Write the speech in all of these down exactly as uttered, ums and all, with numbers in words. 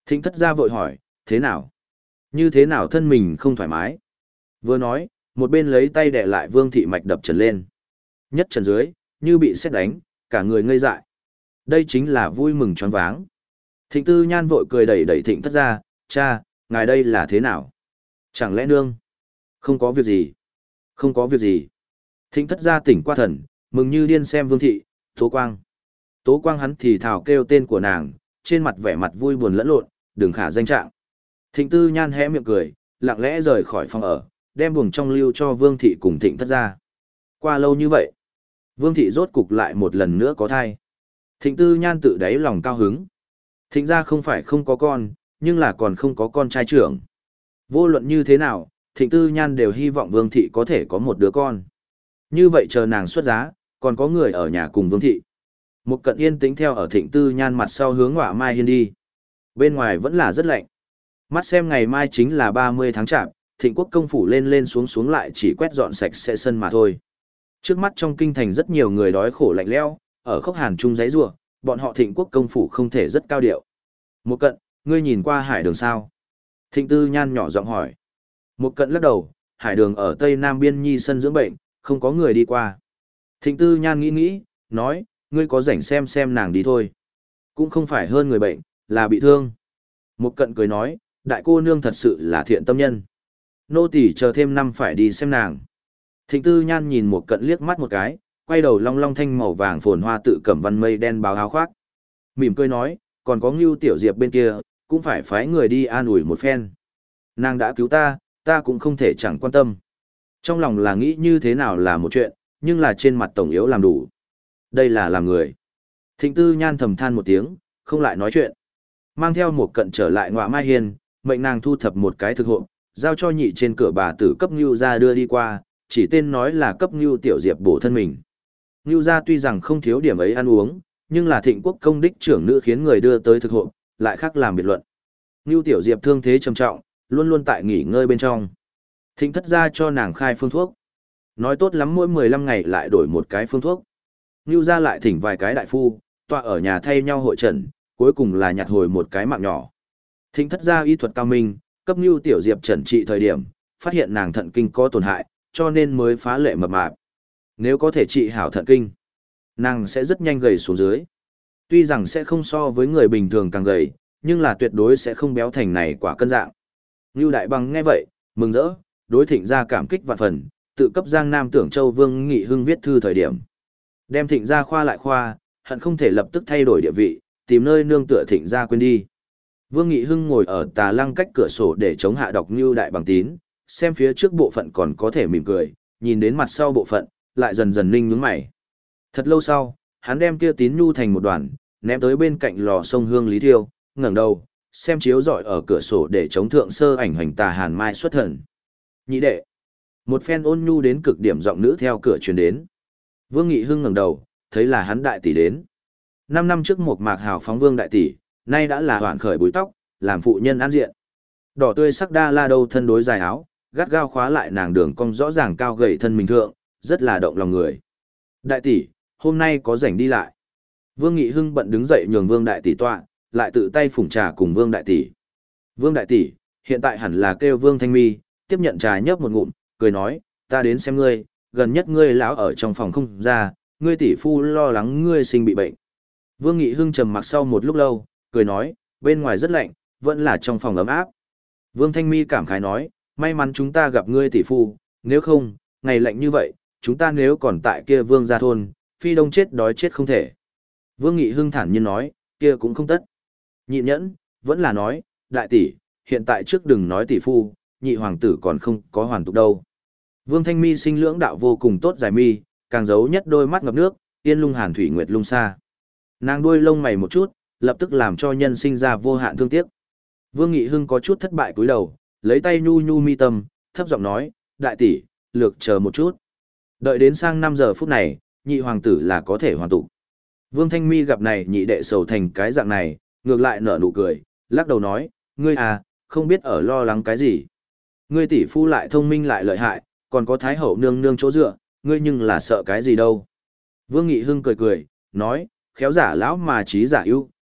Thịnh thất gia vội hỏi, thế nào? Như thế nào thân mình không thoải mái? Vừa nói, một bên lấy tay đè lại Vương Thị Mạch đập trần lên. Nhất trần dưới, như bị sét đánh, cả người ngây dại. Đây chính là vui mừng choáng váng. Thịnh Tư Nhan vội cười đẩy đẩy Thịnh thất gia, cha, ngài đây là thế nào? Chẳng lẽ nương? Không có việc gì. Không có việc gì. Thịnh thất gia tỉnh qua thần, mừng như điên xem Vương Thị, Tố Quang. Tố Quang hắn thì thào kêu tên của nàng, trên mặt vẻ mặt vui buồn lẫn lộn, đừng khả danh trạng. Thịnh Tư Nhan hé miệng cười, lặng lẽ rời khỏi phòng ở, đem buồng trong lưu cho Vương Thị cùng Thịnh thất gia. Qua lâu như vậy, Vương Thị rốt cục lại một lần nữa có thai. Thịnh Tư Nhan tự đáy lòng cao hứng. Thịnh gia không phải không có con, nhưng là còn không có con trai trưởng. Vô luận như thế nào, Thịnh Tư Nhan đều hy vọng Vương Thị có thể có một đứa con. Như vậy chờ nàng xuất giá, còn có người ở nhà cùng Vương Thị. Một Cận yên tĩnh theo ở Thịnh Tư Nhan mặt sau hướng Ngọa Mai Hiên đi. Bên ngoài vẫn là rất lạnh. Mắt xem ngày mai chính là ba mươi tháng chạp, Thịnh Quốc công phủ lên lên xuống xuống lại chỉ quét dọn sạch sẽ sân mà thôi. Trước mắt trong kinh thành rất nhiều người đói khổ lạnh lẽo, ở khốc hàn chung giấy rủa, bọn họ Thịnh Quốc công phủ không thể rất cao điệu. Một Cận, ngươi nhìn qua hải đường sao? Thịnh Tư Nhan nhỏ giọng hỏi. Một Cận lắc đầu, hải đường ở tây nam biên nhi sân dưỡng bệnh, không có người đi qua. Thịnh Tư Nhan nghĩ nghĩ, nói, ngươi có rảnh xem xem nàng đi thôi. Cũng không phải hơn người bệnh, là bị thương. Một Cận cười nói, đại cô nương thật sự là thiện tâm nhân. Nô tỳ chờ thêm năm phải đi xem nàng. Thịnh Tư Nhan nhìn Một Cận liếc mắt một cái, quay đầu long long thanh màu vàng phồn hoa tự cẩm văn mây đen báo áo khoác. Mỉm cười nói, còn có Ngưu Tiểu Diệp bên kia, cũng phải phái người đi an ủi một phen. Nàng đã cứu ta, ta cũng không thể chẳng quan tâm. Trong lòng là nghĩ như thế nào là một chuyện, nhưng là trên mặt tổng yếu làm đủ. Đây là làm người. Thịnh Tư Nhan thầm than một tiếng, không lại nói chuyện. Mang theo Một Cận trở lại Ngọa Mai Hiên, mệnh nàng thu thập một cái thực hộ, giao cho nhị trên cửa bà tử cấp Ngưu ra đưa đi qua, chỉ tên nói là cấp Ngưu Tiểu Diệp bổ thân mình. Ngưu gia tuy rằng không thiếu điểm ấy ăn uống, nhưng là Thịnh Quốc công đích trưởng nữ khiến người đưa tới thực hộ, lại khác làm biệt luận. Ngưu Tiểu Diệp thương thế trầm trọng, luôn luôn tại nghỉ ngơi bên trong. Thịnh thất gia cho nàng khai phương thuốc. Nói tốt lắm mỗi mười lăm ngày lại đổi một cái phương thuốc. Ngưu gia lại thỉnh vài cái đại phu, tọa ở nhà thay nhau hội trần, cuối cùng là nhặt hồi một cái mạng nhỏ. Thịnh thất gia y thuật cao minh, cấp Ngưu Tiểu Diệp trần trị thời điểm, phát hiện nàng thận kinh có tổn hại, cho nên mới phá lệ mập mạp. Nếu có thể trị hảo thận kinh, nàng sẽ rất nhanh gầy xuống dưới. Tuy rằng sẽ không so với người bình thường càng gầy, nhưng là tuyệt đối sẽ không béo thành này quả cân dạng. Ngưu Đại Bằng nghe vậy, mừng rỡ, đối Thịnh gia cảm kích vạn phần, tự cấp Giang Nam Tưởng Châu Vương Nghị Hưng viết thư thời điểm. Đem Thịnh gia khoa lại khoa, hận không thể lập tức thay đổi địa vị, tìm nơi nương tựa Thịnh gia quên đi. Vương Nghị Hưng ngồi ở tà lăng cách cửa sổ để chống hạ đọc Ngưu Đại Bằng tín, xem phía trước bộ phận còn có thể mỉm cười, nhìn đến mặt sau bộ phận, lại dần dần ninh nhướng mày. Thật lâu sau, hắn đem kia tín nhu thành một đoàn, ném tới bên cạnh lò sông hương lý thiêu, ngẩng đầu, xem chiếu rọi ở cửa sổ để chống thượng sơ ảnh hành tà hàn mai xuất thần. Nhị đệ. Một phen ôn nhu đến cực điểm giọng nữ theo cửa truyền đến. Vương Nghị Hưng ngẩng đầu, thấy là hắn đại tỷ đến. Năm năm trước một mạc hào phóng Vương đại tỷ, nay đã là hoạn khởi búi tóc, làm phụ nhân an diện. Đỏ tươi sắc đa la đâu thân đối dài áo, gắt gao khóa lại nàng đường cong rõ ràng cao gầy thân mình thượng, rất là động lòng người. Đại tỷ, hôm nay có rảnh đi lại. Vương Nghị Hưng bận đứng dậy nhường Vương đại tỷ tọa, lại tự tay phủng trà cùng Vương đại tỷ. Vương đại tỷ, hiện tại hẳn là kêu Vương Thanh Mi, tiếp nhận trà nhấp một ngụm, cười nói, ta đến xem ngươi, gần nhất ngươi lão ở trong phòng không ra, ngươi tỷ phu lo lắng ngươi sinh bị bệnh. Vương Nghị Hưng trầm mặc sau một lúc lâu, cười nói, bên ngoài rất lạnh, vẫn là trong phòng ấm áp. Vương Thanh Mi cảm khái nói, may mắn chúng ta gặp ngươi tỷ phu, nếu không, ngày lạnh như vậy, chúng ta nếu còn tại kia Vương gia thôn, phi đông chết đói chết không thể. Vương Nghị Hưng thản nhiên nói, kia cũng không tất. Nhịn nhẫn, vẫn là nói, đại tỷ, hiện tại trước đừng nói tỷ phu, nhị hoàng tử còn không có hoàn tục đâu. Vương Thanh Mi sinh lưỡng đạo vô cùng tốt dài mi, càng giấu nhất đôi mắt ngập nước, yên lung hàn thủy nguyệt lung xa. Nàng đuôi lông mày một chút, lập tức làm cho nhân sinh ra vô hạn thương tiếc. Vương Nghị Hưng có chút thất bại cúi đầu, lấy tay nhu nhu mi tâm, thấp giọng nói, đại tỷ, lược chờ một chút. Đợi đến sang năm giờ phút này, nhị hoàng tử là có thể hoàn tục. Vương Thanh Mi gặp này nhị đệ sầu thành cái dạng này, ngược lại nở nụ cười, lắc đầu nói, ngươi à, không biết ở lo lắng cái gì. Ngươi tỷ phu lại thông minh lại lợi hại, còn có thái hậu nương nương chỗ dựa, ngươi nhưng là sợ cái gì đâu. Vương Nghị Hưng cười cười, nói, khéo giả lão mà trí giả ưu,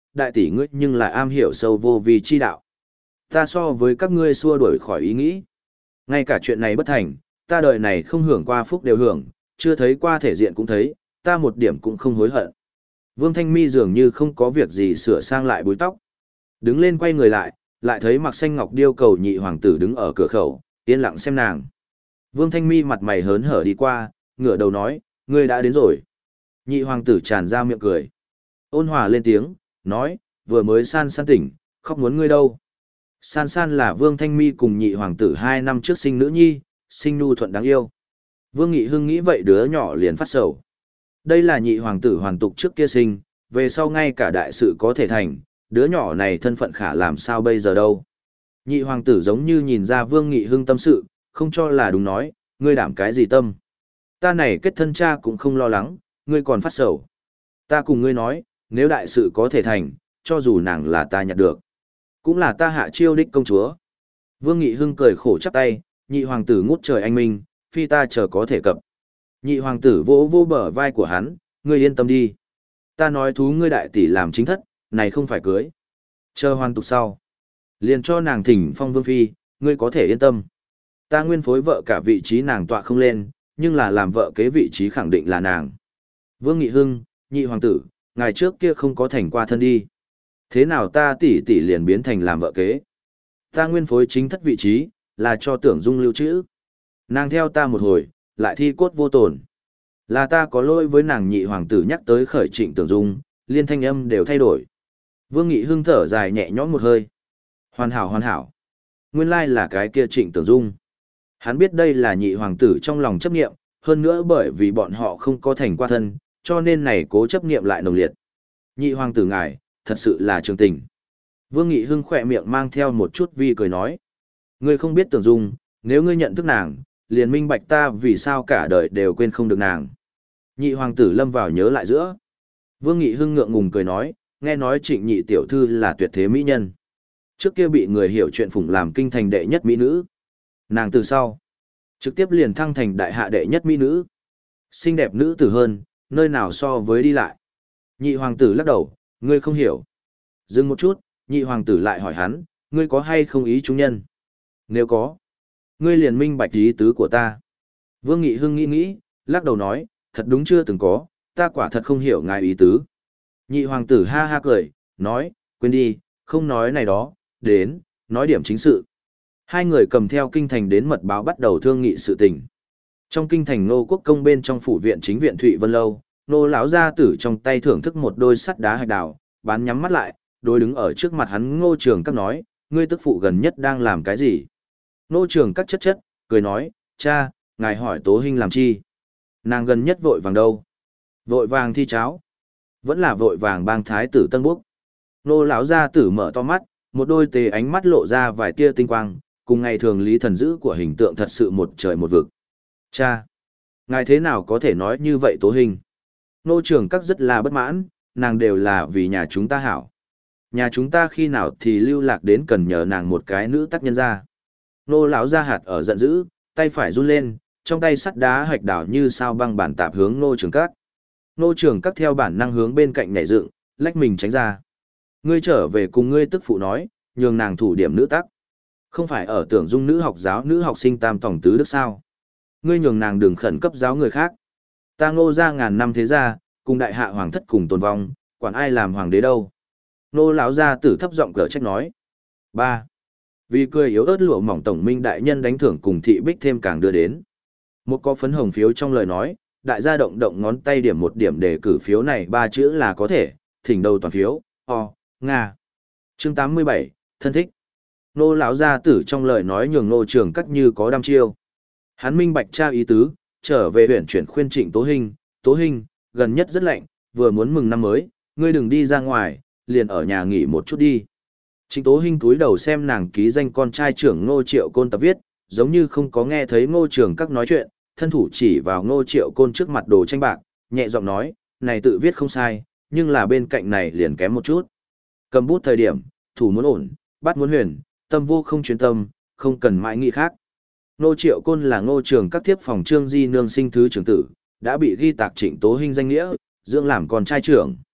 đại tỷ ngươi nhưng lại am hiểu sâu vô vi chi đạo. Ta so với các ngươi xua đuổi khỏi ý nghĩ. Ngay cả chuyện này bất thành, ta đời này không hưởng qua phúc đều hưởng, chưa thấy qua thể diện cũng thấy, ta một điểm cũng không hối hận. Vương Thanh Mi dường như không có việc gì sửa sang lại búi tóc. Đứng lên quay người lại, lại thấy Mạc Xanh Ngọc điêu cầu nhị hoàng tử đứng ở cửa khẩu, yên lặng xem nàng. Vương Thanh Mi mặt mày hớn hở đi qua, ngửa đầu nói, ngươi đã đến rồi. Nhị hoàng tử tràn ra miệng cười. Ôn hòa lên tiếng, nói, vừa mới san san tỉnh, khóc muốn ngươi đâu. San san là Vương Thanh Mi cùng nhị hoàng tử hai năm trước sinh nữ nhi, sinh nhu thuận đáng yêu. Vương Nghị Hưng nghĩ vậy đứa nhỏ liền phát sầu. Đây là nhị hoàng tử hoàn tục trước kia sinh, về sau ngay cả đại sự có thể thành, đứa nhỏ này thân phận khả làm sao bây giờ đâu. Nhị hoàng tử giống như nhìn ra Vương Nghị Hưng tâm sự, không cho là đúng nói, ngươi đảm cái gì tâm. Ta này kết thân cha cũng không lo lắng, ngươi còn phát sầu. Ta cùng ngươi nói, nếu đại sự có thể thành, cho dù nàng là ta nhặt được, cũng là ta hạ chiêu đích công chúa. Vương Nghị Hưng cười khổ chắp tay, nhị hoàng tử ngút trời anh minh, phi ta chờ có thể cập. Nhị hoàng tử vỗ vỗ bờ vai của hắn, ngươi yên tâm đi. Ta nói thú ngươi đại tỷ làm chính thất, này không phải cưới. Chờ hoàn tục sau. Liền cho nàng thỉnh phong vương phi, ngươi có thể yên tâm. Ta nguyên phối vợ cả vị trí nàng tọa không lên, nhưng là làm vợ kế vị trí khẳng định là nàng. Vương Nghị Hưng, nhị hoàng tử, ngày trước kia không có thành qua thân đi. Thế nào ta tỷ tỷ liền biến thành làm vợ kế? Ta nguyên phối chính thất vị trí, là cho Tưởng Dung lưu trữ. Nàng theo ta một hồi, lại thi cốt vô tổn. Là ta có lỗi với nàng nhị hoàng tử nhắc tới khởi Trịnh Tưởng Dung, liên thanh âm đều thay đổi. Vương Nghị Hưng thở dài nhẹ nhõm một hơi. Hoàn hảo hoàn hảo. Nguyên lai là cái kia Trịnh Tưởng Dung. Hắn biết đây là nhị hoàng tử trong lòng chấp nghiệm, hơn nữa bởi vì bọn họ không có thành qua thân, cho nên này cố chấp nghiệm lại nồng liệt. Nhị hoàng tử ngài, thật sự là trường tình. Vương Nghị Hưng khỏe miệng mang theo một chút vi cười nói. Ngươi không biết Tưởng Dung, nếu ngươi nhận thức nàng, liền minh bạch ta vì sao cả đời đều quên không được nàng. Nhị hoàng tử lâm vào nhớ lại giữa. Vương Nghị Hưng ngượng ngùng cười nói, nghe nói Trịnh nhị tiểu thư là tuyệt thế mỹ nhân. Trước kia bị người hiểu chuyện phụng làm kinh thành đệ nhất mỹ nữ. Nàng từ sau, trực tiếp liền thăng thành đại hạ đệ nhất mỹ nữ. Xinh đẹp nữ tử hơn, nơi nào so với đi lại. Nhị hoàng tử lắc đầu, ngươi không hiểu. Dừng một chút, nhị hoàng tử lại hỏi hắn, ngươi có hay không ý chúng nhân? Nếu có, ngươi liền minh bạch ý tứ của ta. Vương Nghị Hưng nghĩ nghĩ, lắc đầu nói, thật đúng chưa từng có, ta quả thật không hiểu ngài ý tứ. Nhị hoàng tử ha ha cười, nói, quên đi, không nói này đó, đến, nói điểm chính sự. Hai người cầm theo kinh thành đến mật báo bắt đầu thương nghị sự tình. Trong kinh thành Nô Quốc công bên trong phủ viện chính viện Thụy Vân Lâu, Nô lão gia tử trong tay thưởng thức một đôi sắt đá hạch đào, bán nhắm mắt lại, đối đứng ở trước mặt hắn Ngô Trường Các nói, ngươi tức phụ gần nhất đang làm cái gì? Ngô Trường Các chất chất, cười nói, cha, ngài hỏi Tố Hinh làm chi? Nàng gần nhất vội vàng đâu? Vội vàng thi cháo. Vẫn là vội vàng bang thái tử Tân Quốc. Nô lão gia tử mở to mắt, một đôi tề ánh mắt lộ ra vài tia tinh quang, cùng ngày thường lý thần dữ của hình tượng thật sự một trời một vực. Cha, ngài thế nào có thể nói như vậy Tố Hinh? Nô Trường Các rất là bất mãn, nàng đều là vì nhà chúng ta hảo. Nhà chúng ta khi nào thì lưu lạc đến cần nhờ nàng một cái nữ tác nhân ra. Nô lão gia hạt ở giận dữ, tay phải run lên, trong tay sắt đá hạch đảo như sao băng bản tạp hướng Nô Trường Các. Nô Trường Các theo bản năng hướng bên cạnh nhảy dựng, lách mình tránh ra. Ngươi trở về cùng ngươi tức phụ nói, nhường nàng thủ điểm nữ tắc. Không phải ở Tưởng Dung nữ học giáo nữ học sinh tam tổng tứ đức sao? Ngươi nhường nàng đừng khẩn cấp giáo người khác. Ta Ngô gia ngàn năm thế gia, cùng đại hạ hoàng thất cùng tồn vong, quản ai làm hoàng đế đâu? Nô lão gia tử thấp giọng cở trách nói. Ba. Vì cười yếu ớt lụa mỏng tổng minh đại nhân đánh thưởng cùng thị bích thêm càng đưa đến. Một có phấn hồng phiếu trong lời nói, đại gia động động ngón tay điểm một điểm để cử phiếu này ba chữ là có thể, thỉnh đầu toàn phiếu, o, nga. Chương tám mươi bảy, thân thích. Nô lão gia tử trong lời nói nhường Nô Trường Các như có đăm chiêu. Hắn minh bạch tra ý tứ, trở về huyện chuyển khuyên Trịnh Tố Hinh, Tố Hinh, gần nhất rất lạnh, vừa muốn mừng năm mới, ngươi đừng đi ra ngoài, liền ở nhà nghỉ một chút đi. Trịnh Tố Hinh túi đầu xem nàng ký danh con trai trưởng Ngô Triệu Côn tập viết, giống như không có nghe thấy Ngô Trường Các nói chuyện, thân thủ chỉ vào Ngô Triệu Côn trước mặt đồ tranh bạc, nhẹ giọng nói, này tự viết không sai, nhưng là bên cạnh này liền kém một chút. Cầm bút thời điểm, thủ muốn ổn, bắt muốn huyền, tâm vô không chuyên tâm, không cần mãi nghĩ khác. Ngô Triệu Côn là Ngô Trường Các tiếp phòng Trương Di Nương sinh thứ trưởng tử, đã bị ghi tạc Trịnh Tố Hinh danh nghĩa, dưỡng làm con trai trưởng.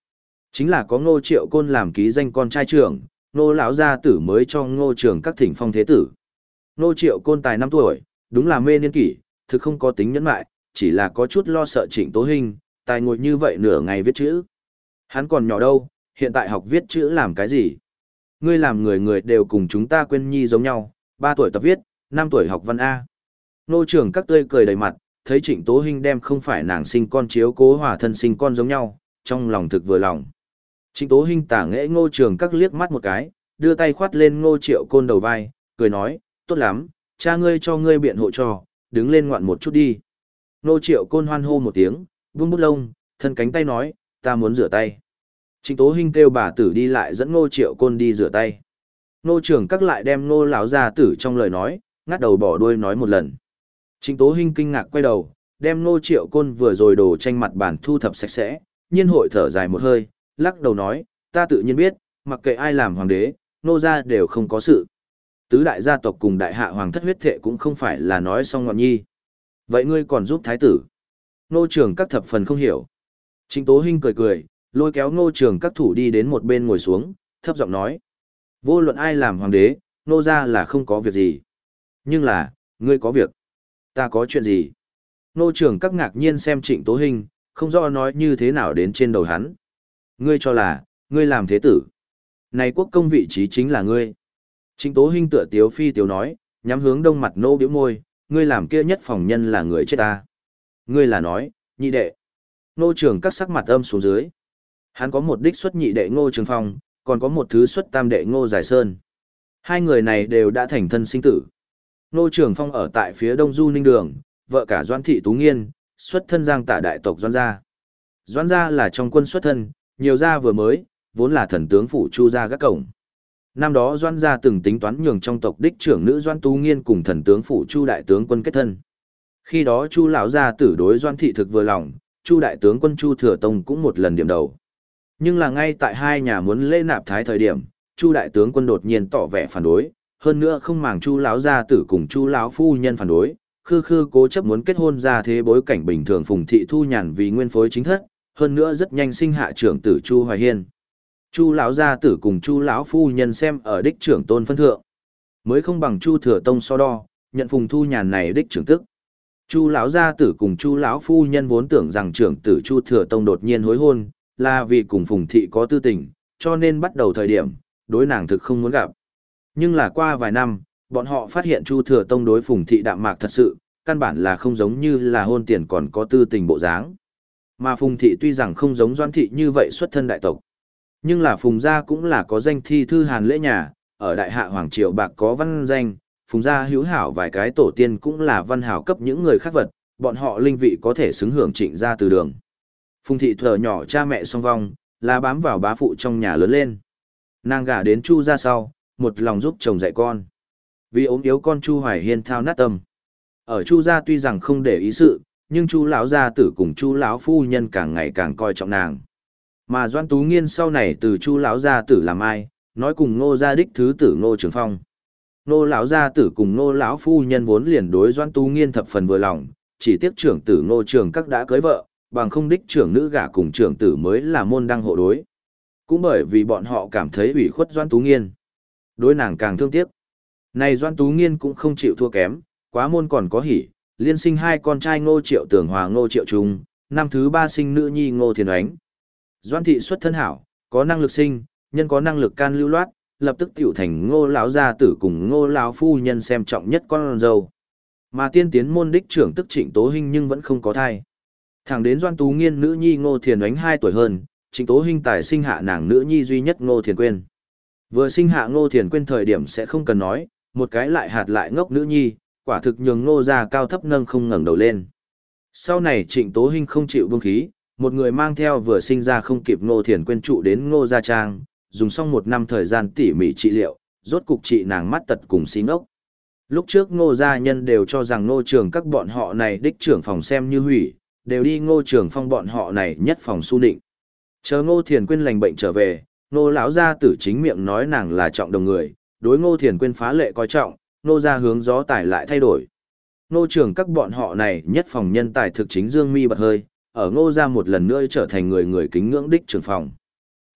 Chính là có Ngô Triệu Côn làm ký danh con trai trưởng, Ngô lão gia tử mới cho Ngô Trường các thỉnh phong thế tử. Ngô Triệu Côn tài năm tuổi, đúng là mê niên kỷ, thực không có tính nhẫn mại, chỉ là có chút lo sợ Trịnh Tố Hinh, tài ngồi như vậy nửa ngày viết chữ. Hắn còn nhỏ đâu, hiện tại học viết chữ làm cái gì? Ngươi làm người người đều cùng chúng ta quên nhi giống nhau, ba tuổi tập viết, năm tuổi học văn A. Ngô Trường các tươi cười đầy mặt, thấy Trịnh Tố Hinh đem không phải nàng sinh con chiếu cố hòa thân sinh con giống nhau, trong lòng thực vừa lòng. Trịnh Tố Hinh tả nghệ Ngô Trường các liếc mắt một cái, đưa tay khoát lên Ngô Triệu Côn đầu vai, cười nói, tốt lắm, cha ngươi cho ngươi biện hộ cho, đứng lên ngoạn một chút đi. Ngô Triệu Côn hoan hô một tiếng, vung bút lông, thân cánh tay nói, ta muốn rửa tay. Trịnh Tố Hinh kêu bà tử đi lại dẫn Ngô Triệu Côn đi rửa tay. Ngô Trường các lại đem Ngô lão gia tử trong lời nói, ngắt đầu bỏ đuôi nói một lần. Trịnh Tố Hinh kinh ngạc quay đầu, đem Ngô Triệu Côn vừa rồi đồ tranh mặt bản thu thập sạch sẽ, nhiên hội thở dài một hơi, lắc đầu nói, ta tự nhiên biết, mặc kệ ai làm hoàng đế, nô gia đều không có sự. Tứ đại gia tộc cùng đại hạ hoàng thất huyết thệ cũng không phải là nói xong ngọn nhi. Vậy ngươi còn giúp thái tử? Ngô Trường các thập phần không hiểu. Trịnh Tố Hinh cười cười, lôi kéo Ngô Trường các thủ đi đến một bên ngồi xuống, thấp giọng nói. Vô luận ai làm hoàng đế, nô gia là không có việc gì. Nhưng là, ngươi có việc. Ta có chuyện gì? Ngô Trường các ngạc nhiên xem Trịnh Tố Hinh, không rõ nói như thế nào đến trên đầu hắn. Ngươi cho là, ngươi làm thế tử. Này quốc công vị trí chính là ngươi. Trịnh Tố Hinh tựa tiếu phi tiếu nói, nhắm hướng đông mặt nô biểu môi, ngươi làm kia nhất phòng nhân là người chết ta. Ngươi là nói, nhị đệ. Ngô Trường các sắc mặt âm xuống dưới. Hắn có một đích xuất nhị đệ Ngô Trường Phong, còn có một thứ xuất tam đệ Ngô Giải Sơn. Hai người này đều đã thành thân sinh tử. Ngô Trường Phong ở tại phía đông du ninh đường, vợ cả Doãn Thị Tú Nghiên, xuất thân Giang Tả đại tộc Doãn gia. Doãn gia là trong quân xuất thân, nhiều gia vừa mới, vốn là thần tướng phủ Chu gia gác cổng. Năm đó Doãn gia từng tính toán nhường trong tộc đích trưởng nữ Doãn Tú Nghiên cùng thần tướng phủ Chu đại tướng quân kết thân. Khi đó Chu lão gia tử đối Doãn thị thực vừa lòng, Chu đại tướng quân Chu Thừa Tông cũng một lần điểm đầu. Nhưng là ngay tại hai nhà muốn lễ nạp thái thời điểm, Chu đại tướng quân đột nhiên tỏ vẻ phản đối, hơn nữa không màng Chu lão gia tử cùng Chu lão phu nhân phản đối, khư khư cố chấp muốn kết hôn ra thế bối cảnh bình thường Phùng thị thu nhàn vì nguyên phối chính thất, hơn nữa rất nhanh sinh hạ trưởng tử Chu Hoài Hiên. Chu lão gia tử cùng Chu lão phu nhân xem ở đích trưởng tôn phân thượng, mới không bằng Chu Thừa Tông so đo, nhận Phùng thu nhàn này đích trưởng tức. Chu lão gia tử cùng Chu lão phu nhân vốn tưởng rằng trưởng tử Chu Thừa Tông đột nhiên hối hôn, là vì cùng Phùng thị có tư tình, cho nên bắt đầu thời điểm, đối nàng thực không muốn gặp. Nhưng là qua vài năm, bọn họ phát hiện Chu Thừa Tông đối Phùng thị đạm mạc thật sự, căn bản là không giống như là hôn tiền còn có tư tình bộ dáng. Mà Phùng thị tuy rằng không giống Doãn thị như vậy xuất thân đại tộc, nhưng là Phùng gia cũng là có danh thi thư hàn lễ nhà, ở đại hạ hoàng triều bạc có văn danh, Phùng gia hữu hảo vài cái tổ tiên cũng là văn hảo cấp những người khác vật, bọn họ linh vị có thể xứng hưởng Trịnh gia từ đường. Phùng thị thở nhỏ cha mẹ song vong, là bám vào bá phụ trong nhà lớn lên. Nàng gả đến Chu gia sau, một lòng giúp chồng dạy con. Vì ốm yếu con Chu Hoài Hiên thao nát tâm. Ở Chu gia tuy rằng không để ý sự, nhưng Chu lão gia tử cùng Chu lão phu nhân càng ngày càng coi trọng nàng. Mà Doãn Tú Nghiên sau này từ Chu lão gia tử làm ai, nói cùng Ngô gia đích thứ tử Ngô Trường Phong. Ngô lão gia tử cùng Ngô lão phu nhân vốn liền đối Doãn Tú Nghiên thập phần vừa lòng, chỉ tiếc trưởng tử Ngô Trường các đã cưới vợ, bằng không đích trưởng nữ gả cùng trưởng tử mới là môn đăng hộ đối. Cũng bởi vì bọn họ cảm thấy ủy khuất Doãn Tú Nghiên, đối nàng càng thương tiếc. Này Doãn Tú Nghiên cũng không chịu thua kém, quá môn còn có hỉ, liên sinh hai con trai Ngô Triệu Tưởng Hòa Ngô Triệu Trung, năm thứ ba sinh nữ nhi Ngô Thiền Oánh. Doãn thị xuất thân hảo, có năng lực sinh, nhân có năng lực can lưu loát, lập tức tiểu thành Ngô lão gia tử cùng Ngô lão phu nhân xem trọng nhất con dâu. Mà tiên tiến môn đích trưởng tức Trịnh Tố Hinh nhưng vẫn không có thai. Thẳng đến Doãn Tú Nghiên nữ nhi Ngô Thiền Oánh hai tuổi hơn, Trịnh Tố Hinh tài sinh hạ nàng nữ nhi duy nhất Ngô Thiền Quyên. Vừa sinh hạ Ngô Thiền Quyên thời điểm sẽ không cần nói, một cái lại hạt lại ngốc nữ nhi, quả thực nhường Ngô gia cao thấp nâng không ngẩng đầu lên. Sau này Trịnh Tố Hinh không chịu buông khí, một người mang theo vừa sinh ra không kịp Ngô Thiền Quyên trụ đến Ngô gia trang, dùng xong một năm thời gian tỉ mỉ trị liệu, rốt cục trị nàng mắt tật cùng xí ngốc. Lúc trước Ngô gia nhân đều cho rằng Ngô Trường các bọn họ này đích trưởng phòng xem như hủy, đều đi Ngô Trường Phong bọn họ này nhất phòng su định. Chờ Ngô Thiền Quyên lành bệnh trở về, Ngô lão gia tử chính miệng nói nàng là trọng đồng người, đối Ngô Thiền Quyên phá lệ coi trọng, Ngô gia hướng gió tài lại thay đổi. Ngô Trường các bọn họ này nhất phòng nhân tài thực chính dương mi bật hơi, ở Ngô gia một lần nữa trở thành người người kính ngưỡng đích trưởng phòng.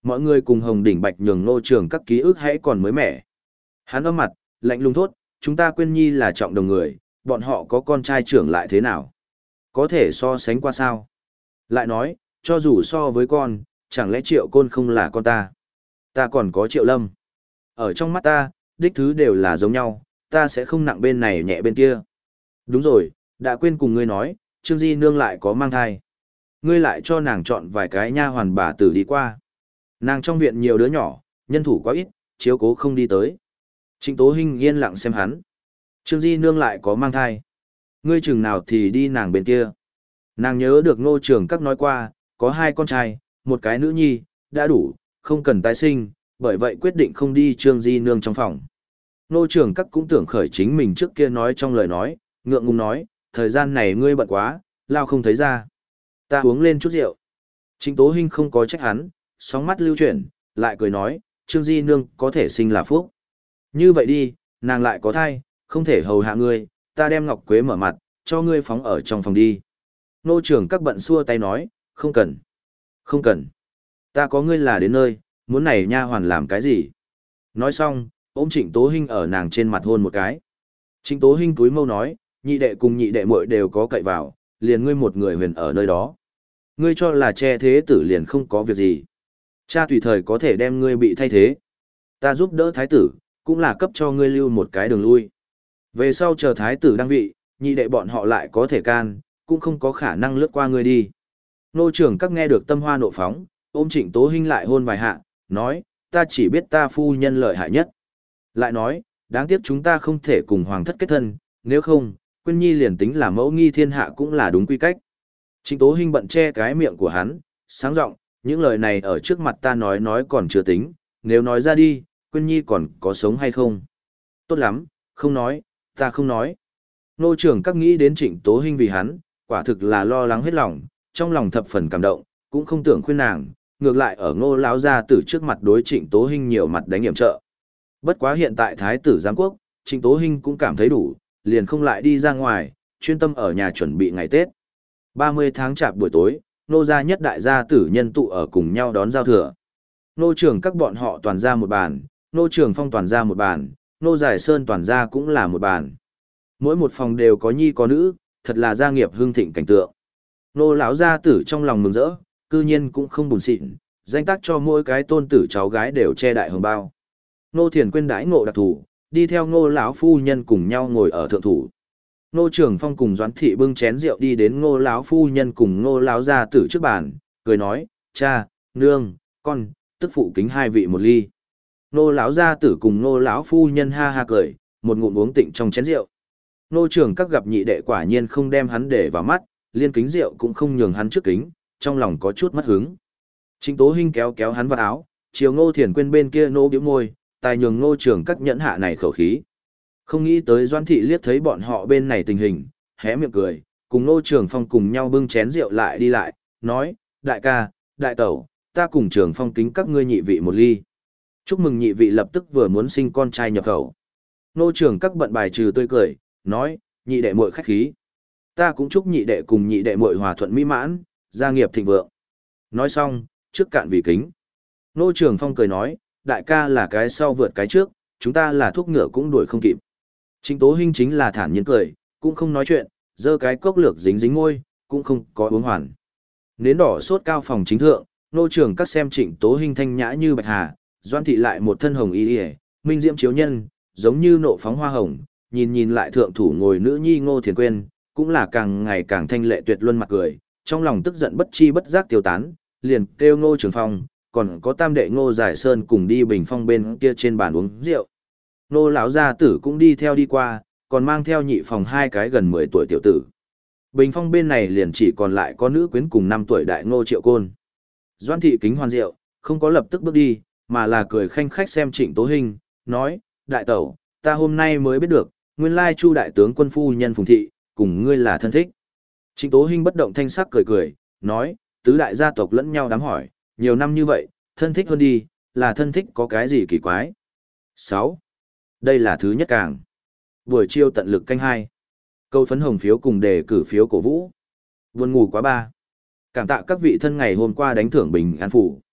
Mọi người cùng Hồng Đỉnh Bạch nhường Ngô Trường các ký ức hãy còn mới mẻ. Hắn âm mặt, lạnh lùng thốt, chúng ta Quyên Nhi là trọng đồng người, bọn họ có con trai trưởng lại thế nào? Có thể so sánh qua sao? Lại nói, cho dù so với con, chẳng lẽ Triệu Côn không là con ta? Ta còn có Triệu Lâm. Ở trong mắt ta, đích thứ đều là giống nhau, ta sẽ không nặng bên này nhẹ bên kia. Đúng rồi, đã quên cùng ngươi nói, Trương Di Nương lại có mang thai. Ngươi lại cho nàng chọn vài cái nha hoàn bà tử đi qua. Nàng trong viện nhiều đứa nhỏ, nhân thủ quá ít, chiếu cố không đi tới. Trịnh Tố Hinh yên lặng xem hắn. Trương Di Nương lại có mang thai. Ngươi chừng nào thì đi nàng bên kia. Nàng nhớ được Ngô Trường Các nói qua, có hai con trai, một cái nữ nhi, đã đủ, không cần tái sinh, bởi vậy quyết định không đi Trương Di Nương trong phòng. Ngô Trường Các cũng tưởng khởi chính mình trước kia nói trong lời nói, ngượng ngùng nói, thời gian này ngươi bận quá, lao không thấy ra. Ta uống lên chút rượu. Trịnh Tố Hinh không có trách hắn, sóng mắt lưu chuyển, lại cười nói, Trương Di Nương có thể sinh là phúc. Như vậy đi, nàng lại có thai, không thể hầu hạ ngươi, ta đem ngọc quế mở mặt, cho ngươi phóng ở trong phòng đi. Nô Trường Các bận xua tay nói, không cần. Không cần. Ta có ngươi là đến nơi, muốn này nha hoàn làm cái gì? Nói xong, ôm Trịnh Tố Hinh ở nàng trên mặt hôn một cái. Trịnh Tố Hinh túi mâu nói, nhị đệ cùng nhị đệ muội đều có cậy vào, liền ngươi một người huyền ở nơi đó. Ngươi cho là che thế tử liền không có việc gì. Cha tùy thời có thể đem ngươi bị thay thế. Ta giúp đỡ thái tử, cũng là cấp cho ngươi lưu một cái đường lui. Về sau chờ thái tử đăng vị, nhị đệ bọn họ lại có thể can, cũng không có khả năng lướt qua ngươi đi. Nô Trường Các nghe được tâm hoa nộ phóng, ôm Trịnh Tố Hinh lại hôn vài hạ, nói, ta chỉ biết ta phu nhân lợi hại nhất. Lại nói, đáng tiếc chúng ta không thể cùng hoàng thất kết thân, nếu không, Quyên Nhi liền tính là mẫu nghi thiên hạ cũng là đúng quy cách. Trịnh Tố Hinh bận che cái miệng của hắn, sáng giọng, những lời này ở trước mặt ta nói nói còn chưa tính, nếu nói ra đi, Quyên Nhi còn có sống hay không? Tốt lắm, không nói, ta không nói. Nô Trường Các nghĩ đến Trịnh Tố Hinh vì hắn, quả thực là lo lắng hết lòng, trong lòng thập phần cảm động, cũng không tưởng khuyên nàng, ngược lại ở Ngô lão gia tử trước mặt đối Trịnh Tố Hinh nhiều mặt đánh hiểm trợ. Bất quá hiện tại thái tử giám quốc, Trịnh Tố Hinh cũng cảm thấy đủ, liền không lại đi ra ngoài, chuyên tâm ở nhà chuẩn bị ngày Tết. ba mươi tháng chạp buổi tối, nô gia nhất đại gia tử nhân tụ ở cùng nhau đón giao thừa. Nô Trường Các bọn họ toàn ra một bàn, nô Trường Phong toàn ra một bàn, nô Giải Sơn toàn ra cũng là một bàn. Mỗi một phòng đều có nhi có nữ, thật là gia nghiệp hưng thịnh cảnh tượng. Nô lão gia tử trong lòng mừng rỡ, cư nhiên cũng không buồn xịn, danh tác cho mỗi cái tôn tử cháu gái đều che đại hồng bao. Nô Thiền Quyên đãi ngộ đặc thủ, đi theo Ngô lão phu nhân cùng nhau ngồi ở thượng thủ. Nô Trường Phong cùng Doãn Thị bưng chén rượu đi đến Ngô lão phu nhân cùng Ngô lão gia tử trước bàn, cười nói, cha, nương, con, tức phụ kính hai vị một ly. Nô lão gia tử cùng Ngô lão phu nhân ha ha cười, một ngụm uống tịnh trong chén rượu. Nô Trường Các gặp nhị đệ quả nhiên không đem hắn để vào mắt, liên kính rượu cũng không nhường hắn trước kính, trong lòng có chút mất hứng. Trịnh Tố Hinh kéo kéo hắn vào áo, chiều Ngô Thiền Quyên bên kia nô bĩu môi, tài nhường Ngô Trường Các nhẫn hạ này khẩu khí. Không nghĩ tới Doãn Thị liếc thấy bọn họ bên này tình hình, hé miệng cười, cùng Ngô Trường Phong cùng nhau bưng chén rượu lại đi lại, nói, đại ca, đại tẩu, ta cùng Trường Phong kính các ngươi nhị vị một ly. Chúc mừng nhị vị lập tức vừa muốn sinh con trai nhập khẩu. Ngô Trường Các bận bài trừ tươi cười, nói, nhị đệ muội khách khí. Ta cũng chúc nhị đệ cùng nhị đệ muội hòa thuận mỹ mãn, gia nghiệp thịnh vượng. Nói xong, trước cạn vì kính. Ngô Trường Phong cười nói, đại ca là cái sau vượt cái trước, chúng ta là thuốc ngựa cũng đuổi không kịp. Trịnh Tố Hinh chính là thản nhiên cười, cũng không nói chuyện, giơ cái cốc lược dính dính môi, cũng không có uống hoàn. Nến đỏ sốt cao phòng chính thượng, Ngô Trường Các xem Trịnh Tố Hinh thanh nhã như bạch hà, Doãn Thị lại một thân hồng y, minh diễm chiếu nhân, giống như nộ phóng hoa hồng, nhìn nhìn lại thượng thủ ngồi nữ nhi Ngô Thiền Quyên, cũng là càng ngày càng thanh lệ tuyệt luân mặt cười, trong lòng tức giận bất chi bất giác tiêu tán, liền kêu Ngô Trường Phong, còn có tam đệ Ngô Giải Sơn cùng đi bình phong bên kia trên bàn uống rượu. Ngô lão gia tử cũng đi theo đi qua, còn mang theo nhị phòng hai cái gần mười tuổi tiểu tử. Bình phong bên này liền chỉ còn lại có nữ quyến cùng năm tuổi đại Ngô Triệu Côn. Doãn Thị kính hoàn rượu, không có lập tức bước đi, mà là cười khanh khách xem Trịnh Tố Hinh, nói, đại tẩu, ta hôm nay mới biết được, nguyên lai Chu đại tướng quân phu nhân Phùng Thị, cùng ngươi là thân thích. Trịnh Tố Hinh bất động thanh sắc cười cười, nói, tứ đại gia tộc lẫn nhau đám hỏi, nhiều năm như vậy, thân thích hơn đi, là thân thích có cái gì kỳ quái. sáu. Đây là thứ nhất càng. Buổi chiều tận lực canh hai. Câu phấn hồng phiếu cùng đề cử phiếu cổ vũ. Buồn ngủ quá ba. Cảm tạ các vị thân ngày hôm qua đánh thưởng bình an phủ.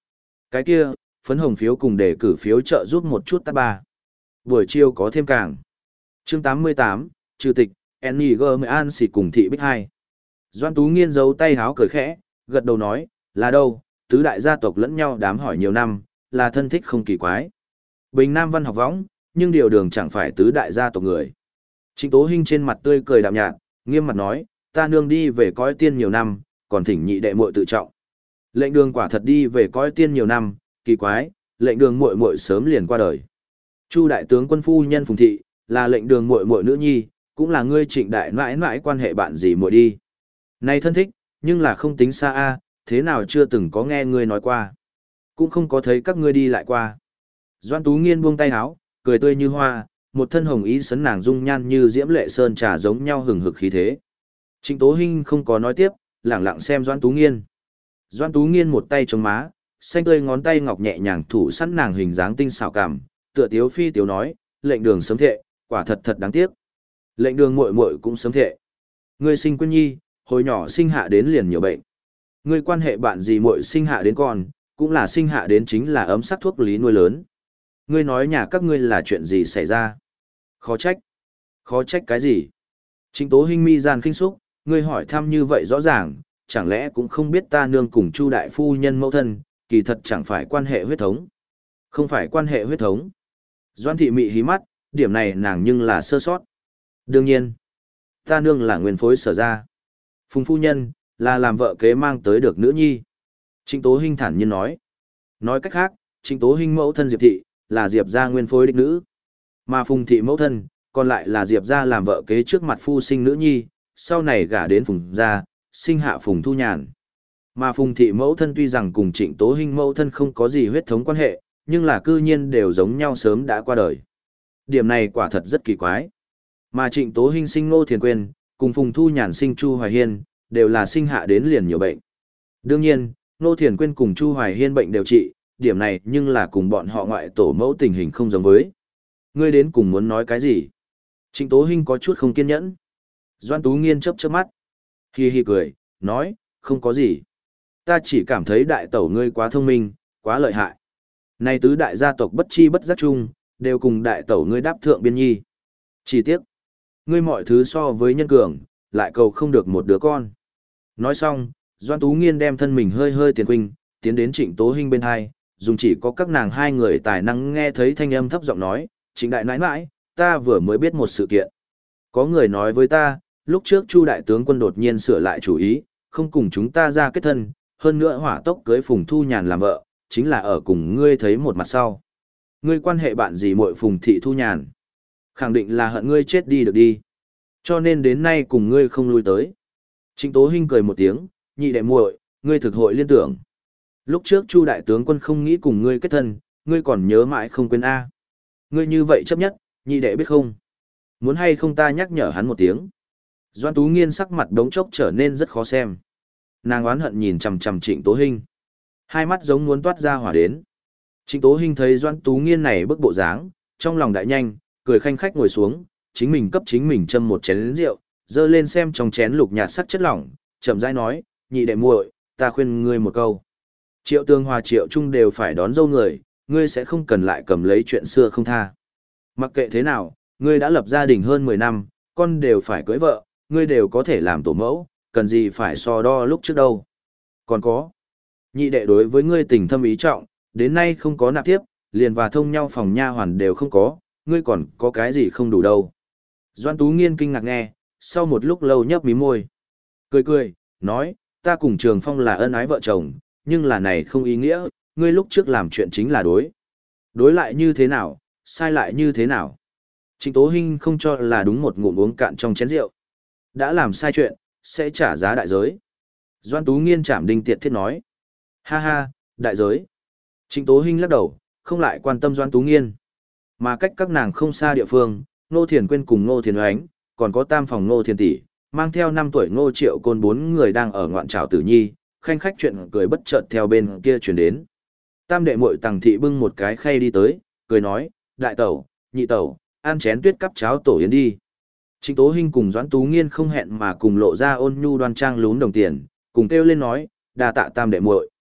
Cái kia, phấn hồng phiếu cùng đề cử phiếu trợ giúp một chút ta ba. Buổi chiều có thêm càng. Chương tám mươi tám, Trừ tịch, Annie An xỉ cùng thị bích hai. Doan Tú Nghiên giấu tay háo cười khẽ, gật đầu nói, là đâu, tứ đại gia tộc lẫn nhau đám hỏi nhiều năm, là thân thích không kỳ quái. Bình Nam văn học võng, nhưng điều đường chẳng phải tứ đại gia tộc người. Trịnh Tố Hinh trên mặt tươi cười đạm nhạt, nghiêm mặt nói, ta nương đi về cõi tiên nhiều năm, còn thỉnh nhị đệ muội tự trọng. Lệnh đường quả thật đi về cõi tiên nhiều năm, kỳ quái, lệnh đường muội muội sớm liền qua đời. Chu đại tướng quân phu nhân Phùng thị, là lệnh đường muội muội nữ nhi, cũng là ngươi Trịnh đại mãi mãi quan hệ bạn gì muội đi. Này thân thích, nhưng là không tính xa a, thế nào chưa từng có nghe ngươi nói qua. Cũng không có thấy các ngươi đi lại qua. Doan Tú Nghiên buông tay áo, cười tươi như hoa, một thân hồng ý sấn nàng dung nhan như diễm lệ sơn trà giống nhau hừng hực khí thế. Trịnh Tố Hinh không có nói tiếp, lẳng lặng xem Doan Tú Nghiên. Doan Tú Nghiên một tay chống má, xanh tươi ngón tay ngọc nhẹ nhàng thủ sẵn nàng hình dáng tinh xảo cảm, tựa tiếu phi tiếu nói, lệnh đường sớm thệ, quả thật thật đáng tiếc. Lệnh đường muội muội cũng sớm thệ. Ngươi sinh quyên nhi, hồi nhỏ sinh hạ đến liền nhiều bệnh. Ngươi quan hệ bạn gì muội sinh hạ đến con, cũng là sinh hạ đến chính là ấm sắc thuốc lý nuôi lớn. Ngươi nói nhà các ngươi là chuyện gì xảy ra? Khó trách. Khó trách cái gì? Trịnh Tố Hinh mi gian khinh xúc, ngươi hỏi thăm như vậy rõ ràng, chẳng lẽ cũng không biết ta nương cùng Chu đại phu nhân mẫu thân, kỳ thật chẳng phải quan hệ huyết thống. Không phải quan hệ huyết thống. Doan thị mị hí mắt, điểm này nàng nhưng là sơ sót. Đương nhiên, ta nương là nguyên phối sở ra. Phùng phu nhân, là làm vợ kế mang tới được nữ nhi. Trịnh Tố Hinh thản nhiên nói. Nói cách khác, Trịnh Tố Hinh mẫu thân Diệp thị, là Diệp gia nguyên phối đích nữ. Mà Phùng thị mẫu thân, còn lại là Diệp gia làm vợ kế trước mặt phu sinh nữ nhi, sau này gả đến Phùng gia, sinh hạ Phùng Thu Nhàn. Mà Phùng thị mẫu thân tuy rằng cùng Trịnh Tố Hinh mẫu thân không có gì huyết thống quan hệ, nhưng là cư nhiên đều giống nhau sớm đã qua đời. Điểm này quả thật rất kỳ quái. Mà Trịnh Tố Hinh sinh Ngô Thiền Quyên, cùng Phùng Thu Nhàn sinh Chu Hoài Hiên, đều là sinh hạ đến liền nhiều bệnh. Đương nhiên, Ngô Thiền Quyên cùng Chu Hoài Hiên bệnh đều trị, điểm này nhưng là cùng bọn họ ngoại tổ mẫu tình hình không giống với. Ngươi đến cùng muốn nói cái gì? Trịnh Tố Hinh có chút không kiên nhẫn. Doan Tú Nghiên chớp chớp mắt. Hi hi cười, nói, không có gì. Ta chỉ cảm thấy đại tẩu ngươi quá thông minh, quá lợi hại. Này tứ đại gia tộc bất chi bất giác chung, đều cùng đại tẩu ngươi đáp thượng biên nhi. Chỉ tiếc, ngươi mọi thứ so với nhân cường, lại cầu không được một đứa con. Nói xong, Doan Tú Nghiên đem thân mình hơi hơi tiền khuynh, tiến đến Trịnh Tố Hinh bên hai, dùng chỉ có các nàng hai người tài năng nghe thấy thanh âm thấp giọng nói, Trịnh đại nãi nãi, ta vừa mới biết một sự kiện. Có người nói với ta, lúc trước Chu đại tướng quân đột nhiên sửa lại chủ ý, không cùng chúng ta ra kết thân, hơn nữa hỏa tốc cưới Phùng Thu Nhàn làm vợ, chính là ở cùng ngươi thấy một mặt sau. Ngươi quan hệ bạn gì muội Phùng thị Thu Nhàn? Khẳng định là hận ngươi chết đi được đi. Cho nên đến nay cùng ngươi không lui tới. Trịnh Tố Hinh cười một tiếng, nhị đệ muội, ngươi thực hội liên tưởng. Lúc trước Chu đại tướng quân không nghĩ cùng ngươi kết thân, ngươi còn nhớ mãi không quên a. Ngươi như vậy chấp nhất, nhị đệ biết không? Muốn hay không ta nhắc nhở hắn một tiếng. Doan Tú Nghiên sắc mặt đống chốc trở nên rất khó xem. Nàng oán hận nhìn chằm chằm Trịnh Tố Hinh. Hai mắt giống muốn toát ra hỏa đến. Trịnh Tố Hinh thấy Doan Tú Nghiên này bức bộ dáng, trong lòng đại nhanh, cười khanh khách ngồi xuống, chính mình cấp chính mình châm một chén rượu, dơ lên xem trong chén lục nhạt sắc chất lỏng, chậm rãi nói, nhị đệ muội, ta khuyên ngươi một câu. Triệu Tương Hòa Triệu Trung đều phải đón dâu người, ngươi sẽ không cần lại cầm lấy chuyện xưa không tha. Mặc kệ thế nào, ngươi đã lập gia đình hơn mười năm, con đều phải cưới vợ, ngươi đều có thể làm tổ mẫu, cần gì phải so đo lúc trước đâu. Còn có, nhị đệ đối với ngươi tình thâm ý trọng, đến nay không có nạp tiếp, liền và thông nhau phòng nha hoàn đều không có, ngươi còn có cái gì không đủ đâu. Doan Tú Nghiên kinh ngạc nghe, sau một lúc lâu nhấp mí môi. Cười cười, nói, ta cùng Trường Phong là ân ái vợ chồng, nhưng là này không ý nghĩa, ngươi lúc trước làm chuyện chính là đối. Đối lại như thế nào, sai lại như thế nào. Trịnh Tố Hinh không cho là đúng một ngụm uống cạn trong chén rượu. Đã làm sai chuyện, sẽ trả giá đại giới. Doan Tú Nghiên chạm đinh tiệt thiết nói. Ha ha, đại giới. Trịnh Tố Hinh lắc đầu, không lại quan tâm Doan Tú Nghiên. Mà cách các nàng không xa địa phương, Ngô Thiền Quyên cùng Ngô Thiền Oánh, còn có tam phòng Ngô Thiền Tỷ, mang theo năm tuổi Ngô Triệu Côn bốn người đang ở ngoạn trảo tử nhi, khanh khách chuyện cười bất chợt theo bên kia chuyển đến. Tam đệ muội Tằng thị bưng một cái khay đi tới, cười nói, đại tẩu, nhị tẩu, ăn chén tuyết cắp cháo tổ yến đi. Trịnh Tố Hinh cùng Doãn Tú Nghiên không hẹn mà cùng lộ ra ôn nhu đoan trang lún đồng tiền, cùng kêu lên nói, đa tạ tam đệ muội.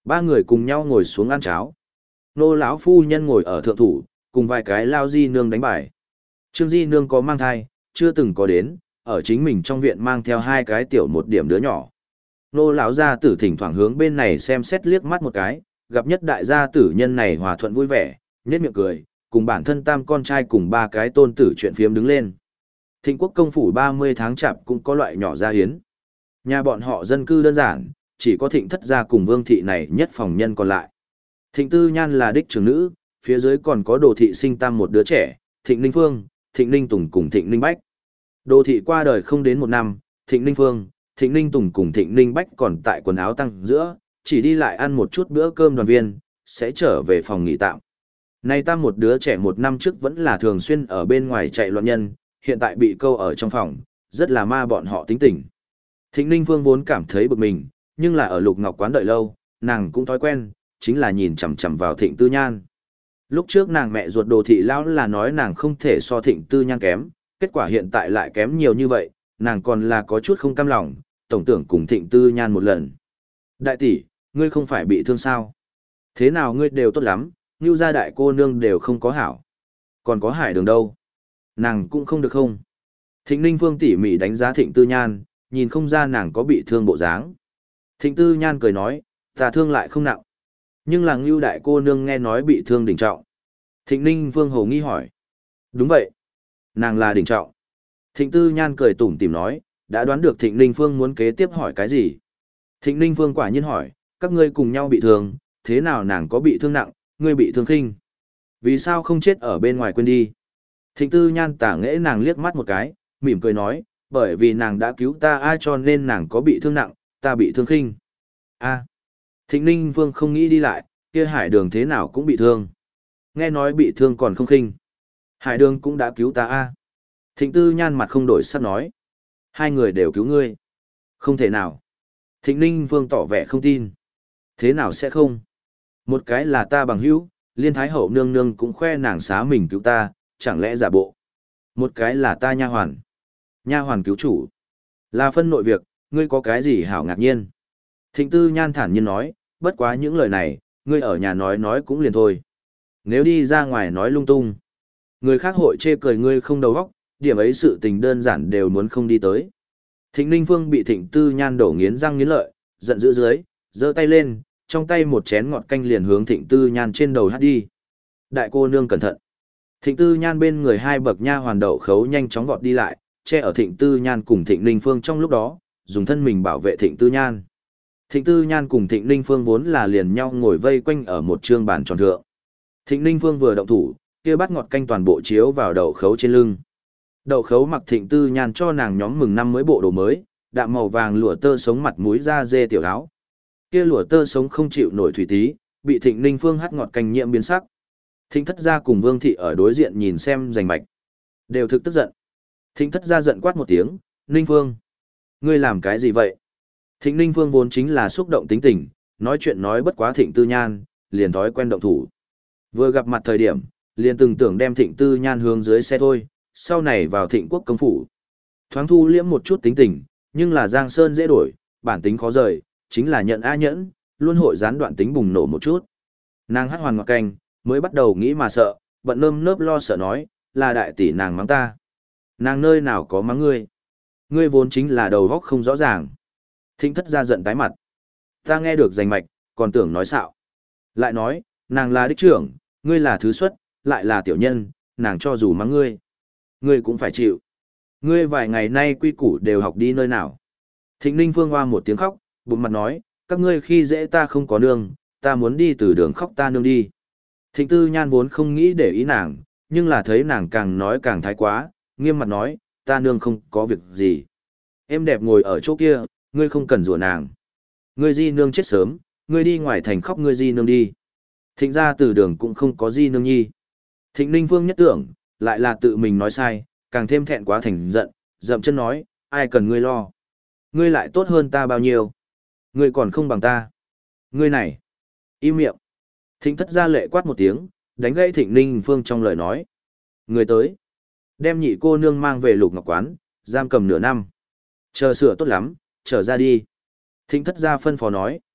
Ba người cùng nhau ngồi xuống ăn cháo. Nô lão phu nhân ngồi ở thượng thủ, cùng vài cái lao di nương đánh bài. Trương di nương có mang thai, chưa từng có đến, ở chính mình trong viện mang theo hai cái tiểu một điểm đứa nhỏ. Nô lão gia tử thỉnh thoảng hướng bên này xem xét liếc mắt một cái, gặp nhất đại gia tử nhân này hòa thuận vui vẻ, nhếch miệng cười, cùng bản thân tam con trai cùng ba cái tôn tử chuyện phiếm đứng lên. Thịnh quốc công phủ ba mươi tháng chạp cũng có loại nhỏ gia hiến. Nhà bọn họ dân cư đơn giản, chỉ có thịnh thất gia cùng vương thị này nhất phòng nhân còn lại. Thịnh tư nhan là đích trưởng nữ, phía dưới còn có đồ thị sinh tam một đứa trẻ, thịnh ninh phương, thịnh ninh tùng cùng thịnh ninh bách. Đồ thị qua đời không đến một năm, thịnh ninh phương, thịnh ninh tùng cùng thịnh ninh bách còn tại quần áo tăng giữa, chỉ đi lại ăn một chút bữa cơm đoàn viên, sẽ trở về phòng nghỉ tạm. Nay tam một đứa trẻ một năm trước vẫn là thường xuyên ở bên ngoài chạy loạn nhân, hiện tại bị câu ở trong phòng, rất là ma bọn họ tính tình. Thịnh ninh phương vốn cảm thấy bực mình, nhưng là ở lục ngọc quán đợi lâu, nàng cũng thói quen, chính là nhìn chằm chằm vào thịnh tư nhan. Lúc trước nàng mẹ ruột đồ thị lão là nói nàng không thể so thịnh tư nhan kém, kết quả hiện tại lại kém nhiều như vậy, nàng còn là có chút không cam lòng, tổng tưởng cùng thịnh tư nhan một lần. Đại tỷ, ngươi không phải bị thương sao? Thế nào ngươi đều tốt lắm, như gia đại cô nương đều không có hảo. Còn có hải đường đâu? Nàng cũng không được không? Thịnh ninh phương tỉ mỉ đánh giá thịnh tư nhan, nhìn không ra nàng có bị thương bộ dáng. Thịnh tư nhan cười nói, ta thương lại không nặng. Nhưng là ngưu đại cô nương nghe nói bị thương đỉnh trọng. Thịnh ninh phương hồ nghi hỏi. Đúng vậy. Nàng là đỉnh trọng. Thịnh tư nhan cười tủm tỉm nói, đã đoán được thịnh ninh phương muốn kế tiếp hỏi cái gì. Thịnh ninh phương quả nhiên hỏi, các ngươi cùng nhau bị thương, thế nào nàng có bị thương nặng, ngươi bị thương khinh. Vì sao không chết ở bên ngoài quên đi. Thịnh tư nhan tả nghễ nàng liếc mắt một cái, mỉm cười nói, bởi vì nàng đã cứu ta ai cho nên nàng có bị thương nặng, ta bị thương khinh. A. Thịnh ninh phương không nghĩ đi lại, kia hải đường thế nào cũng bị thương. Nghe nói bị thương còn không khinh. Hải đường cũng đã cứu ta a. Thịnh tư nhan mặt không đổi sắc nói. Hai người đều cứu ngươi. Không thể nào. Thịnh ninh phương tỏ vẻ không tin. Thế nào sẽ không? Một cái là ta bằng hữu, liên thái hậu nương nương cũng khoe nàng xá mình cứu ta, chẳng lẽ giả bộ. Một cái là ta nha hoàn. Nha hoàn cứu chủ. Là phân nội việc, ngươi có cái gì hảo ngạc nhiên. Thịnh tư nhan thản nhiên nói, bất quá những lời này, ngươi ở nhà nói nói cũng liền thôi. Nếu đi ra ngoài nói lung tung, người khác hội chê cười ngươi không đầu óc, điểm ấy sự tình đơn giản đều muốn không đi tới. Thịnh ninh phương bị thịnh tư nhan đổ nghiến răng nghiến lợi, giận dữ dưới, giơ tay lên, trong tay một chén ngọt canh liền hướng thịnh tư nhan trên đầu hát đi. Đại cô nương cẩn thận. Thịnh tư nhan bên người hai bậc nha hoàn đậu khấu nhanh chóng vọt đi lại, che ở thịnh tư nhan cùng thịnh ninh phương trong lúc đó, dùng thân mình bảo vệ thịnh tư nhan. Thịnh tư nhan cùng thịnh ninh phương vốn là liền nhau ngồi vây quanh ở một trương bàn tròn thượng. Thịnh ninh phương vừa động thủ, kia bát ngọt canh toàn bộ chiếu vào đậu khấu trên lưng. Đậu khấu mặc thịnh tư nhan cho nàng nhóm mừng năm mới bộ đồ mới, đạm màu vàng lụa tơ sống mặt mũi da dê tiểu áo. Kia lụa tơ sống không chịu nổi thủy tí, bị thịnh ninh phương hát ngọt canh nhiễm biến sắc. Thịnh thất gia cùng vương thị ở đối diện nhìn xem rành mạch. Đều thực tức giận. Thịnh thất gia giận quát một tiếng, ninh phương. Ngươi làm cái gì vậy? Thịnh ninh phương vốn chính là xúc động tính tình, nói chuyện nói bất quá thịnh tư nhan, liền thói quen động thủ. Vừa gặp mặt thời điểm, liền từng tưởng đem thịnh tư nhan hướng dưới xe thôi, sau này vào thịnh quốc công phủ. Thoáng thu liễm một chút tính tình, nhưng là giang sơn dễ đổi, bản tính khó rời, chính là nhận a nhẫn, luôn hội gián đoạn tính bùng nổ một chút. Nàng hát hoàn ngọt canh, mới bắt đầu nghĩ mà sợ, bận nơm nớp lo sợ nói, là đại tỷ nàng mắng ta. Nàng nơi nào có mắng ngươi? Ngươi vốn chính là đầu góc không rõ ràng. Thịnh thất gia giận tái mặt. Ta nghe được rành mạch, còn tưởng nói xạo. Lại nói, nàng là đích trưởng, ngươi là thứ xuất, lại là tiểu nhân, nàng cho dù mắng ngươi. Ngươi cũng phải chịu. Ngươi vài ngày nay quy củ đều học đi nơi nào. Thịnh ninh phương hoa một tiếng khóc, bụng mặt nói, các ngươi khi dễ ta không có nương, ta muốn đi từ đường khóc ta nương đi. Thịnh tư nhan vốn không nghĩ để ý nàng, nhưng là thấy nàng càng nói càng thái quá, nghiêm mặt nói, ta nương không có việc gì. Em đẹp ngồi ở chỗ kia, ngươi không cần rủa nàng. Ngươi di nương chết sớm, ngươi đi ngoài thành khóc ngươi di nương đi. Thịnh ra từ đường cũng không có di nương nhi. Thịnh ninh phương nhất tưởng, lại là tự mình nói sai, càng thêm thẹn quá thành giận, dậm chân nói, ai cần ngươi lo. Ngươi lại tốt hơn ta bao nhiêu. Ngươi còn không bằng ta. Ngươi này. Im miệng. Thịnh thất ra lệ quát một tiếng, đánh gãy thịnh ninh phương trong lời nói. Người tới. Đem nhị cô nương mang về lục ngọc quán, giam cầm nửa năm. Chờ sửa tốt lắm, trở ra đi. Thịnh thất ra phân phó nói.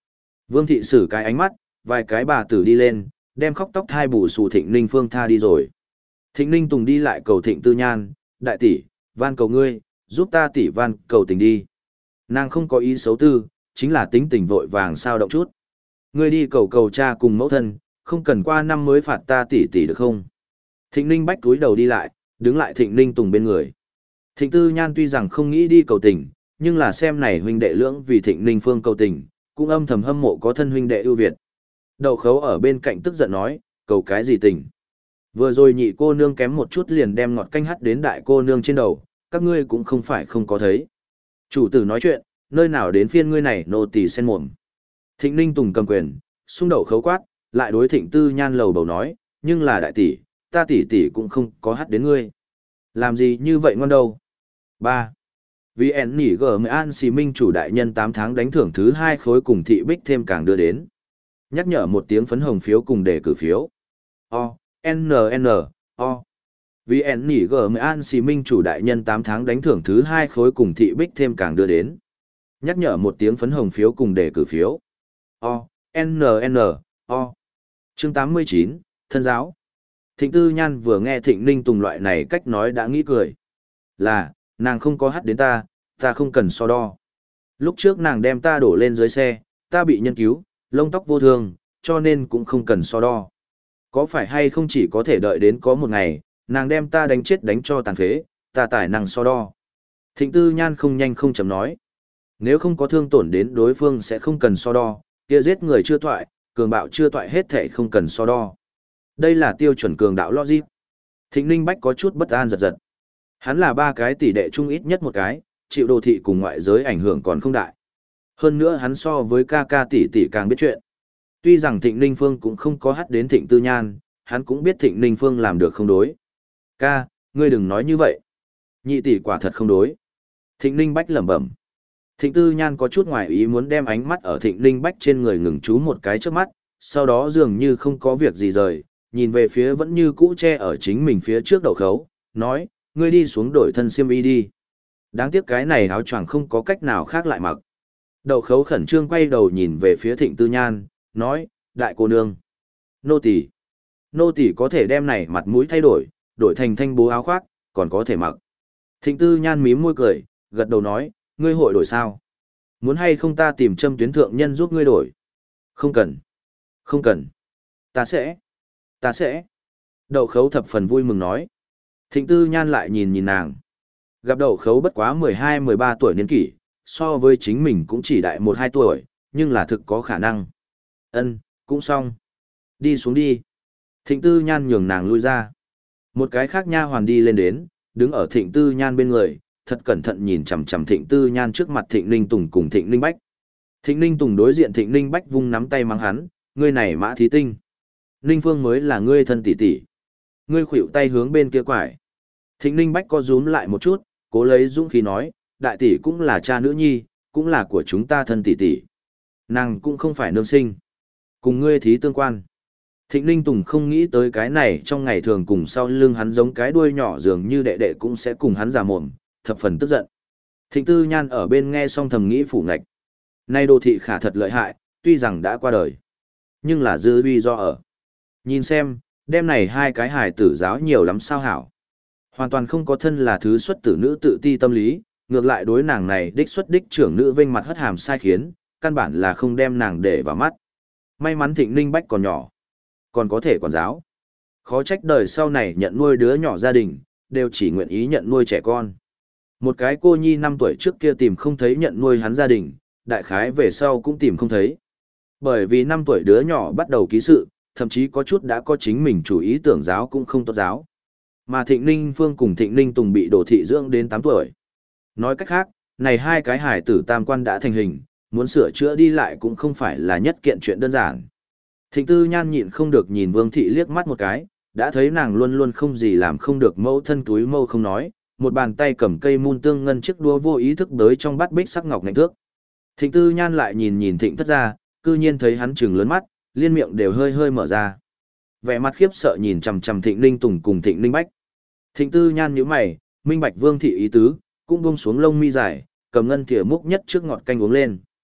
Vương thị sử cái ánh mắt, vài cái bà tử đi lên, đem khóc tóc thai bù xù Thịnh Ninh Phương tha đi rồi. Thịnh Ninh Tùng đi lại cầu Thịnh Tư Nhan, đại tỷ, van cầu ngươi, giúp ta tỷ van cầu tình đi. Nàng không có ý xấu tư, chính là tính tình vội vàng sao động chút. Ngươi đi cầu cầu cha cùng mẫu thân, không cần qua năm mới phạt ta tỷ tỷ được không? Thịnh Ninh bách túi đầu đi lại, đứng lại Thịnh Ninh Tùng bên người. Thịnh Tư Nhan tuy rằng không nghĩ đi cầu tình, nhưng là xem này huynh đệ lưỡng vì Thịnh Ninh Phương cầu tình, cũng âm thầm hâm mộ có thân huynh đệ ưu việt. Đậu khấu ở bên cạnh tức giận nói, cầu cái gì tình? Vừa rồi nhị cô nương kém một chút liền đem ngọt canh hắt đến đại cô nương trên đầu, các ngươi cũng không phải không có thấy. Chủ tử nói chuyện, nơi nào đến phiên ngươi này nô tỳ sen mồm. Thịnh Ninh Tùng cầm quyền, xung đậu khấu quát, lại đối Thịnh Tư Nhan lầu bầu nói, nhưng là đại tỷ, ta tỷ tỷ cũng không có hắt đến ngươi. Làm gì như vậy ngon đâu. ba. Vì ẻn nỉ gờ mới an xì minh chủ đại nhân tám tháng đánh thưởng thứ hai khối cùng thị bích thêm càng đưa đến. Nhắc nhở một tiếng phấn hồng phiếu cùng đề cử phiếu. O, N, N, O. Vì ẻn nỉ gờ mới an xì minh chủ đại nhân tám tháng đánh thưởng thứ hai khối cùng thị bích thêm càng đưa đến. Nhắc nhở một tiếng phấn hồng phiếu cùng đề cử phiếu. O, N, N, O. Chương tám mươi chín, Thân giáo. Thịnh Tư Nhan vừa nghe Thịnh Ninh Tùng loại này cách nói đã nghĩ cười. Là, nàng không có hắt đến ta, ta không cần so đo. Lúc trước nàng đem ta đổ lên dưới xe, ta bị nhân cứu, lông tóc vô thương, cho nên cũng không cần so đo. Có phải hay không chỉ có thể đợi đến có một ngày, nàng đem ta đánh chết đánh cho tàn phế, ta tài năng so đo. Thịnh Tư Nhan không nhanh không chậm nói. Nếu không có thương tổn đến đối phương sẽ không cần so đo, kia giết người chưa toại, cường bạo chưa toại hết thể không cần so đo. Đây là tiêu chuẩn cường đạo logic. Thịnh Ninh Bách có chút bất an giật giật. Hắn là ba cái tỷ đệ chung ít nhất một cái, chịu đô thị cùng ngoại giới ảnh hưởng còn không đại. Hơn nữa hắn so với ca ca tỷ tỷ càng biết chuyện. Tuy rằng Thịnh Ninh Phương cũng không có hắt đến Thịnh Tư Nhan, hắn cũng biết Thịnh Ninh Phương làm được không đối. Ca, ngươi đừng nói như vậy. Nhị tỷ quả thật không đối. Thịnh Ninh Bách lẩm bẩm. Thịnh Tư Nhan có chút ngoài ý muốn đem ánh mắt ở Thịnh Ninh Bách trên người ngừng chú một cái trước mắt, sau đó dường như không có việc gì rời, nhìn về phía vẫn như cũ che ở chính mình phía trước đầu khấu, nói, ngươi đi xuống đổi thân xiêm y đi. Đáng tiếc cái này áo choàng không có cách nào khác lại mặc. Đậu khấu khẩn trương quay đầu nhìn về phía Thịnh Tư Nhan, nói, đại cô nương. Nô tỳ, nô tỳ có thể đem này mặt mũi thay đổi, đổi thành thanh bố áo khoác, còn có thể mặc. Thịnh Tư Nhan mím môi cười, gật đầu nói, ngươi hội đổi sao? Muốn hay không ta tìm châm tuyến thượng nhân giúp ngươi đổi? Không cần. Không cần. Ta sẽ. Ta sẽ. Đậu khấu thập phần vui mừng nói. Thịnh Tư Nhan lại nhìn nhìn nàng. Gặp đậu khấu bất quá mười hai mười ba tuổi niên kỷ, so với chính mình cũng chỉ đại một hai tuổi, nhưng là thực có khả năng. Ân, cũng xong. Đi xuống đi. Thịnh Tư Nhan nhường nàng lui ra. Một cái khác nha hoàn đi lên đến, đứng ở Thịnh Tư Nhan bên người, thật cẩn thận nhìn chằm chằm Thịnh Tư Nhan trước mặt Thịnh Ninh Tùng cùng Thịnh Ninh Bách. Thịnh Ninh Tùng đối diện Thịnh Ninh Bách vung nắm tay mắng hắn, ngươi này Mã Thí Tinh. Ninh Phương mới là ngươi thân tỷ tỷ. Ngươi khuỵu tay hướng bên kia quải. Thịnh Ninh Bách co rúm lại một chút, cố lấy dũng khí nói, đại tỷ cũng là cha nữ nhi, cũng là của chúng ta thân tỷ tỷ. Nàng cũng không phải nương sinh. Cùng ngươi thí tương quan. Thịnh Ninh Tùng không nghĩ tới cái này trong ngày thường cùng sau lưng hắn giống cái đuôi nhỏ dường như đệ đệ cũng sẽ cùng hắn giả mồm, thập phần tức giận. Thịnh Tư Nhan ở bên nghe xong thầm nghĩ phủ ngạch. Nay đô thị khả thật lợi hại, tuy rằng đã qua đời. Nhưng là dư uy do ở. Nhìn xem, đêm này hai cái hài tử giáo nhiều lắm sao hảo. Hoàn toàn không có thân là thứ xuất tử nữ tự ti tâm lý, ngược lại đối nàng này đích xuất đích trưởng nữ vênh mặt hất hàm sai khiến, căn bản là không đem nàng để vào mắt. May mắn Thịnh Ninh Bách còn nhỏ, còn có thể quản giáo. Khó trách đời sau này nhận nuôi đứa nhỏ gia đình, đều chỉ nguyện ý nhận nuôi trẻ con. Một cái cô nhi năm tuổi trước kia tìm không thấy nhận nuôi hắn gia đình, đại khái về sau cũng tìm không thấy. Bởi vì năm tuổi đứa nhỏ bắt đầu ký sự, thậm chí có chút đã có chính mình chủ ý tưởng giáo cũng không tốt giáo. Mà Thịnh Ninh Phương cùng Thịnh Ninh Tùng bị đổ thị dưỡng đến tám tuổi. Nói cách khác, này hai cái hải tử tam quan đã thành hình, muốn sửa chữa đi lại cũng không phải là nhất kiện chuyện đơn giản. Thịnh Tư Nhan nhịn không được nhìn Vương Thị liếc mắt một cái, đã thấy nàng luôn luôn không gì làm không được mẫu thân túi mâu không nói, một bàn tay cầm cây mun tương ngân chiếc đua vô ý thức đới trong bát bích sắc ngọc ngạnh thước. Thịnh Tư Nhan lại nhìn nhìn Thịnh Thất ra, cư nhiên thấy hắn trừng lớn mắt, liên miệng đều hơi hơi mở ra. Vẻ mặt khiếp sợ nhìn chằm chằm Thịnh Ninh Tùng cùng Thịnh Ninh Bách. Thịnh Tư Nhan nhíu mày, minh bạch Vương Thị ý tứ, cũng buông xuống lông mi dài, cầm ngân thìa múc nhất trước ngọt canh uống lên.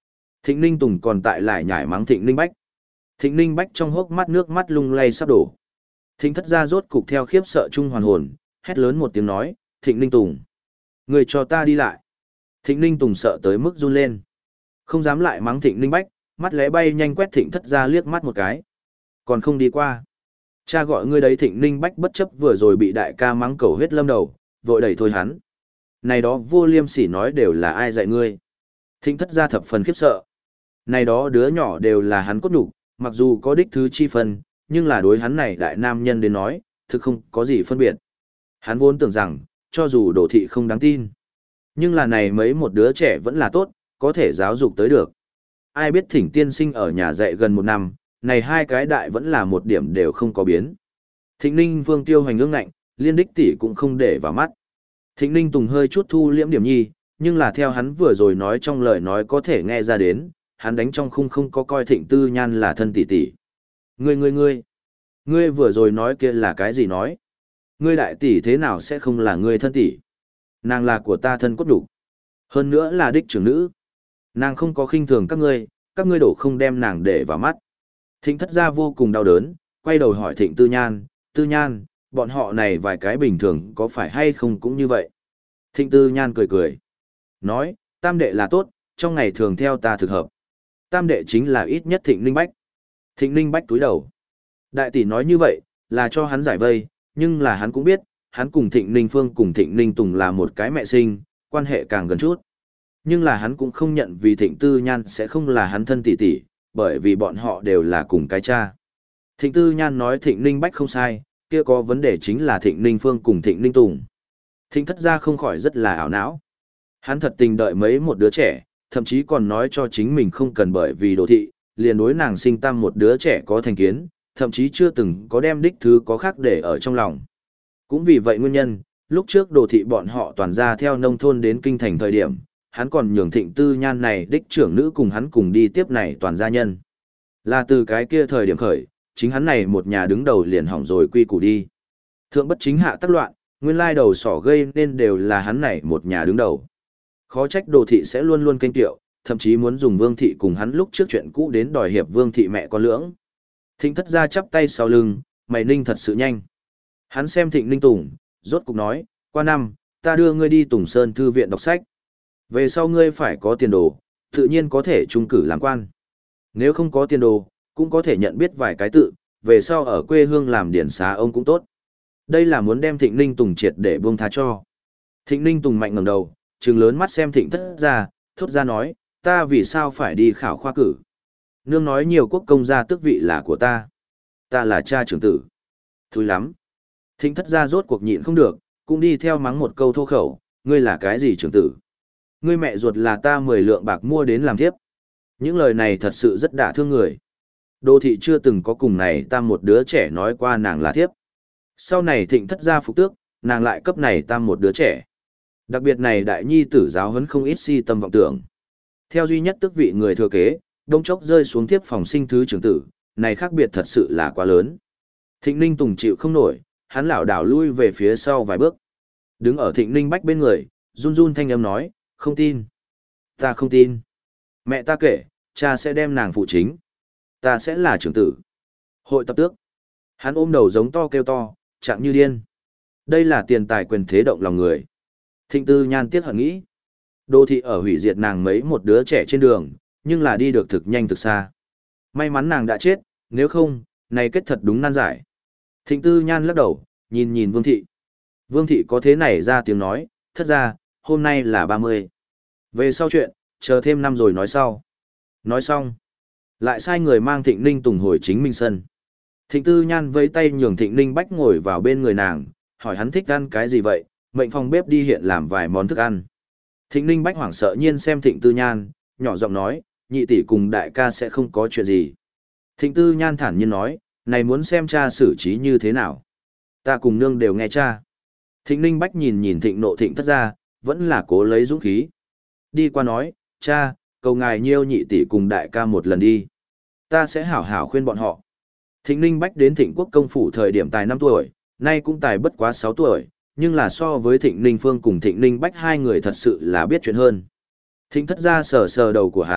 Thịnh Ninh Tùng còn tại lại nhải mắng Thịnh Ninh Bách. Thịnh Ninh Bách trong hốc mắt nước mắt lung lay sắp đổ. Thịnh thất gia rốt cục theo khiếp sợ chung hoàn hồn, hét lớn một tiếng nói, Thịnh Ninh Tùng. Người cho ta đi lại. Thịnh Ninh Tùng sợ tới mức run lên. Không dám lại mắng Thịnh Ninh Bách, mắt lẽ bay nhanh quét Thịnh thất gia liếc mắt một cái. Còn không đi qua. Cha gọi ngươi đấy. Thịnh Ninh Bách bất chấp vừa rồi bị đại ca mắng cầu huyết lâm đầu, vội đẩy thôi hắn. Này đó vô liêm sỉ nói đều là ai dạy ngươi. Thịnh thất gia thập phần khiếp sợ. Này đó đứa nhỏ đều là hắn cốt nhục, mặc dù có đích thứ chi phân, nhưng là đối hắn này đại nam nhân đến nói, thực không có gì phân biệt. Hắn vốn tưởng rằng, cho dù Đỗ thị không đáng tin, nhưng là này mấy một đứa trẻ vẫn là tốt, có thể giáo dục tới được. Ai biết Thỉnh tiên sinh ở nhà dạy gần một năm, này hai cái đại vẫn là một điểm đều không có biến. Thịnh Ninh Vương tiêu hoành ương ngạnh, liên đích tỷ cũng không để vào mắt. Thịnh Ninh Tùng hơi chút thu liễm điểm nhi, nhưng là theo hắn vừa rồi nói trong lời nói có thể nghe ra đến, hắn đánh trong khung không có coi Thịnh Tư Nhan là thân tỷ tỷ. Ngươi ngươi ngươi, ngươi vừa rồi nói kia là cái gì nói? Ngươi đại tỷ thế nào sẽ không là ngươi thân tỷ? Nàng là của ta thân cốt đủ. Hơn nữa là đích trưởng nữ. Nàng không có khinh thường các ngươi, các ngươi đổ không đem nàng để vào mắt. Thịnh thất gia vô cùng đau đớn, quay đầu hỏi Thịnh Tư Nhan, Tư Nhan, bọn họ này vài cái bình thường có phải hay không cũng như vậy. Thịnh Tư Nhan cười cười. Nói, tam đệ là tốt, trong ngày thường theo ta thực hợp. Tam đệ chính là ít nhất Thịnh Ninh Bách. Thịnh Ninh Bách túi đầu. Đại tỷ nói như vậy, là cho hắn giải vây, nhưng là hắn cũng biết, hắn cùng Thịnh Ninh Phương cùng Thịnh Ninh Tùng là một cái mẹ sinh, quan hệ càng gần chút. Nhưng là hắn cũng không nhận vì Thịnh Tư Nhan sẽ không là hắn thân tỷ tỷ, bởi vì bọn họ đều là cùng cái cha. Thịnh Tư Nhan nói Thịnh Ninh Bách không sai, kia có vấn đề chính là Thịnh Ninh Phương cùng Thịnh Ninh Tùng. Thịnh thất gia không khỏi rất là ảo não. Hắn thật tình đợi mấy một đứa trẻ, thậm chí còn nói cho chính mình không cần bởi vì Đỗ thị, liền đối nàng sinh tam một đứa trẻ có thành kiến, thậm chí chưa từng có đem đích thứ có khác để ở trong lòng. Cũng vì vậy nguyên nhân, lúc trước Đỗ thị bọn họ toàn ra theo nông thôn đến kinh thành thời điểm, hắn còn nhường Thịnh Tư Nhan này đích trưởng nữ cùng hắn cùng đi tiếp này toàn gia nhân. Là từ cái kia thời điểm khởi, chính hắn này một nhà đứng đầu liền hỏng rồi quy củ đi. Thượng bất chính hạ tắc loạn, nguyên lai đầu sỏ gây nên đều là hắn này một nhà đứng đầu. Khó trách Đỗ thị sẽ luôn luôn kênh tiệu, thậm chí muốn dùng Vương thị cùng hắn lúc trước chuyện cũ đến đòi hiệp Vương thị mẹ con lưỡng. Thịnh thất gia chắp tay sau lưng, mày ninh thật sự nhanh. Hắn xem Thịnh Ninh Tùng, rốt cục nói, qua năm, ta đưa ngươi đi Tùng Sơn Thư viện đọc sách. Về sau ngươi phải có tiền đồ, tự nhiên có thể trung cử làm quan. Nếu không có tiền đồ, cũng có thể nhận biết vài cái tự, về sau ở quê hương làm điển xá ông cũng tốt. Đây là muốn đem Thịnh Ninh Tùng triệt để buông tha cho. Thịnh Ninh Tùng mạnh ngẩng đầu, trừng lớn mắt xem Thịnh thất gia, thốt ra nói, ta vì sao phải đi khảo khoa cử. Nương nói nhiều quốc công gia tước vị là của ta. Ta là cha trưởng tử. Thúi lắm. Thịnh thất gia rốt cuộc nhịn không được, cũng đi theo mắng một câu thô khẩu, ngươi là cái gì trưởng tử? Ngươi mẹ ruột là ta mười lượng bạc mua đến làm thiếp. Những lời này thật sự rất đả thương người. Đỗ thị chưa từng có cùng này tam một đứa trẻ nói qua nàng là thiếp. Sau này Thịnh thất gia phục tước, nàng lại cấp này tam một đứa trẻ. Đặc biệt này đại nhi tử giáo huấn không ít si tâm vọng tưởng. Theo duy nhất tước vị người thừa kế, đông chốc rơi xuống thiếp phòng sinh thứ trưởng tử, này khác biệt thật sự là quá lớn. Thịnh Ninh Tùng chịu không nổi, hắn lảo đảo lui về phía sau vài bước. Đứng ở Thịnh Ninh Bách bên người, run run thanh âm nói, không tin. Ta không tin. Mẹ ta kể, cha sẽ đem nàng phụ chính. Ta sẽ là trưởng tử. Hội tập tước. Hắn ôm đầu giống to kêu to, chạm như điên. Đây là tiền tài quyền thế động lòng người. Thịnh Tư Nhan tiếc hận nghĩ. Đỗ thị ở hủy diệt nàng mấy một đứa trẻ trên đường, nhưng là đi được thực nhanh thực xa. May mắn nàng đã chết, nếu không, này kết thật đúng nan giải. Thịnh Tư Nhan lắc đầu, nhìn nhìn Vương thị. Vương thị có thế này ra tiếng nói, thất ra, hôm nay là ba mươi. Về sau chuyện, chờ thêm năm rồi nói sau. Nói xong, lại sai người mang Thịnh Ninh Tùng hồi chính minh sân. Thịnh Tư Nhan vẫy tay nhường Thịnh Ninh Bách ngồi vào bên người nàng, hỏi hắn thích ăn cái gì vậy, mệnh phòng bếp đi hiện làm vài món thức ăn. Thịnh Ninh Bách hoảng sợ nhiên xem Thịnh Tư Nhan, nhỏ giọng nói, nhị tỷ cùng đại ca sẽ không có chuyện gì. Thịnh Tư Nhan thản nhiên nói, này muốn xem cha xử trí như thế nào. Ta cùng nương đều nghe cha. Thịnh Ninh Bách nhìn nhìn Thịnh Nộ Thịnh thất ra, vẫn là cố lấy dũng khí. Đi qua nói, cha, cầu ngài nhiêu nhị tỷ cùng đại ca một lần đi. Ta sẽ hảo hảo khuyên bọn họ. Thịnh Ninh Bách đến Thịnh Quốc công phủ thời điểm tài năm tuổi, nay cũng tài bất quá sáu tuổi, nhưng là so với Thịnh Ninh Phương cùng Thịnh Ninh Bách hai người thật sự là biết chuyện hơn. Thịnh thất ra sờ sờ đầu của hắn,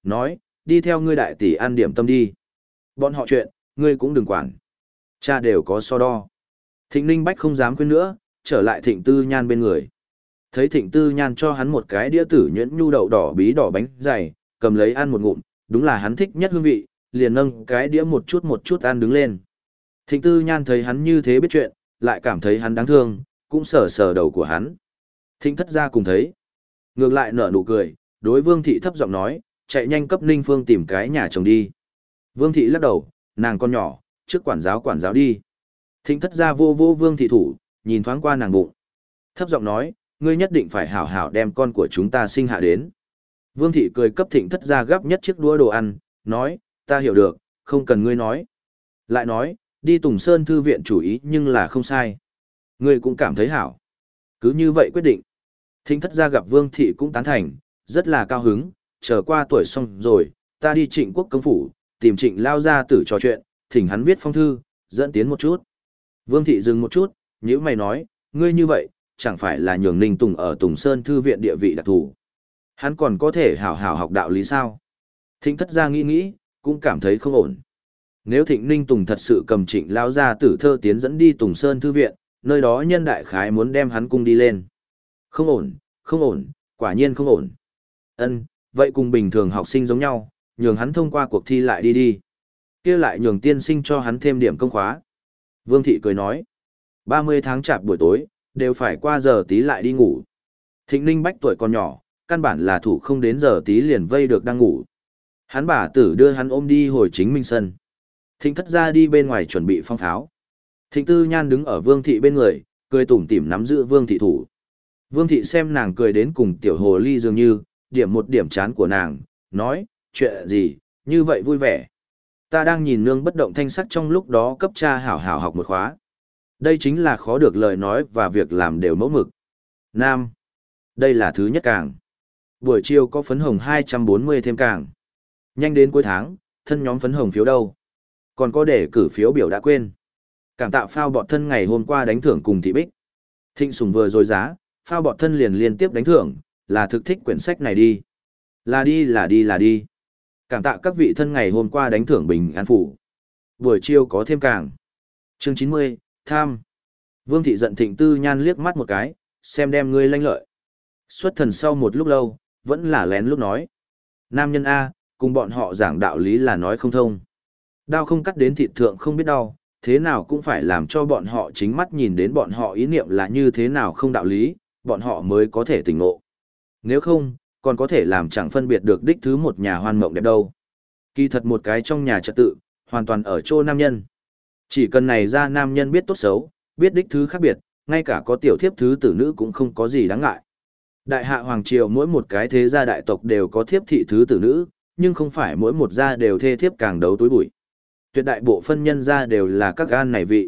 nói, đi theo ngươi đại tỷ ăn điểm tâm đi. Bọn họ chuyện, ngươi cũng đừng quản. Cha đều có so đo. Thịnh Ninh Bách không dám khuyên nữa, trở lại Thịnh Tư Nhan bên người. Thấy Thịnh Tư Nhan cho hắn một cái đĩa tử nhuyễn nhu đậu đỏ bí đỏ bánh dày, cầm lấy ăn một ngụm, đúng là hắn thích nhất hương vị, liền nâng cái đĩa một chút một chút ăn đứng lên. Thịnh Tư Nhan thấy hắn như thế biết chuyện, lại cảm thấy hắn đáng thương, cũng sờ sờ đầu của hắn. Thịnh thất gia cùng thấy. Ngược lại nở nụ cười, đối Vương Thị thấp giọng nói, chạy nhanh cấp Ninh Phương tìm cái nhà chồng đi. Vương Thị lắc đầu, nàng con nhỏ, trước quản giáo quản giáo đi. Thịnh thất gia vô vô Vương Thị thủ, nhìn thoáng qua nàng bụng. Thấp giọng nói, ngươi nhất định phải hảo hảo đem con của chúng ta sinh hạ đến. Vương Thị cười cấp Thịnh thất gia gắp nhất chiếc đũa đồ ăn, nói, ta hiểu được, không cần ngươi nói. Lại nói, đi Tùng Sơn Thư viện chủ ý nhưng là không sai. Ngươi cũng cảm thấy hảo. Cứ như vậy quyết định. Thịnh thất gia gặp Vương Thị cũng tán thành, rất là cao hứng, chờ qua tuổi xong rồi, ta đi Trịnh Quốc công phủ, tìm Trịnh lao gia tử trò chuyện, thỉnh hắn viết phong thư, dẫn tiến một chút. Vương Thị dừng một chút, nhíu mày nói, ngươi như vậy, chẳng phải là nhường Ninh Tùng ở Tùng Sơn Thư viện địa vị đặc thù. Hắn còn có thể hảo hảo học đạo lý sao? Thịnh thất gia nghĩ nghĩ, cũng cảm thấy không ổn. Nếu Thịnh Ninh Tùng thật sự cầm Trịnh lao gia tử thơ tiến dẫn đi Tùng Sơn Thư viện, nơi đó nhân đại khái muốn đem hắn cung đi lên. Không ổn, không ổn, quả nhiên không ổn. Ân, vậy cùng bình thường học sinh giống nhau, nhường hắn thông qua cuộc thi lại đi đi. Kia lại nhường tiên sinh cho hắn thêm điểm công khóa. Vương Thị cười nói, ba mươi tháng chạp buổi tối, đều phải qua giờ tí lại đi ngủ. Thịnh Ninh Bách tuổi còn nhỏ, căn bản là thủ không đến giờ tí liền vây được đang ngủ. Hắn bà tử đưa hắn ôm đi hồi chính minh sân. Thịnh thất gia đi bên ngoài chuẩn bị phong pháo. Thịnh Tư Nhan đứng ở Vương Thị bên người, cười tủm tỉm nắm giữ Vương Thị thủ. Vương Thị xem nàng cười đến cùng tiểu hồ ly dường như, điểm một điểm chán của nàng, nói, chuyện gì, như vậy vui vẻ. Ta đang nhìn nương bất động thanh sắc trong lúc đó cấp cha hảo hảo học một khóa. Đây chính là khó được lời nói và việc làm đều mẫu mực. Nam. Đây là thứ nhất càng. Buổi chiều có phấn hồng hai trăm bốn mươi thêm càng. Nhanh đến cuối tháng, thân nhóm phấn hồng phiếu đâu. Còn có để cử phiếu biểu đã quên. Cảm tạ phao bọt thân ngày hôm qua đánh thưởng cùng thị bích. Thịnh Sùng vừa rồi giá, phao bọt thân liền liên tiếp đánh thưởng, là thực thích quyển sách này đi. Là đi là đi là đi. Cảm tạ các vị thân ngày hôm qua đánh thưởng bình an phủ. Buổi chiều có thêm càng. Chương chín mươi, tham. Vương Thị giận Thịnh Tư Nhan liếc mắt một cái, xem đem ngươi lanh lợi. Xuất thần sau một lúc lâu, vẫn là lén lúc nói. Nam nhân A, cùng bọn họ giảng đạo lý là nói không thông. Đao không cắt đến thịt thượng không biết đau, thế nào cũng phải làm cho bọn họ chính mắt nhìn đến bọn họ ý niệm là như thế nào không đạo lý, bọn họ mới có thể tỉnh ngộ. Nếu không, còn có thể làm chẳng phân biệt được đích thứ một nhà hoan mộng đẹp đâu. Kỳ thật một cái trong nhà trật tự, hoàn toàn ở chỗ nam nhân. Chỉ cần này ra nam nhân biết tốt xấu, biết đích thứ khác biệt, ngay cả có tiểu thiếp thứ tử nữ cũng không có gì đáng ngại. Đại hạ hoàng triều mỗi một cái thế gia đại tộc đều có thiếp thị thứ tử nữ, nhưng không phải mỗi một gia đều thê thiếp càng đấu túi bụi. Tuyệt đại bộ phân nhân gia đều là các gan này vị.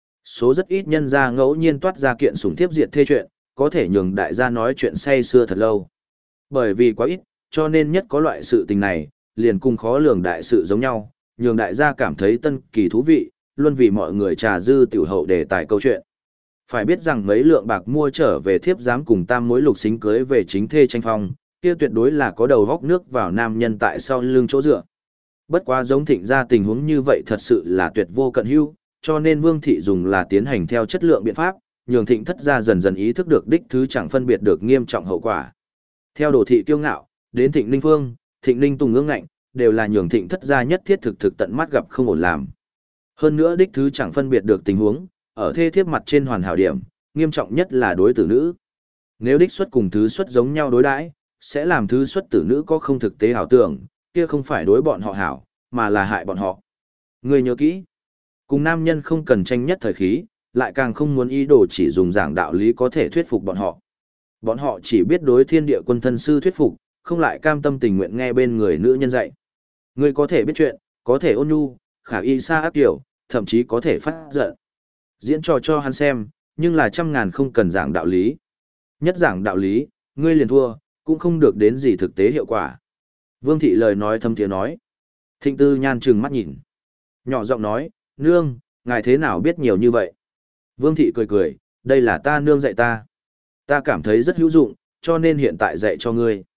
Số rất ít nhân gia ngẫu nhiên toát ra kiện sủng thiếp diệt thê chuyện, có thể nhường đại gia nói chuyện say xưa thật lâu. Bởi vì quá ít, cho nên nhất có loại sự tình này, liền cùng khó lường đại sự giống nhau, nhường đại gia cảm thấy tân kỳ thú vị, luôn vì mọi người trà dư tiểu hậu đề tài câu chuyện. Phải biết rằng mấy lượng bạc mua trở về thiếp dám cùng tam mối lục xính cưới về chính thê tranh phong, kia tuyệt đối là có đầu vóc nước vào nam nhân tại sau lưng chỗ dựa. Bất quá giống Thịnh gia tình huống như vậy thật sự là tuyệt vô cận hữu, cho nên Vương Thị dùng là tiến hành theo chất lượng biện pháp, nhường Thịnh thất gia dần dần ý thức được đích thứ chẳng phân biệt được nghiêm trọng hậu quả. Theo Đồ Thị kiêu ngạo, đến Thịnh Ninh Phương, Thịnh Ninh Tùng ương ngạnh, đều là nhường Thịnh thất gia nhất thiết thực thực tận mắt gặp không ổn làm. Hơn nữa đích thứ chẳng phân biệt được tình huống, ở thê thiếp mặt trên hoàn hảo điểm, nghiêm trọng nhất là đối tử nữ. Nếu đích xuất cùng thứ xuất giống nhau đối đãi, sẽ làm thứ xuất tử nữ có không thực tế hảo tưởng, kia không phải đối bọn họ hảo, mà là hại bọn họ. Người nhớ kỹ, cùng nam nhân không cần tranh nhất thời khí, lại càng không muốn ý đồ chỉ dùng giảng đạo lý có thể thuyết phục bọn họ. Bọn họ chỉ biết đối thiên địa quân thân sư thuyết phục, không lại cam tâm tình nguyện nghe bên người nữ nhân dạy. Người có thể biết chuyện, có thể ôn nhu, khả y xa áp kiểu, thậm chí có thể phát giận. Diễn trò cho hắn xem, nhưng là trăm ngàn không cần giảng đạo lý. Nhất giảng đạo lý, ngươi liền thua, cũng không được đến gì thực tế hiệu quả. Vương Thị lời nói thâm thiế nói. Thịnh Tư Nhan trừng mắt nhìn. Nhỏ giọng nói, nương, ngài thế nào biết nhiều như vậy? Vương Thị cười cười, đây là ta nương dạy ta. Ta cảm thấy rất hữu dụng, cho nên hiện tại dạy cho ngươi.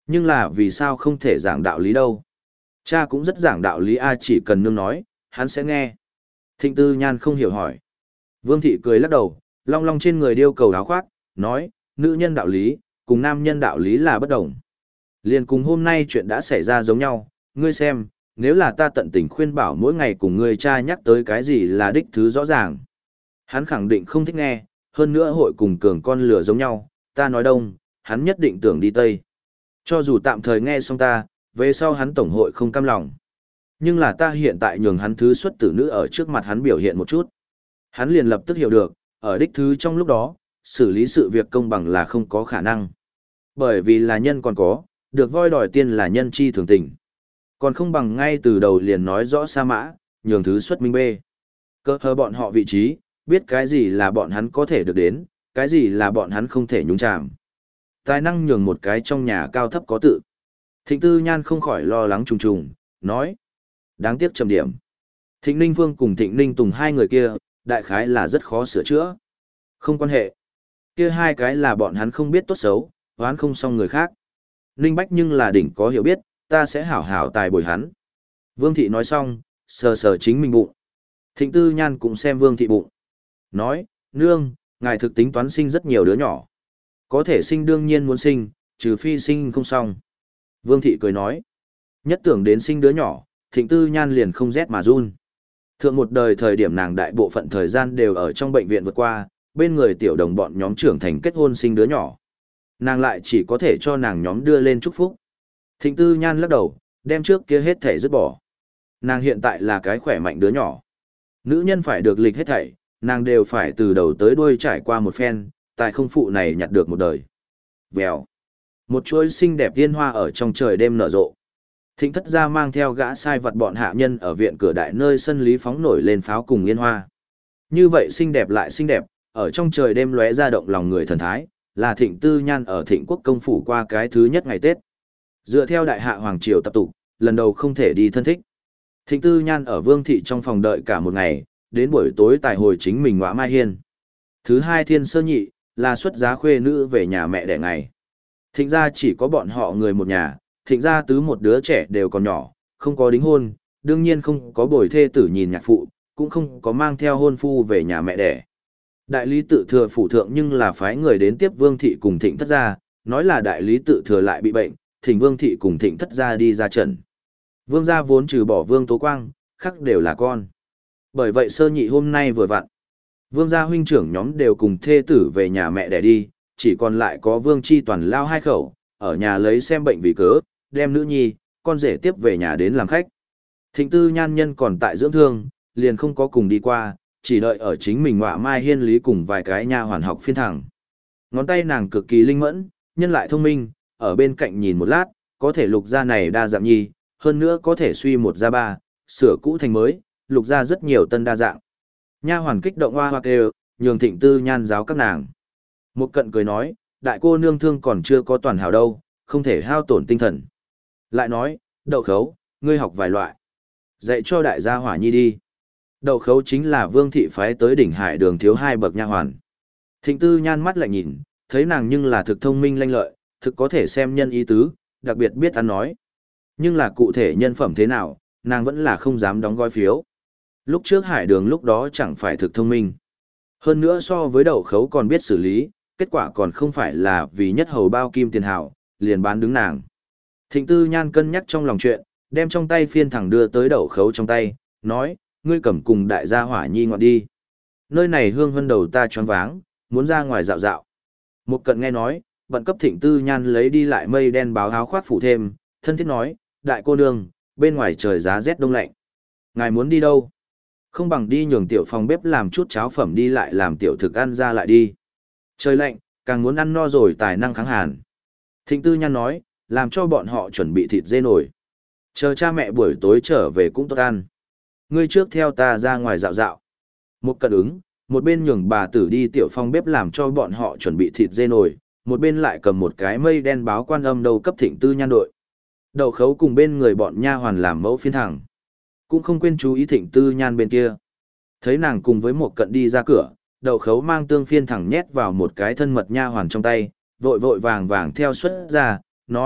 Nhưng là vì sao không thể giảng đạo lý đâu? Cha cũng rất giảng đạo lý a, chỉ cần nương nói, hắn sẽ nghe. Thịnh Tư Nhan không hiểu hỏi. Vương thị cười lắc đầu, long long trên người điêu cầu áo khoác, nói, nữ nhân đạo lý, cùng nam nhân đạo lý là bất đồng. Liền cùng hôm nay chuyện đã xảy ra giống nhau, ngươi xem, nếu là ta tận tình khuyên bảo mỗi ngày cùng ngươi cha nhắc tới cái gì là đích thứ rõ ràng. Hắn khẳng định không thích nghe, hơn nữa hội cùng cường con lửa giống nhau, ta nói đông, hắn nhất định tưởng đi tây. Cho dù tạm thời nghe xong ta, về sau hắn tổng hội không cam lòng. Nhưng là ta hiện tại nhường hắn thứ xuất tử nữ ở trước mặt hắn biểu hiện một chút. Hắn liền lập tức hiểu được, ở đích thứ trong lúc đó, xử lý sự việc công bằng là không có khả năng. Bởi vì là nhân còn có, được voi đòi tiên là nhân chi thường tình. Còn không bằng ngay từ đầu liền nói rõ sa mã, nhường thứ xuất minh bê. Cơ hờ bọn họ vị trí, biết cái gì là bọn hắn có thể được đến, cái gì là bọn hắn không thể nhúng chạm. Tài năng nhường một cái trong nhà cao thấp có tự. Thịnh Tư Nhan không khỏi lo lắng trùng trùng, nói. Đáng tiếc trầm điểm. Thịnh Ninh Vương cùng Thịnh Ninh Tùng hai người kia, đại khái là rất khó sửa chữa. Không quan hệ. Kia hai cái là bọn hắn không biết tốt xấu, hoán không xong người khác. Ninh Bách nhưng là đỉnh có hiểu biết, ta sẽ hảo hảo tài bồi hắn. Vương Thị nói xong, sờ sờ chính mình bụng. Thịnh Tư Nhan cũng xem Vương Thị bụng. Nói, nương, ngài thực tính toán sinh rất nhiều đứa nhỏ. Có thể sinh đương nhiên muốn sinh, trừ phi sinh không xong. Vương Thị cười nói, nhất tưởng đến sinh đứa nhỏ, Thịnh Tư Nhan liền không rét mà run. Thượng một đời thời điểm nàng đại bộ phận thời gian đều ở trong bệnh viện vượt qua, bên người tiểu đồng bọn nhóm trưởng thành kết hôn sinh đứa nhỏ. Nàng lại chỉ có thể cho nàng nhóm đưa lên chúc phúc. Thịnh Tư Nhan lắc đầu, đem trước kia hết thảy dứt bỏ. Nàng hiện tại là cái khỏe mạnh đứa nhỏ. Nữ nhân phải được lịch hết thảy, nàng đều phải từ đầu tới đuôi trải qua một phen, tại không phụ này nhặt được một đời. Vèo. Một chuỗi xinh đẹp tiên hoa ở trong trời đêm nở rộ. Thịnh Thất gia mang theo gã sai vật bọn hạ nhân ở viện cửa đại nơi sân lý phóng nổi lên pháo cùng yên hoa. Như vậy xinh đẹp lại xinh đẹp, ở trong trời đêm lóe ra động lòng người thần thái, là Thịnh Tư Nhan ở Thịnh Quốc công phủ qua cái thứ nhất ngày Tết. Dựa theo đại hạ hoàng triều tập tục, lần đầu không thể đi thân thích. Thịnh Tư Nhan ở Vương thị trong phòng đợi cả một ngày, đến buổi tối tài hồi chính mình Ngõa Mai Hiên. Thứ hai thiên sơ nhị, là xuất giá khuê nữ về nhà mẹ đẻ ngày. Thịnh gia chỉ có bọn họ người một nhà, Thịnh gia tứ một đứa trẻ đều còn nhỏ, không có đính hôn, đương nhiên không có bồi thê tử nhìn nhạc phụ, cũng không có mang theo hôn phu về nhà mẹ đẻ. Đại lý tự thừa phủ thượng nhưng là phái người đến tiếp Vương thị cùng Thịnh Thất gia, nói là đại lý tự thừa lại bị bệnh, Thịnh Vương thị cùng Thịnh Thất gia đi ra trận. Vương gia vốn trừ bỏ Vương Tố Quang, khác đều là con. Bởi vậy sơ nhị hôm nay vừa vặn. Vương gia huynh trưởng nhóm đều cùng thê tử về nhà mẹ đẻ đi, chỉ còn lại có Vương Chi Toàn lao hai khẩu, ở nhà lấy xem bệnh vì cớ, đem nữ nhi, con rể tiếp về nhà đến làm khách. Thịnh Tư Nhan nhân còn tại dưỡng thương, liền không có cùng đi qua, chỉ đợi ở chính mình Ngõa Mai Hiên lý cùng vài cái nha hoàn học phiên thẳng. Ngón tay nàng cực kỳ linh mẫn, nhân lại thông minh, ở bên cạnh nhìn một lát, có thể lục ra này đa dạng nhi, hơn nữa có thể suy một ra ba, sửa cũ thành mới, lục ra rất nhiều tân đa dạng. Nha hoàn kích động hoa hoa kêu, nhường Thịnh Tư Nhan giáo các nàng. Một cận cười nói, đại cô nương thương còn chưa có toàn hảo đâu, không thể hao tổn tinh thần. Lại nói, đậu khấu, ngươi học vài loại. Dạy cho đại gia hỏa nhi đi. Đậu khấu chính là Vương thị phái tới đỉnh hải đường thiếu hai bậc nha hoàn. Thịnh Tư Nhan mắt lại nhìn, thấy nàng nhưng là thực thông minh lanh lợi, thực có thể xem nhân ý tứ, đặc biệt biết ăn nói. Nhưng là cụ thể nhân phẩm thế nào, nàng vẫn là không dám đóng gói phiếu. Lúc trước hải đường lúc đó chẳng phải thực thông minh. Hơn nữa so với đậu khấu còn biết xử lý, kết quả còn không phải là vì nhất hầu bao kim tiền hảo, liền bán đứng nàng. Thịnh Tư Nhan cân nhắc trong lòng chuyện, đem trong tay phiên thẳng đưa tới đậu khấu trong tay, nói, ngươi cầm cùng đại gia hỏa nhi ngọt đi. Nơi này hương hơn đầu ta choáng váng, muốn ra ngoài dạo dạo. Một cận nghe nói, bận cấp Thịnh Tư Nhan lấy đi lại mây đen báo áo khoác phủ thêm, thân thiết nói, đại cô nương, bên ngoài trời giá rét đông lạnh. Ngài muốn đi đâu? Không bằng đi nhường tiểu phòng bếp làm chút cháo phẩm đi lại làm tiểu thực ăn ra lại đi. Trời lạnh, càng muốn ăn no rồi tài năng kháng hàn. Thịnh Tư Nhan nói, làm cho bọn họ chuẩn bị thịt dê nổi. Chờ cha mẹ buổi tối trở về cũng tốt ăn. Ngươi trước theo ta ra ngoài dạo dạo. Một cận ứng, một bên nhường bà tử đi tiểu phòng bếp làm cho bọn họ chuẩn bị thịt dê nổi, một bên lại cầm một cái mây đen báo quan âm đầu cấp Thịnh Tư Nhan đội. Đậu khấu cùng bên người bọn nha hoàn làm mẫu phiên thẳng. Cũng không quên chú ý Thịnh Tư Nhan bên kia. Thấy nàng cùng với một cận đi ra cửa, đậu khấu mang tương phiên thẳng nhét vào một cái thân mật nha hoàn trong tay, vội vội vàng vàng theo xuất ra, nói,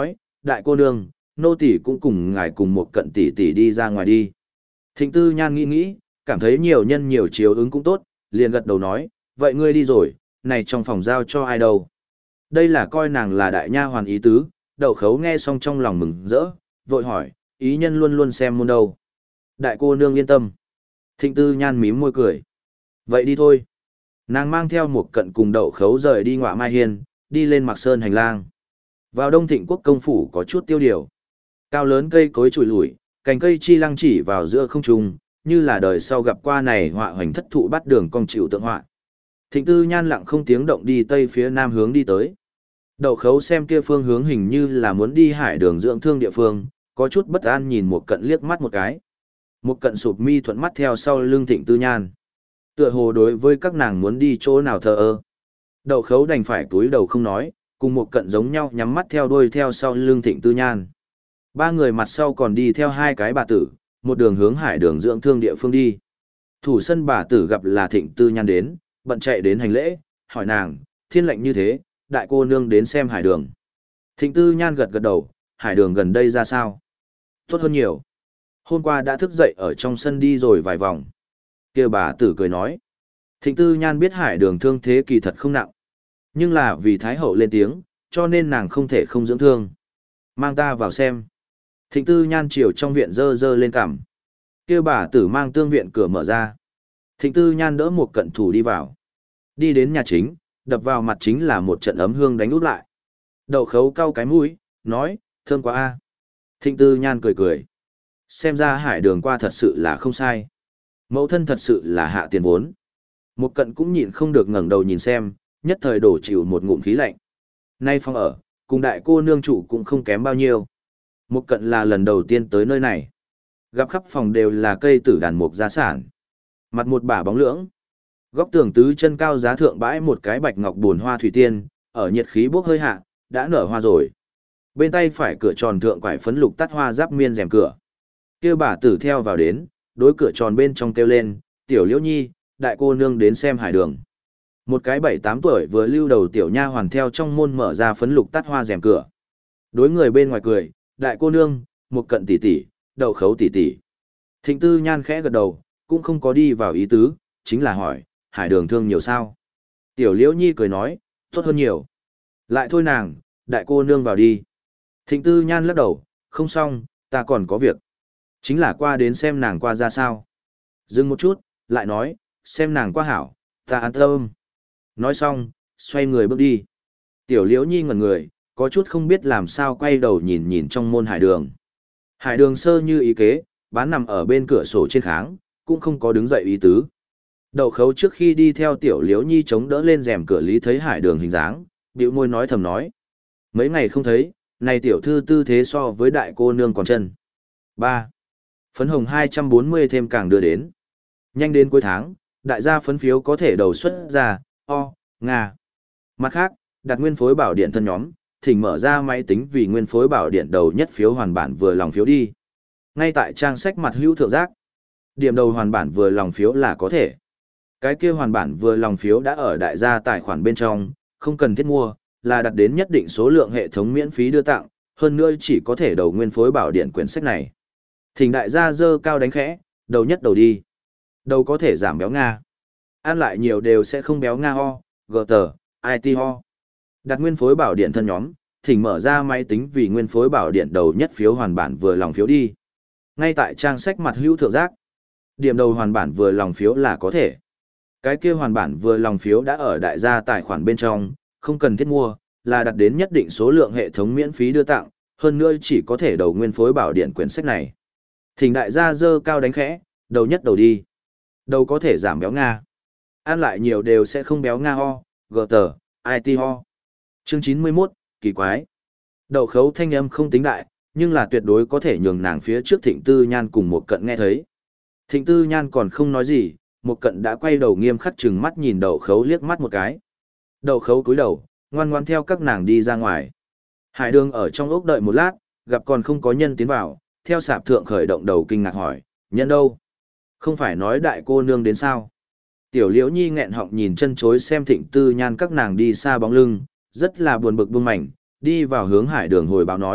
đại cô nương, nô tỷ cũng cùng ngài cùng một cận tỷ tỷ đi ra ngoài đi. Thịnh Tư Nhan nghĩ nghĩ, cảm thấy nhiều nhân nhiều chiếu ứng cũng tốt, liền gật đầu nói, vậy ngươi đi rồi, này trong phòng giao cho ai đâu. Đây là coi nàng là đại nha hoàn ý tứ, Đậu Khấu nghe xong trong lòng mừng rỡ, vội hỏi, ý nhân luôn luôn xem môn đâu. Đại cô nương yên tâm. Thịnh Tư Nhan mím môi cười. Vậy đi thôi. Nàng mang theo một cận cùng Đậu Khấu rời đi Ngọa Mai Hiên, đi lên Mạc Sơn hành lang. Vào Đông Thịnh Quốc công phủ có chút tiêu điều. Cao lớn cây cối trùi lủi, cành cây chi lăng chỉ vào giữa không trung, như là đời sau gặp qua này họa hoành thất thụ bắt đường cong chịu tượng họa. Thịnh Tư Nhan lặng không tiếng động đi tây phía nam hướng đi tới. Đậu Khấu xem kia phương hướng hình như là muốn đi hải đường dưỡng thương địa phương, có chút bất an nhìn một cận liếc mắt một cái. Một cận sụp mi thuận mắt theo sau lưng Thịnh Tư Nhan. Tựa hồ đối với các nàng muốn đi chỗ nào thờ ơ. Đậu Khấu đành phải túi đầu không nói, cùng một cận giống nhau nhắm mắt theo đuôi theo sau lưng Thịnh Tư Nhan. Ba người mặt sau còn đi theo hai cái bà tử, một đường hướng hải đường dưỡng thương địa phương đi. Thủ sân bà tử gặp là Thịnh Tư Nhan đến, bận chạy đến hành lễ, hỏi nàng, thiên lệnh như thế, đại cô nương đến xem hải đường. Thịnh Tư Nhan gật gật đầu, hải đường gần đây ra sao? Tốt hơn nhiều. Hôm qua đã thức dậy ở trong sân đi rồi vài vòng. Kêu bà tử cười nói. Thịnh Tư Nhan biết hải đường thương thế kỳ thật không nặng. Nhưng là vì Thái Hậu lên tiếng, cho nên nàng không thể không dưỡng thương. Mang ta vào xem. Thịnh Tư Nhan chiều trong viện dơ dơ lên cằm. Kêu bà tử mang tương viện cửa mở ra. Thịnh Tư Nhan đỡ một cận thủ đi vào. Đi đến nhà chính, đập vào mặt chính là một trận ấm hương đánh út lại. Đậu Khấu cau cái mũi, nói, thơm quá a. Thịnh Tư Nhan cười cười. Xem ra hải đường qua thật sự là không sai. Mẫu thân thật sự là hạ tiền vốn. Một cận cũng nhịn không được ngẩng đầu nhìn xem, nhất thời đổ chịu một ngụm khí lạnh. Nay phòng ở, cùng đại cô nương chủ cũng không kém bao nhiêu. Một cận là lần đầu tiên tới nơi này. Gặp khắp phòng đều là cây tử đàn mục gia sản. Mặt một bả bóng lưỡng. Góc tường tứ chân cao giá thượng bãi một cái bạch ngọc buồn hoa thủy tiên, ở nhiệt khí bốc hơi hạ, đã nở hoa rồi. Bên tay phải cửa tròn thượng quải phấn lục tắt hoa giáp miên rèm cửa. Kêu bà tử theo vào đến, đối cửa tròn bên trong kêu lên, tiểu liễu nhi, đại cô nương đến xem hải đường. Một cái bảy tám tuổi vừa lưu đầu tiểu nha hoàn theo trong môn mở ra phấn lục tắt hoa rèm cửa. Đối người bên ngoài cười, đại cô nương, một cận tỷ tỷ, Đậu Khấu tỷ tỷ. Thịnh Tư Nhan khẽ gật đầu, cũng không có đi vào ý tứ, chính là hỏi, hải đường thương nhiều sao? Tiểu liễu nhi cười nói, tốt hơn nhiều. Lại thôi nàng, đại cô nương vào đi. Thịnh Tư Nhan lắc đầu, không xong, ta còn có việc. Chính là qua đến xem nàng qua ra sao. Dừng một chút, lại nói, xem nàng qua hảo, ta an tâm. Nói xong, xoay người bước đi. Tiểu liễu nhi ngẩn người, có chút không biết làm sao quay đầu nhìn nhìn trong môn hải đường. Hải đường sơ như ý kế, bán nằm ở bên cửa sổ trên kháng, cũng không có đứng dậy ý tứ. Đậu Khấu trước khi đi theo tiểu liễu nhi chống đỡ lên rèm cửa lý thấy hải đường hình dáng, bĩu môi nói thầm nói. Mấy ngày không thấy, này tiểu thư tư thế so với đại cô nương còn chân. ba. Phấn hồng hai trăm bốn mươi thêm càng đưa đến. Nhanh đến cuối tháng, đại gia phấn phiếu có thể đầu xuất ra, o, nga. Mặt khác, đặt nguyên phối bảo điện thân nhóm, thỉnh mở ra máy tính vì nguyên phối bảo điện đầu nhất phiếu hoàn bản vừa lòng phiếu đi. Ngay tại trang sách mặt hữu thượng giác, điểm đầu hoàn bản vừa lòng phiếu là có thể. Cái kia hoàn bản vừa lòng phiếu đã ở đại gia tài khoản bên trong, không cần thiết mua, là đặt đến nhất định số lượng hệ thống miễn phí đưa tặng, hơn nữa chỉ có thể đầu nguyên phối bảo điện quyển sách này. Thỉnh đại gia dơ cao đánh khẽ, đầu nhất đầu đi. Đầu có thể giảm béo Nga. Ăn lại nhiều đều sẽ không béo Nga ho, gờ tờ, i tê ho. Đặt nguyên phối bảo điện thân nhóm, thỉnh mở ra máy tính vì nguyên phối bảo điện đầu nhất phiếu hoàn bản vừa lòng phiếu đi. Ngay tại trang sách mặt hữu thượng giác, điểm đầu hoàn bản vừa lòng phiếu là có thể. Cái kia hoàn bản vừa lòng phiếu đã ở đại gia tài khoản bên trong, không cần thiết mua, là đặt đến nhất định số lượng hệ thống miễn phí đưa tặng, hơn nữa chỉ có thể đầu nguyên phối bảo điện quyển sách này. Thỉnh đại gia dơ cao đánh khẽ, đầu nhất đầu đi. Đầu có thể giảm béo Nga. Ăn lại nhiều đều sẽ không béo Nga ho, gờ tờ, i tê ho. Chương chín mươi mốt, kỳ quái. Đậu Khấu thanh âm không tính đại, nhưng là tuyệt đối có thể nhường nàng phía trước Thịnh Tư Nhan cùng một cận nghe thấy. Thịnh Tư Nhan còn không nói gì, một cận đã quay đầu nghiêm khắc trừng mắt nhìn Đậu Khấu liếc mắt một cái. Đậu Khấu cúi đầu, ngoan ngoan theo các nàng đi ra ngoài. Hải đường ở trong ốc đợi một lát, gặp còn không có nhân tiến vào, theo sạp thượng khởi động đầu kinh ngạc hỏi, nhân đâu? Không phải nói đại cô nương đến sao? Tiểu liễu nhi nghẹn họng nhìn chân chối xem Thịnh Tư Nhan các nàng đi xa bóng lưng, rất là buồn bực buông mảnh, đi vào hướng hải đường hồi báo nói,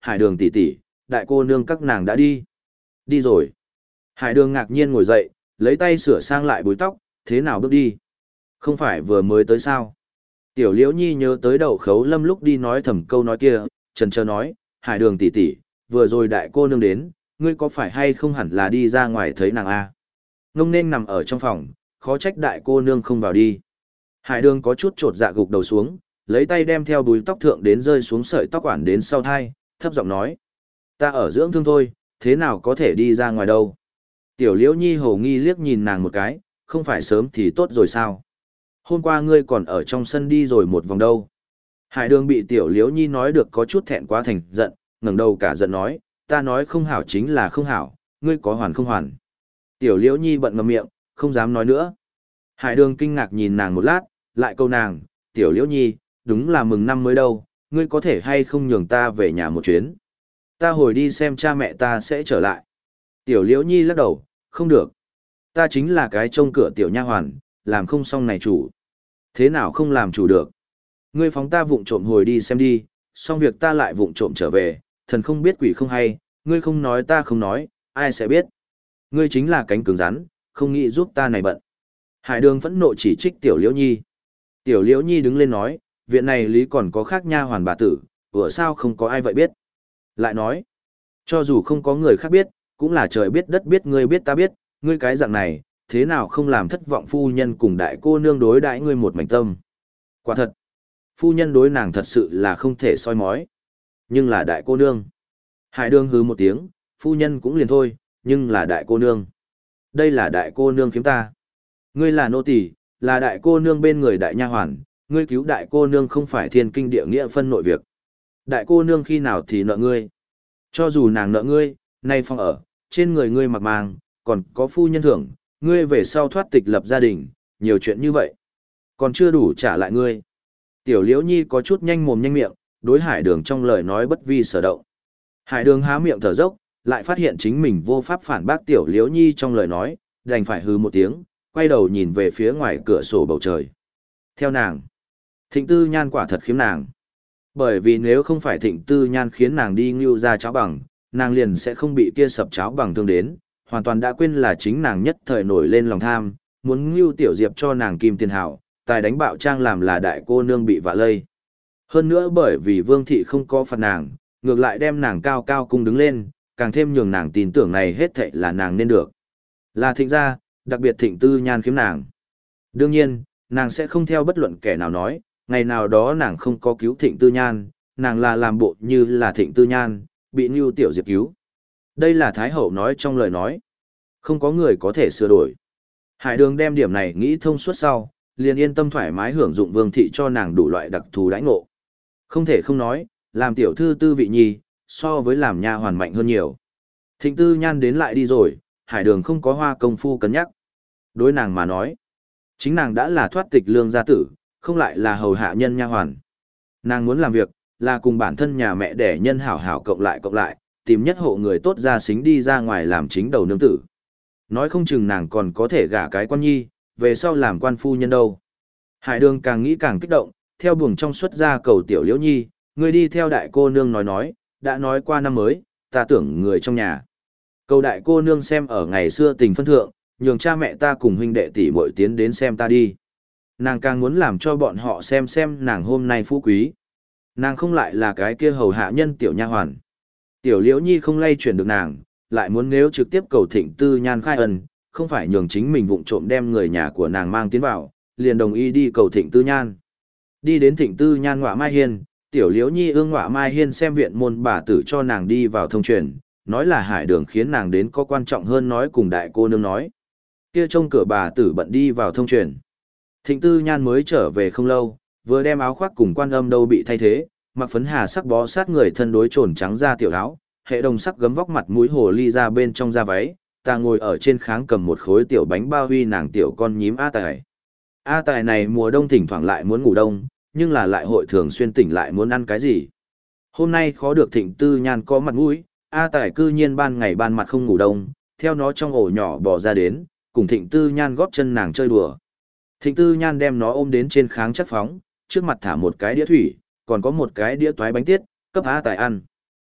Hải Đường tỷ tỷ, đại cô nương các nàng đã đi. Đi rồi. Hải Đường ngạc nhiên ngồi dậy, lấy tay sửa sang lại búi tóc, thế nào bước đi? Không phải vừa mới tới sao? Tiểu Liễu Nhi nhớ tới Đậu Khấu Lâm lúc đi nói thầm câu nói kia, chần chờ nói, Hải Đường tỷ tỷ, vừa rồi đại cô nương đến, ngươi có phải hay không hẳn là đi ra ngoài thấy nàng a? Ngông nên nằm ở trong phòng, khó trách đại cô nương không vào đi. Hải Đường có chút trột dạ gục đầu xuống, lấy tay đem theo búi tóc thượng đến rơi xuống sợi tóc quản đến sau thai, thấp giọng nói, ta ở dưỡng thương thôi, thế nào có thể đi ra ngoài đâu? Tiểu Liễu Nhi hồ nghi liếc nhìn nàng một cái, không phải sớm thì tốt rồi sao? Hôm qua ngươi còn ở trong sân đi rồi một vòng đâu. Hải Đường bị Tiểu Liễu Nhi nói được có chút thẹn quá thành giận, ngẩng đầu cả giận nói, ta nói không hảo chính là không hảo, ngươi có hoàn không hoàn. Tiểu Liễu Nhi bận ngậm miệng, không dám nói nữa. Hải Đường kinh ngạc nhìn nàng một lát, lại câu nàng, Tiểu Liễu Nhi, đúng là mừng năm mới đâu, ngươi có thể hay không nhường ta về nhà một chuyến. Ta hồi đi xem cha mẹ ta sẽ trở lại. Tiểu Liễu Nhi lắc đầu, không được. Ta chính là cái trông cửa tiểu nha hoàn, làm không xong này chủ. Thế nào không làm chủ được? Ngươi phóng ta vụng trộm hồi đi xem đi, xong việc ta lại vụng trộm trở về, thần không biết quỷ không hay, ngươi không nói ta không nói, ai sẽ biết? Ngươi chính là cánh cứng rắn, không nghĩ giúp ta này bận. Hải Đường phẫn nộ chỉ trích Tiểu Liễu Nhi. Tiểu Liễu Nhi đứng lên nói, viện này lý còn có khác nha hoàn bà tử, ủa sao không có ai vậy biết? Lại nói, cho dù không có người khác biết, cũng là trời biết đất biết ngươi biết ta biết, ngươi cái dạng này, thế nào không làm thất vọng phu nhân cùng đại cô nương đối đãi ngươi một mảnh tâm. Quả thật, phu nhân đối nàng thật sự là không thể soi mói. Nhưng là đại cô nương. Hải Đường hứ một tiếng, phu nhân cũng liền thôi, nhưng là đại cô nương. Đây là đại cô nương kiếm ta. Ngươi là nô tỳ, là đại cô nương bên người đại nha hoàn, ngươi cứu đại cô nương không phải thiên kinh địa nghĩa phân nội việc. Đại cô nương khi nào thì nợ ngươi. Cho dù nàng nợ ngươi, nay phong ở, trên người ngươi mặc màng, còn có phu nhân thưởng, ngươi về sau thoát tịch lập gia đình, nhiều chuyện như vậy. Còn chưa đủ trả lại ngươi. Tiểu Liễu Nhi có chút nhanh mồm nhanh miệng, đối Hải Đường trong lời nói bất vi sở động. Hải Đường há miệng thở dốc, lại phát hiện chính mình vô pháp phản bác Tiểu Liễu Nhi trong lời nói, đành phải hừ một tiếng, quay đầu nhìn về phía ngoài cửa sổ bầu trời. Theo nàng, Thịnh Tư Nhan quả thật khiếm nàng. Bởi vì nếu không phải Thịnh Tư Nhan khiến nàng đi ngưu ra cháo bằng, nàng liền sẽ không bị kia sập cháo bằng thương đến, hoàn toàn đã quên là chính nàng nhất thời nổi lên lòng tham, muốn ngưu tiểu diệp cho nàng kim tiền hảo, tài đánh bạo trang làm là đại cô nương bị vạ lây. Hơn nữa bởi vì Vương thị không có phạt nàng, ngược lại đem nàng cao cao cung đứng lên, càng thêm nhường nàng tin tưởng này hết thảy là nàng nên được. Là Thịnh gia, đặc biệt Thịnh Tư Nhan khiếm nàng. Đương nhiên, nàng sẽ không theo bất luận kẻ nào nói, ngày nào đó nàng không có cứu Thịnh Tư Nhan, nàng là làm bộ như là Thịnh Tư Nhan, bị Nưu Tiểu Diệp cứu. Đây là Thái Hậu nói trong lời nói. Không có người có thể sửa đổi. Hải Đường đem điểm này nghĩ thông suốt sau, liền yên tâm thoải mái hưởng dụng Vương thị cho nàng đủ loại đặc thù đãi ngộ. Không thể không nói, làm tiểu thư Tư Vị Nhi, so với làm nha hoàn mạnh hơn nhiều. Thịnh Tư Nhan đến lại đi rồi, Hải Đường không có hoa công phu cân nhắc. Đối nàng mà nói, chính nàng đã là thoát tịch lương gia tử, không lại là hầu hạ nhân nha hoàn. Nàng muốn làm việc, là cùng bản thân nhà mẹ đẻ nhân hảo hảo cộng lại cộng lại, tìm nhất hộ người tốt ra xính đi ra ngoài làm chính đầu nương tử. Nói không chừng nàng còn có thể gả cái quan nhi, về sau làm quan phu nhân đâu. Hải Đường càng nghĩ càng kích động, theo buồng trong xuất ra cầu Tiểu Liễu Nhi, người đi theo đại cô nương nói nói, đã nói qua năm mới, ta tưởng người trong nhà. Cầu đại cô nương xem ở ngày xưa tình phân thượng, nhường cha mẹ ta cùng huynh đệ tỷ muội tiến đến xem ta đi. Nàng càng muốn làm cho bọn họ xem xem nàng hôm nay phú quý. Nàng không lại là cái kia hầu hạ nhân tiểu nha hoàn. Tiểu Liễu Nhi không lay chuyển được nàng, lại muốn nếu trực tiếp cầu Thịnh Tư Nhan khai ân, không phải nhường chính mình vụng trộm đem người nhà của nàng mang tiến vào, liền đồng ý đi cầu Thịnh Tư Nhan. Đi đến Thịnh Tư Nhan ngọa Mai Hiên, Tiểu Liễu Nhi ương ngọa Mai Hiên xem viện môn bà tử cho nàng đi vào thông truyền, nói là Hải Đường khiến nàng đến có quan trọng hơn nói cùng đại cô nương nói. Kia trông cửa bà tử bận đi vào thông truyền. Thịnh Tư Nhan mới trở về không lâu, vừa đem áo khoác cùng quan âm đâu bị thay thế, mặc phấn hà sắc bó sát người thân đối trồn trắng ra tiểu áo, hệ đồng sắc gấm vóc mặt mũi hồ ly ra bên trong da váy, ta ngồi ở trên kháng cầm một khối tiểu bánh bao huy nàng tiểu con nhím A Tài. A Tài này mùa đông thỉnh thoảng lại muốn ngủ đông, nhưng là lại hội thường xuyên tỉnh lại muốn ăn cái gì. Hôm nay khó được Thịnh Tư Nhan có mặt mũi, A Tài cư nhiên ban ngày ban mặt không ngủ đông, theo nó trong ổ nhỏ bò ra đến, cùng Thịnh Tư Nhan góp chân nàng chơi đùa. Thịnh Tư Nhan đem nó ôm đến trên kháng chất phóng, trước mặt thả một cái đĩa thủy, còn có một cái đĩa toái bánh tiết, cấp A Tài ăn.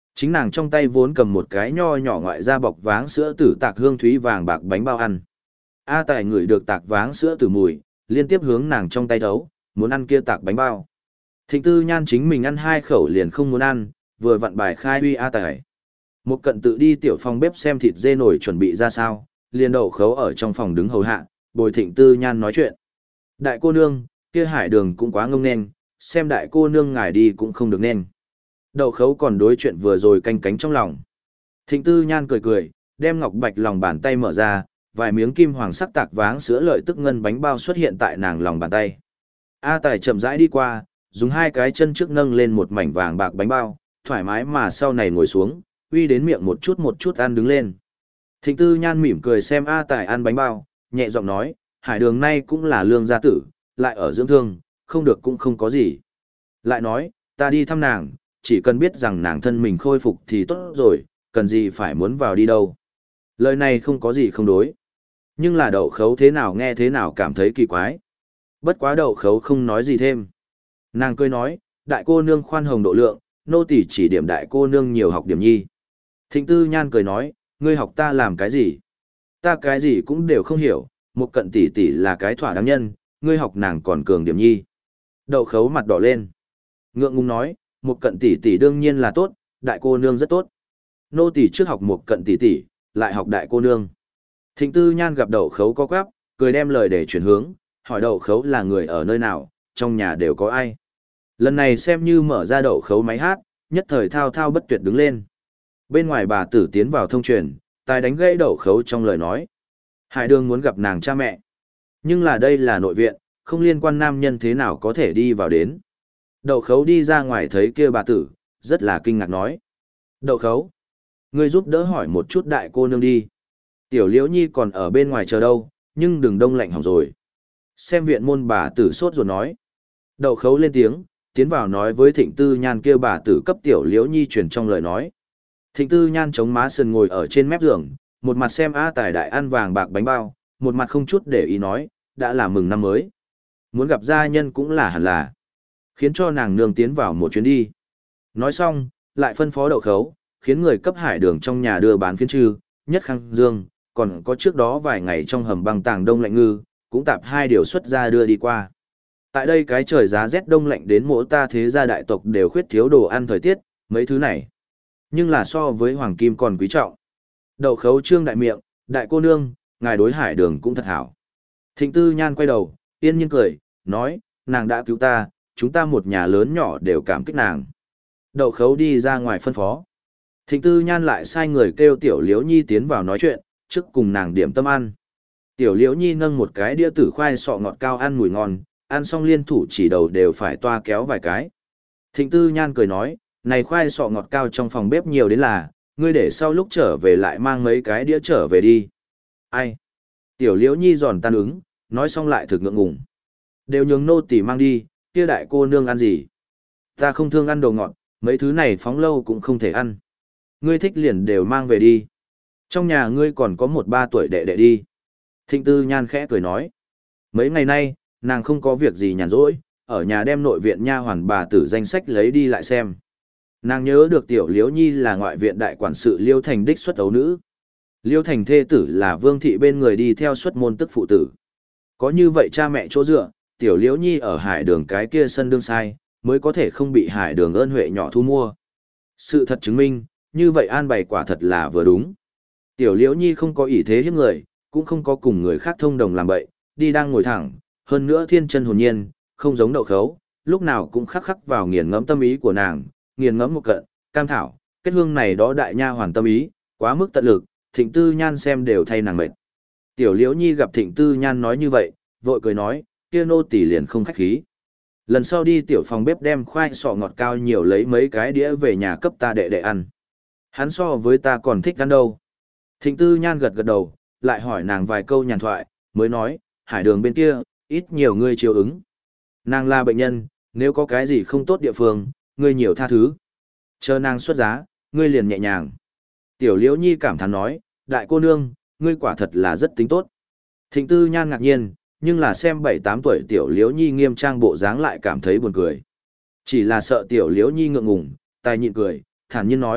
Chính nàng trong tay vốn cầm một cái nho nhỏ ngoại da bọc váng sữa tử tạc hương thúy vàng bạc bánh bao ăn. A Tài ngửi được tạc váng sữa tử mùi, liên tiếp hướng nàng trong tay thấu, muốn ăn kia tạc bánh bao. Thịnh Tư Nhan chính mình ăn hai khẩu liền không muốn ăn, vừa vặn bài khai uy A Tài. Một cận tự đi tiểu phòng bếp xem thịt dê nổi chuẩn bị ra sao, liền đậu khấu ở trong phòng đứng hầu hạ, bồi Thịnh Tư Nhan nói chuyện. Đại cô nương, kia hải đường cũng quá ngông nên, xem đại cô nương ngài đi cũng không được nên. Đậu khấu còn đối chuyện vừa rồi canh cánh trong lòng. Thịnh Tư Nhan cười cười, đem ngọc bạch lòng bàn tay mở ra, vài miếng kim hoàng sắc tạc váng sữa lợi tức ngân bánh bao xuất hiện tại nàng lòng bàn tay. A Tài chậm rãi đi qua, dùng hai cái chân trước nâng lên một mảnh vàng bạc bánh bao, thoải mái mà sau này ngồi xuống, uy đến miệng một chút một chút ăn đứng lên. Thịnh Tư Nhan mỉm cười xem A Tài ăn bánh bao, nhẹ giọng nói, hải đường nay cũng là lương gia tử, lại ở dưỡng thương, không được cũng không có gì. Lại nói, ta đi thăm nàng, chỉ cần biết rằng nàng thân mình khôi phục thì tốt rồi, cần gì phải muốn vào đi đâu. Lời này không có gì không đối. Nhưng là đậu khấu thế nào nghe thế nào cảm thấy kỳ quái. Bất quá đậu khấu không nói gì thêm. Nàng cười nói, đại cô nương khoan hồng độ lượng, nô tỳ chỉ điểm đại cô nương nhiều học điểm nhi. Thịnh Tư Nhan cười nói, ngươi học ta làm cái gì? Ta cái gì cũng đều không hiểu, một cận tỷ tỷ là cái thỏa đáng nhân, ngươi học nàng còn cường điểm nhi. Đậu khấu mặt đỏ lên. Ngượng ngùng nói, một cận tỷ tỷ đương nhiên là tốt, đại cô nương rất tốt. Nô tỳ trước học một cận tỷ tỷ, lại học đại cô nương. Thịnh Tư Nhan gặp đậu khấu có quáp, cười đem lời để chuyển hướng, hỏi đậu khấu là người ở nơi nào, trong nhà đều có ai. Lần này xem như mở ra đậu khấu máy hát, nhất thời thao thao bất tuyệt đứng lên. Bên ngoài bà tử tiến vào thông truyền, tài đánh gãy đậu khấu trong lời nói. Hải đường muốn gặp nàng cha mẹ. Nhưng là đây là nội viện, không liên quan nam nhân thế nào có thể đi vào đến. Đậu khấu đi ra ngoài thấy kia bà tử, rất là kinh ngạc nói. Đậu khấu, ngươi giúp đỡ hỏi một chút đại cô nương đi. Tiểu Liễu Nhi còn ở bên ngoài chờ đâu, nhưng đừng đông lạnh hỏng rồi. Xem viện môn bà tử sốt ruột nói. Đậu khấu lên tiếng, tiến vào nói với Thịnh Tư Nhan kia bà tử cấp Tiểu Liễu Nhi truyền trong lời nói. Thịnh Tư Nhan chống má sườn ngồi ở trên mép giường, một mặt xem A Tài đại ăn vàng bạc bánh bao, một mặt không chút để ý nói, đã là mừng năm mới. Muốn gặp gia nhân cũng là hẳn là. Khiến cho nàng nương tiến vào một chuyến đi. Nói xong, lại phân phó đậu khấu, khiến người cấp hải đường trong nhà đưa bán phiến trư, nhất khang dương, còn có trước đó vài ngày trong hầm băng tàng đông lạnh ngư, cũng tạp hai điều xuất ra đưa đi qua. Tại đây cái trời giá rét đông lạnh đến mỗi ta thế gia đại tộc đều khuyết thiếu đồ ăn thời tiết, mấy thứ này. Nhưng là so với hoàng kim còn quý trọng. Đậu khấu trương đại miệng, đại cô nương, ngài đối hải đường cũng thật hảo. Thịnh Tư Nhan quay đầu, yên nhiên cười, nói, nàng đã cứu ta, chúng ta một nhà lớn nhỏ đều cảm kích nàng. Đậu khấu đi ra ngoài phân phó. Thịnh Tư Nhan lại sai người kêu Tiểu Liễu Nhi tiến vào nói chuyện, trước cùng nàng điểm tâm ăn. Tiểu Liễu Nhi nâng một cái đĩa tử khoai sọ ngọt cao ăn mùi ngon, ăn xong liên thủ chỉ đầu đều phải toa kéo vài cái. Thịnh Tư Nhan cười nói, này khoai sọ ngọt cao trong phòng bếp nhiều đến là, ngươi để sau lúc trở về lại mang mấy cái đĩa trở về đi. Ai? Tiểu Liễu Nhi giòn tan ứng, nói xong lại thực ngượng ngùng. Đều nhường nô tỳ mang đi, kia đại cô nương ăn gì? Ta không thương ăn đồ ngọt, mấy thứ này phóng lâu cũng không thể ăn. Ngươi thích liền đều mang về đi. Trong nhà ngươi còn có một ba tuổi đệ đệ đi. Thịnh Tư Nhan khẽ cười nói. Mấy ngày nay, nàng không có việc gì nhàn rỗi, ở nhà đem nội viện nha hoàn bà tử danh sách lấy đi lại xem. Nàng nhớ được Tiểu Liễu Nhi là ngoại viện đại quản sự Liêu Thành đích xuất ấu nữ. Liêu Thành thê tử là Vương thị bên người đi theo xuất môn tức phụ tử. Có như vậy cha mẹ chỗ dựa, Tiểu Liễu Nhi ở hải đường cái kia sân đương sai, mới có thể không bị hải đường ơn huệ nhỏ thu mua. Sự thật chứng minh, như vậy an bày quả thật là vừa đúng. Tiểu Liễu Nhi không có ỷ thế hiếp người, cũng không có cùng người khác thông đồng làm bậy, đi đang ngồi thẳng, hơn nữa thiên chân hồn nhiên, không giống đậu khấu, lúc nào cũng khắc khắc vào nghiền ngẫm tâm ý của nàng, nghiền ngẫm một cận, cam thảo, kết hương này đó đại nha hoàn tâm ý, quá mức tận lực, Thịnh Tư Nhan xem đều thay nàng mệt. Tiểu Liễu Nhi gặp Thịnh Tư Nhan nói như vậy, vội cười nói, kia nô tỳ liền không khách khí. Lần sau đi tiểu phòng bếp đem khoai sọ ngọt cao nhiều lấy mấy cái đĩa về nhà cấp ta đệ đệ ăn. Hắn so với ta còn thích ăn đâu. Thịnh Tư Nhan gật gật đầu, lại hỏi nàng vài câu nhàn thoại, mới nói, hải đường bên kia, ít nhiều ngươi chiều ứng. Nàng là bệnh nhân, nếu có cái gì không tốt địa phương, ngươi nhiều tha thứ. Chờ nàng xuất giá, ngươi liền nhẹ nhàng. Tiểu Liễu Nhi cảm thán nói, đại cô nương, ngươi quả thật là rất tính tốt. Thịnh Tư Nhan ngạc nhiên, nhưng là xem bảy tám tuổi Tiểu Liễu Nhi nghiêm trang bộ dáng lại cảm thấy buồn cười. Chỉ là sợ Tiểu Liễu Nhi ngượng ngùng, tài nhịn cười, thản nhiên nói,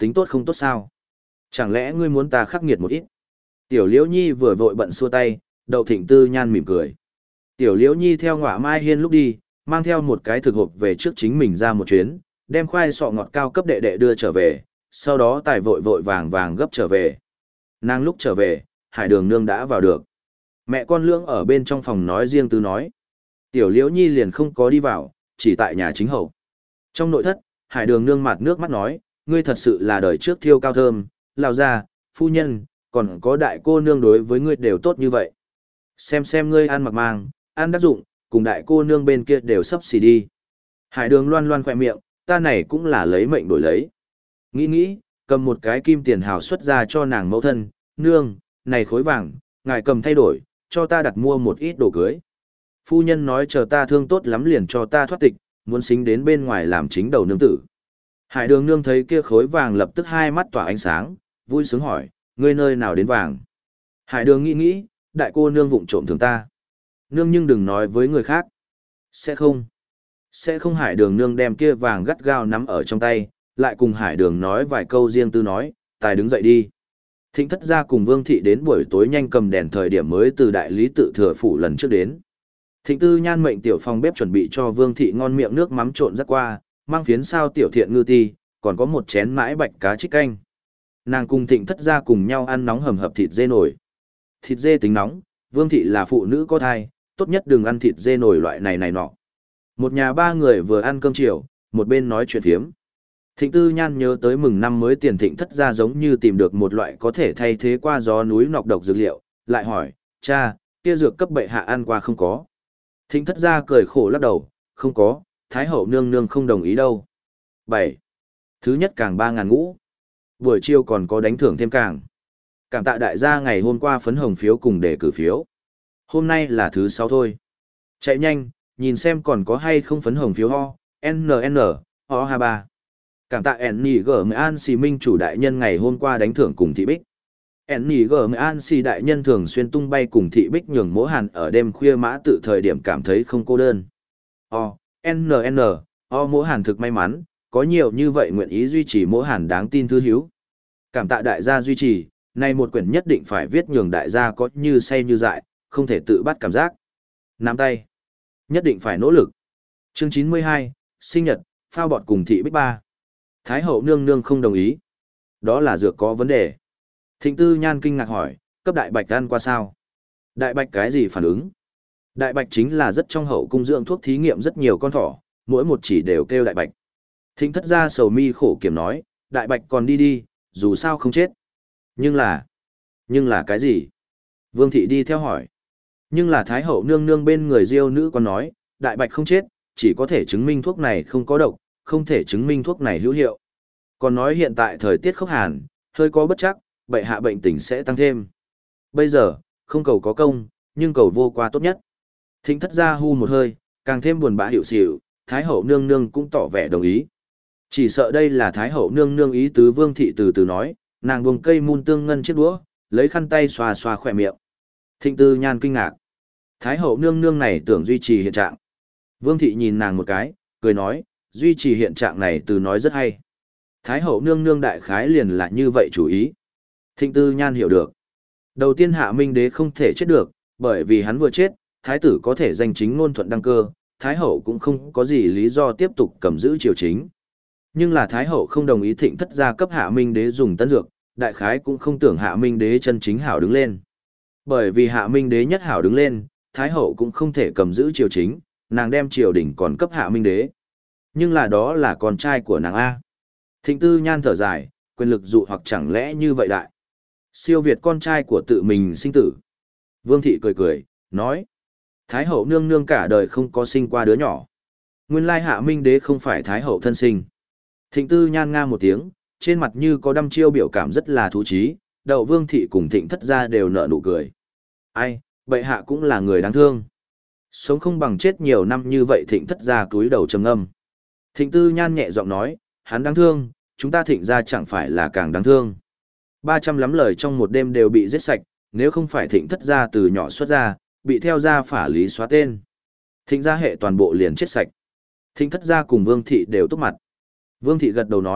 tính tốt không tốt sao? Chẳng lẽ ngươi muốn ta khắc nghiệt một ít? Tiểu Liễu Nhi vừa vội bận xua tay, Đậu Thịnh Tư Nhan mỉm cười. Tiểu Liễu Nhi theo Ngọa Mai Hiên lúc đi, mang theo một cái thực hộp về trước chính mình ra một chuyến, đem khoai sọ ngọt cao cấp đệ đệ đưa trở về, sau đó tài vội vội vàng vàng gấp trở về. Nàng lúc trở về, Hải Đường Nương đã vào được. Mẹ con lưỡng ở bên trong phòng nói riêng tư nói. Tiểu Liễu Nhi liền không có đi vào, chỉ tại nhà chính hậu. Trong nội thất, Hải Đường Nương mặt nước mắt nói, ngươi thật sự là đời trước thiêu cao thơm, lao ra, phu nhân, còn có đại cô nương đối với ngươi đều tốt như vậy. Xem xem ngươi ăn mặc mang, ăn đắc dụng, cùng đại cô nương bên kia đều sắp xỉ đi. Hải Đường loan loan khỏe miệng, ta này cũng là lấy mệnh đổi lấy. Nghĩ nghĩ, cầm một cái kim tiền hào xuất ra cho nàng mẫu thân, nương, này khối vàng, ngài cầm thay đổi, cho ta đặt mua một ít đồ cưới. Phu nhân nói chờ ta thương tốt lắm liền cho ta thoát tịch, muốn xính đến bên ngoài làm chính đầu nương tử. Hải Đường nương thấy kia khối vàng lập tức hai mắt tỏa ánh sáng, vui sướng hỏi, ngươi nơi nào đến vàng? Hải Đường nghĩ nghĩ, đại cô nương vụng trộm thường ta. Nương nhưng đừng nói với người khác. Sẽ không. Sẽ không. Hải Đường nương đem kia vàng gắt gao nắm ở trong tay, lại cùng Hải Đường nói vài câu riêng tư nói, tài đứng dậy đi. Thịnh thất gia cùng Vương thị đến buổi tối nhanh cầm đèn thời điểm mới từ đại lý tự thừa phủ lần trước đến. Thịnh Tư Nhan mệnh tiểu phòng bếp chuẩn bị cho Vương thị ngon miệng nước mắm trộn rắc qua, mang phiến sao tiểu thiện ngư ti, còn có một chén mãi bạch cá trích canh. Nàng cùng Thịnh thất gia cùng nhau ăn nóng hầm hập thịt dê nổi. Thịt dê tính nóng, Vương thị là phụ nữ có thai, tốt nhất đừng ăn thịt dê nổi loại này này nọ. Một nhà ba người vừa ăn cơm chiều, một bên nói chuyện phiếm. Thịnh Tư Nhan nhớ tới mừng năm mới tiền Thịnh thất gia giống như tìm được một loại có thể thay thế qua gió núi nọc độc dược liệu, lại hỏi, cha, kia dược cấp bệ hạ ăn qua không có. Thịnh thất gia cười khổ lắc đầu, không có, Thái hậu nương nương không đồng ý đâu. bảy. Thứ nhất càng ba ngàn ngũ. Buổi chiều còn có đánh thưởng thêm càng. Cảm tạ đại gia ngày hôm qua phấn hồng phiếu cùng đề cử phiếu. Hôm nay là thứ sáu thôi. Chạy nhanh, nhìn xem còn có hay không phấn hồng phiếu ho, en en, ho hai ba. Cảm tạ Enni G. An Sì Minh chủ đại nhân ngày hôm qua đánh thưởng cùng thị bích. Enni G. An Sì đại nhân thường xuyên tung bay cùng thị bích nhường Mỗ Hàn ở đêm khuya mã tự thời điểm cảm thấy không cô đơn. O, en en, O Mỗ Hàn thực may mắn, có nhiều như vậy nguyện ý duy trì Mỗ Hàn đáng tin thư hiếu. Cảm tạ đại gia duy trì, này một quyển nhất định phải viết nhường đại gia có như say như dại, không thể tự bắt cảm giác. Nắm tay. Nhất định phải nỗ lực. Chương chín mươi hai, sinh nhật, phao bọt cùng thị bích ba. Thái hậu nương nương không đồng ý. Đó là dược có vấn đề. Thịnh Tư Nhan kinh ngạc hỏi, cấp đại bạch ăn qua sao? Đại bạch cái gì phản ứng? Đại bạch chính là rất trong hậu cung dưỡng thuốc thí nghiệm rất nhiều con thỏ, mỗi một chỉ đều kêu đại bạch. Thịnh thất gia sầu mi khổ kiểm nói, đại bạch còn đi đi, dù sao không chết. Nhưng là, nhưng là cái gì? Vương thị đi theo hỏi. Nhưng là Thái hậu nương nương bên người diêu nữ còn nói, đại bạch không chết, chỉ có thể chứng minh thuốc này không có độc, không thể chứng minh thuốc này hữu hiệu. Còn nói hiện tại thời tiết khốc hàn, hơi có bất chắc, bệ hạ bệnh tình sẽ tăng thêm. Bây giờ, không cầu có công, nhưng cầu vô qua tốt nhất. Thịnh thất gia hu một hơi, càng thêm buồn bã hiệu xỉu, Thái hậu nương nương cũng tỏ vẻ đồng ý. Chỉ sợ đây là Thái hậu nương nương ý tứ. Vương thị từ từ nói, nàng buông cây mun tương ngân chiếc đũa, lấy khăn tay xoa xoa khỏe miệng. Thịnh Tư Nhan kinh ngạc. Thái hậu nương nương này tưởng duy trì hiện trạng. Vương thị nhìn nàng một cái, cười nói, duy trì hiện trạng này từ nói rất hay. Thái hậu nương nương đại khái liền là như vậy chủ ý. Thịnh Tư Nhan hiểu được. Đầu tiên Hạ Minh đế không thể chết được, bởi vì hắn vừa chết, thái tử có thể giành chính ngôn thuận đăng cơ, thái hậu cũng không có gì lý do tiếp tục cầm giữ triều chính. Nhưng là thái hậu không đồng ý Thịnh thất gia cấp Hạ Minh đế dùng tân dược, đại khái cũng không tưởng Hạ Minh đế chân chính hảo đứng lên. Bởi vì Hạ Minh đế nhất hảo đứng lên, thái hậu cũng không thể cầm giữ triều chính, nàng đem triều đình còn cấp Hạ Minh đế. Nhưng là đó là con trai của nàng A. Thịnh Tư Nhan thở dài, quyền lực dụ hoặc chẳng lẽ như vậy đại. Siêu việt con trai của tự mình sinh tử. Vương thị cười cười, nói. Thái hậu nương nương cả đời không có sinh qua đứa nhỏ. Nguyên lai Hạ Minh đế không phải thái hậu thân sinh. Thịnh Tư Nhan nga một tiếng, trên mặt như có đăm chiêu biểu cảm rất là thú trí, đậu Vương thị cùng Thịnh thất gia đều nở nụ cười. Ai, bệ hạ cũng là người đáng thương. Sống không bằng chết nhiều năm như vậy. Thịnh thất gia cúi đầu trầm ngâm. Thịnh Tư Nhan nhẹ giọng nói, hắn đáng thương, chúng ta Thịnh gia chẳng phải là càng đáng thương. Ba trăm lắm lời trong một đêm đều bị giết sạch, nếu không phải Thịnh thất gia từ nhỏ xuất ra, bị theo gia phả lý xóa tên. Thịnh gia hệ toàn bộ liền chết sạch. Thịnh thất gia cùng Vương thị đều túc mặt. Vương thị gật đầu nói,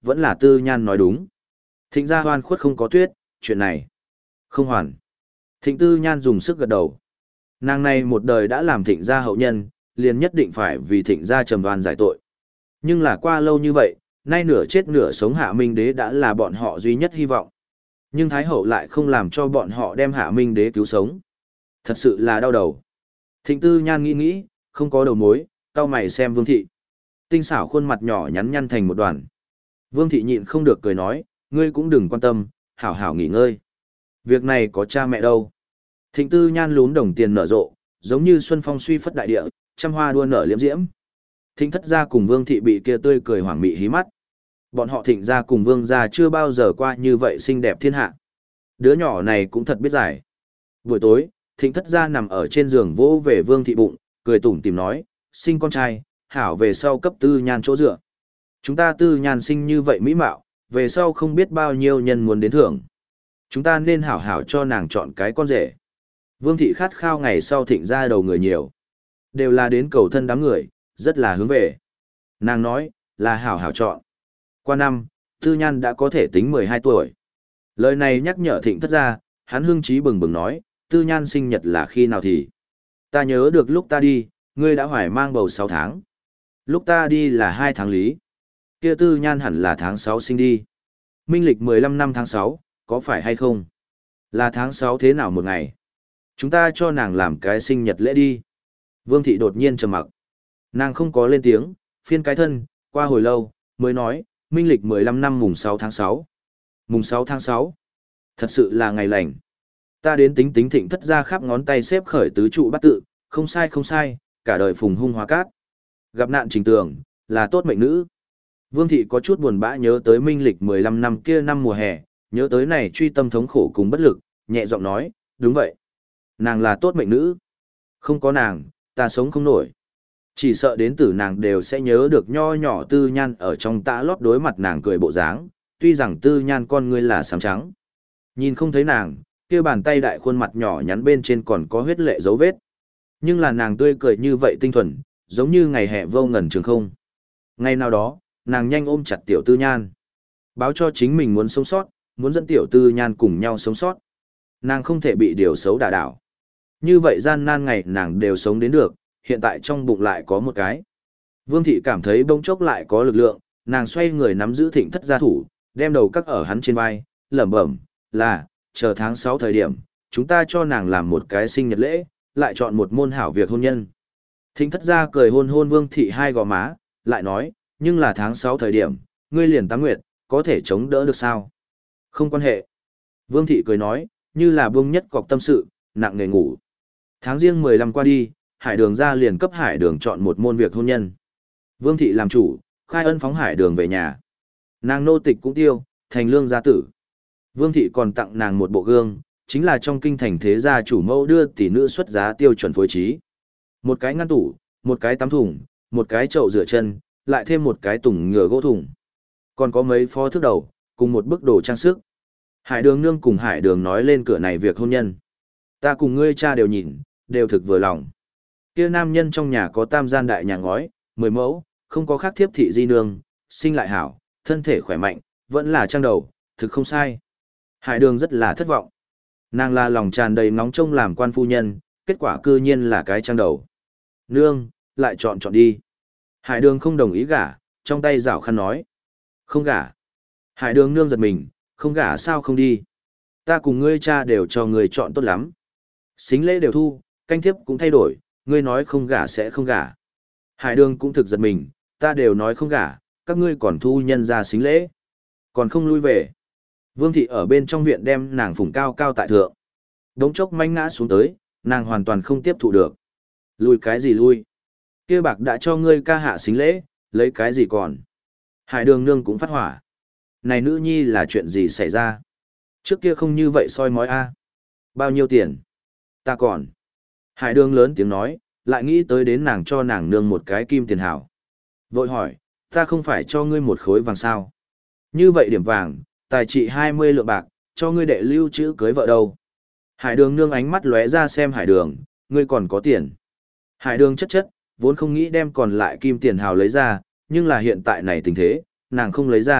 vẫn là Tư Nhan nói đúng. Thịnh gia hoan khuất không có tuyết, chuyện này không hoàn. Thịnh Tư Nhan dùng sức gật đầu. Nàng này một đời đã làm thịnh gia hậu nhân, liền nhất định phải vì thịnh gia trầm đoan giải tội. Nhưng là qua lâu như vậy, nay nửa chết nửa sống Hạ Minh Đế đã là bọn họ duy nhất hy vọng. Nhưng Thái Hậu lại không làm cho bọn họ đem Hạ Minh Đế cứu sống. Thật sự là đau đầu. Thịnh Tư Nhan nghĩ nghĩ, không có đầu mối, cau mày xem Vương Thị. Tinh xảo khuôn mặt nhỏ nhắn nhăn thành một đoàn. Vương Thị nhịn không được cười nói, ngươi cũng đừng quan tâm, hảo hảo nghỉ ngơi. Việc này có cha mẹ đâu. Thịnh Tư Nhan lún đồng tiền nở rộ, giống như xuân phong suy phất đại địa, trăm hoa đua nở liễm diễm. Thịnh Thất gia cùng Vương Thị bị kia tươi cười hoảng mị hí mắt. Bọn họ Thịnh gia cùng Vương gia chưa bao giờ qua như vậy xinh đẹp thiên hạ. Đứa nhỏ này cũng thật biết giải. Buổi tối, Thịnh Thất gia nằm ở trên giường vỗ về Vương Thị bụng, cười tủm tỉm nói, sinh con trai, hảo về sau cấp Tư Nhan chỗ dựa. Chúng ta Tư Nhan sinh như vậy mỹ mạo, về sau không biết bao nhiêu nhân muốn đến thưởng. Chúng ta nên hảo hảo cho nàng chọn cái con rể. Vương Thị khát khao ngày sau Thịnh gia đầu người nhiều. Đều là đến cầu thân đám người, rất là hướng về. Nàng nói, là hảo hảo chọn. Qua năm, Tư Nhan đã có thể tính mười hai tuổi. Lời này nhắc nhở Thịnh Thất gia, hắn hưng trí bừng bừng nói, Tư Nhan sinh nhật là khi nào thì? Ta nhớ được lúc ta đi, ngươi đã hoài mang bầu sáu tháng. Lúc ta đi là hai tháng lý. Kia Tư Nhan hẳn là tháng sáu sinh đi. Minh lịch mười lăm năm tháng sáu, có phải hay không? Là tháng sáu thế nào một ngày? Chúng ta cho nàng làm cái sinh nhật lễ đi. Vương Thị đột nhiên trầm mặc. Nàng không có lên tiếng, phiên cái thân, qua hồi lâu, mới nói, minh lịch mười lăm năm mùng sáu tháng sáu. Mùng sáu tháng sáu. Thật sự là ngày lành. Ta đến tính tính Thịnh Thất gia khắp ngón tay xếp khởi tứ trụ bắt tự, không sai không sai, cả đời phùng hung hóa cát. Gặp nạn trình tường, là tốt mệnh nữ. Vương Thị có chút buồn bã nhớ tới minh lịch mười lăm năm kia năm mùa hè, nhớ tới này truy tâm thống khổ cùng bất lực, nhẹ giọng nói, đúng vậy. Nàng là tốt mệnh nữ. Không có nàng, ta sống không nổi. Chỉ sợ đến tử nàng đều sẽ nhớ được nho nhỏ Tư Nhan ở trong tã lót đối mặt nàng cười bộ dáng, tuy rằng Tư Nhan con ngươi là xám trắng. Nhìn không thấy nàng, kia bàn tay đại khuôn mặt nhỏ nhắn bên trên còn có huyết lệ dấu vết. Nhưng là nàng tươi cười như vậy tinh thuần, giống như ngày hè vô ngần trường không. Ngày nào đó, nàng nhanh ôm chặt tiểu Tư Nhan. Báo cho chính mình muốn sống sót, muốn dẫn tiểu Tư Nhan cùng nhau sống sót. Nàng không thể bị điều xấu đả đảo. Như vậy gian nan ngày nàng đều sống đến được, hiện tại trong bụng lại có một cái. Vương Thị cảm thấy bỗng chốc lại có lực lượng, nàng xoay người nắm giữ Thịnh Thất gia thủ, đem đầu cắt ở hắn trên vai, lẩm bẩm, là, chờ tháng sáu thời điểm, chúng ta cho nàng làm một cái sinh nhật lễ, lại chọn một môn hảo việc hôn nhân. Thịnh Thất gia cười hôn hôn Vương Thị hai gò má, lại nói, nhưng là tháng sáu thời điểm, ngươi liền tám nguyệt, có thể chống đỡ được sao? Không quan hệ. Vương Thị cười nói, như là buông nhất cọc tâm sự, nặng nề ngủ. Tháng riêng mười lăm qua đi, Hải Đường gia liền cấp Hải Đường chọn một môn việc hôn nhân. Vương Thị làm chủ, khai ân phóng Hải Đường về nhà. Nàng nô tịch cũng tiêu, thành lương gia tử. Vương Thị còn tặng nàng một bộ gương, chính là trong kinh thành thế gia chủ mẫu đưa tỷ nữ xuất giá tiêu chuẩn phối trí. Một cái ngăn tủ, một cái tắm thùng, một cái chậu rửa chân, lại thêm một cái tùng ngựa gỗ thùng. Còn có mấy phó thước đầu, cùng một bức đồ trang sức. Hải Đường nương cùng Hải Đường nói lên cửa này việc hôn nhân. Ta cùng ngươi cha đều nhìn, đều thực vừa lòng. Kia nam nhân trong nhà có tam gian đại nhà ngói, mười mẫu, không có khác thiếp thị di nương, sinh lại hảo, thân thể khỏe mạnh, vẫn là trang đầu, thực không sai. Hải Đường rất là thất vọng. Nàng là lòng tràn đầy nóng trông làm quan phu nhân, kết quả cư nhiên là cái trang đầu. Nương, lại chọn chọn đi. Hải Đường không đồng ý gả, trong tay rảo khăn nói. Không gả. Hải Đường nương giật mình, không gả sao không đi. Ta cùng ngươi cha đều cho ngươi chọn tốt lắm. Xính lễ đều thu, canh thiếp cũng thay đổi, ngươi nói không gả sẽ không gả. Hải Đường cũng thực giật mình, ta đều nói không gả, các ngươi còn thu nhân ra xính lễ. Còn không lui về. Vương Thị ở bên trong viện đem nàng phủng cao cao tại thượng. Đống chốc manh ngã xuống tới, nàng hoàn toàn không tiếp thụ được. Lui cái gì lui? Kia bạc đã cho ngươi ca hạ xính lễ, lấy cái gì còn? Hải Đường nương cũng phát hỏa. Này nữ nhi là chuyện gì xảy ra? Trước kia không như vậy soi mói a. Bao nhiêu tiền? Ta còn. Hải Đường lớn tiếng nói, lại nghĩ tới đến nàng cho nàng nương một cái kim tiền hảo. Vội hỏi, ta không phải cho ngươi một khối vàng sao? Như vậy điểm vàng, tài trị hai mươi lượng bạc, cho ngươi đệ lưu trữ cưới vợ đâu? Hải Đường nương ánh mắt lóe ra xem Hải Đường, ngươi còn có tiền. Hải Đường chất chất, vốn không nghĩ đem còn lại kim tiền hào lấy ra, nhưng là hiện tại này tình thế, nàng không lấy ra,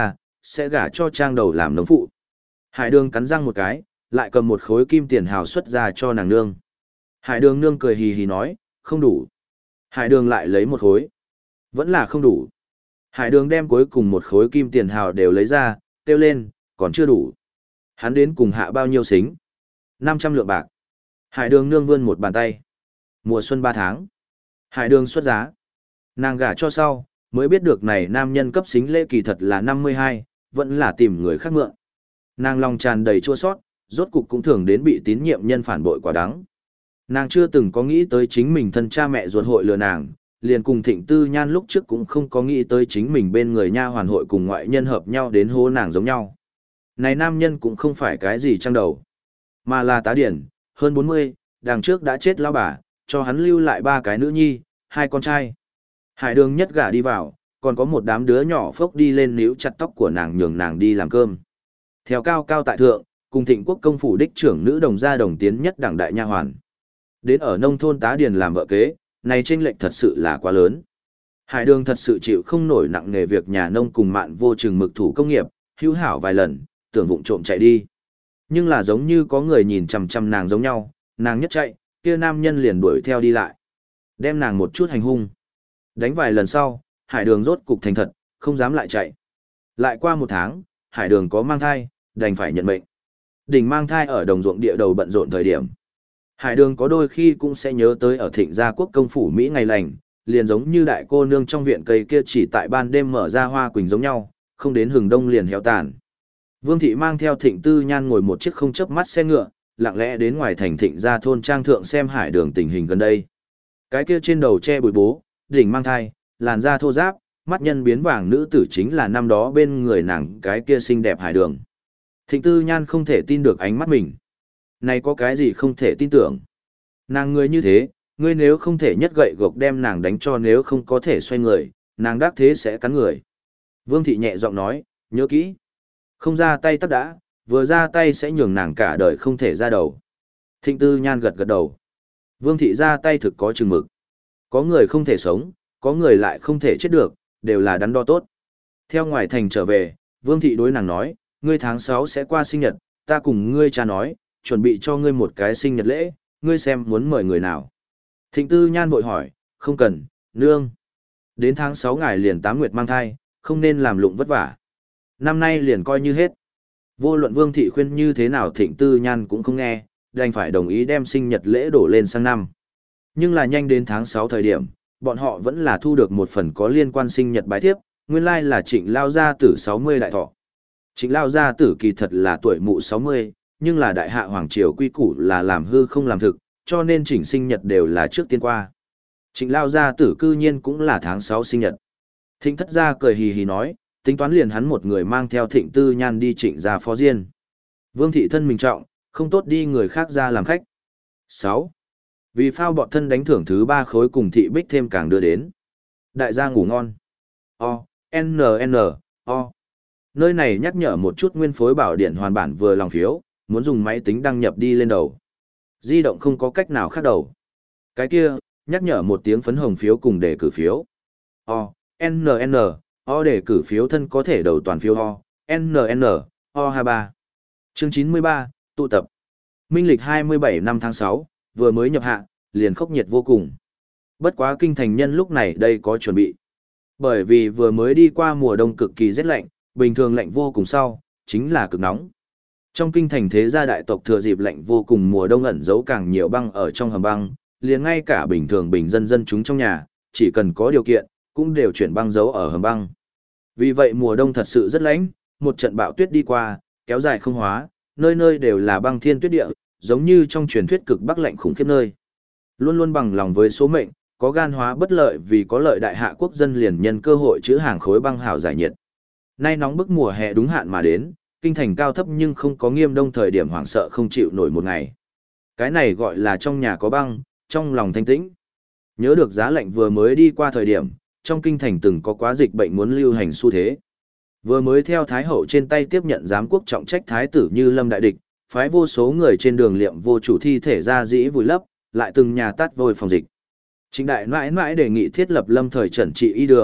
sẽ gả cho trang đầu làm nông phụ. Hải Đường cắn răng một cái, lại cầm một khối kim tiền hào xuất ra cho nàng nương. Hải Đường nương cười hì hì nói, không đủ. Hải Đường lại lấy một khối. Vẫn là không đủ. Hải Đường đem cuối cùng một khối kim tiền hào đều lấy ra, kêu lên, còn chưa đủ. Hắn đến cùng hạ bao nhiêu xính? năm trăm lượng bạc. Hải Đường nương vươn một bàn tay. Mùa xuân ba tháng. Hải Đường xuất giá. Nàng gả cho sau, mới biết được này nam nhân cấp xính lễ kỳ thật là năm mươi hai, vẫn là tìm người khác mượn. Nàng lòng tràn đầy chua sót, rốt cục cũng thường đến bị tín nhiệm nhân phản bội quả đắng. Nàng chưa từng có nghĩ tới chính mình thân cha mẹ ruột hội lừa nàng, liền cùng Thịnh Tư Nhan lúc trước cũng không có nghĩ tới chính mình bên người nha hoàn hội cùng ngoại nhân hợp nhau đến hô nàng giống nhau. Này nam nhân cũng không phải cái gì trăng đầu, mà là tá điển, hơn bốn mươi, đằng trước đã chết lão bà, cho hắn lưu lại ba cái nữ nhi, hai con trai. Hải Đường nhất gả đi vào, còn có một đám đứa nhỏ phốc đi lên níu chặt tóc của nàng nhường nàng đi làm cơm. Theo cao cao tại thượng, cùng Thịnh Quốc công phủ đích trưởng nữ đồng gia đồng tiến nhất đẳng đại nha hoàn. Đến ở nông thôn tá điền làm vợ kế, này chênh lệch thật sự là quá lớn. Hải Đường thật sự chịu không nổi nặng nghề việc nhà nông cùng mạn vô chừng mực thủ công nghiệp, hữu hảo vài lần, tưởng vụng trộm chạy đi. Nhưng là giống như có người nhìn chằm chằm nàng giống nhau, nàng nhất chạy, kia nam nhân liền đuổi theo đi lại. Đem nàng một chút hành hung. Đánh vài lần sau, Hải Đường rốt cục thành thật, không dám lại chạy. Lại qua một tháng, Hải Đường có mang thai, đành phải nhận mệnh. Đỉnh mang thai ở đồng ruộng địa đầu bận rộn thời điểm. Hải Đường có đôi khi cũng sẽ nhớ tới ở Thịnh gia quốc công phủ Mỹ ngày lành, liền giống như đại cô nương trong viện cây kia chỉ tại ban đêm mở ra hoa quỳnh giống nhau, không đến hừng đông liền héo tàn. Vương thị mang theo Thịnh Tư Nhan ngồi một chiếc không chớp mắt xe ngựa, lặng lẽ đến ngoài thành Thịnh gia thôn trang thượng xem Hải Đường tình hình gần đây. Cái kia trên đầu che bụi bố, đỉnh mang thai, làn da thô ráp, mắt nhân biến vàng nữ tử chính là năm đó bên người nàng cái kia xinh đẹp Hải Đường. Thịnh Tư Nhan không thể tin được ánh mắt mình. Này có cái gì không thể tin tưởng? Nàng người như thế, ngươi nếu không thể nhất gậy gộc đem nàng đánh cho nếu không có thể xoay người, nàng đắc thế sẽ cắn người. Vương thị nhẹ giọng nói, nhớ kỹ. Không ra tay tắc đã, vừa ra tay sẽ nhường nàng cả đời không thể ra đầu. Thịnh Tư Nhan gật gật đầu. Vương thị ra tay thực có chừng mực. Có người không thể sống, có người lại không thể chết được, đều là đắn đo tốt. Theo ngoài thành trở về, Vương thị đối nàng nói, ngươi tháng sáu sẽ qua sinh nhật, ta cùng ngươi cha nói, chuẩn bị cho ngươi một cái sinh nhật lễ, ngươi xem muốn mời người nào. Thịnh Tư Nhan vội hỏi, không cần, nương. Đến tháng sáu ngài liền tám nguyệt mang thai, không nên làm lụng vất vả. Năm nay liền coi như hết. Vô luận Vương thị khuyên như thế nào Thịnh Tư Nhan cũng không nghe, đành phải đồng ý đem sinh nhật lễ đổ lên sang năm. Nhưng là nhanh đến tháng sáu thời điểm, bọn họ vẫn là thu được một phần có liên quan sinh nhật bái thiếp, nguyên lai like là Trịnh Lao Gia Tử sáu mươi đại thọ. Trịnh Lao Gia Tử kỳ thật là tuổi mụ sáu mươi, nhưng là đại hạ hoàng triều quy củ là làm hư không làm thực, cho nên chỉnh sinh nhật đều là trước tiên qua. Trịnh Lao Gia Tử cư nhiên cũng là tháng sáu sinh nhật. Thịnh Thất Gia cười hì hì nói, tính toán liền hắn một người mang theo Thịnh Tư Nhan đi Trịnh gia phó diên. Vương thị thân mình trọng, không tốt đi người khác ra làm khách. sáu. Vì phao bọt thân đánh thưởng thứ ba khối cùng thị bích thêm càng đưa đến. Đại gia ngủ ngon. O, N N, O. Nơi này nhắc nhở một chút nguyên phối bảo điện hoàn bản vừa lòng phiếu, muốn dùng máy tính đăng nhập đi lên đầu. Di động không có cách nào khác đầu. Cái kia, nhắc nhở một tiếng phấn hồng phiếu cùng đề cử phiếu. O, N N, O đề cử phiếu thân có thể đầu toàn phiếu O, N N, O hai mươi ba. Chương chín mươi ba, tụ tập. Minh lịch hai mươi bảy năm tháng sáu, vừa mới nhập hạ, liền khốc nhiệt vô cùng. Bất quá kinh thành nhân lúc này đây có chuẩn bị. Bởi vì vừa mới đi qua mùa đông cực kỳ rét lạnh, bình thường lạnh vô cùng sau, chính là cực nóng. Trong kinh thành thế gia đại tộc thừa dịp lạnh vô cùng mùa đông ẩn giấu càng nhiều băng ở trong hầm băng, liền ngay cả bình thường bình dân dân chúng trong nhà, chỉ cần có điều kiện, cũng đều chuyển băng giấu ở hầm băng. Vì vậy mùa đông thật sự rất lạnh, một trận bão tuyết đi qua, kéo dài không hóa, nơi nơi đều là băng thiên tuyết địa, giống như trong truyền thuyết cực bắc lạnh khủng khiếp nơi. Luôn luôn bằng lòng với số mệnh, có gan hóa bất lợi vì có lợi đại hạ quốc dân liền nhân cơ hội chữ hàng khối băng hào giải nhiệt. Nay nóng bức mùa hè đúng hạn mà đến, kinh thành cao thấp nhưng không có nghiêm đông thời điểm hoảng sợ không chịu nổi một ngày. Cái này gọi là trong nhà có băng, trong lòng thanh tĩnh. Nhớ được giá lạnh vừa mới đi qua thời điểm, trong kinh thành từng có quá dịch bệnh muốn lưu hành xu thế. Vừa mới theo Thái hậu trên tay tiếp nhận giám quốc trọng trách Thái tử Như Lâm đại địch, phái vô số người trên đường liệm vô chủ thi thể ra dĩ vùi lấp, lại từng nhà tát vôi phòng dịch. Trịnh đại mãi mãi đề nghị thiết lập lâm thời trần trị y đường,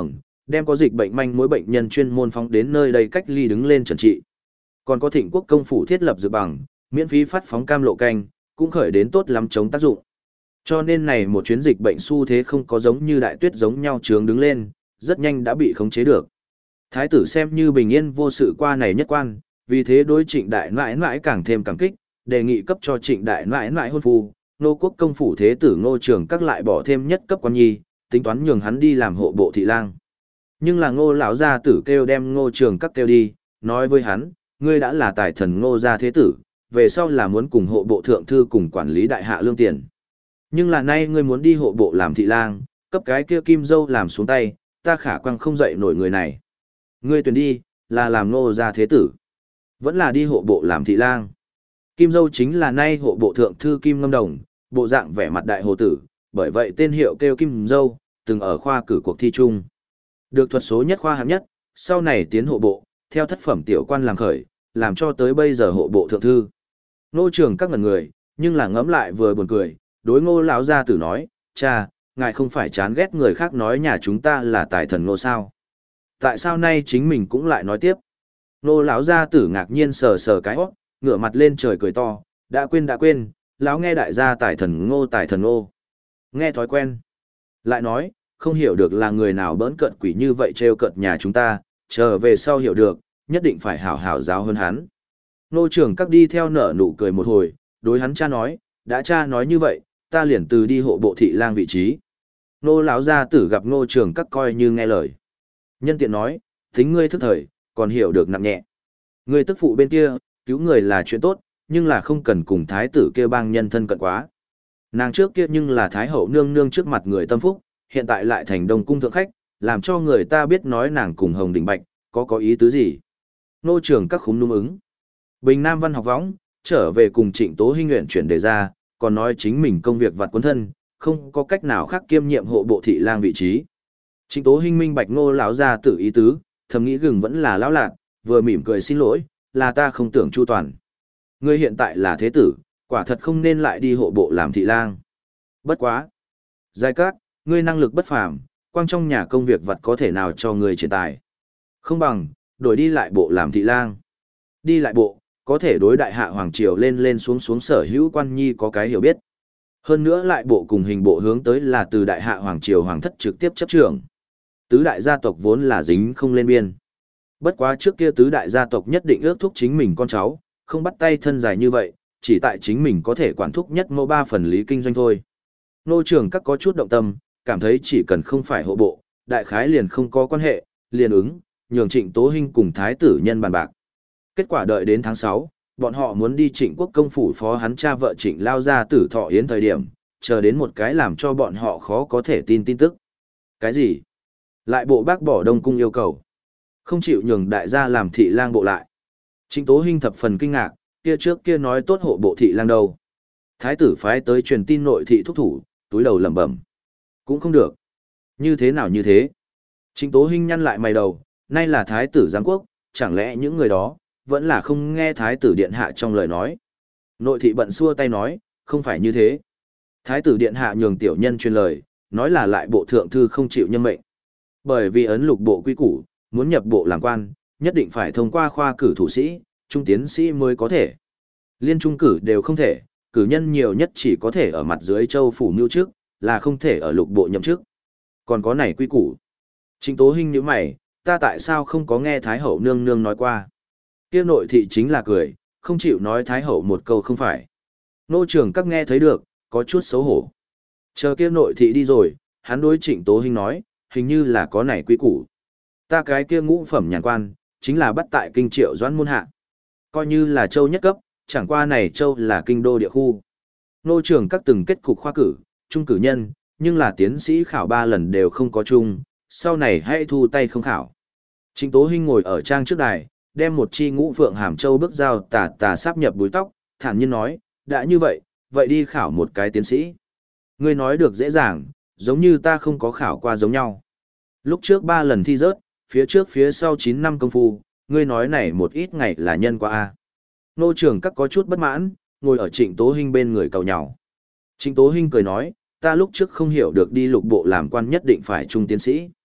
đem có dịch bệnh manh mối bệnh nhân chuyên môn phóng đến nơi đây cách ly đứng lên trần trị. Còn có Thịnh Quốc công phủ thiết lập dược bằng, miễn phí phát phóng cam lộ canh, cũng khởi đến tốt lắm chống tác dụng. Cho nên này một chuyến dịch bệnh xu thế không có giống như đại tuyết giống nhau trướng đứng lên, rất nhanh đã bị khống chế được. Thái tử xem như bình yên vô sự qua này nhất quan, vì thế đối Trịnh đại nãi nãi càng thêm cảm kích, đề nghị cấp cho Trịnh đại nãi nãi hôn phu, Ngô Quốc công phủ thế tử Ngô Trường các lại bỏ thêm nhất cấp quan nhi, tính toán nhường hắn đi làm hộ bộ thị lang. Nhưng là Ngô lão gia tử kêu đem Ngô Trường các kêu đi, nói với hắn, ngươi đã là tài thần Ngô gia thế tử, về sau là muốn cùng hộ bộ thượng thư cùng quản lý đại hạ lương tiền. Nhưng là nay ngươi muốn đi hộ bộ làm thị lang, cấp cái kia kim dâu làm xuống tay, ta khả quang không dậy nổi người này. Ngươi tuyển đi, là làm Ngô gia thế tử, vẫn là đi hộ bộ làm thị lang. Kim dâu chính là nay hộ bộ thượng thư Kim Ngâm Đồng, bộ dạng vẻ mặt đại hồ tử, bởi vậy tên hiệu kêu Kim dâu, từng ở khoa cử cuộc thi chung. Được thuật số nhất khoa hạng nhất, sau này tiến hộ bộ, theo thất phẩm tiểu quan làm khởi, làm cho tới bây giờ hộ bộ thượng thư. Ngô Trường các ngần người, nhưng là ngẫm lại vừa buồn cười, đối Ngô lão gia tử nói, cha, ngài không phải chán ghét người khác nói nhà chúng ta là tài thần Ngô sao? Tại sao nay chính mình cũng lại nói tiếp? Ngô lão gia tử ngạc nhiên sờ sờ cái hót, ngửa mặt lên trời cười to, đã quên đã quên, lão nghe đại gia tài thần Ngô tài thần Ngô. Nghe thói quen. Lại nói, không hiểu được là người nào bỡn cợt quỷ như vậy trêu cợt nhà chúng ta, chờ về sau hiểu được, nhất định phải hảo hảo giáo hơn hắn. Ngô Trường các đi theo nở nụ cười một hồi, đối hắn cha nói, đã cha nói như vậy, ta liền từ đi hộ bộ thị lang vị trí. Ngô lão gia tử gặp Ngô Trường các coi như nghe lời. Nhân tiện nói, tính ngươi thức thời, còn hiểu được nặng nhẹ. Ngươi tức phụ bên kia, cứu người là chuyện tốt, nhưng là không cần cùng thái tử kia bang nhân thân cận quá. Nàng trước kia nhưng là thái hậu nương nương trước mặt người tâm phúc, hiện tại lại thành đông cung thượng khách, làm cho người ta biết nói nàng cùng Hồng Đình Bạch, có có ý tứ gì. Ngô Trường các khúm núm ứng. Bình Nam văn học võng, trở về cùng Trịnh Tố Hinh nguyện chuyển đề ra, còn nói chính mình công việc vặt quân thân, không có cách nào khác kiêm nhiệm hộ bộ thị lang vị trí. Trịnh Tố Hinh minh bạch Ngô lão gia tử ý tứ, thầm nghĩ gừng vẫn là lão lạc, vừa mỉm cười xin lỗi, là ta không tưởng chu toàn. Ngươi hiện tại là thế tử, quả thật không nên lại đi hộ bộ làm thị lang. Bất quá. Giai Cát, ngươi năng lực bất phàm, quang trong nhà công việc vật có thể nào cho ngươi triển tài. Không bằng, đổi đi lại bộ làm thị lang. Đi lại bộ, có thể đối đại hạ hoàng triều lên lên xuống xuống sở hữu quan nhi có cái hiểu biết. Hơn nữa lại bộ cùng hình bộ hướng tới là từ đại hạ hoàng triều hoàng thất trực tiếp chấp trưởng. Tứ đại gia tộc vốn là dính không lên biên. Bất quá trước kia tứ đại gia tộc nhất định ước thúc chính mình con cháu, không bắt tay thân dài như vậy, chỉ tại chính mình có thể quản thúc nhất mẫu ba phần lý kinh doanh thôi. Ngô Trường các có chút động tâm, cảm thấy chỉ cần không phải hộ bộ, đại khái liền không có quan hệ, liền ứng, nhường Trịnh Tố Hinh cùng thái tử nhân bàn bạc. Kết quả đợi đến tháng sáu, bọn họ muốn đi Trịnh Quốc công phủ phó hắn cha vợ Trịnh lao ra tử thọ yến thời điểm, chờ đến một cái làm cho bọn họ khó có thể tin tin tức. Cái gì? Lại bộ bác bỏ Đông cung yêu cầu. Không chịu nhường đại gia làm thị lang bộ lại. Trịnh Tố Hinh thập phần kinh ngạc, kia trước kia nói tốt hộ bộ thị lang đâu. Thái tử phái tới truyền tin nội thị thúc thủ, túi đầu lẩm bẩm. Cũng không được. Như thế nào như thế? Trịnh Tố Hinh nhăn lại mày đầu, nay là thái tử giám quốc, chẳng lẽ những người đó, vẫn là không nghe thái tử điện hạ trong lời nói. Nội thị bận xua tay nói, không phải như thế. Thái tử điện hạ nhường tiểu nhân truyền lời, nói là lại bộ thượng thư không chịu nhân mệnh. Bởi vì ấn lục bộ quy củ, muốn nhập bộ làm quan, nhất định phải thông qua khoa cử thủ sĩ, trung tiến sĩ mới có thể. Liên trung cử đều không thể, cử nhân nhiều nhất chỉ có thể ở mặt dưới châu phủ mưu trước, là không thể ở lục bộ nhậm chức. Còn có này quy củ. Trịnh Tố Hinh nhíu mày, ta tại sao không có nghe Thái hậu nương nương nói qua. Kia nội thị chính là cười, không chịu nói Thái hậu một câu không phải. Nô Trường các nghe thấy được, có chút xấu hổ. Chờ kia nội thị đi rồi, hắn đối Trịnh Tố Hinh nói, hình như là có này quy củ. Ta cái kia ngũ phẩm nhàn quan, chính là bắt tại kinh triệu doãn môn hạ. Coi như là châu nhất cấp, chẳng qua này châu là kinh đô địa khu. Nô Trường các từng kết cục khoa cử, trung cử nhân, nhưng là tiến sĩ khảo ba lần đều không có chung, sau này hãy thu tay không khảo. Trịnh Tố Hinh ngồi ở trang trước đài, đem một chi ngũ phượng hàm châu bước dao tà tà sáp nhập búi tóc, thản nhiên nói, đã như vậy, vậy đi khảo một cái tiến sĩ. Ngươi nói được dễ dàng, giống như ta không có khảo qua giống nhau. Lúc trước ba lần thi rớt, phía trước phía sau chín năm công phu, ngươi nói này một ít ngày là nhân qua a. Nô Trường các có chút bất mãn, ngồi ở Trịnh Tố Hinh bên người cầu nhào. Trịnh Tố Hinh cười nói, ta lúc trước không hiểu được đi lục bộ làm quan nhất định phải trung tiến sĩ.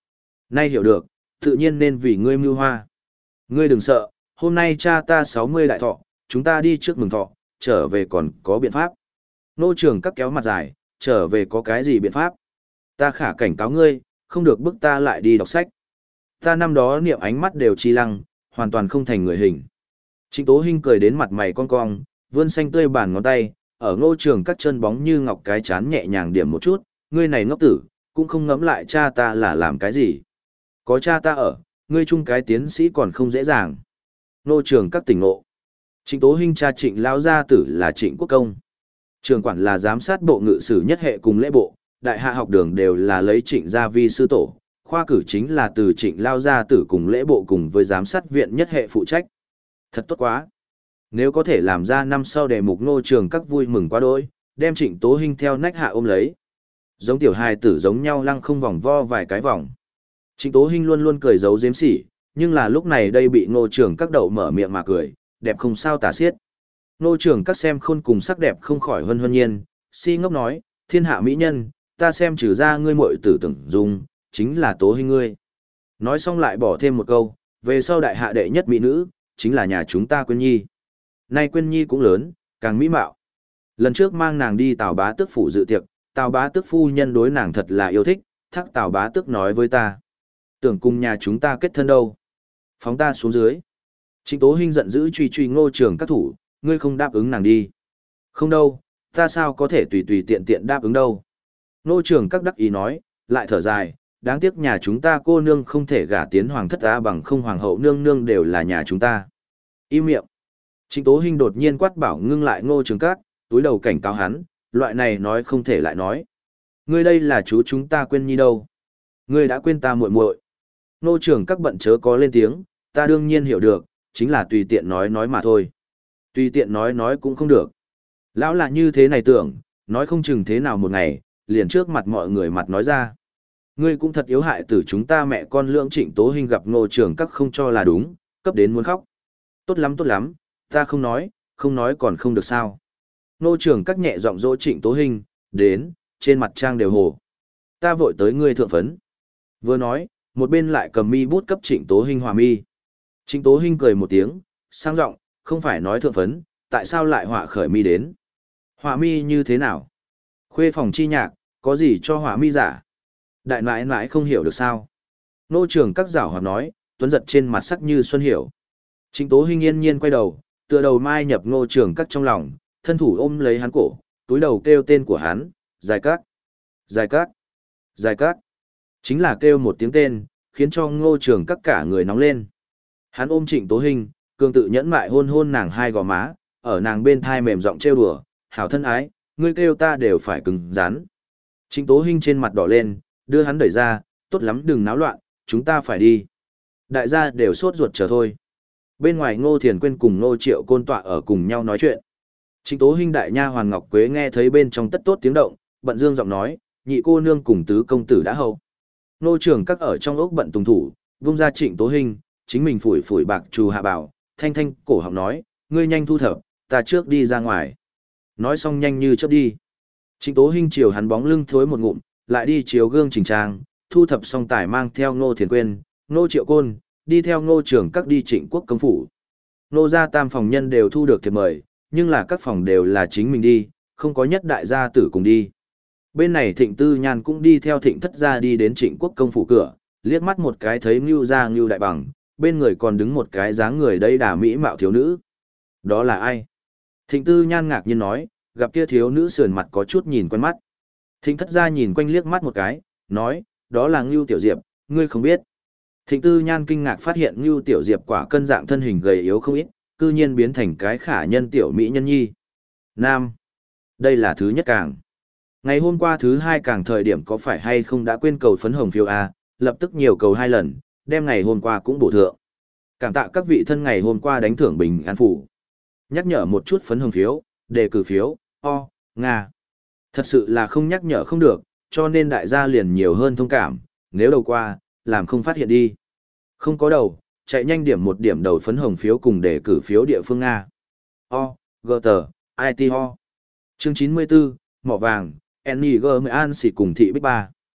Nay hiểu được, tự nhiên nên vì ngươi mưu hoa. Ngươi đừng sợ, hôm nay cha ta sáu mươi đại thọ, chúng ta đi trước mừng thọ, trở về còn có biện pháp. Nô trường các kéo mặt dài, trở về có cái gì biện pháp? Ta khả cảnh cáo ngươi, không được bức ta lại đi đọc sách. Ta năm đó niệm ánh mắt đều chi lăng, hoàn toàn không thành người hình. Trịnh Tố Hinh cười đến mặt mày cong cong, vươn xanh tươi bàn ngón tay, ở ngô trường các chân bóng như ngọc cái chán nhẹ nhàng điểm một chút, ngươi này ngốc tử, cũng không ngẫm lại cha ta là làm cái gì. Có cha ta ở, ngươi chung cái tiến sĩ còn không dễ dàng. Ngô trường các tỉnh ngộ. Trịnh Tố Hinh cha Trịnh lão gia tử là Trịnh Quốc Công. Trường quản là giám sát bộ ngự sử nhất hệ cùng lễ bộ, đại hạ học đường đều là lấy Trịnh gia vi sư tổ, khoa cử chính là từ Trịnh lao gia tử cùng lễ bộ cùng với giám sát viện nhất hệ phụ trách. Thật tốt quá. Nếu có thể làm ra năm sau đề mục Ngô trường các vui mừng quá đỗi, đem Trịnh Tố Hinh theo nách hạ ôm lấy. Giống tiểu hài tử giống nhau lăng không vòng vo vài cái vòng. Trịnh Tố Hinh luôn luôn cười giấu giếm sỉ, nhưng là lúc này đây bị Ngô trường các đậu mở miệng mà cười, đẹp không sao tả xiết. Ngô trường các xem khôn cùng sắc đẹp không khỏi hân hân nhiên, si ngốc nói, thiên hạ mỹ nhân, ta xem trừ ra ngươi muội tử tưởng dung, chính là Tố Hinh ngươi. Nói xong lại bỏ thêm một câu, về sau đại hạ đệ nhất mỹ nữ, chính là nhà chúng ta Quyên Nhi. Nay Quyên Nhi cũng lớn, càng mỹ mạo. Lần trước mang nàng đi Tào Bá Tước phủ dự tiệc, Tào Bá Tước phu nhân đối nàng thật là yêu thích, thắc Tào Bá Tước nói với ta. Tưởng cùng nhà chúng ta kết thân đâu. Phóng ta xuống dưới. Trịnh Tố Hinh giận dữ truy truy Ngô trường các thủ, ngươi không đáp ứng nàng đi. Không đâu, ta sao có thể tùy tùy tiện tiện đáp ứng đâu. Ngô trường các đắc ý nói, lại thở dài, đáng tiếc nhà chúng ta cô nương không thể gả tiến hoàng thất ta bằng không hoàng hậu nương nương đều là nhà chúng ta. Im miệng. Trịnh Tố Hinh đột nhiên quát bảo ngưng lại Ngô trường các, túi đầu cảnh cáo hắn, loại này nói không thể lại nói. Ngươi đây là chú chúng ta quên nhi đâu. Ngươi đã quên ta muội muội. Ngô trường các bận chớ có lên tiếng, ta đương nhiên hiểu được, chính là tùy tiện nói nói mà thôi. Tùy tiện nói nói cũng không được. Lão là như thế này tưởng, nói không chừng thế nào một ngày, liền trước mặt mọi người mặt nói ra. Ngươi cũng thật yếu hại từ chúng ta mẹ con lưỡng. Trịnh Tố Hinh gặp Ngô trường các không cho là đúng, cấp đến muốn khóc. Tốt lắm tốt lắm, ta không nói, không nói còn không được sao. Ngô trường các nhẹ giọng dỗ Trịnh Tố Hinh, đến, trên mặt trang đều hồ. Ta vội tới ngươi thượng phấn. Vừa nói, một bên lại cầm mi bút cấp Trịnh Tố Hinh hòa mi. Trịnh Tố Hinh cười một tiếng, sang giọng, không phải nói thượng phấn, tại sao lại họa khởi mi đến? Họa mi như thế nào? Khuê phòng chi nhạc, có gì cho họa mi giả? Đại nãi nãi không hiểu được sao? Nô trường các giảo hoạt nói, tuấn giật trên mặt sắc như xuân hiểu. Trịnh Tố Hinh yên nhiên quay đầu, tựa đầu mai nhập Ngô trường các trong lòng, thân thủ ôm lấy hắn cổ, túi đầu kêu tên của hắn, Dài Các, Dài Các, Dài Các. Chính là kêu một tiếng tên, khiến cho Ngô trường các cả người nóng lên. Hắn ôm Trịnh Tố Hinh, cường tự nhẫn mại hôn hôn nàng hai gò má, ở nàng bên thai mềm giọng trêu đùa, hảo thân ái, ngươi kêu ta đều phải cứng rắn. Trịnh Tố Hinh trên mặt đỏ lên, đưa hắn đẩy ra, tốt lắm đừng náo loạn, chúng ta phải đi. Đại gia đều sốt ruột chờ thôi. Bên ngoài Ngô Thiền Quyên cùng Ngô Triệu Côn tọa ở cùng nhau nói chuyện. Trịnh Tố Hinh đại nha hoàn Ngọc Quế nghe thấy bên trong tất tốt tiếng động, bận dương giọng nói, nhị cô nương cùng tứ công tử đã hầu. Ngô trường các ở trong ốc bận tùng thủ, vung ra Trịnh Tố Hinh, chính mình phủi phủi bạc trù hạ bảo, thanh thanh cổ họng nói, ngươi nhanh thu thập, ta trước đi ra ngoài. Nói xong nhanh như chớp đi. Trịnh Tố Hinh chiều hắn bóng lưng thối một ngụm, lại đi chiếu gương chỉnh trang, thu thập xong tải mang theo Ngô Thiền Quyên, Ngô Triệu Côn, đi theo Ngô trường các đi Trịnh Quốc công phủ. Ngô gia tam phòng nhân đều thu được thiệp mời, nhưng là các phòng đều là chính mình đi, không có nhất đại gia tử cùng đi. Bên này Thịnh Tư Nhan cũng đi theo Thịnh thất gia đi đến Trịnh Quốc công phủ cửa, liếc mắt một cái thấy Ngưu gia Ngưu đại bằng, bên người còn đứng một cái dáng người đây đà mỹ mạo thiếu nữ. Đó là ai? Thịnh Tư Nhan ngạc nhiên nói, gặp kia thiếu nữ sườn mặt có chút nhìn quen mắt. Thịnh thất gia nhìn quanh liếc mắt một cái, nói, đó là Ngưu Tiểu Diệp, ngươi không biết. Thịnh Tư Nhan kinh ngạc phát hiện Ngưu Tiểu Diệp quả cân dạng thân hình gầy yếu không ít, cư nhiên biến thành cái khả nhân tiểu mỹ nhân nhi. Nam. Đây là thứ nhất càng. Ngày hôm qua thứ hai càng thời điểm có phải hay không đã quên cầu phấn hồng phiếu A, lập tức nhiều cầu hai lần, đem ngày hôm qua cũng bổ thượng. Cảm tạ các vị thân ngày hôm qua đánh thưởng bình an phủ. Nhắc nhở một chút phấn hồng phiếu, đề cử phiếu, o, Nga. Thật sự là không nhắc nhở không được, cho nên đại gia liền nhiều hơn thông cảm, nếu đầu qua, làm không phát hiện đi. Không có đầu, chạy nhanh điểm một điểm đầu phấn hồng phiếu cùng đề cử phiếu địa phương Nga. O, gờ tờ, i tê o. Chương chín mươi tư, mỏ vàng, N I G M An xỉ cùng thị bích ba.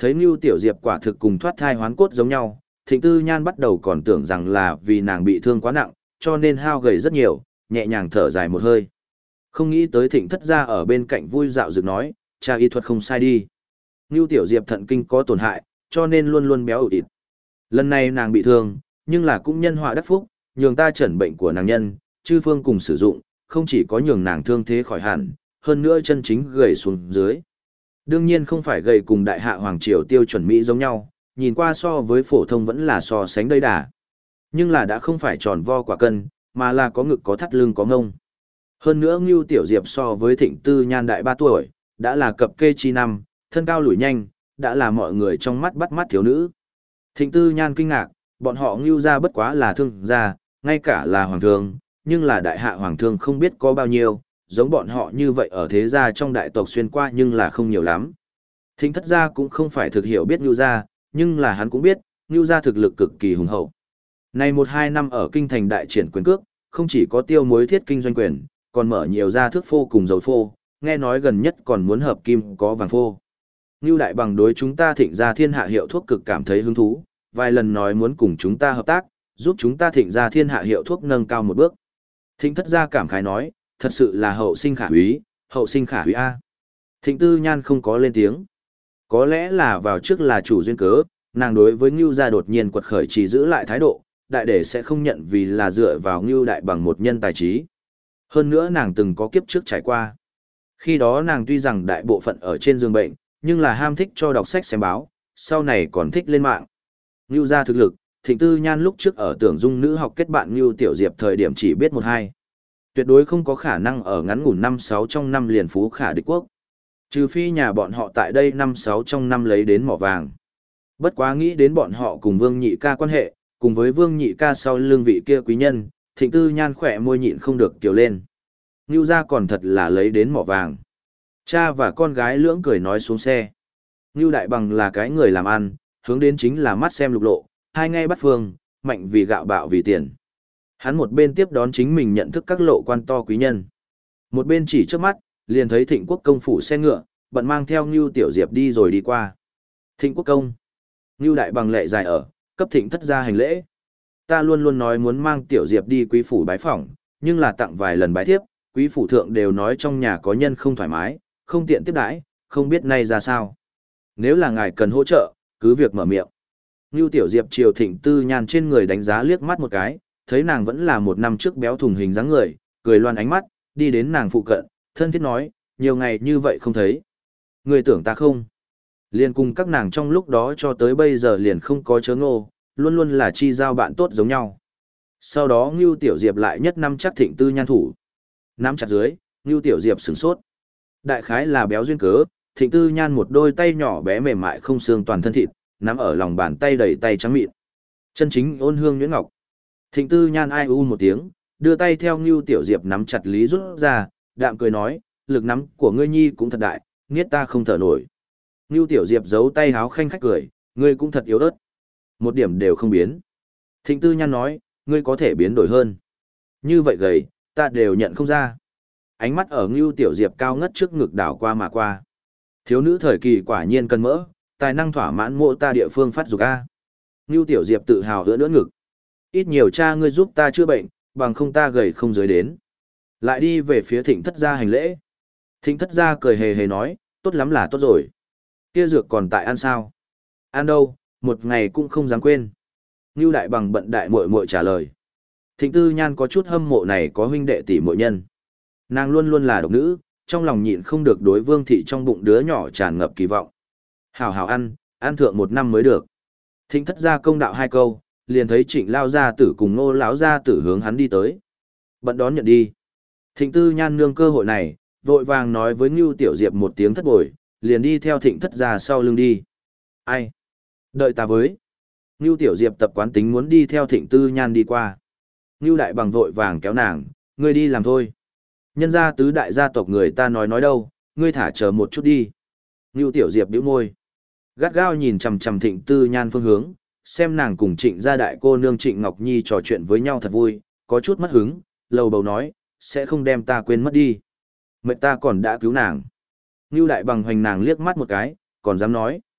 Thấy Ngưu Tiểu Diệp quả thực cùng thoát thai hoán cốt giống nhau, Thịnh Tư Nhan bắt đầu còn tưởng rằng là vì nàng bị thương quá nặng, cho nên hao gầy rất nhiều, nhẹ nhàng thở dài một hơi. Không nghĩ tới Thịnh thất gia ở bên cạnh vui dạo dựng nói, cha y thuật không sai đi. Ngưu Tiểu Diệp thận kinh có tổn hại, cho nên luôn luôn béo ụt ịt. Lần này nàng bị thương, nhưng là cũng nhân họa đắc phúc, nhường ta chẩn bệnh của nàng nhân, chư phương cùng sử dụng, không chỉ có nhường nàng thương thế khỏi hẳn, hơn nữa chân chính gầy xuống dưới. Đương nhiên không phải gầy cùng đại hạ hoàng triều tiêu chuẩn Mỹ giống nhau, nhìn qua so với phổ thông vẫn là so sánh đầy đà. Nhưng là đã không phải tròn vo quả cân, mà là có ngực có thắt lưng có ngông. Hơn nữa Ngưu Tiểu Diệp so với Thịnh Tư Nhan đại ba tuổi, đã là cập kê chi năm, thân cao lủi nhanh, đã là mọi người trong mắt bắt mắt thiếu nữ. Thịnh Tư Nhan kinh ngạc, bọn họ Ngưu gia bất quá là thương gia, ngay cả là hoàng thương, nhưng là đại hạ hoàng thương không biết có bao nhiêu, giống bọn họ như vậy ở thế gia trong đại tộc xuyên qua nhưng là không nhiều lắm. Thịnh thất gia cũng không phải thực hiểu biết Ngưu gia, nhưng là hắn cũng biết, Ngưu gia thực lực cực kỳ hùng hậu. Này một hai năm ở kinh thành đại triển quyền cước, không chỉ có tiêu mối thiết kinh doanh quyền, còn mở nhiều gia thước phô cùng dầu phô, nghe nói gần nhất còn muốn hợp kim có vàng phô. Ngưu đại bằng đối chúng ta Thịnh gia thiên hạ hiệu thuốc cực cảm thấy hứng thú, vài lần nói muốn cùng chúng ta hợp tác, giúp chúng ta Thịnh gia thiên hạ hiệu thuốc nâng cao một bước. Thịnh thất gia cảm khái nói, thật sự là hậu sinh khả úy, hậu sinh khả úy A. Thịnh Tư Nhan không có lên tiếng. Có lẽ là vào trước là chủ duyên cớ, nàng đối với Ngưu gia đột nhiên quật khởi chỉ giữ lại thái độ, đại để sẽ không nhận vì là dựa vào Ngưu đại bằng một nhân tài trí. Hơn nữa nàng từng có kiếp trước trải qua. Khi đó nàng tuy rằng đại bộ phận ở trên giường bệnh, nhưng là ham thích cho đọc sách xem báo, sau này còn thích lên mạng. Ngưu gia thực lực, Thịnh Tư Nhan lúc trước ở Tưởng Dung nữ học kết bạn Ngưu Tiểu Diệp thời điểm chỉ biết một hai. Tuyệt đối không có khả năng ở ngắn ngủn năm sáu trong năm liền phú khả địch quốc. Trừ phi nhà bọn họ tại đây năm sáu trong năm lấy đến mỏ vàng. Bất quá nghĩ đến bọn họ cùng Vương Nhị ca quan hệ, cùng với Vương Nhị ca sau lưng vị kia quý nhân, Thịnh Tư Nhan khỏe môi nhịn không được kiều lên. Ngưu gia còn thật là lấy đến mỏ vàng. Cha và con gái lưỡng cười nói xuống xe. Ngưu đại bằng là cái người làm ăn, hướng đến chính là mắt xem lục lộ, hai ngay bắt phương, mạnh vì gạo bạo vì tiền. Hắn một bên tiếp đón chính mình nhận thức các lộ quan to quý nhân. Một bên chỉ trước mắt, liền thấy Thịnh Quốc công phủ xe ngựa, bận mang theo Ngưu Tiểu Diệp đi rồi đi qua. Thịnh Quốc công. Ngưu đại bằng lệ dài ở, cấp Thịnh thất gia hành lễ. Ta luôn luôn nói muốn mang Tiểu Diệp đi quý phủ bái phỏng, nhưng là tặng vài lần bái thiếp, quý phủ thượng đều nói trong nhà có nhân không thoải mái, không tiện tiếp đãi, không biết nay ra sao. Nếu là ngài cần hỗ trợ, cứ việc mở miệng. Ngưu Tiểu Diệp chiều Thịnh Tư Nhan trên người đánh giá liếc mắt một cái, thấy nàng vẫn là một năm trước béo thùng hình dáng người, cười loan ánh mắt, đi đến nàng phụ cận, thân thiết nói, nhiều ngày như vậy không thấy. Người tưởng ta không? Liền cùng các nàng trong lúc đó cho tới bây giờ liền không có chớ ngô, luôn luôn là chi giao bạn tốt giống nhau. Sau đó Ngưu Tiểu Diệp lại nhất năm chắc Thịnh Tư Nhan thủ. Nắm chặt dưới, Ngưu Tiểu Diệp sửng sốt. Đại khái là béo duyên cớ, Thịnh Tư Nhan một đôi tay nhỏ bé mềm mại không xương toàn thân thịt, nắm ở lòng bàn tay đầy tay trắng mịn. Chân chính ôn hương nhuyễn ngọc. Thịnh Tư Nhan ai u một tiếng, đưa tay theo Ngưu Tiểu Diệp nắm chặt lý rút ra, đạm cười nói, lực nắm của ngươi nhi cũng thật đại, nghiết ta không thở nổi. Ngưu Tiểu Diệp giấu tay háo khanh khách cười, ngươi cũng thật yếu ớt. Một điểm đều không biến. Thịnh Tư Nhan nói, ngươi có thể biến đổi hơn. Như vậy gầy, ta đều nhận không ra. Ánh mắt ở Ngưu Tiểu Diệp cao ngất trước ngực đảo qua mà qua. Thiếu nữ thời kỳ quả nhiên cân mỡ, tài năng thỏa mãn mộ ta địa phương phát dục a. Ngưu Tiểu Diệp tự hào hứa nữa ngực. Ít nhiều cha ngươi giúp ta chữa bệnh, bằng không ta gầy không dưới đến. Lại đi về phía Thịnh thất gia hành lễ. Thịnh thất gia cười hề hề nói, tốt lắm là tốt rồi. Kia dược còn tại ăn sao? Ăn đâu, một ngày cũng không dám quên. Ngưu đại bằng bận đại muội muội trả lời. Thịnh Tư Nhan có chút hâm mộ này có huynh đệ tỷ muội nhân. Nàng luôn luôn là độc nữ, trong lòng nhịn không được đối Vương thị trong bụng đứa nhỏ tràn ngập kỳ vọng. Hảo hảo ăn, ăn thượng một năm mới được. Thịnh thất gia công đạo hai câu, liền thấy Trịnh lao gia tử cùng Ngô lão gia tử hướng hắn đi tới. Bận đón nhận đi. Thịnh Tư Nhan nương cơ hội này, vội vàng nói với Ngưu Tiểu Diệp một tiếng thất bồi, liền đi theo Thịnh thất gia sau lưng đi. Ai? Đợi ta với. Ngưu Tiểu Diệp tập quán tính muốn đi theo Thịnh Tư Nhan đi qua. Ngưu đại bằng vội vàng kéo nàng, ngươi đi làm thôi. Nhân gia tứ đại gia tộc người ta nói nói đâu, ngươi thả chờ một chút đi. Ngưu Tiểu Diệp bĩu môi. Gắt gao nhìn chằm chằm Thịnh Tư Nhan phương hướng, xem nàng cùng Trịnh gia đại cô nương Trịnh Ngọc Nhi trò chuyện với nhau thật vui, có chút mất hứng, lầu bầu nói, sẽ không đem ta quên mất đi. Mệnh ta còn đã cứu nàng. Ngưu đại bằng hoành nàng liếc mắt một cái, còn dám nói.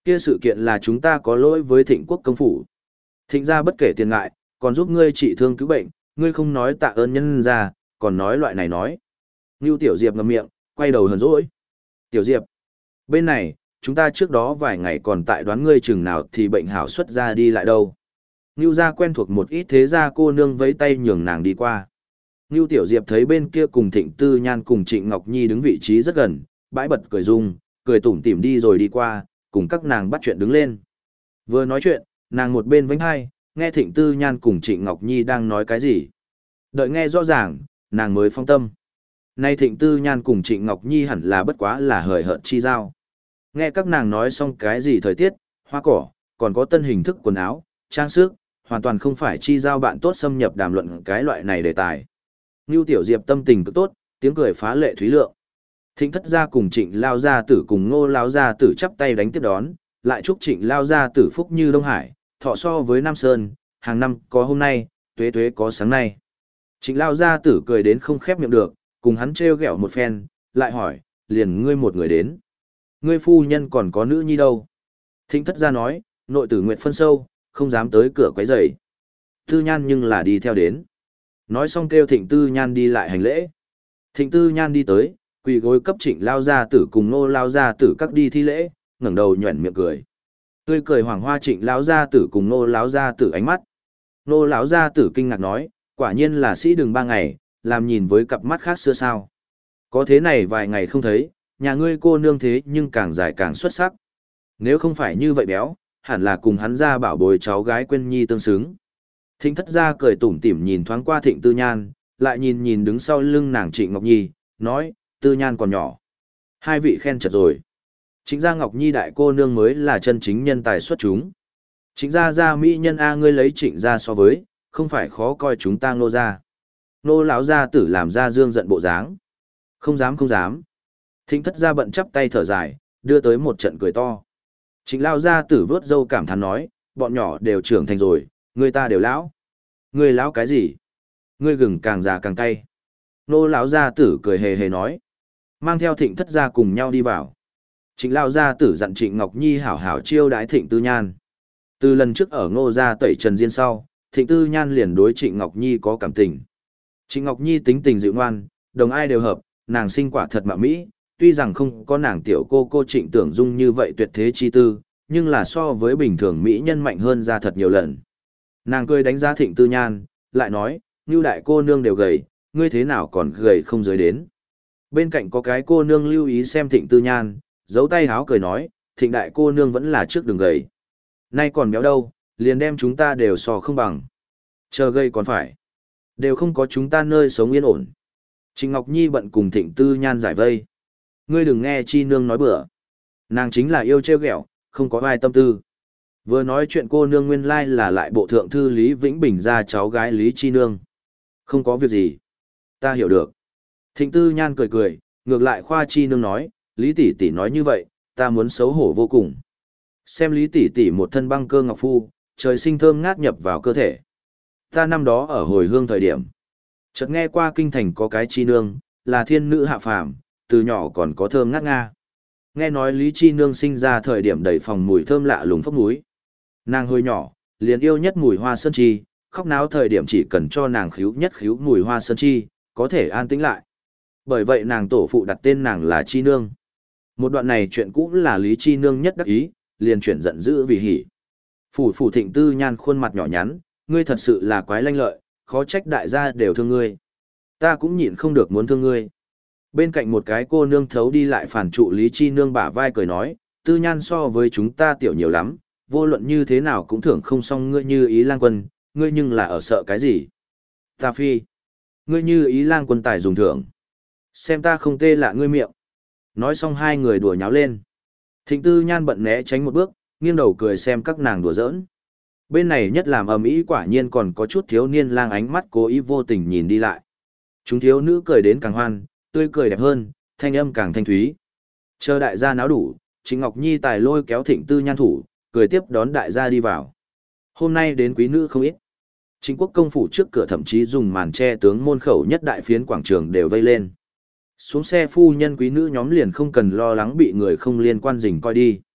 Kia sự kiện là chúng ta có lỗi với Thịnh quốc công phủ. Thịnh gia bất kể tiền ngại, còn giúp ngươi trị thương cứu bệnh, ngươi không nói tạ ơn nhân gia, còn nói loại này nói. Ngưu Tiểu Diệp ngậm miệng, quay đầu hờn dỗi. Tiểu Diệp, bên này, chúng ta trước đó vài ngày còn tại đoán ngươi chừng nào thì bệnh hảo xuất ra đi lại đâu. Ngưu gia quen thuộc một ít thế gia cô nương vẫy tay nhường nàng đi qua. Ngưu Tiểu Diệp thấy bên kia cùng Thịnh Tư Nhan cùng Trịnh Ngọc Nhi đứng vị trí rất gần, bãi bật cười rung, cười tủm tỉm đi rồi đi qua, cùng các nàng bắt chuyện đứng lên. Vừa nói chuyện, nàng một bên vánh hai, nghe Thịnh Tư Nhan cùng Trịnh Ngọc Nhi đang nói cái gì. Đợi nghe rõ ràng, nàng mới phong tâm. Nay Thịnh Tư Nhan cùng Trịnh Ngọc Nhi hẳn là bất quá là hời hợt chi giao. Nghe các nàng nói xong cái gì thời tiết, hoa cỏ, còn có tân hình thức quần áo, trang sức, hoàn toàn không phải chi giao bạn tốt xâm nhập đàm luận cái loại này đề tài. Ngưu Tiểu Diệp tâm tình cực tốt, tiếng cười phá lệ thúy lượng. Thịnh thất gia cùng Trịnh lao gia tử cùng Ngô lao gia tử chắp tay đánh tiếp đón, lại chúc Trịnh lao gia tử phúc như Đông Hải, thọ so với Nam Sơn, hàng năm có hôm nay, tuế tuế có sáng nay. Trịnh lao gia tử cười đến không khép miệng được, cùng hắn trêu ghẹo một phen, lại hỏi, liền ngươi một người đến. Ngươi phu nhân còn có nữ nhi đâu? Thịnh thất gia nói, nội tử nguyện phân sâu, không dám tới cửa quấy rầy. Tư Nhan nhưng là đi theo đến. Nói xong kêu Thịnh Tư Nhan đi lại hành lễ. Thịnh Tư Nhan đi tới, quỳ gối cấp Trịnh lao gia tử cùng Nô lao gia tử các đi thi lễ, ngẩng đầu nhuẩn miệng cười. Tươi cười hoàng hoa Trịnh lão gia tử cùng Nô lão gia tử ánh mắt. Nô lão gia tử kinh ngạc nói, quả nhiên là sĩ đường ba ngày, làm nhìn với cặp mắt khác xưa sao. Có thế này vài ngày không thấy, nhà ngươi cô nương thế nhưng càng dài càng xuất sắc. Nếu không phải như vậy béo, hẳn là cùng hắn ra bảo bồi cháu gái Quyên Nhi tương xứng. Thịnh thất gia cười tủm tỉm nhìn thoáng qua Thịnh Tư Nhan, lại nhìn nhìn đứng sau lưng nàng Trịnh Ngọc Nhi, nói, Tư Nhan còn nhỏ. Hai vị khen chật rồi. Trịnh gia Ngọc Nhi đại cô nương mới là chân chính nhân tài xuất chúng. Trịnh gia gia mỹ nhân A ngươi lấy trịnh gia so với, không phải khó coi chúng ta Nô gia. Nô lão gia tử làm ra dương giận bộ dáng. Không dám không dám. Thịnh thất gia bận chắp tay thở dài, đưa tới một trận cười to. Trịnh lão gia tử vớt râu cảm thán nói, bọn nhỏ đều trưởng thành rồi, người ta đều lão. Người lão cái gì? Ngươi gừng càng già càng cay. Nô lão gia tử cười hề hề nói. Mang theo Thịnh thất gia cùng nhau đi vào. Trịnh lão gia tử dặn Trịnh Ngọc Nhi hảo hảo chiêu đái Thịnh Tư Nhan. Từ lần trước ở Ngô gia tẩy trần diên sau, Thịnh Tư Nhan liền đối Trịnh Ngọc Nhi có cảm tình. Trịnh Ngọc Nhi tính tình dịu ngoan, đồng ai đều hợp, nàng sinh quả thật mạ mỹ, tuy rằng không có nàng tiểu cô cô Trịnh Tưởng Dung như vậy tuyệt thế chi tư, nhưng là so với bình thường mỹ nhân mạnh hơn ra thật nhiều lần. Nàng cười đánh giá Thịnh Tư Nhan, lại nói, như đại cô nương đều gầy, ngươi thế nào còn gầy không dưới đến. Bên cạnh có cái cô nương lưu ý xem Thịnh Tư Nhan, giấu tay háo cười nói, Thịnh đại cô nương vẫn là trước đường gầy. Nay còn béo đâu, liền đem chúng ta đều so không bằng. Chờ gầy còn phải. Đều không có chúng ta nơi sống yên ổn. Trịnh Ngọc Nhi bận cùng Thịnh Tư Nhan giải vây. Ngươi đừng nghe chi nương nói bừa. Nàng chính là yêu trêu ghẹo, không có ai tâm tư. Vừa nói chuyện cô nương nguyên lai là lại bộ thượng thư Lý Vĩnh Bình ra cháu gái Lý Chi Nương. Không có việc gì. Ta hiểu được. Thịnh Tư Nhan cười cười, ngược lại Khoa Chi Nương nói, Lý tỷ tỷ nói như vậy, ta muốn xấu hổ vô cùng. Xem Lý tỷ tỷ một thân băng cơ ngọc phu, trời sinh thơm ngát nhập vào cơ thể. Ta năm đó ở hồi hương thời điểm, chợt nghe qua kinh thành có cái Chi Nương, là thiên nữ hạ phàm, từ nhỏ còn có thơm ngát nga. Nghe nói Lý Chi Nương sinh ra thời điểm đầy phòng mùi thơm lạ lùng phốc núi. Nàng hồi nhỏ, liền yêu nhất mùi hoa sơn chi, khóc náo thời điểm chỉ cần cho nàng khíu nhất khíu mùi hoa sơn chi, có thể an tĩnh lại. Bởi vậy nàng tổ phụ đặt tên nàng là Chi Nương. Một đoạn này chuyện cũ là Lý Chi Nương nhất đắc ý, liền chuyển giận dữ vì hỉ. Phủ phủ Thịnh Tư Nhan khuôn mặt nhỏ nhắn, ngươi thật sự là quái lanh lợi, khó trách đại gia đều thương ngươi. Ta cũng nhịn không được muốn thương ngươi. Bên cạnh một cái cô nương thấu đi lại phản trụ Lý Chi Nương bả vai cười nói, Tư Nhan so với chúng ta tiểu nhiều lắm, vô luận như thế nào cũng thưởng không xong ngươi Như Ý Lang Quân, ngươi nhưng là ở sợ cái gì? Ta phi. Ngươi Như Ý Lang Quân tài dùng thưởng. Xem ta không tê lạ ngươi miệng. Nói xong hai người đùa nháo lên. Thịnh Tư Nhan bận né tránh một bước, nghiêng đầu cười xem các nàng đùa giỡn. Bên này nhất làm ầm ĩ quả nhiên còn có chút thiếu niên lang ánh mắt cố ý vô tình nhìn đi lại. Chúng thiếu nữ cười đến càng hoan, tươi cười đẹp hơn, thanh âm càng thanh thúy. Chờ đại gia náo đủ, Trịnh Ngọc Nhi tài lôi kéo Thịnh Tư Nhan thủ, cười tiếp đón đại gia đi vào. Hôm nay đến quý nữ không ít. Trịnh quốc công phủ trước cửa thậm chí dùng màn che tướng môn khẩu nhất đại phiến quảng trường đều vây lên. Xuống xe phu nhân quý nữ nhóm liền không cần lo lắng bị người không liên quan rình coi đi.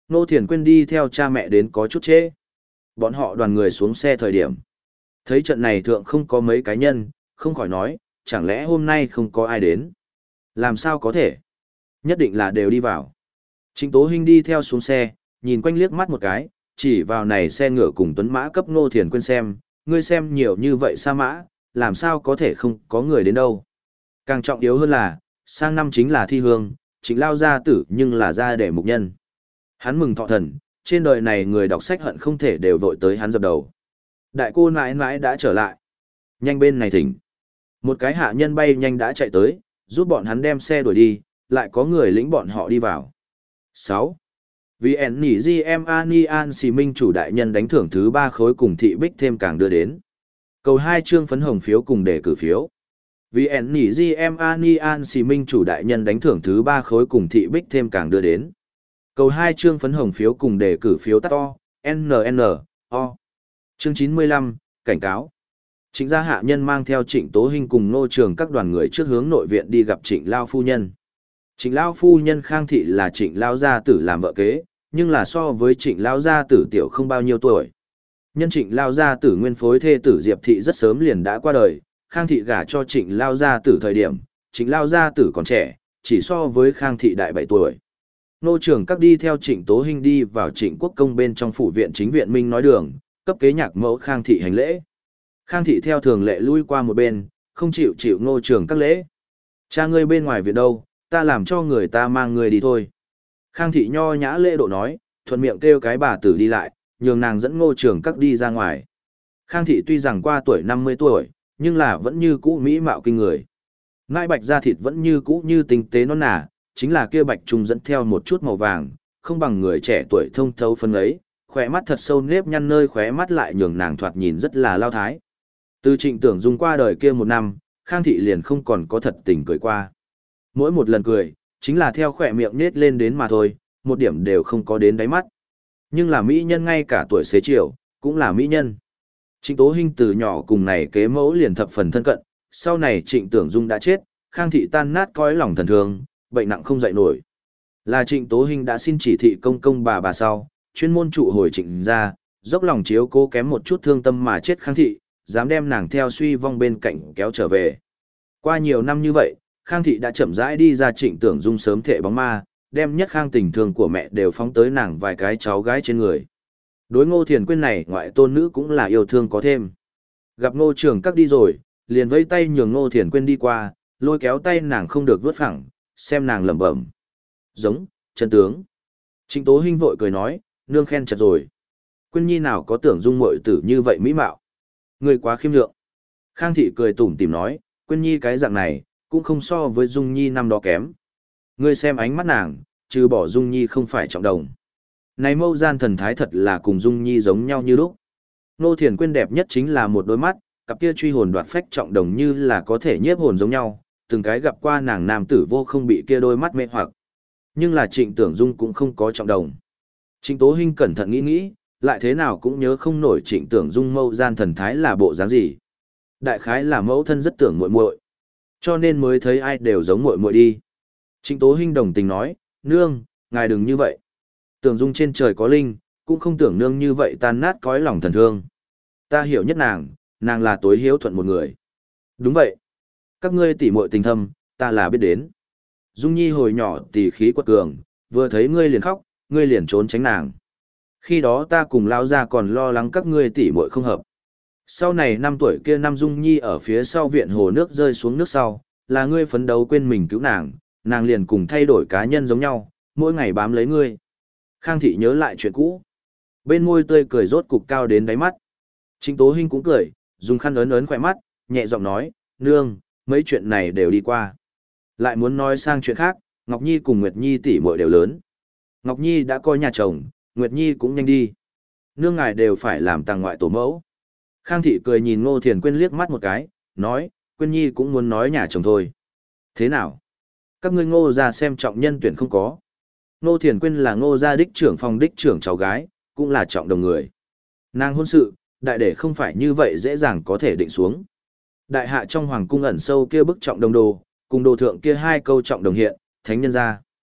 Ngô Thiền Quyên đi theo cha mẹ đến có chút trễ. Bọn họ đoàn người xuống xe thời điểm. Thấy trận này thượng không có mấy cá nhân, không khỏi nói, chẳng lẽ hôm nay không có ai đến? Làm sao có thể? Nhất định là đều đi vào. Trịnh Tố Hinh đi theo xuống xe, nhìn quanh liếc mắt một cái, chỉ vào này xe ngựa cùng tuấn mã cấp Ngô Thiền Quyên xem, ngươi xem nhiều như vậy sa mã, làm sao có thể không có người đến đâu. Càng trọng yếu hơn là, sang năm chính là thi hương, Trịnh lao gia tử nhưng là gia để mục nhân. Hắn mừng thọ thần, trên đời này người đọc sách hận không thể đều vội tới hắn dập đầu. Đại cô nãi nãi đã trở lại. Nhanh bên này thỉnh. Một cái hạ nhân bay nhanh đã chạy tới, giúp bọn hắn đem xe đuổi đi, lại có người lĩnh bọn họ đi vào. sáu. Vì ẻn nỉ G.M.A. An Xì Minh chủ đại nhân đánh thưởng thứ ba khối cùng thị bích thêm càng đưa đến. Cầu hai chương phấn hồng phiếu cùng đề cử phiếu. Vì ẻn nỉ G.M.A. An Xì Minh chủ đại nhân đánh thưởng thứ ba khối cùng thị bích thêm càng đưa đến. Cầu hai chương phấn hồng phiếu cùng đề cử phiếu tắt to, N N, O. Chương chín mươi lăm, cảnh cáo. Trịnh gia hạ nhân mang theo Trịnh Tố Hinh cùng Ngô Trường các đoàn người trước hướng nội viện đi gặp Trịnh Lao phu nhân. Trịnh Lao phu nhân Khang Thị là Trịnh Lao gia tử làm vợ kế, nhưng là so với Trịnh Lao gia tử tiểu không bao nhiêu tuổi. Nhân Trịnh Lao gia tử nguyên phối thê tử Diệp Thị rất sớm liền đã qua đời, Khang Thị gả cho Trịnh Lao gia tử thời điểm, Trịnh Lao gia tử còn trẻ, chỉ so với Khang Thị đại bảy tuổi. Ngô Trường các đi theo Trịnh Tố Hinh đi vào Trịnh Quốc công bên trong phủ viện chính viện Minh nói đường, cấp kế nhạc mẫu Khang Thị hành lễ. Khang Thị theo thường lệ lui qua một bên, không chịu chịu Ngô Trường các lễ. Cha ngươi bên ngoài viện đâu, ta làm cho người ta mang người đi thôi. Khang Thị nho nhã lễ độ nói, thuận miệng kêu cái bà tử đi lại, nhường nàng dẫn Ngô Trường các đi ra ngoài. Khang Thị tuy rằng qua tuổi năm mươi tuổi, nhưng là vẫn như cũ mỹ mạo kinh người. Ngai bạch da thịt vẫn như cũ như tinh tế non nả, chính là kia bạch trùng dẫn theo một chút màu vàng, không bằng người trẻ tuổi thông thấu phân ấy, khóe mắt thật sâu nếp nhăn nơi khóe mắt lại nhường nàng thoạt nhìn rất là lao thái. Từ Trịnh Tưởng Dung qua đời kia một năm, Khang Thị liền không còn có thật tình cười qua. Mỗi một lần cười, chính là theo khỏe miệng nết lên đến mà thôi, một điểm đều không có đến đáy mắt. Nhưng là mỹ nhân ngay cả tuổi xế chiều, cũng là mỹ nhân. Trịnh Tố Hinh từ nhỏ cùng này kế mẫu liền thập phần thân cận, sau này Trịnh Tưởng Dung đã chết, Khang Thị tan nát cõi lòng thần thương, bệnh nặng không dậy nổi. Là Trịnh Tố Hinh đã xin chỉ thị công công bà bà sau, chuyên môn trụ hồi Trịnh ra, dốc lòng chiếu cố kém một chút thương tâm mà chết Khang Thị, dám đem nàng theo suy vong bên cạnh kéo trở về. Qua nhiều năm như vậy, Khang Thị đã chậm rãi đi ra Trịnh Tưởng Dung sớm thệ bóng ma, đem nhất Khang tình thương của mẹ đều phóng tới nàng vài cái cháu gái trên người. Đối Ngô Thiền Quyên này ngoại tôn nữ cũng là yêu thương có thêm. Gặp Ngô Trường các đi rồi, liền vẫy tay nhường Ngô Thiền Quyên đi qua, lôi kéo tay nàng không được vớt phẳng, xem nàng lẩm bẩm. Giống, chân tướng. Trịnh Tố Hinh vội cười nói, nương khen chật rồi. Quyên nhi nào có tưởng Dung muội tử như vậy mỹ mạo. Người quá khiêm lượng. Khang Thị cười tủm tỉm nói, Quyên nhi cái dạng này, cũng không so với Dung nhi năm đó kém. Ngươi xem ánh mắt nàng, trừ bỏ Dung nhi không phải trọng đồng. Này mâu gian thần thái thật là cùng Dung nhi giống nhau như lúc. Ngô Thiền Quyên đẹp nhất chính là một đôi mắt, cặp kia truy hồn đoạt phách trọng đồng như là có thể nhiếp hồn giống nhau, từng cái gặp qua nàng nam tử vô không bị kia đôi mắt mê hoặc. Nhưng là Trịnh Tưởng Dung cũng không có trọng đồng. Trịnh Tố Hinh cẩn thận nghĩ nghĩ, lại thế nào cũng nhớ không nổi Trịnh Tưởng Dung mâu gian thần thái là bộ dáng gì. Đại khái là mẫu thân rất tưởng muội muội, cho nên mới thấy ai đều giống muội muội đi. Trịnh Tố Hinh đồng tình nói, nương, ngài đừng như vậy. Tưởng Dung trên trời có linh, cũng không tưởng nương như vậy tan nát cõi lòng thần thương. Ta hiểu nhất nàng, nàng là tối hiếu thuận một người. Đúng vậy. Các ngươi tỉ muội tình thâm, ta là biết đến. Dung Nhi hồi nhỏ tỉ khí quật cường, vừa thấy ngươi liền khóc, ngươi liền trốn tránh nàng. Khi đó ta cùng lao ra còn lo lắng các ngươi tỉ muội không hợp. Sau này năm tuổi kia năm Dung Nhi ở phía sau viện hồ nước rơi xuống nước sau, là ngươi phấn đấu quên mình cứu nàng, nàng liền cùng thay đổi cá nhân giống nhau, mỗi ngày bám lấy ngươi. Khang Thị nhớ lại chuyện cũ. Bên môi tươi cười rốt cục cao đến đáy mắt. Trịnh Tố Hinh cũng cười, dùng khăn ấn ấn khỏe mắt, nhẹ giọng nói, nương, mấy chuyện này đều đi qua. Lại muốn nói sang chuyện khác, Ngọc Nhi cùng Nguyệt Nhi tỷ muội đều lớn. Ngọc Nhi đã coi nhà chồng, Nguyệt Nhi cũng nhanh đi. Nương ngài đều phải làm tàng ngoại tổ mẫu. Khang Thị cười nhìn Ngô Thiền Quyên liếc mắt một cái, nói, Quyên Nhi cũng muốn nói nhà chồng thôi. Thế nào? Các ngươi Ngô ra xem trọng nhân tuyển không có. Ngô Thiền Quyên là Ngô gia đích trưởng phòng đích trưởng cháu gái, cũng là trọng đồng người. Nàng hôn sự, đại để không phải như vậy dễ dàng có thể định xuống. Đại hạ trong hoàng cung ẩn sâu kia bức trọng đồng đồ, cùng đồ thượng kia hai câu trọng đồng hiện, thánh nhân ra.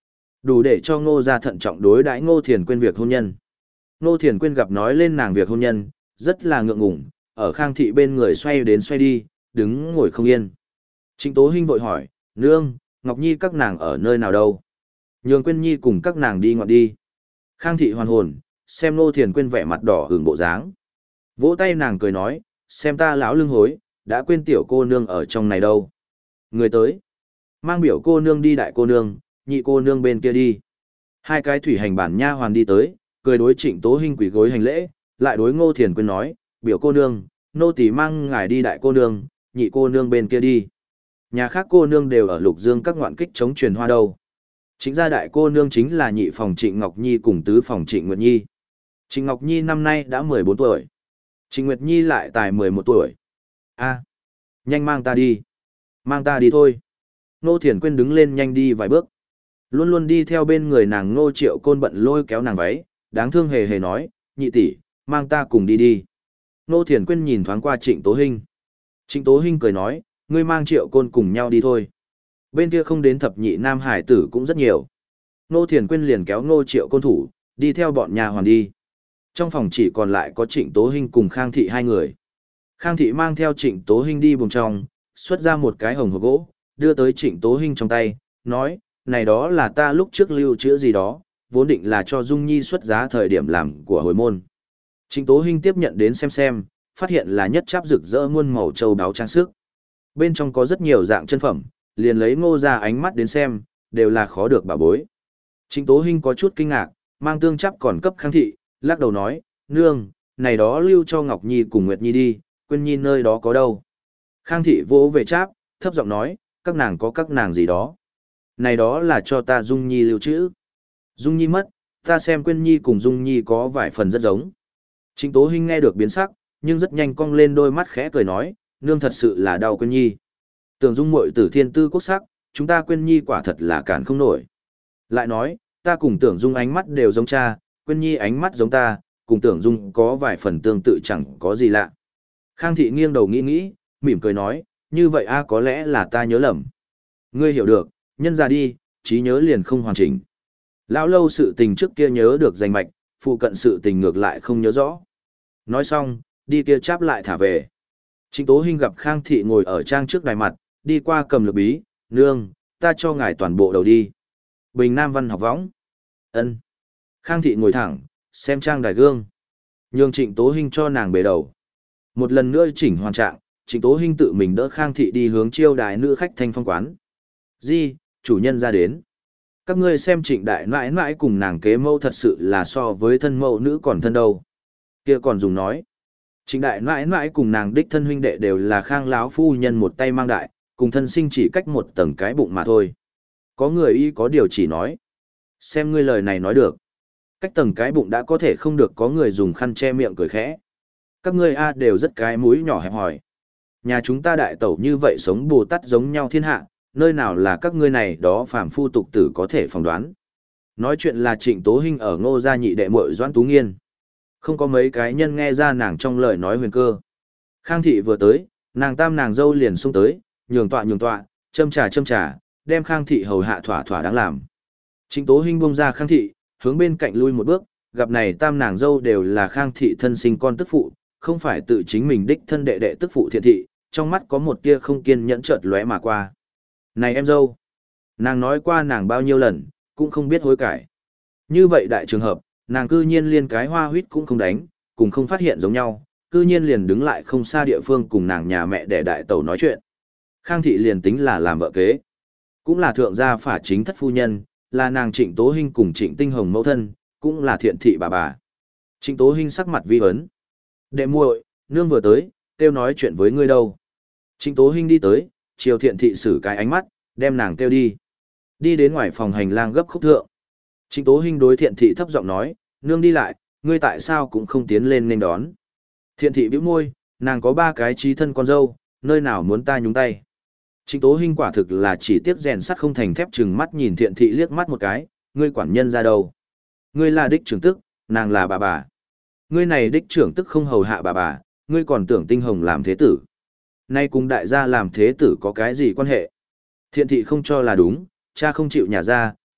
Đủ để cho Ngô gia thận trọng đối đãi Ngô Thiền Quyên việc hôn nhân. Ngô Thiền Quyên gặp nói lên nàng việc hôn nhân, rất là ngượng ngùng, ở Khang Thị bên người xoay đến xoay đi, đứng ngồi không yên. Trịnh Tố Hinh vội hỏi, nương, Ngọc Nhi các nàng ở nơi nào đâu? Nhường Quyên Nhi cùng các nàng đi ngoạn đi. Khang Thị hoàn hồn, xem Ngô Thiền Quyên vẻ mặt đỏ hưởng bộ dáng. Vỗ tay nàng cười nói, xem ta lão lưng hối, đã quên tiểu cô nương ở trong này đâu. Người tới, mang biểu cô nương đi đại cô nương, nhị cô nương bên kia đi. Hai cái thủy hành bản nha hoàn đi tới, cười đối Trịnh Tố Hinh quỳ gối hành lễ, lại đối Ngô Thiền Quyên nói, biểu cô nương, nô tỳ mang ngài đi đại cô nương, nhị cô nương bên kia đi. Nhà khác cô nương đều ở Lục Dương các ngoạn kích chống truyền hoa đâu. Chính ra đại cô nương chính là nhị phòng Trịnh Ngọc Nhi cùng tứ phòng Trịnh Nguyệt Nhi. Trịnh Ngọc Nhi năm nay đã mười bốn tuổi. Trịnh Nguyệt Nhi lại tài mười một tuổi. A, nhanh mang ta đi. Mang ta đi thôi. Ngô Thiền Quyên đứng lên nhanh đi vài bước. Luôn luôn đi theo bên người nàng Ngô Triệu Côn bận lôi kéo nàng váy, đáng thương hề hề nói, nhị tỷ, mang ta cùng đi đi. Ngô Thiền Quyên nhìn thoáng qua Trịnh Tố Hinh. Trịnh Tố Hinh cười nói, ngươi mang Triệu Côn cùng nhau đi thôi. Bên kia không đến thập nhị nam hải tử cũng rất nhiều. Ngô Thiền Quyên liền kéo Ngô Triệu Côn thủ, đi theo bọn nhà hoàn đi. Trong phòng chỉ còn lại có Trịnh Tố Hinh cùng Khang Thị hai người. Khang Thị mang theo Trịnh Tố Hinh đi buồng trong, xuất ra một cái hồng hộp gỗ, đưa tới Trịnh Tố Hinh trong tay, nói, này đó là ta lúc trước lưu trữ gì đó, vốn định là cho Dung Nhi xuất giá thời điểm làm của hồi môn. Trịnh Tố Hinh tiếp nhận đến xem xem, phát hiện là nhất cháp rực rỡ muôn màu châu đáo trang sức. Bên trong có rất nhiều dạng chân phẩm, liền lấy Ngô ra ánh mắt đến xem, đều là khó được bảo bối. Trịnh Tố Hinh có chút kinh ngạc, mang tương chắp còn cấp Khang Thị, lắc đầu nói, nương, này đó lưu cho Ngọc Nhi cùng Nguyệt Nhi đi, Quyên Nhi nơi đó có đâu. Khang Thị vỗ về cháp, thấp giọng nói, các nàng có các nàng gì đó. Này đó là cho ta Dung Nhi lưu trữ. Dung Nhi mất, ta xem Quyên Nhi cùng Dung Nhi có vài phần rất giống. Trịnh Tố Hinh nghe được biến sắc, nhưng rất nhanh cong lên đôi mắt khẽ cười nói, nương thật sự là đau Quyên Nhi. Tưởng Dung muội tử thiên tư quốc sắc, chúng ta Quyên Nhi quả thật là cản không nổi. Lại nói, ta cùng Tưởng Dung ánh mắt đều giống cha, Quyên Nhi ánh mắt giống ta, cùng Tưởng Dung có vài phần tương tự chẳng có gì lạ. Khang Thị nghiêng đầu nghĩ nghĩ, mỉm cười nói, như vậy a có lẽ là ta nhớ lầm. Ngươi hiểu được, nhân ra đi, trí nhớ liền không hoàn chỉnh. Lão lâu sự tình trước kia nhớ được danh mạch, phụ cận sự tình ngược lại không nhớ rõ. Nói xong, đi kia cháp lại thả về. Trịnh Tố Hinh gặp Khang Thị ngồi ở trang trước đài mặt, đi qua cầm lược bí, nương, ta cho ngài toàn bộ đầu đi. Bình Nam văn học võng. Ân. Khang Thị ngồi thẳng, xem trang đài gương. Nhường Trịnh Tố Hinh cho nàng bề đầu. Một lần nữa chỉnh hoàn trạng, Trịnh Tố Hinh tự mình đỡ Khang Thị đi hướng chiêu đài nữ khách thanh phong quán. Di, chủ nhân ra đến. Các ngươi xem Trịnh đại nãi nãi cùng nàng kế mẫu thật sự là so với thân mẫu nữ còn thân đâu. Kia còn dùng nói. Trịnh đại nãi nãi cùng nàng đích thân huynh đệ đều là Khang lão phu nhân một tay mang đại, cùng thân sinh chỉ cách một tầng cái bụng mà thôi. Có người y có điều chỉ nói. Xem ngươi lời này nói được. Cách tầng cái bụng đã có thể không được có người dùng khăn che miệng cười khẽ. Các ngươi a đều rất cái mũi nhỏ hẹp hòi. Nhà chúng ta đại tẩu như vậy sống Bồ Tát giống nhau thiên hạ, nơi nào là các ngươi này đó phàm phu tục tử có thể phỏng đoán. Nói chuyện là Trịnh Tố Hinh ở Ngô gia nhị đệ muội Doãn Tú Nghiên. Không có mấy cái nhân nghe ra nàng trong lời nói huyền cơ. Khang Thị vừa tới, nàng tam nàng dâu liền xông tới, nhường tọa nhường tọa, châm trà châm trà, đem Khang Thị hầu hạ thỏa thỏa đáng làm. Trịnh Tố Hinh buông ra Khang Thị, hướng bên cạnh lui một bước, gặp này tam nàng dâu đều là Khang Thị thân sinh con tức phụ, không phải tự chính mình đích thân đệ đệ tức phụ Thiện Thị, trong mắt có một tia không kiên nhẫn chợt lóe mà qua. Này em dâu, nàng nói qua nàng bao nhiêu lần, cũng không biết hối cải. Như vậy đại trường hợp, nàng cư nhiên liên cái hoa huyết cũng không đánh, cùng không phát hiện giống nhau, cư nhiên liền đứng lại không xa địa phương cùng nàng nhà mẹ để đại tẩu nói chuyện. Khang Thị liền tính là làm vợ kế, cũng là thượng gia phả chính thất phu nhân, là nàng Trịnh Tố Hinh cùng Trịnh Tinh Hồng mẫu thân, cũng là Thiện Thị bà bà. Trịnh Tố Hinh sắc mặt vi ấn. Đệ muội, nương vừa tới, kêu nói chuyện với ngươi đâu. Trịnh Tố Hinh đi tới, chiều Thiện Thị xử cái ánh mắt, đem nàng kêu đi. Đi đến ngoài phòng hành lang gấp khúc thượng. Trịnh Tố Hinh đối Thiện Thị thấp giọng nói, nương đi lại, ngươi tại sao cũng không tiến lên nên đón. Thiện Thị bĩu môi, nàng có ba cái trí thân con dâu, nơi nào muốn ta nhúng tay. Trịnh Tố Hinh quả thực là chỉ tiếc rèn sắt không thành thép, chừng mắt nhìn Thiện Thị liếc mắt một cái, ngươi quản nhân ra đâu. Ngươi là đích trưởng tức, nàng là bà bà. Ngươi này đích trưởng tức không hầu hạ bà bà, ngươi còn tưởng Tinh Hồng làm thế tử. Nay cùng đại gia làm thế tử có cái gì quan hệ? Thiện Thị không cho là đúng, cha không chịu nhà ra,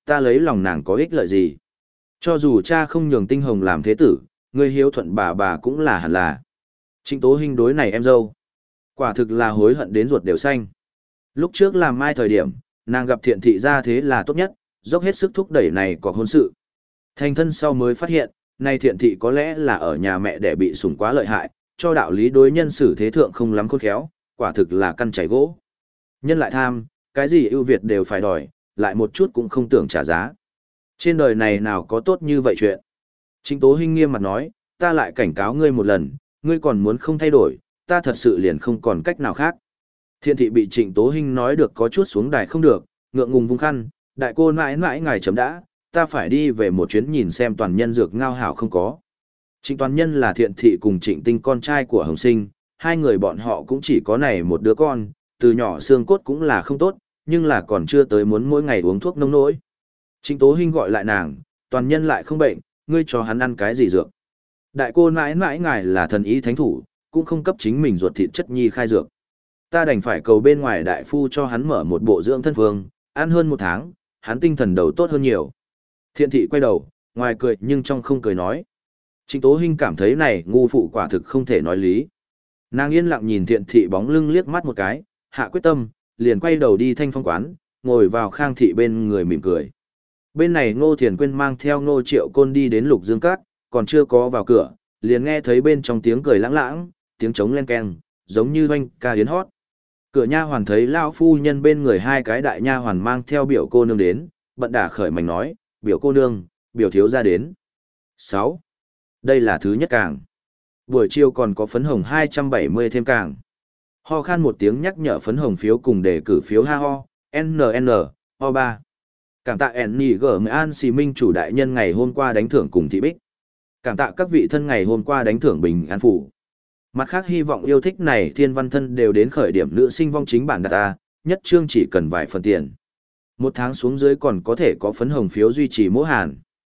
ta lấy lòng nàng có ích lợi gì? Cho dù cha không nhường Tinh Hồng làm thế tử, ngươi hiếu thuận bà bà cũng là hẳn là. Trịnh Tố Hinh đối này em dâu. Quả thực là hối hận đến ruột đều xanh. Lúc trước làm mai thời điểm, nàng gặp thiện thị ra thế là tốt nhất, dốc hết sức thúc đẩy này có hôn sự. Thành thân sau mới phát hiện, này thiện thị có lẽ là ở nhà mẹ để bị sủng quá lợi hại, cho đạo lý đối nhân xử thế thượng không lắm khôn khéo, quả thực là căn chảy gỗ. Nhân lại tham, cái gì ưu việt đều phải đòi, lại một chút cũng không tưởng trả giá. Trên đời này nào có tốt như vậy chuyện. Trịnh Tố Hinh nghiêm mặt nói, ta lại cảnh cáo ngươi một lần, ngươi còn muốn không thay đổi, ta thật sự liền không còn cách nào khác. Thiện thị bị Trịnh Tố Hinh nói được có chút xuống đài không được, ngượng ngùng vung khăn, đại cô mãi mãi ngài chấm đã, ta phải đi về một chuyến nhìn xem toàn nhân dược ngao hảo không có. Trịnh Toàn Nhân là thiện thị cùng Trịnh Tinh con trai của Hồng Sinh, hai người bọn họ cũng chỉ có này một đứa con, từ nhỏ xương cốt cũng là không tốt, nhưng là còn chưa tới muốn mỗi ngày uống thuốc nông nỗi. Trịnh Tố Hinh gọi lại nàng, Toàn Nhân lại không bệnh, ngươi cho hắn ăn cái gì dược? Đại cô mãi mãi ngài là thần ý thánh thủ, cũng không cấp chính mình ruột thịt chất nhi khai dược. Ta đành phải cầu bên ngoài đại phu cho hắn mở một bộ dưỡng thân phương, ăn hơn một tháng, hắn tinh thần đầu tốt hơn nhiều. Thiện thị quay đầu, ngoài cười nhưng trong không cười nói. Trịnh Tố Hinh cảm thấy này ngu phụ quả thực không thể nói lý. Nàng yên lặng nhìn thiện thị bóng lưng liếc mắt một cái, hạ quyết tâm, liền quay đầu đi thanh phong quán, ngồi vào Khang thị bên người mỉm cười. Bên này Ngô Thiền Quyên mang theo Ngô Triệu Côn đi đến Lục Dương Các, còn chưa có vào cửa, liền nghe thấy bên trong tiếng cười lãng lãng, tiếng trống len keng, giống như oanh ca yến hót. Cửa nha hoàn thấy lão phu nhân bên người hai cái đại nha hoàn mang theo biểu cô nương đến, bận đả khởi mảnh nói, biểu cô nương, biểu thiếu gia đến. sáu. Đây là thứ nhất càng. Buổi chiều còn có phấn hồng hai trăm bảy mươi thêm càng. Ho khan một tiếng nhắc nhở phấn hồng phiếu cùng đề cử phiếu ha ho, en en, o ba. Cảm tạ Enni G An Xì Minh chủ đại nhân ngày hôm qua đánh thưởng cùng thị bích. Cảm tạ các vị thân ngày hôm qua đánh thưởng bình an phủ. Mặt khác hy vọng yêu thích này thiên văn thân đều đến khởi điểm nữ sinh vong chính bản đặt ta, nhất chương chỉ cần vài phần tiền. Một tháng xuống dưới còn có thể có phấn hồng phiếu duy trì mỗi hàn.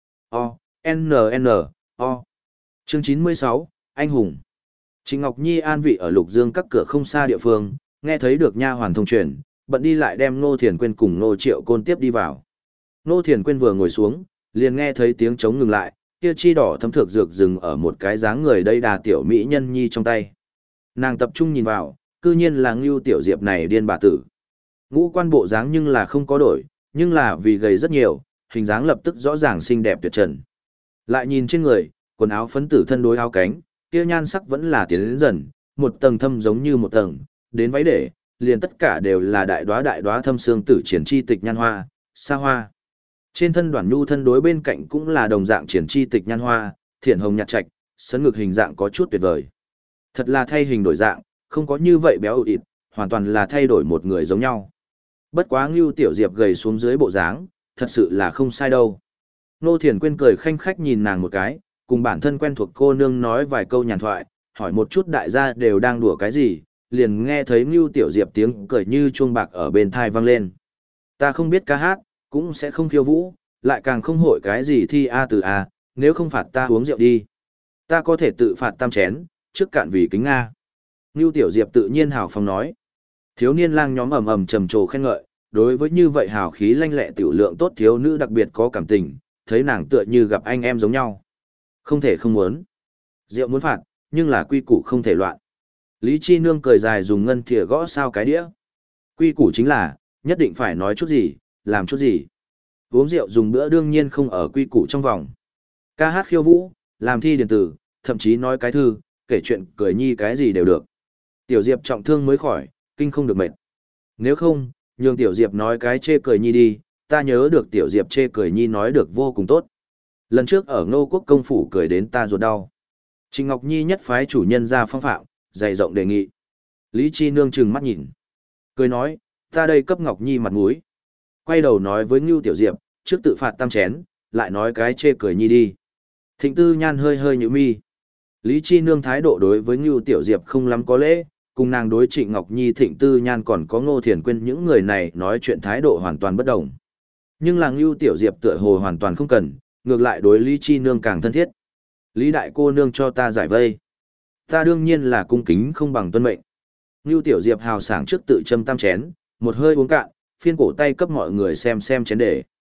O, N N, O. Chương chín mươi sáu, Anh Hùng. Trịnh Ngọc Nhi an vị ở Lục Dương các cửa không xa địa phương, nghe thấy được nha hoàn thông truyền, bận đi lại đem Ngô Thiền Quyên cùng Ngô Triệu Côn tiếp đi vào. Ngô Thiền Quyên vừa ngồi xuống, liền nghe thấy tiếng trống ngừng lại, kia chi đỏ thấm thược dược dừng ở một cái dáng người đây đà tiểu mỹ nhân nhi trong tay. Nàng tập trung nhìn vào, cư nhiên là Ngưu Tiểu Diệp này điên bà tử. Ngũ quan bộ dáng nhưng là không có đổi, nhưng là vì gầy rất nhiều, hình dáng lập tức rõ ràng xinh đẹp tuyệt trần. Lại nhìn trên người, quần áo phấn tử thân đối áo cánh, kia nhan sắc vẫn là tiến đến dần, một tầng thâm giống như một tầng, đến váy để, liền tất cả đều là đại đóa đại đóa thâm xương tử triển chi tịch nhan hoa, sa hoa. Trên thân Đoàn Nhu thân đối bên cạnh cũng là đồng dạng triển chi tịch nhan hoa, thiện hồng nhạt trạch, sấn ngực hình dạng có chút tuyệt vời. Thật là thay hình đổi dạng, không có như vậy béo ịt, hoàn toàn là thay đổi một người giống nhau. Bất quá Ngưu Tiểu Diệp gầy xuống dưới bộ dáng, thật sự là không sai đâu. Nô Thiền Quyên cười khanh khách nhìn nàng một cái, cùng bản thân quen thuộc cô nương nói vài câu nhàn thoại, hỏi một chút đại gia đều đang đùa cái gì, liền nghe thấy Ngưu Tiểu Diệp tiếng cười như chuông bạc ở bên thai vang lên. Ta không biết ca hát, cũng sẽ không khiêu vũ, lại càng không hội cái gì thi A từ A, nếu không phạt ta uống rượu đi. Ta có thể tự phạt tam chén, trước cạn vì kính Nga. Ngưu Tiểu Diệp tự nhiên hào phóng nói. Thiếu niên lang nhóm ầm ầm trầm trồ khen ngợi, đối với như vậy hào khí lanh lẹ tiểu lượng tốt thiếu nữ đặc biệt có cảm tình, thấy nàng tựa như gặp anh em giống nhau. Không thể không muốn. Rượu muốn phạt, nhưng là quy củ không thể loạn. Lý Chi Nương cười dài dùng ngân thìa gõ sao cái đĩa. Quy củ chính là, nhất định phải nói chút gì, làm chút gì. Uống rượu dùng bữa đương nhiên không ở quy củ trong vòng. Ca hát khiêu vũ, làm thi điện tử, thậm chí nói cái thư, kể chuyện cười nhi cái gì đều được. Tiểu Diệp trọng thương mới khỏi, kinh không được mệt. Nếu không, nhường Tiểu Diệp nói cái chê cười nhi đi, ta nhớ được Tiểu Diệp chê cười nhi nói được vô cùng tốt. Lần trước ở Ngô Quốc công phủ cười đến ta ruột đau. Trịnh Ngọc Nhi nhất phái chủ nhân ra phong phạm, dày rộng đề nghị. Lý Chi Nương trừng mắt nhìn. Cười nói, ta đây cấp Ngọc Nhi mặt mũi. Quay đầu nói với Ngưu Tiểu Diệp, trước tự phạt tam chén, lại nói cái chê cười nhi đi. Thịnh Tư Nhan hơi hơi nhíu mi. Lý Chi Nương thái độ đối với Ngưu Tiểu Diệp không lắm có lễ, cùng nàng đối Trịnh Ngọc Nhi Thịnh Tư Nhan còn có Ngô Thiền Quyên những người này nói chuyện thái độ hoàn toàn bất đồng. Nhưng là Ngưu Tiểu Diệp tựa hồ hoàn toàn không cần, ngược lại đối Lý Chi Nương càng thân thiết. Lý đại cô nương cho ta giải vây. Ta đương nhiên là cung kính không bằng tuân mệnh. Ngưu Tiểu Diệp hào sảng trước tự châm tam chén, một hơi uống cạn, phiên cổ tay cấp mọi người xem xem chén để.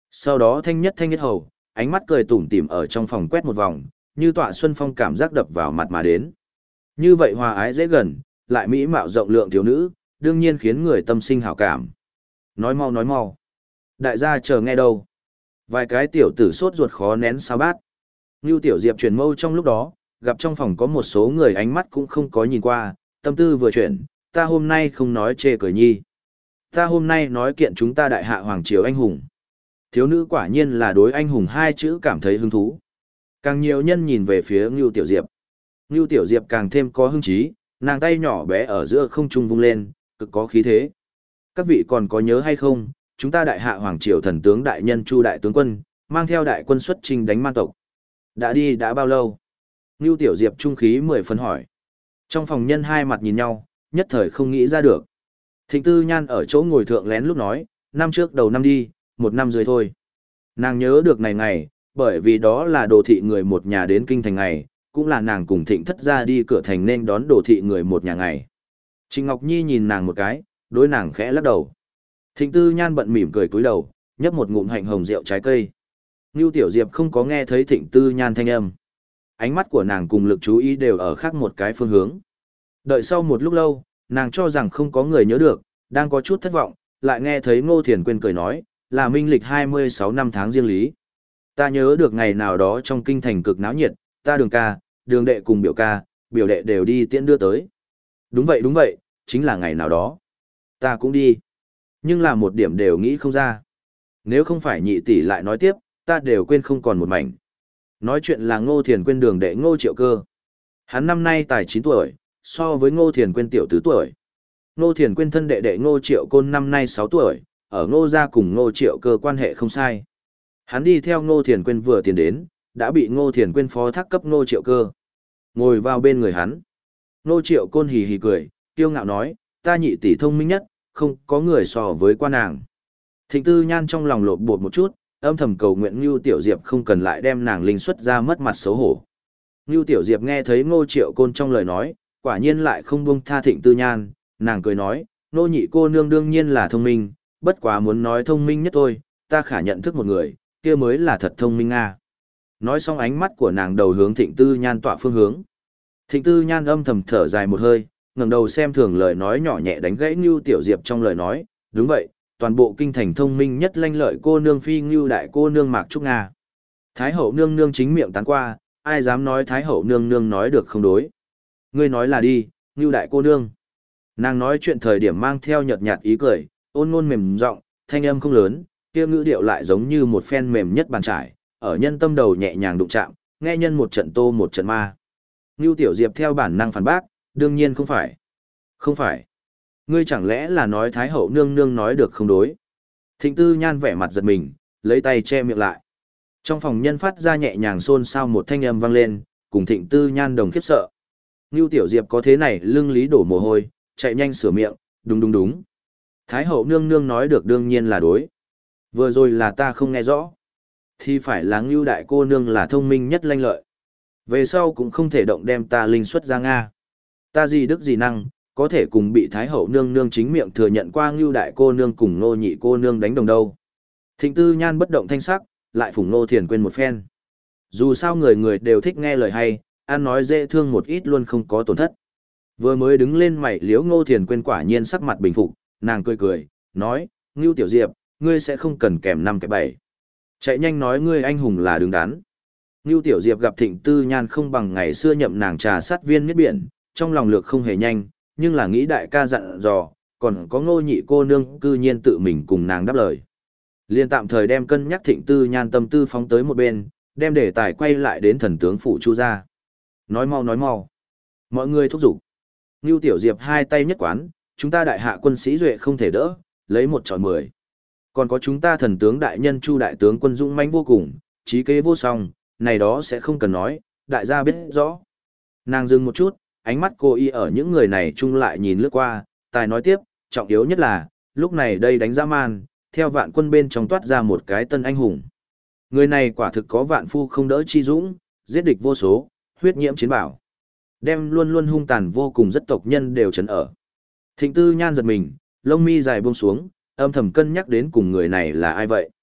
Sau đó thanh nhất thanh nhất hầu, ánh mắt cười tủm tỉm ở trong phòng quét một vòng, như tọa xuân phong cảm giác đập vào mặt mà đến. Như vậy hòa ái dễ gần, lại mỹ mạo rộng lượng thiếu nữ, đương nhiên khiến người tâm sinh hảo cảm. Nói mau nói mau. Đại gia chờ nghe đâu. Vài cái tiểu tử sốt ruột khó nén sao bát. Ngưu Tiểu Diệp chuyển mâu trong lúc đó, gặp trong phòng có một số người ánh mắt cũng không có nhìn qua, tâm tư vừa chuyển, ta hôm nay không nói chê cười nhi. Ta hôm nay nói kiện chúng ta đại hạ hoàng triều anh hùng. Thiếu nữ quả nhiên là đối anh hùng hai chữ cảm thấy hứng thú. Càng nhiều nhân nhìn về phía Ngưu Tiểu Diệp. Ngưu Tiểu Diệp càng thêm có hứng chí, nàng tay nhỏ bé ở giữa không trung vung lên, cực có khí thế. Các vị còn có nhớ hay không, chúng ta đại hạ hoàng triều thần tướng đại nhân Chu đại tướng quân, mang theo đại quân xuất chinh đánh man tộc. Đã đi đã bao lâu? Ngưu Tiểu Diệp trung khí mười phần hỏi. Trong phòng nhân hai mặt nhìn nhau, nhất thời không nghĩ ra được. Thịnh Tư Nhan ở chỗ ngồi thượng lén lúc nói, năm trước đầu năm đi, một năm dưới thôi. Nàng nhớ được này ngày, bởi vì đó là đồ thị người một nhà đến kinh thành ngày, cũng là nàng cùng Thịnh thất ra đi cửa thành nên đón đồ thị người một nhà ngày. Trịnh Ngọc Nhi nhìn nàng một cái, đối nàng khẽ lắc đầu. Thịnh Tư Nhan bận mỉm cười cúi đầu, nhấp một ngụm hạnh hồng rượu trái cây. Ngưu Tiểu Diệp không có nghe thấy Thịnh Tư Nhan thanh âm. Ánh mắt của nàng cùng lực chú ý đều ở khác một cái phương hướng. Đợi sau một lúc lâu, nàng cho rằng không có người nhớ được, đang có chút thất vọng, lại nghe thấy Ngô Thiền Quyên cười nói, là minh lịch hai mươi sáu năm tháng riêng lý. Ta nhớ được ngày nào đó trong kinh thành cực náo nhiệt, ta đường ca, đường đệ cùng biểu ca, biểu đệ đều đi tiễn đưa tới. Đúng vậy đúng vậy, chính là ngày nào đó. Ta cũng đi. Nhưng là một điểm đều nghĩ không ra. Nếu không phải nhị tỷ lại nói tiếp, ta đều quên không còn một mảnh. Nói chuyện là Ngô Thiền Quyên đường đệ Ngô Triệu Cơ. Hắn năm nay tài chín tuổi, so với Ngô Thiền Quyên tiểu tứ tuổi. Ngô Thiền Quyên thân đệ đệ Ngô Triệu Côn năm nay sáu tuổi, ở Ngô gia cùng Ngô Triệu Cơ quan hệ không sai. Hắn đi theo Ngô Thiền Quyên vừa tiến đến, đã bị Ngô Thiền Quyên phó thác cấp Ngô Triệu Cơ. Ngồi vào bên người hắn. Ngô Triệu Côn hì hì cười, kiêu ngạo nói, ta nhị tỷ thông minh nhất, không có người so với quan nàng. Thịnh Tư Nhan trong lòng lột bột một chút, âm thầm cầu nguyện Ngưu Tiểu Diệp không cần lại đem nàng linh xuất ra mất mặt xấu hổ. Ngưu Tiểu Diệp nghe thấy Ngô Triệu Côn trong lời nói, quả nhiên lại không buông tha Thịnh Tư Nhan, nàng cười nói, nô nhị cô nương đương nhiên là thông minh, bất quá muốn nói thông minh nhất thôi, ta khả nhận thức một người, kia mới là thật thông minh a. Nói xong ánh mắt của nàng đầu hướng Thịnh Tư Nhan tọa phương hướng. Thịnh Tư Nhan âm thầm thở dài một hơi, ngẩng đầu xem thường lời nói nhỏ nhẹ đánh gãy Ngưu Tiểu Diệp trong lời nói, đúng vậy, toàn bộ kinh thành thông minh nhất lanh lợi cô nương phi Ngưu đại cô nương Mạc Trúc Nga. Thái hậu nương nương chính miệng tán qua, ai dám nói Thái hậu nương nương nói được không đối. Ngươi nói là đi, Ngưu đại cô nương. Nàng nói chuyện thời điểm mang theo nhợt nhạt ý cười, ôn ngôn mềm giọng, thanh âm không lớn, kia ngữ điệu lại giống như một phen mềm nhất bàn trải, ở nhân tâm đầu nhẹ nhàng đụng chạm, nghe nhân một trận tô một trận ma. Ngưu Tiểu Diệp theo bản năng phản bác, đương nhiên không phải. Không phải. Ngươi chẳng lẽ là nói Thái hậu nương nương nói được không đối? Thịnh Tư Nhan vẻ mặt giật mình, lấy tay che miệng lại. Trong phòng nhân phát ra nhẹ nhàng xôn xao một thanh âm vang lên, cùng Thịnh Tư Nhan đồng khiếp sợ. Ngưu Tiểu Diệp có thế này lưng lý đổ mồ hôi, chạy nhanh sửa miệng, đúng đúng đúng. Thái hậu nương nương nói được đương nhiên là đối. Vừa rồi là ta không nghe rõ. Thì phải là Ngưu đại cô nương là thông minh nhất lanh lợi. Về sau cũng không thể động đem ta linh xuất ra Nga. Ta gì đức gì năng, có thể cùng bị Thái hậu nương nương chính miệng thừa nhận qua Ngưu đại cô nương cùng Nô nhị cô nương đánh đồng đâu. Thịnh Tư Nhan bất động thanh sắc, lại phủng Nô Thiền Quyên một phen. Dù sao người người đều thích nghe lời hay, ăn nói dễ thương một ít luôn không có tổn thất. Vừa mới đứng lên mày liếu Ngô Thiền Quyên quả nhiên sắc mặt bình phục, nàng cười cười, nói, Ngưu Tiểu Diệp, ngươi sẽ không cần kèm năm cái bảy. Chạy nhanh nói ngươi anh hùng là đứng đắn. Ngưu Tiểu Diệp gặp Thịnh Tư Nhan không bằng ngày xưa nhậm nàng trà sát viên miết biển, trong lòng lược không hề nhanh, nhưng là nghĩ đại ca dặn dò, còn có Ngô nhị cô nương cư nhiên tự mình cùng nàng đáp lời. Liên tạm thời đem cân nhắc Thịnh Tư Nhan tâm tư phóng tới một bên, đem đề tài quay lại đến thần tướng phủ Chu gia. Nói mau nói mau. Mọi người thúc giục. Ngưu Tiểu Diệp hai tay nhất quán, chúng ta đại hạ quân sĩ duệ không thể đỡ, lấy một trọi mười. Còn có chúng ta thần tướng đại nhân Chu đại tướng quân dũng mãnh vô cùng, trí kế vô song, này đó sẽ không cần nói, đại gia biết rõ. Nàng dừng một chút, ánh mắt cô y ở những người này chung lại nhìn lướt qua, tài nói tiếp, trọng yếu nhất là, lúc này đây đánh dã man, theo vạn quân bên trong toát ra một cái tân anh hùng. Người này quả thực có vạn phu không đỡ chi dũng, giết địch vô số, huyết nhiễm chiến bảo. Đem luôn luôn hung tàn vô cùng rất tộc nhân đều chấn ở. Thịnh Tư Nhan giật mình, lông mi dài buông xuống, âm thầm cân nhắc đến cùng người này là ai vậy.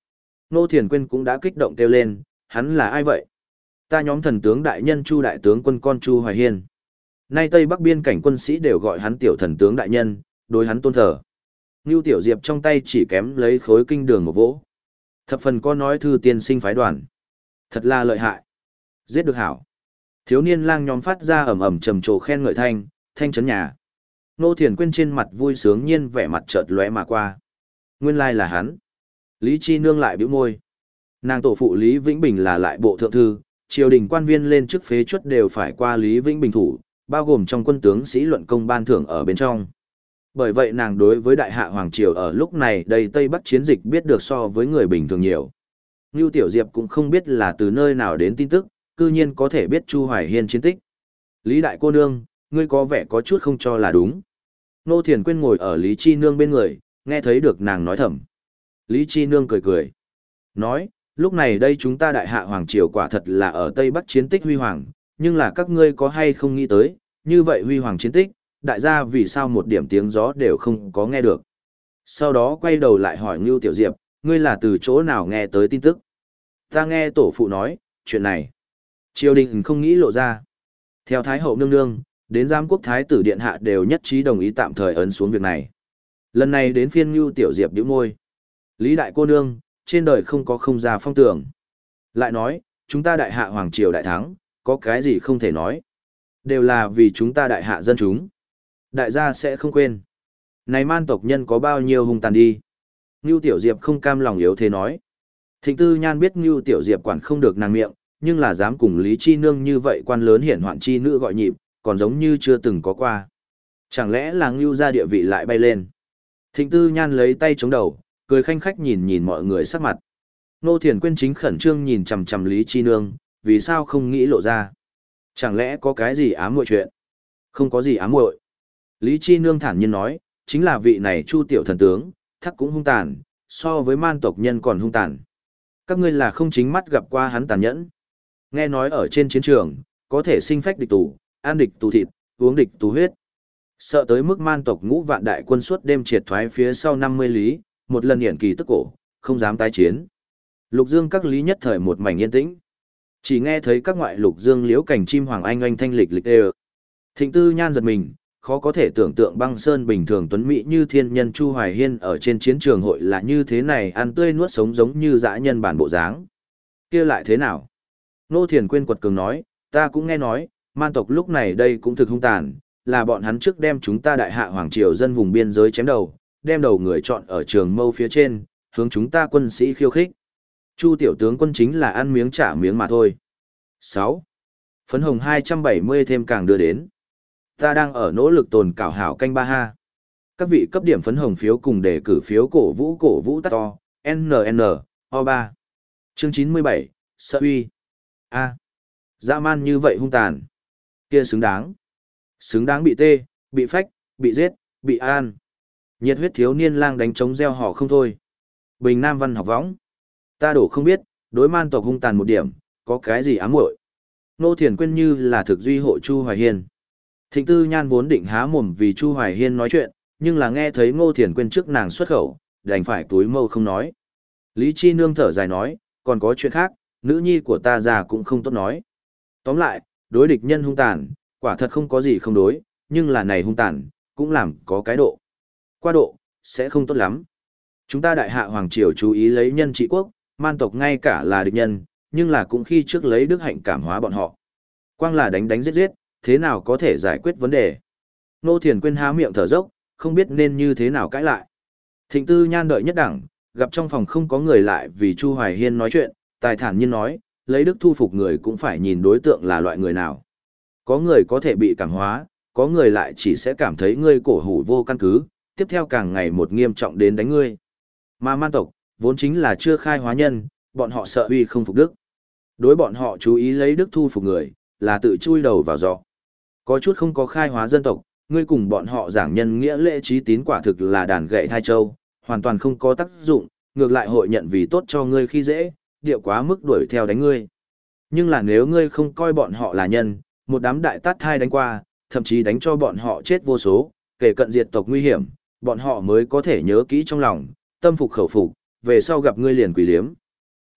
Ngô Thiền Quyên cũng đã kích động kêu lên, hắn là ai vậy? Ta nhóm thần tướng đại nhân Chu đại tướng quân con Chu Hoài Hiên. Nay Tây Bắc biên cảnh quân sĩ đều gọi hắn tiểu thần tướng đại nhân, đối hắn tôn thờ. Ngưu Tiểu Diệp trong tay chỉ kém lấy khối kinh đường một vỗ. Thập phần có nói thư tiên sinh phái đoàn. Thật là lợi hại. Giết được hảo. Thiếu niên lang nhóm phát ra ầm ầm trầm trồ khen ngợi thanh, thanh chấn nhà. Ngô Thiền Quyên trên mặt vui sướng nhiên vẻ mặt chợt lóe mà qua. Nguyên lai là hắn. Lý Chi Nương lại bĩu môi. Nàng tổ phụ Lý Vĩnh Bình là lại bộ thượng thư, triều đình quan viên lên chức phế chuất đều phải qua Lý Vĩnh Bình thủ, bao gồm trong quân tướng sĩ luận công ban thưởng ở bên trong. Bởi vậy nàng đối với đại hạ hoàng triều ở lúc này đầy Tây Bắc chiến dịch biết được so với người bình thường nhiều. Ngưu Tiểu Diệp cũng không biết là từ nơi nào đến tin tức, cư nhiên có thể biết Chu Hoài Hiên chiến tích. Lý đại cô nương, ngươi có vẻ có chút không cho là đúng. Ngô Thiền Quyên ngồi ở Lý Chi Nương bên người, nghe thấy được nàng nói thầm. Lý Chi Nương cười cười. Nói, lúc này đây chúng ta đại hạ hoàng triều quả thật là ở Tây Bắc chiến tích huy hoàng, nhưng là các ngươi có hay không nghĩ tới, như vậy huy hoàng chiến tích, đại gia vì sao một điểm tiếng gió đều không có nghe được. Sau đó quay đầu lại hỏi Ngưu Tiểu Diệp, ngươi là từ chỗ nào nghe tới tin tức? Ta nghe tổ phụ nói, chuyện này. Triều đình không nghĩ lộ ra. Theo Thái hậu nương nương, đến giám quốc thái tử điện hạ đều nhất trí đồng ý tạm thời ấn xuống việc này. Lần này đến phiên Ngưu Tiểu Diệp bĩu môi. Lý đại cô nương, trên đời không có không ra phong tưởng. Lại nói, chúng ta đại hạ hoàng triều đại thắng, có cái gì không thể nói. Đều là vì chúng ta đại hạ dân chúng. Đại gia sẽ không quên. Này man tộc nhân có bao nhiêu hung tàn đi. Ngưu Tiểu Diệp không cam lòng yếu thế nói. Thịnh Tư Nhan biết Ngưu Tiểu Diệp quản không được nàng miệng, nhưng là dám cùng Lý Chi Nương như vậy quan lớn hiển hoạn chi nữ gọi nhịp, còn giống như chưa từng có qua. Chẳng lẽ là Ngưu gia địa vị lại bay lên. Thịnh Tư Nhan lấy tay chống đầu, cười khanh khách nhìn nhìn mọi người sắc mặt. Nô Thiền Quyên chính khẩn trương nhìn chằm chằm Lý Chi Nương, vì sao không nghĩ lộ ra. Chẳng lẽ có cái gì ám muội chuyện? Không có gì ám muội. Lý Chi Nương thản nhiên nói, chính là vị này Chu tiểu thần tướng, thắc cũng hung tàn, so với man tộc nhân còn hung tàn. Các ngươi là không chính mắt gặp qua hắn tàn nhẫn. Nghe nói ở trên chiến trường, có thể sinh phách địch tù, ăn địch tù thịt, uống địch tù huyết. Sợ tới mức man tộc ngũ vạn đại quân suốt đêm triệt thoái phía sau năm mươi lý, một lần hiển kỳ tức cổ, không dám tái chiến. Lục Dương các lý nhất thời một mảnh yên tĩnh. Chỉ nghe thấy các ngoại lục dương liễu cảnh chim hoàng anh oanh thanh lịch lịch đều. Thịnh Tư Nhan giật mình, khó có thể tưởng tượng băng sơn bình thường tuấn mỹ như thiên nhân Chu Hoài Hiên ở trên chiến trường hội là như thế này, ăn tươi nuốt sống giống như dã nhân bản bộ dáng. Kia lại thế nào? Nô Thiền Quyên quật cường nói, ta cũng nghe nói, man tộc lúc này đây cũng thực hung tàn, là bọn hắn trước đem chúng ta đại hạ hoàng triều dân vùng biên giới chém đầu, đem đầu người chọn ở trường mâu phía trên, hướng chúng ta quân sĩ khiêu khích. Chu tiểu tướng quân chính là ăn miếng trả miếng mà thôi. sáu. Phấn hồng hai trăm bảy mươi thêm càng đưa đến. Ta đang ở nỗ lực tồn cảo hảo canh ba ha. Các vị cấp điểm phấn hồng phiếu cùng đề cử phiếu cổ vũ cổ vũ tắt to, en en, o ba. Chương chín mươi bảy, Sợ uy. A. Dã man như vậy hung tàn. Kia xứng đáng. Xứng đáng bị tê, bị phách, bị giết, bị an. Nhiệt huyết thiếu niên lang đánh trống gieo họ không thôi. Bình Nam văn học võng. Ta đổ không biết, đối man tộc hung tàn một điểm, có cái gì ám muội. Nô Thiền Quyên như là thực duy hộ Chu Hoài Hiên. Thịnh Tư Nhan vốn định há mồm vì Chu Hoài Hiên nói chuyện, nhưng là nghe thấy Ngô Thiền Quyên trước nàng xuất khẩu, đành phải túi mâu không nói. Lý Chi Nương thở dài nói, còn có chuyện khác, nữ nhi của ta già cũng không tốt nói. Tóm lại, đối địch nhân hung tàn, quả thật không có gì không đối, nhưng là này hung tàn, cũng làm có cái độ. Qua độ, sẽ không tốt lắm. Chúng ta đại hạ hoàng triều chú ý lấy nhân trị quốc, man tộc ngay cả là địch nhân, nhưng là cũng khi trước lấy đức hạnh cảm hóa bọn họ. Quang là đánh đánh giết giết, thế nào có thể giải quyết vấn đề. Nô Thiền Quyên há miệng thở dốc, không biết nên như thế nào cãi lại. Thịnh Tư Nhan đợi nhất đẳng, gặp trong phòng không có người lại vì Chu Hoài Hiên nói chuyện, tài thản nhiên nói, lấy đức thu phục người cũng phải nhìn đối tượng là loại người nào. Có người có thể bị cảm hóa, có người lại chỉ sẽ cảm thấy ngươi cổ hủ vô căn cứ, tiếp theo càng ngày một nghiêm trọng đến đánh ngươi. Mà man tộc, vốn chính là chưa khai hóa nhân, bọn họ sợ uy không phục đức. Đối bọn họ chú ý lấy đức thu phục người, là tự chui đầu vào giỏ. Có chút không có khai hóa dân tộc, ngươi cùng bọn họ giảng nhân nghĩa lễ trí tín quả thực là đàn gậy thai châu, hoàn toàn không có tác dụng, ngược lại hội nhận vì tốt cho ngươi khi dễ, điệu quá mức đuổi theo đánh ngươi. Nhưng là nếu ngươi không coi bọn họ là nhân, một đám đại tát thai đánh qua, thậm chí đánh cho bọn họ chết vô số, kể cận diệt tộc nguy hiểm, bọn họ mới có thể nhớ kỹ trong lòng, tâm phục khẩu phục, về sau gặp ngươi liền quỷ liếm,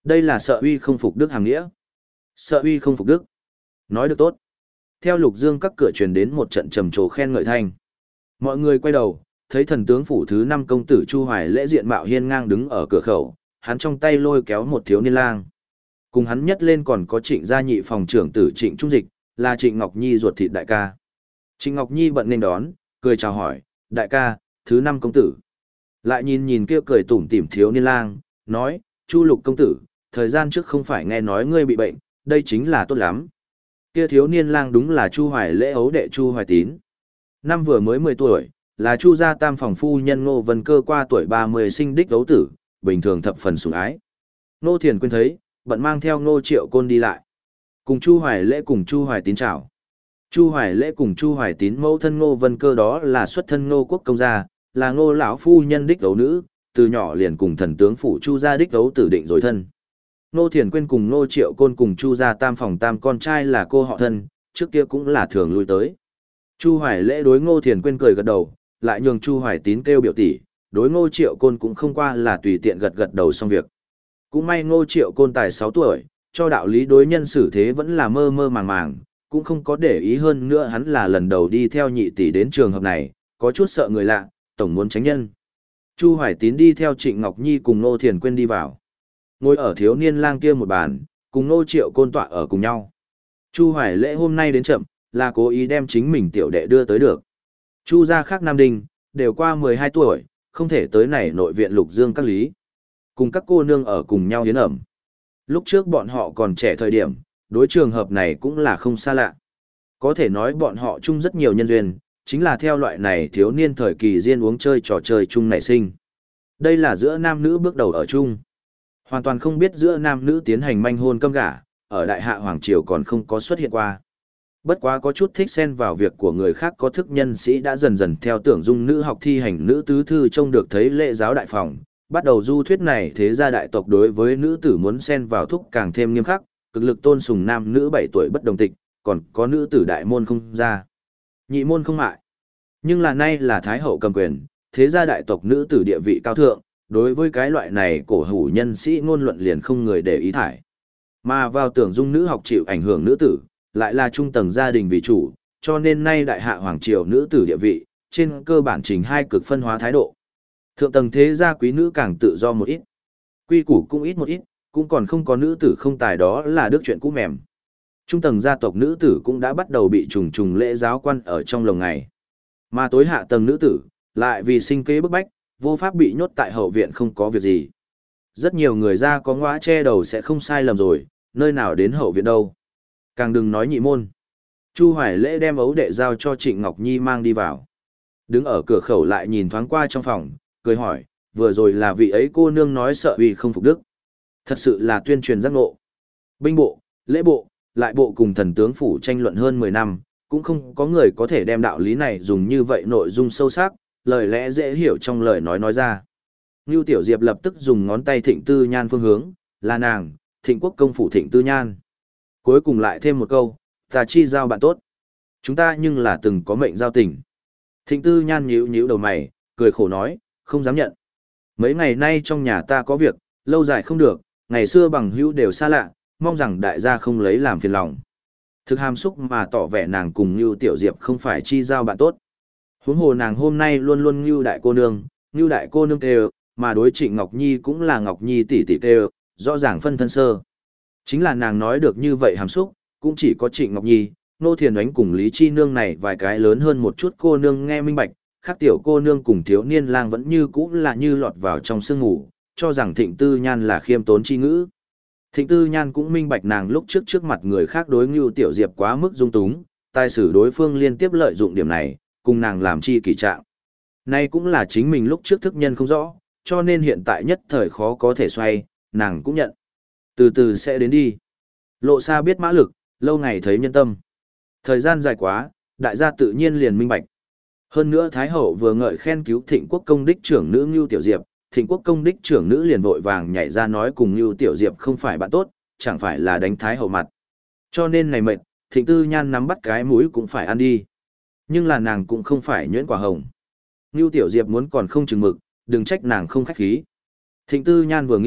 Đây là sợ uy không phục đức hàm nghĩa. Sợ uy không phục đức. Nói được tốt. Theo Lục Dương các cửa truyền đến một trận trầm trồ khen ngợi thanh. Mọi người quay đầu, thấy thần tướng phủ thứ năm công tử Chu Hoài Lễ diện mạo hiên ngang đứng ở cửa khẩu, hắn trong tay lôi kéo một thiếu niên lang. Cùng hắn nhất lên còn có Trịnh gia nhị phòng trưởng tử Trịnh Trung Dịch, là Trịnh Ngọc Nhi ruột thịt đại ca. Trịnh Ngọc Nhi bận nên đón, cười chào hỏi, đại ca, thứ năm công tử. Lại nhìn nhìn kia cười tủm tỉm thiếu niên lang, nói, Chu Lục công tử, thời gian trước không phải nghe nói ngươi bị bệnh, đây chính là tốt lắm. Kia thiếu niên lang đúng là Chu Hoài Lễ ấu đệ Chu Hoài Tín. Năm vừa mới mười tuổi, là Chu gia tam phòng phu nhân Ngô Vân Cơ qua tuổi ba mươi sinh đích ấu tử, bình thường thập phần sủng ái. Ngô Thiền Quyên thấy, bận mang theo Ngô Triệu Côn đi lại. Cùng Chu Hoài Lễ cùng Chu Hoài Tín chào. Chu Hoài Lễ cùng Chu Hoài Tín mẫu thân Ngô Vân Cơ đó là xuất thân Ngô Quốc công gia, là Ngô lão phu nhân đích ấu nữ, từ nhỏ liền cùng thần tướng phủ Chu gia đích ấu tử định rồi thân. Ngô Thiền Quyên cùng Ngô Triệu Côn cùng Chu gia tam phòng tam con trai là cô họ thân, trước kia cũng là thường lui tới. Chu Hoài Lễ đối Ngô Thiền Quyên cười gật đầu, lại nhường Chu Hoài Tín kêu biểu tỷ, đối Ngô Triệu Côn cũng không qua là tùy tiện gật gật đầu xong việc. Cũng may Ngô Triệu Côn tài sáu tuổi, cho đạo lý đối nhân xử thế vẫn là mơ mơ màng màng, cũng không có để ý hơn nữa hắn là lần đầu đi theo nhị tỷ đến trường hợp này, có chút sợ người lạ, tổng muốn tránh nhân. Chu Hoài Tín đi theo Trịnh Ngọc Nhi cùng Ngô Thiền Quyên đi vào. Ngồi ở thiếu niên lang kia một bàn, cùng Ngô Triệu Côn tọa ở cùng nhau. Chu Hoài Lễ hôm nay đến chậm, là cố ý đem chính mình tiểu đệ đưa tới được. Chu gia khác Nam Đinh, đều qua mười hai tuổi, không thể tới này nội viện Lục Dương các lý. Cùng các cô nương ở cùng nhau hiến ẩm. Lúc trước bọn họ còn trẻ thời điểm, đối trường hợp này cũng là không xa lạ. Có thể nói bọn họ chung rất nhiều nhân duyên, chính là theo loại này thiếu niên thời kỳ riêng uống chơi trò chơi chung nảy sinh. Đây là giữa nam nữ bước đầu ở chung. Hoàn toàn không biết giữa nam nữ tiến hành manh hôn câm gả, ở đại hạ Hoàng Triều còn không có xuất hiện qua. Bất quá có chút thích xen vào việc của người khác có thức nhân sĩ đã dần dần theo tưởng dung nữ học thi hành nữ tứ thư trông được thấy lễ giáo đại phòng, bắt đầu du thuyết này thế gia đại tộc đối với nữ tử muốn xen vào thúc càng thêm nghiêm khắc, cực lực tôn sùng nam nữ bảy tuổi bất đồng tịch, còn có nữ tử đại môn không ra. Nhị môn không mại. Nhưng là nay là thái hậu cầm quyền, thế gia đại tộc nữ tử địa vị cao thượng, đối với cái loại này cổ hủ nhân sĩ ngôn luận liền không người để ý thải. Mà vào tưởng dung nữ học chịu ảnh hưởng nữ tử, lại là trung tầng gia đình vì chủ, cho nên nay đại hạ hoàng triều nữ tử địa vị, trên cơ bản trình hai cực phân hóa thái độ. Thượng tầng thế gia quý nữ càng tự do một ít, quy củ cũng ít một ít, cũng còn không có nữ tử không tài đó là đức chuyện cũ mềm. Trung tầng gia tộc nữ tử cũng đã bắt đầu bị trùng trùng lễ giáo quan ở trong lồng ngày. Mà tối hạ tầng nữ tử, lại vì sinh kế bức bách, vô pháp bị nhốt tại hậu viện không có việc gì. Rất nhiều người ra có ngõa che đầu sẽ không sai lầm rồi, nơi nào đến hậu viện đâu. Càng đừng nói nhị môn. Chu Hoài Lễ đem ấu đệ giao cho Trịnh Ngọc Nhi mang đi vào. Đứng ở cửa khẩu lại nhìn thoáng qua trong phòng, cười hỏi, vừa rồi là vị ấy cô nương nói sợ uy không phục đức. Thật sự là tuyên truyền giác ngộ. Binh bộ, lễ bộ, lại bộ cùng thần tướng phủ tranh luận hơn mười năm, cũng không có người có thể đem đạo lý này dùng như vậy nội dung sâu sắc, lời lẽ dễ hiểu trong lời nói nói ra. Ngưu Tiểu Diệp lập tức dùng ngón tay Thịnh Tư Nhan phương hướng, là nàng, Thịnh Quốc công phủ Thịnh Tư Nhan. Cuối cùng lại thêm một câu, ta chi giao bạn tốt. Chúng ta nhưng là từng có mệnh giao tình. Thịnh Tư Nhan nhíu nhíu đầu mày, cười khổ nói, không dám nhận. Mấy ngày nay trong nhà ta có việc, lâu dài không được, ngày xưa bằng hữu đều xa lạ, mong rằng đại gia không lấy làm phiền lòng. Thực hàm xúc mà tỏ vẻ nàng cùng Ngưu Tiểu Diệp không phải chi giao bạn tốt. Huống hồ nàng hôm nay luôn luôn Ngưu đại cô nương, Ngưu đại cô nương kêu, mà đối Trịnh Ngọc Nhi cũng là Ngọc Nhi tỷ tỷ kêu, rõ ràng phân thân sơ. Chính là nàng nói được như vậy hàm xúc, cũng chỉ có Trịnh Ngọc Nhi, Nô Thiền Ánh cùng Lý Chi Nương này vài cái lớn hơn một chút cô nương nghe minh bạch, khác tiểu cô nương cùng thiếu niên lang vẫn như cũ là như lọt vào trong sương ngủ, cho rằng Thịnh Tư Nhan là khiêm tốn chi ngữ. Thịnh Tư Nhan cũng minh bạch nàng lúc trước trước mặt người khác đối Ngưu Tiểu Diệp quá mức dung túng, tài sử đối phương liên tiếp lợi dụng điểm này, cùng nàng làm chi kỳ trạng. Nay cũng là chính mình lúc trước thức nhân không rõ, cho nên hiện tại nhất thời khó có thể xoay, nàng cũng nhận. Từ từ sẽ đến đi. Lộ xa biết mã lực, lâu ngày thấy nhân tâm. Thời gian dài quá, đại gia tự nhiên liền minh bạch. Hơn nữa Thái Hậu vừa ngợi khen cứu Thịnh Quốc công đích trưởng nữ Ngưu Tiểu Diệp, Thịnh Quốc công đích trưởng nữ liền vội vàng nhảy ra nói cùng Ngưu Tiểu Diệp không phải bạn tốt, chẳng phải là đánh Thái Hậu mặt. Cho nên này mệt, Thịnh Tư Nhan nắm bắt cái mũi cũng phải ăn đi. Nhưng là nàng cũng không phải nhuyễn quả hồng. Ngưu Tiểu Diệp muốn còn không chừng mực, đừng trách nàng không khách khí. Thịnh Tư Nhan vừa nghĩ,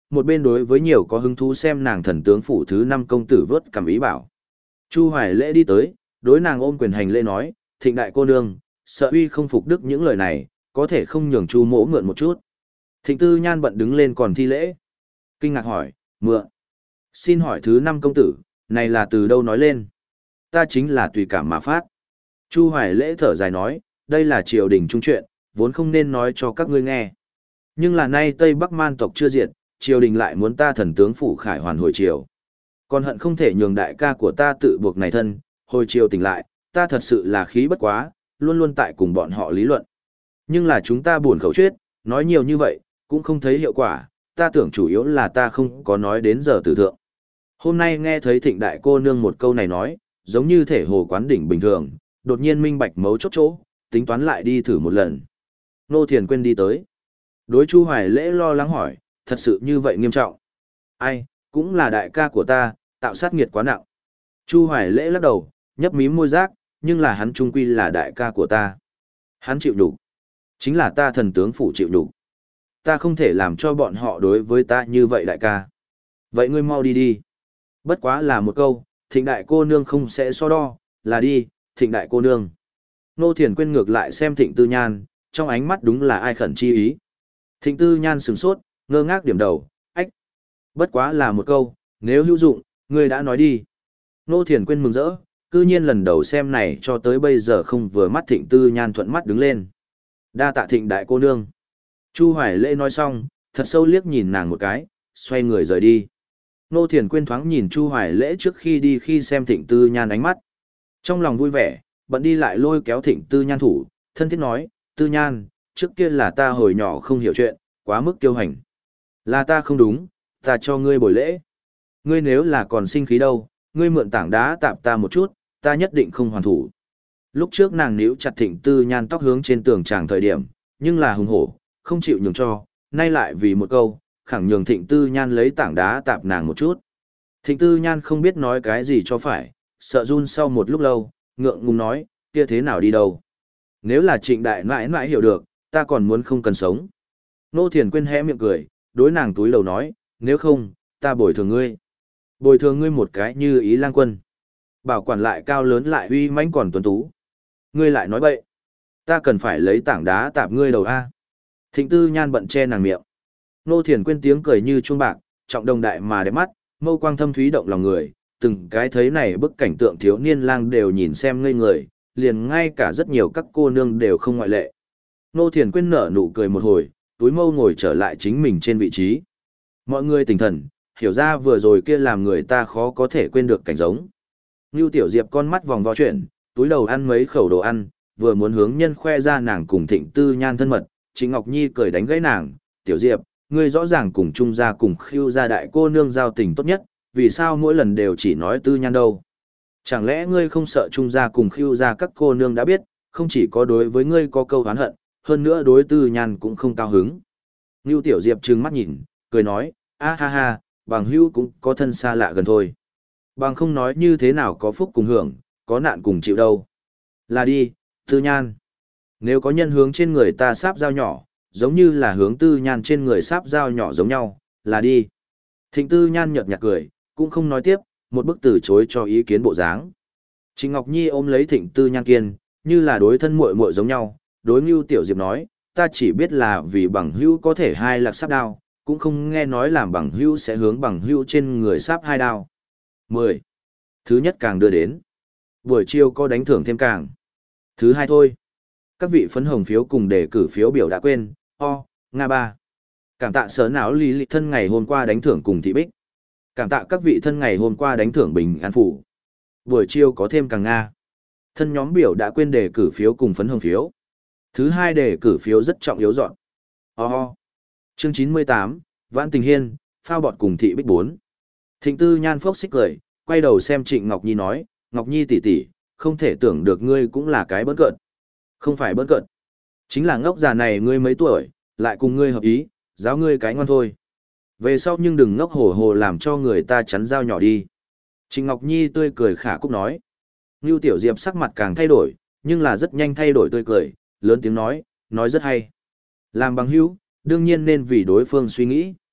một bên đối với nhiều có hứng thú xem nàng thần tướng phủ thứ năm công tử vớt cảm ý bảo. Chu Hoài Lễ đi tới, đối nàng ôm quyền hành lễ nói, thịnh đại cô nương, sợ uy không phục đức những lời này, có thể không nhường Chu mỗ mượn một chút. Thịnh Tư Nhan bận đứng lên còn thi lễ. Kinh ngạc hỏi, mượn. Xin hỏi thứ năm công tử, này là từ đâu nói lên? Ta chính là tùy cảm mà phát. Chu Hoài Lễ thở dài nói, đây là triều đình trung chuyện, vốn không nên nói cho các ngươi nghe. Nhưng là nay Tây Bắc Man tộc chưa diệt, triều đình lại muốn ta thần tướng phủ khải hoàn hồi triều. Còn hận không thể nhường đại ca của ta tự buộc này thân, hồi triều tỉnh lại, ta thật sự là khí bất quá, luôn luôn tại cùng bọn họ lý luận. Nhưng là chúng ta buồn khẩu chuyết, nói nhiều như vậy, cũng không thấy hiệu quả, ta tưởng chủ yếu là ta không có nói đến giờ tử thượng. Hôm nay nghe thấy thịnh đại cô nương một câu này nói, giống như thể hồ quán đỉnh bình thường, đột nhiên minh bạch mấu chốt chỗ, tính toán lại đi thử một lần. Nô Thiền quên đi tới. Đối Chu Hoài Lễ lo lắng hỏi, thật sự như vậy nghiêm trọng. Ai, cũng là đại ca của ta, tạo sát nghiệt quá nặng. Chu Hoài Lễ lắc đầu, nhấp mím môi giác, nhưng là hắn trung quy là đại ca của ta. Hắn chịu đủ. Chính là ta thần tướng phủ chịu đủ. Ta không thể làm cho bọn họ đối với ta như vậy đại ca. Vậy ngươi mau đi đi. Bất quá là một câu, thịnh đại cô nương không sẽ so đo, là đi, thịnh đại cô nương. Nô Thiền quên ngược lại xem thịnh tư nhan, trong ánh mắt đúng là ai khẩn chi ý. Thịnh tư nhan sửng sốt, ngơ ngác điểm đầu, ách. Bất quá là một câu, nếu hữu dụng, ngươi đã nói đi. Nô Thiền quên mừng rỡ, cư nhiên lần đầu xem này cho tới bây giờ không vừa mắt thịnh tư nhan thuận mắt đứng lên. Đa tạ thịnh đại cô nương. Chu Hoài Lễ nói xong, thật sâu liếc nhìn nàng một cái, xoay người rời đi. Nô Thiền quên thoáng nhìn Chu Hoài Lễ trước khi đi khi xem thịnh tư nhan ánh mắt. Trong lòng vui vẻ, bận đi lại lôi kéo thịnh tư nhan thủ, thân thiết nói, tư nhan, trước kia là ta hồi nhỏ không hiểu chuyện, quá mức kiêu hành. Là ta không đúng, ta cho ngươi bồi lễ. Ngươi nếu là còn sinh khí đâu, ngươi mượn tảng đá tạp ta một chút, ta nhất định không hoàn thủ. Lúc trước nàng níu chặt thịnh tư nhan tóc hướng trên tường tràng thời điểm, nhưng là hùng hổ, không chịu nhường cho, nay lại vì một câu, khẳng nhường thịnh tư nhan lấy tảng đá tạp nàng một chút. Thịnh tư nhan không biết nói cái gì cho phải, sợ run sau một lúc lâu, ngượng ngùng nói, kia thế nào đi đâu. Nếu là trịnh đại mãi mãi hiểu được, ta còn muốn không cần sống. Nô Thiền quên hé miệng cười, đối nàng túi lầu nói, nếu không, ta bồi thường ngươi. Bồi thường ngươi một cái như ý lang quân. Bảo quản lại cao lớn lại uy mãnh còn tuấn tú. Ngươi lại nói bậy. Ta cần phải lấy tảng đá tạp ngươi đầu a. Thịnh tư nhan bận che nàng miệng. Nô Thiền quên tiếng cười như chuông bạc, trọng đồng đại mà đẹp mắt, mâu quang thâm thúy động lòng người, từng cái thấy này bức cảnh tượng thiếu niên lang đều nhìn xem ngây người, liền ngay cả rất nhiều các cô nương đều không ngoại lệ. Nô Thiền quên nở nụ cười một hồi, túi mâu ngồi trở lại chính mình trên vị trí. Mọi người tỉnh thần, hiểu ra vừa rồi kia làm người ta khó có thể quên được cảnh giống. Ngưu Tiểu Diệp con mắt vòng vo chuyển, túi đầu ăn mấy khẩu đồ ăn, vừa muốn hướng nhân khoe ra nàng cùng Thịnh Tư Nhan thân mật, Trịnh Ngọc Nhi cười đánh gãy nàng, "Tiểu Diệp, ngươi rõ ràng cùng Trung gia cùng Khưu gia đại cô nương giao tình tốt nhất, vì sao mỗi lần đều chỉ nói Tư Nhan đâu? Chẳng lẽ ngươi không sợ Trung gia cùng Khưu gia các cô nương đã biết, không chỉ có đối với ngươi có câu oán hận, hơn nữa đối Tư Nhan cũng không cao hứng?" Ngưu Tiểu Diệp trừng mắt nhìn, cười nói, "A ha ha, bằng hữu cũng có thân xa lạ gần thôi. Bằng không nói như thế nào có phúc cùng hưởng, có nạn cùng chịu đâu. Là đi, Tư Nhan. Nếu có nhân hướng trên người ta sáp dao nhỏ, giống như là hướng Tư Nhan trên người sáp dao nhỏ giống nhau, là đi." Thịnh Tư Nhan nhợt nhạt cười, cũng không nói tiếp, một bức từ chối cho ý kiến bộ dáng. Trịnh Ngọc Nhi ôm lấy Thịnh Tư Nhan kiên, như là đối thân muội muội giống nhau, đối Ngưu Tiểu Diệp nói, "Ta chỉ biết là vì bằng hữu có thể hai lạc sáp đao, cũng không nghe nói làm bằng hữu sẽ hướng bằng hữu trên người sáp hai đao." mười. Thứ nhất càng đưa đến. Buổi chiều có đánh thưởng thêm càng. Thứ hai thôi. Các vị phấn hồng phiếu cùng đề cử phiếu biểu đã quên, o, Nga ba. Cảm tạ sở não lý lịch thân ngày hôm qua đánh thưởng cùng thị bích. Cảm tạ các vị thân ngày hôm qua đánh thưởng bình an phủ. Buổi chiều có thêm càng Nga. Thân nhóm biểu đã quên đề cử phiếu cùng phấn hồng phiếu. Thứ hai đề cử phiếu rất trọng yếu dọn. O. Chương chín mươi tám, Vãn Tình Hiên, phao bọt cùng thị bích bốn. Thịnh Tư Nhan phốc xích cười, quay đầu xem Trịnh Ngọc Nhi nói, "Ngọc Nhi tỷ tỷ, không thể tưởng được ngươi cũng là cái bỡn cợt." "Không phải bỡn cợt, chính là ngốc già này ngươi mấy tuổi, lại cùng ngươi hợp ý, giáo ngươi cái ngoan thôi. Về sau nhưng đừng ngốc hổ hồ làm cho người ta chắn dao nhỏ đi." Trịnh Ngọc Nhi tươi cười khả cúc nói. Ngưu Tiểu Diệp sắc mặt càng thay đổi, nhưng là rất nhanh thay đổi tươi cười, lớn tiếng nói, "Nói rất hay. Làm bằng hữu, đương nhiên nên vì đối phương suy nghĩ."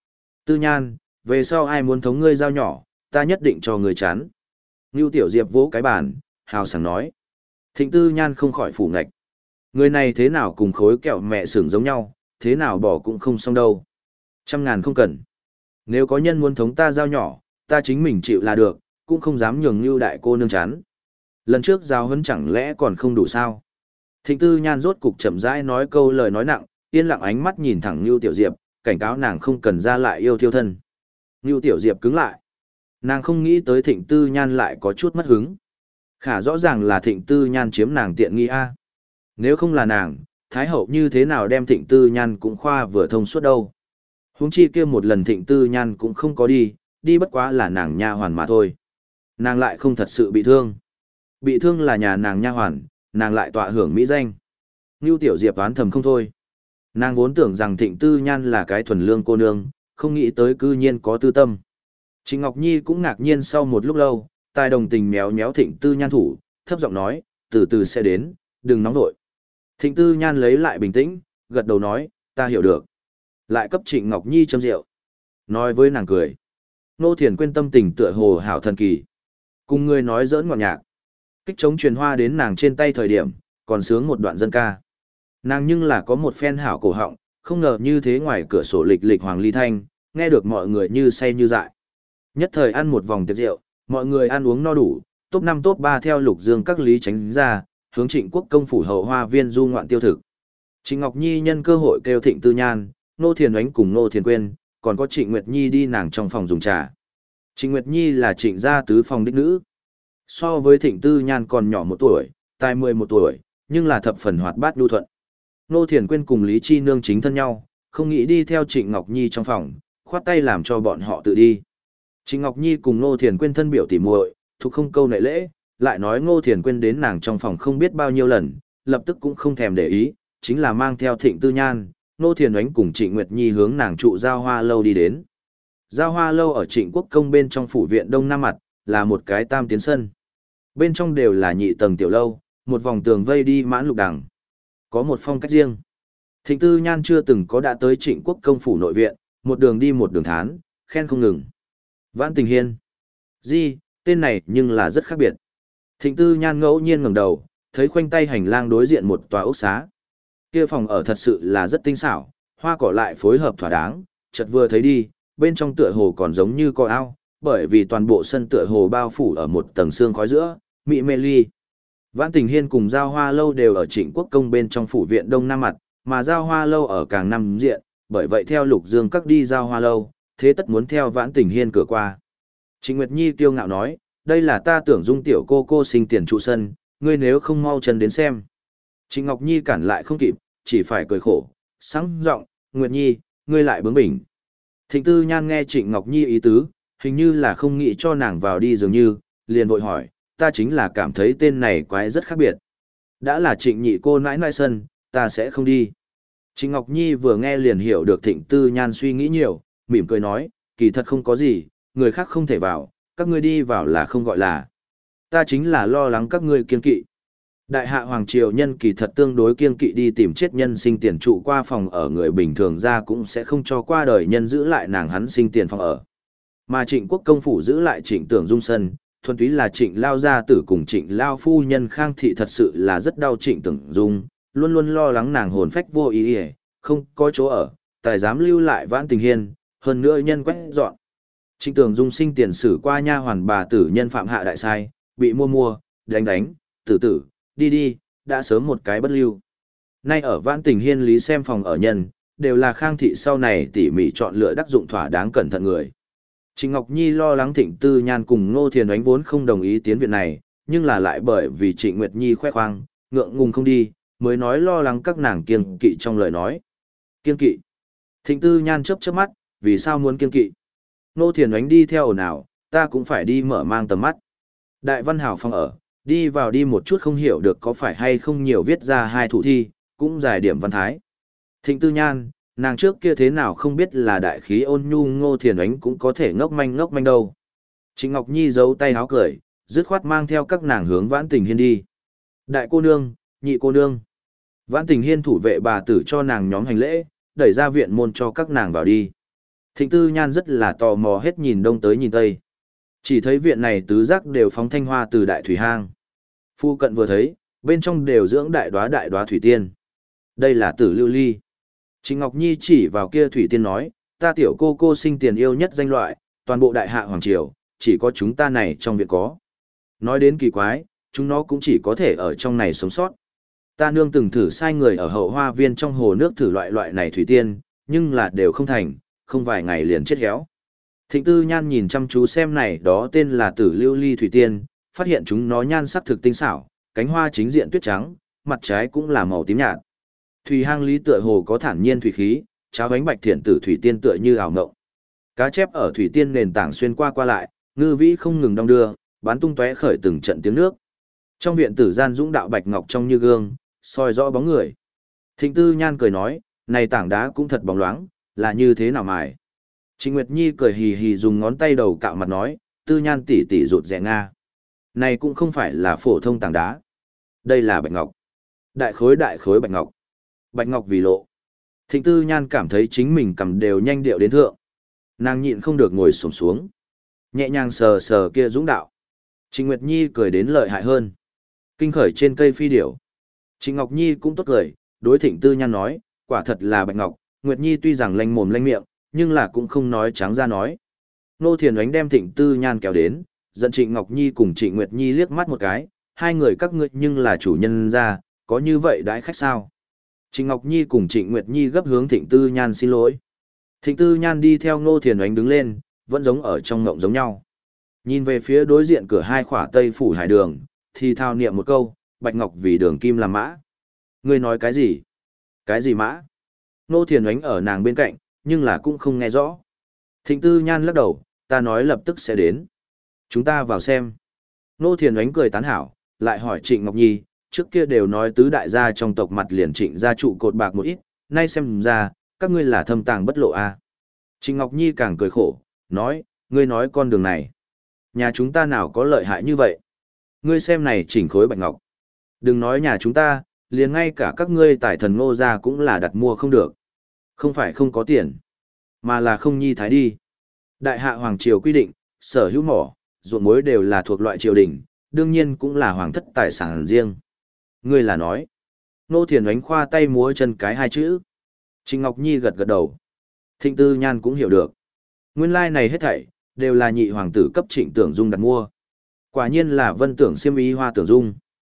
Tư Nhan, về sau ai muốn thống ngươi dao nhỏ, ta nhất định cho ngươi chán. Ngưu Tiểu Diệp vỗ cái bàn, hào sảng nói. Thịnh Tư Nhan không khỏi phủ ngạch. Người này thế nào cùng khối kẹo mẹ sừng giống nhau, thế nào bỏ cũng không xong đâu. Trăm ngàn không cần. Nếu có nhân muốn thống ta dao nhỏ, ta chính mình chịu là được, cũng không dám nhường Ngưu đại cô nương chán. Lần trước giao hấn chẳng lẽ còn không đủ sao? Thịnh Tư Nhan rốt cục chậm rãi nói câu lời nói nặng, yên lặng ánh mắt nhìn thẳng Ngưu Tiểu Diệp, cảnh cáo nàng không cần ra lại yêu thiêu thân. Ngưu Tiểu Diệp cứng lại. Nàng không nghĩ tới Thịnh Tư Nhan lại có chút mất hứng. Khả rõ ràng là Thịnh Tư Nhan chiếm nàng tiện nghi a. Nếu không là nàng, Thái Hậu như thế nào đem Thịnh Tư Nhan cũng khoa vừa thông suốt đâu. Huống chi kia một lần Thịnh Tư Nhan cũng không có đi, đi bất quá là nàng nha hoàn mà thôi. Nàng lại không thật sự bị thương. Bị thương là nhà nàng nha hoàn, nàng lại tọa hưởng mỹ danh. Ngưu Tiểu Diệp oán thầm không thôi. Nàng vốn tưởng rằng Thịnh Tư Nhan là cái thuần lương cô nương, không nghĩ tới cư nhiên có tư tâm. Trịnh Ngọc Nhi cũng ngạc nhiên sau một lúc lâu, tài đồng tình méo méo Thịnh Tư Nhan thủ, thấp giọng nói, từ từ sẽ đến, đừng nóng vội. Thịnh Tư Nhan lấy lại bình tĩnh, gật đầu nói, ta hiểu được. Lại cấp Trịnh Ngọc Nhi châm rượu. Nói với nàng cười. Nô Thiền quên tâm tình tựa hồ hảo thần kỳ. Cùng người nói giỡn ngọt nhạc. Kích chống truyền hoa đến nàng trên tay thời điểm, còn sướng một đoạn dân ca. Nàng nhưng là có một phen hảo cổ họng, không ngờ như thế ngoài cửa sổ lịch lịch hoàng ly thanh, nghe được mọi người như say như dại. Nhất thời ăn một vòng tiệc rượu, mọi người ăn uống no đủ, top năm top ba theo Lục Dương các lý tránh ra, hướng Trịnh Quốc công phủ hậu hoa viên du ngoạn tiêu thực. Trịnh Ngọc Nhi nhân cơ hội kêu Thịnh Tư Nhan, Nô Thiền Oánh cùng Nô Thiền Quyên, còn có Trịnh Nguyệt Nhi đi nàng trong phòng dùng trà. Trịnh Nguyệt Nhi là Trịnh gia tứ phòng đích nữ. So với Thịnh Tư Nhan còn nhỏ một tuổi, tài mười một tuổi, nhưng là thập phần hoạt bát nhu thuận. Nô Thiền Quyên cùng Lý Chi Nương chính thân nhau, không nghĩ đi theo Trịnh Ngọc Nhi trong phòng, khoát tay làm cho bọn họ tự đi. Trịnh Ngọc Nhi cùng Nô Thiền Quyên thân biểu tỉ muội, thuộc không câu nệ lễ, lại nói Nô Thiền Quyên đến nàng trong phòng không biết bao nhiêu lần, lập tức cũng không thèm để ý, chính là mang theo Thịnh Tư Nhan, Nô Thiền Oánh cùng Trịnh Nguyệt Nhi hướng nàng trụ Giao Hoa lâu đi đến. Giao Hoa lâu ở Trịnh Quốc công bên trong phủ viện đông nam mặt, là một cái tam tiến sân. Bên trong đều là nhị tầng tiểu lâu, một vòng tường vây đi mãn lục đằng. Có một phong cách riêng. Thịnh Tư Nhan chưa từng có đã tới Trịnh Quốc công phủ nội viện, một đường đi một đường thán, khen không ngừng. Vãn Tình Hiên. Di, tên này nhưng là rất khác biệt. Thịnh Tư Nhan ngẫu nhiên ngẩng đầu, thấy khoanh tay hành lang đối diện một tòa ốc xá. Kia phòng ở thật sự là rất tinh xảo, hoa cỏ lại phối hợp thỏa đáng, chợt vừa thấy đi, bên trong tựa hồ còn giống như có ao, bởi vì toàn bộ sân tựa hồ bao phủ ở một tầng sương khói giữa, mị mê ly. Vãn Tình Hiên cùng Giao Hoa lâu đều ở Trịnh Quốc công bên trong phủ viện đông nam mặt, mà Giao Hoa lâu ở càng nam diện, bởi vậy theo Lục Dương các đi Giao Hoa lâu, thế tất muốn theo Vãn Tình Hiên cửa qua. Trịnh Nguyệt Nhi kiêu ngạo nói, đây là ta tưởng dung tiểu cô cô sinh tiền trụ sân, ngươi nếu không mau chân đến xem. Trịnh Ngọc Nhi cản lại không kịp, chỉ phải cười khổ, sáng giọng, Nguyệt Nhi, ngươi lại bướng bỉnh. Thịnh Tư Nhan nghe Trịnh Ngọc Nhi ý tứ, hình như là không nghĩ cho nàng vào đi dường như, liền vội hỏi, ta chính là cảm thấy tên này quái rất khác biệt. Đã là Trịnh nhị cô nãi nãi sân, ta sẽ không đi. Trịnh Ngọc Nhi vừa nghe liền hiểu được Thịnh Tư Nhan suy nghĩ nhiều, mỉm cười nói, kỳ thật không có gì, người khác không thể vào, các ngươi đi vào là không gọi là. Ta chính là lo lắng các ngươi kiên kỵ. Đại hạ Hoàng Triều nhân kỳ thật tương đối kiên kỵ đi tìm chết nhân sinh tiền trụ qua phòng ở, người bình thường ra cũng sẽ không cho qua đời nhân giữ lại nàng hắn sinh tiền phòng ở. Mà Trịnh Quốc công phủ giữ lại Trịnh Tưởng Dung sân, thuần túy là Trịnh Lao gia tử cùng Trịnh Lao phu nhân Khang thị thật sự là rất đau Trịnh Tưởng Dung, luôn luôn lo lắng nàng hồn phách vô ý ỉa, không có chỗ ở, tài dám lưu lại Vãn Tình Hiên, hơn nữa nhân quét dọn. Trịnh Tưởng Dung sinh tiền sử qua nha hoàn bà tử nhân phạm hạ đại sai, bị mua mua, đánh đánh, tử tử, đi đi, đã sớm một cái bất lưu. Nay ở Vãn Tình Hiên lý xem phòng ở nhân, đều là Khang thị sau này tỉ mỉ chọn lựa đắc dụng thỏa đáng cẩn thận người. Trịnh Ngọc Nhi lo lắng Thịnh Tư Nhan cùng Ngô Thiền Oánh vốn không đồng ý tiến viện này, nhưng là lại bởi vì Trịnh Nguyệt Nhi khoe khoang, ngượng ngùng không đi, mới nói lo lắng các nàng kiêng kỵ trong lời nói. Kiêng kỵ. Thịnh Tư Nhan chớp chớp mắt, vì sao muốn kiêng kỵ? Ngô Thiền Oánh đi theo ồn ào, ta cũng phải đi mở mang tầm mắt. Đại văn hào phòng ở, đi vào đi một chút không hiểu được có phải hay không nhiều viết ra hai thủ thi, cũng giải điểm văn thái. Thịnh Tư Nhan, nàng trước kia thế nào không biết là đại khí ôn nhu Ngô Thiền Oánh cũng có thể ngốc manh ngốc manh đâu. Trịnh Ngọc Nhi giấu tay háo cười, dứt khoát mang theo các nàng hướng Vãn Tình Hiên đi. Đại cô nương, nhị cô nương. Vãn Tình Hiên thủ vệ bà tử cho nàng nhóm hành lễ, đẩy ra viện môn cho các nàng vào đi. Thịnh Tư Nhan rất là tò mò hết nhìn đông tới nhìn tây. Chỉ thấy viện này tứ giác đều phóng thanh hoa từ đại thủy hang. Phu cận vừa thấy, bên trong đều dưỡng đại đóa đại đóa thủy tiên. Đây là Tử Lưu Ly. Trịnh Ngọc Nhi chỉ vào kia thủy tiên nói, ta tiểu cô cô sinh tiền yêu nhất danh loại, toàn bộ đại hạ hoàng triều, chỉ có chúng ta này trong viện có. Nói đến kỳ quái, chúng nó cũng chỉ có thể ở trong này sống sót. Ta nương từng thử sai người ở hậu hoa viên trong hồ nước thử loại loại này thủy tiên, nhưng là đều không thành, không vài ngày liền chết héo. Thịnh Tư Nhan nhìn chăm chú xem này đó tên là Tử Lưu Ly thủy tiên, phát hiện chúng nó nhan sắc thực tinh xảo, cánh hoa chính diện tuyết trắng, mặt trái cũng là màu tím nhạt. Thủy hang lý tựa hồ có thản nhiên thủy khí, cháo bánh bạch thiện tử thủy tiên tựa như ảo ngộng. Cá chép ở thủy tiên nền tảng xuyên qua qua lại, ngư vĩ không ngừng đong đưa, bắn tung tóe khởi từng trận tiếng nước. Trong viện tử gian dũng đạo bạch ngọc trong như gương, soi rõ bóng người. Thịnh Tư Nhan cười nói, này tảng đá cũng thật bóng loáng, là như thế nào mài. Trịnh Nguyệt Nhi cười hì hì dùng ngón tay đầu cạo mặt nói, Tư Nhan tỉ tỉ rụt rẻ nga. Này cũng không phải là phổ thông tảng đá. Đây là bạch ngọc. Đại khối đại khối bạch ngọc. Bạch ngọc vì lộ. Thịnh Tư Nhan cảm thấy chính mình cầm đều nhanh điệu đến thượng. Nàng nhịn không được ngồi xổm xuống. Nhẹ nhàng sờ sờ kia dũng đạo. Trịnh Nguyệt Nhi cười đến lợi hại hơn. Kinh khởi trên cây phi điểu. Trịnh Ngọc Nhi cũng tốt cười, đối Thịnh Tư Nhan nói, quả thật là bạch ngọc, Nguyệt Nhi tuy rằng lanh mồm lanh miệng, nhưng là cũng không nói trắng ra nói. Nô Thiền Oánh đem Thịnh Tư Nhan kéo đến, dẫn Trịnh Ngọc Nhi cùng Trịnh Nguyệt Nhi liếc mắt một cái, hai người các ngươi nhưng là chủ nhân ra, có như vậy đãi khách sao? Trịnh Ngọc Nhi cùng Trịnh Nguyệt Nhi gấp hướng Thịnh Tư Nhan xin lỗi. Thịnh Tư Nhan đi theo Nô Thiền Oánh đứng lên, vẫn giống ở trong ngộng giống nhau. Nhìn về phía đối diện cửa hai khỏa Tây Phủ Hải Đường, thì thao niệm một câu, Bạch Ngọc vì đường kim làm mã. Ngươi nói cái gì? Cái gì mã? Nô Thiền Oánh ở nàng bên cạnh, nhưng là cũng không nghe rõ. Thịnh Tư Nhan lắc đầu, ta nói lập tức sẽ đến. Chúng ta vào xem. Nô Thiền Oánh cười tán hảo, lại hỏi Trịnh Ngọc Nhi, trước kia đều nói tứ đại gia trong tộc mặt liền Trịnh gia trụ cột bạc một ít, nay xem ra, các ngươi là thâm tàng bất lộ à. Trịnh Ngọc Nhi càng cười khổ, nói, ngươi nói con đường này. Nhà chúng ta nào có lợi hại như vậy? Ngươi xem này chỉnh khối bạch ngọc. Đừng nói nhà chúng ta, liền ngay cả các ngươi tài thần Ngô gia cũng là đặt mua không được. Không phải không có tiền, mà là không nhi thái đi. Đại hạ hoàng triều quy định, sở hữu mỏ, ruộng muối đều là thuộc loại triều đình, đương nhiên cũng là hoàng thất tài sản riêng. Ngươi là nói. Nô Thiền Oánh khoa tay múa chân cái hai chữ. Trịnh Ngọc Nhi gật gật đầu. Thịnh Tư Nhan cũng hiểu được. Nguyên lai like này hết thảy, đều là nhị hoàng tử cấp Trịnh Tưởng Dung đặt mua. Quả nhiên là vân tưởng xiêm y hoa tưởng dung.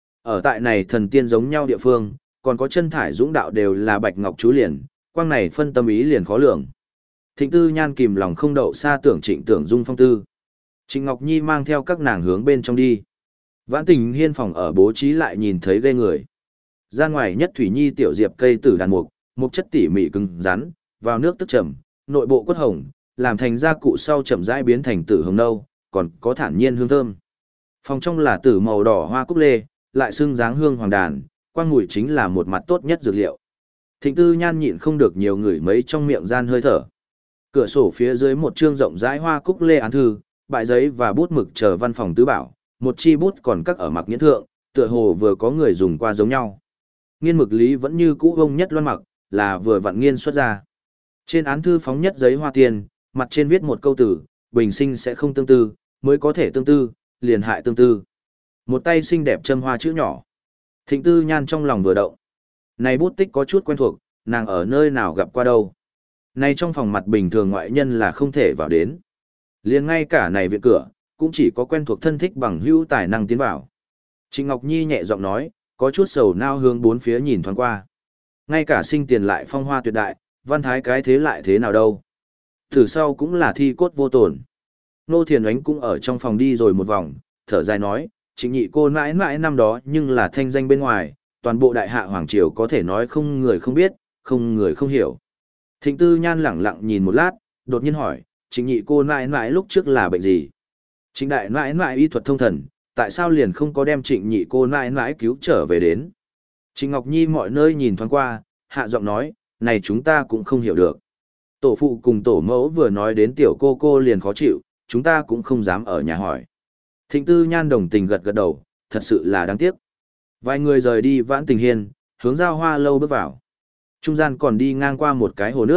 Ở tại này thần tiên giống nhau địa phương, còn có chân thải dũng đạo đều là bạch ngọc chú liền, quang này phân tâm ý liền khó lường. Thịnh Tư Nhan kìm lòng không đậu xa tưởng Trịnh Tưởng Dung phong tư. Trịnh Ngọc Nhi mang theo các nàng hướng bên trong đi. Vãn Tình Hiên phòng ở bố trí lại nhìn thấy ghê người. Ra ngoài nhất Thủy Nhi tiểu diệp cây tử đàn mục, mục chất tỉ mỉ cứng rắn, vào nước tức chậm, nội bộ quất hồng, làm thành gia cụ sau chậm rãi biến thành tử hồng nâu, còn có thản nhiên hương thơm. Phòng trong là tử màu đỏ hoa cúc lê, lại xương dáng hương hoàng đàn, quang mùi chính là một mặt tốt nhất dược liệu. Thịnh Tư Nhan nhịn không được nhiều người mấy trong miệng gian hơi thở. Cửa sổ phía dưới một chương rộng rãi hoa cúc lê án thư, bại giấy và bút mực chờ văn phòng tứ bảo, một chi bút còn cắt ở mặc nghiễn thượng, tựa hồ vừa có người dùng qua giống nhau. Nghiên mực lý vẫn như cũ vông nhất loan mặc, là vừa vặn nghiên xuất ra. Trên án thư phóng nhất giấy hoa tiền, mặt trên viết một câu tử, bình sinh sẽ không tương tư, mới có thể tương tư, liền hại tương tư. Một tay xinh đẹp châm hoa chữ nhỏ. Thịnh Tư Nhan trong lòng vừa động. Này bút tích có chút quen thuộc, nàng ở nơi nào gặp qua đâu. Này trong phòng mặt bình thường ngoại nhân là không thể vào đến. Liền ngay cả này viện cửa, cũng chỉ có quen thuộc thân thích bằng hữu tài năng tiến vào. Trịnh Ngọc Nhi nhẹ giọng nói, có chút sầu nao hướng bốn phía nhìn thoáng qua. Ngay cả sinh tiền lại phong hoa tuyệt đại, văn thái cái thế lại thế nào đâu. Thử sau cũng là thi cốt vô tổn. Nô Thiền Oánh cũng ở trong phòng đi rồi một vòng, thở dài nói, Trịnh nhị cô mãi mãi năm đó nhưng là thanh danh bên ngoài, toàn bộ đại hạ hoàng triều có thể nói không người không biết, không người không hiểu. Thịnh Tư Nhan lẳng lặng nhìn một lát, đột nhiên hỏi, Trịnh nhị cô mãi mãi lúc trước là bệnh gì? Trịnh đại mãi mãi y thuật thông thần, tại sao liền không có đem Trịnh nhị cô mãi mãi cứu trở về đến? Trịnh Ngọc Nhi mọi nơi nhìn thoáng qua, hạ giọng nói, này chúng ta cũng không hiểu được. Tổ phụ cùng tổ mẫu vừa nói đến tiểu cô cô liền khó chịu, chúng ta cũng không dám ở nhà hỏi. Thịnh Tư Nhan đồng tình gật gật đầu, thật sự là đáng tiếc. Vài người rời đi Vãn Tình Hiên, hướng Giao Hoa lâu bước vào. Trung gian còn đi ngang qua một cái hồ nước,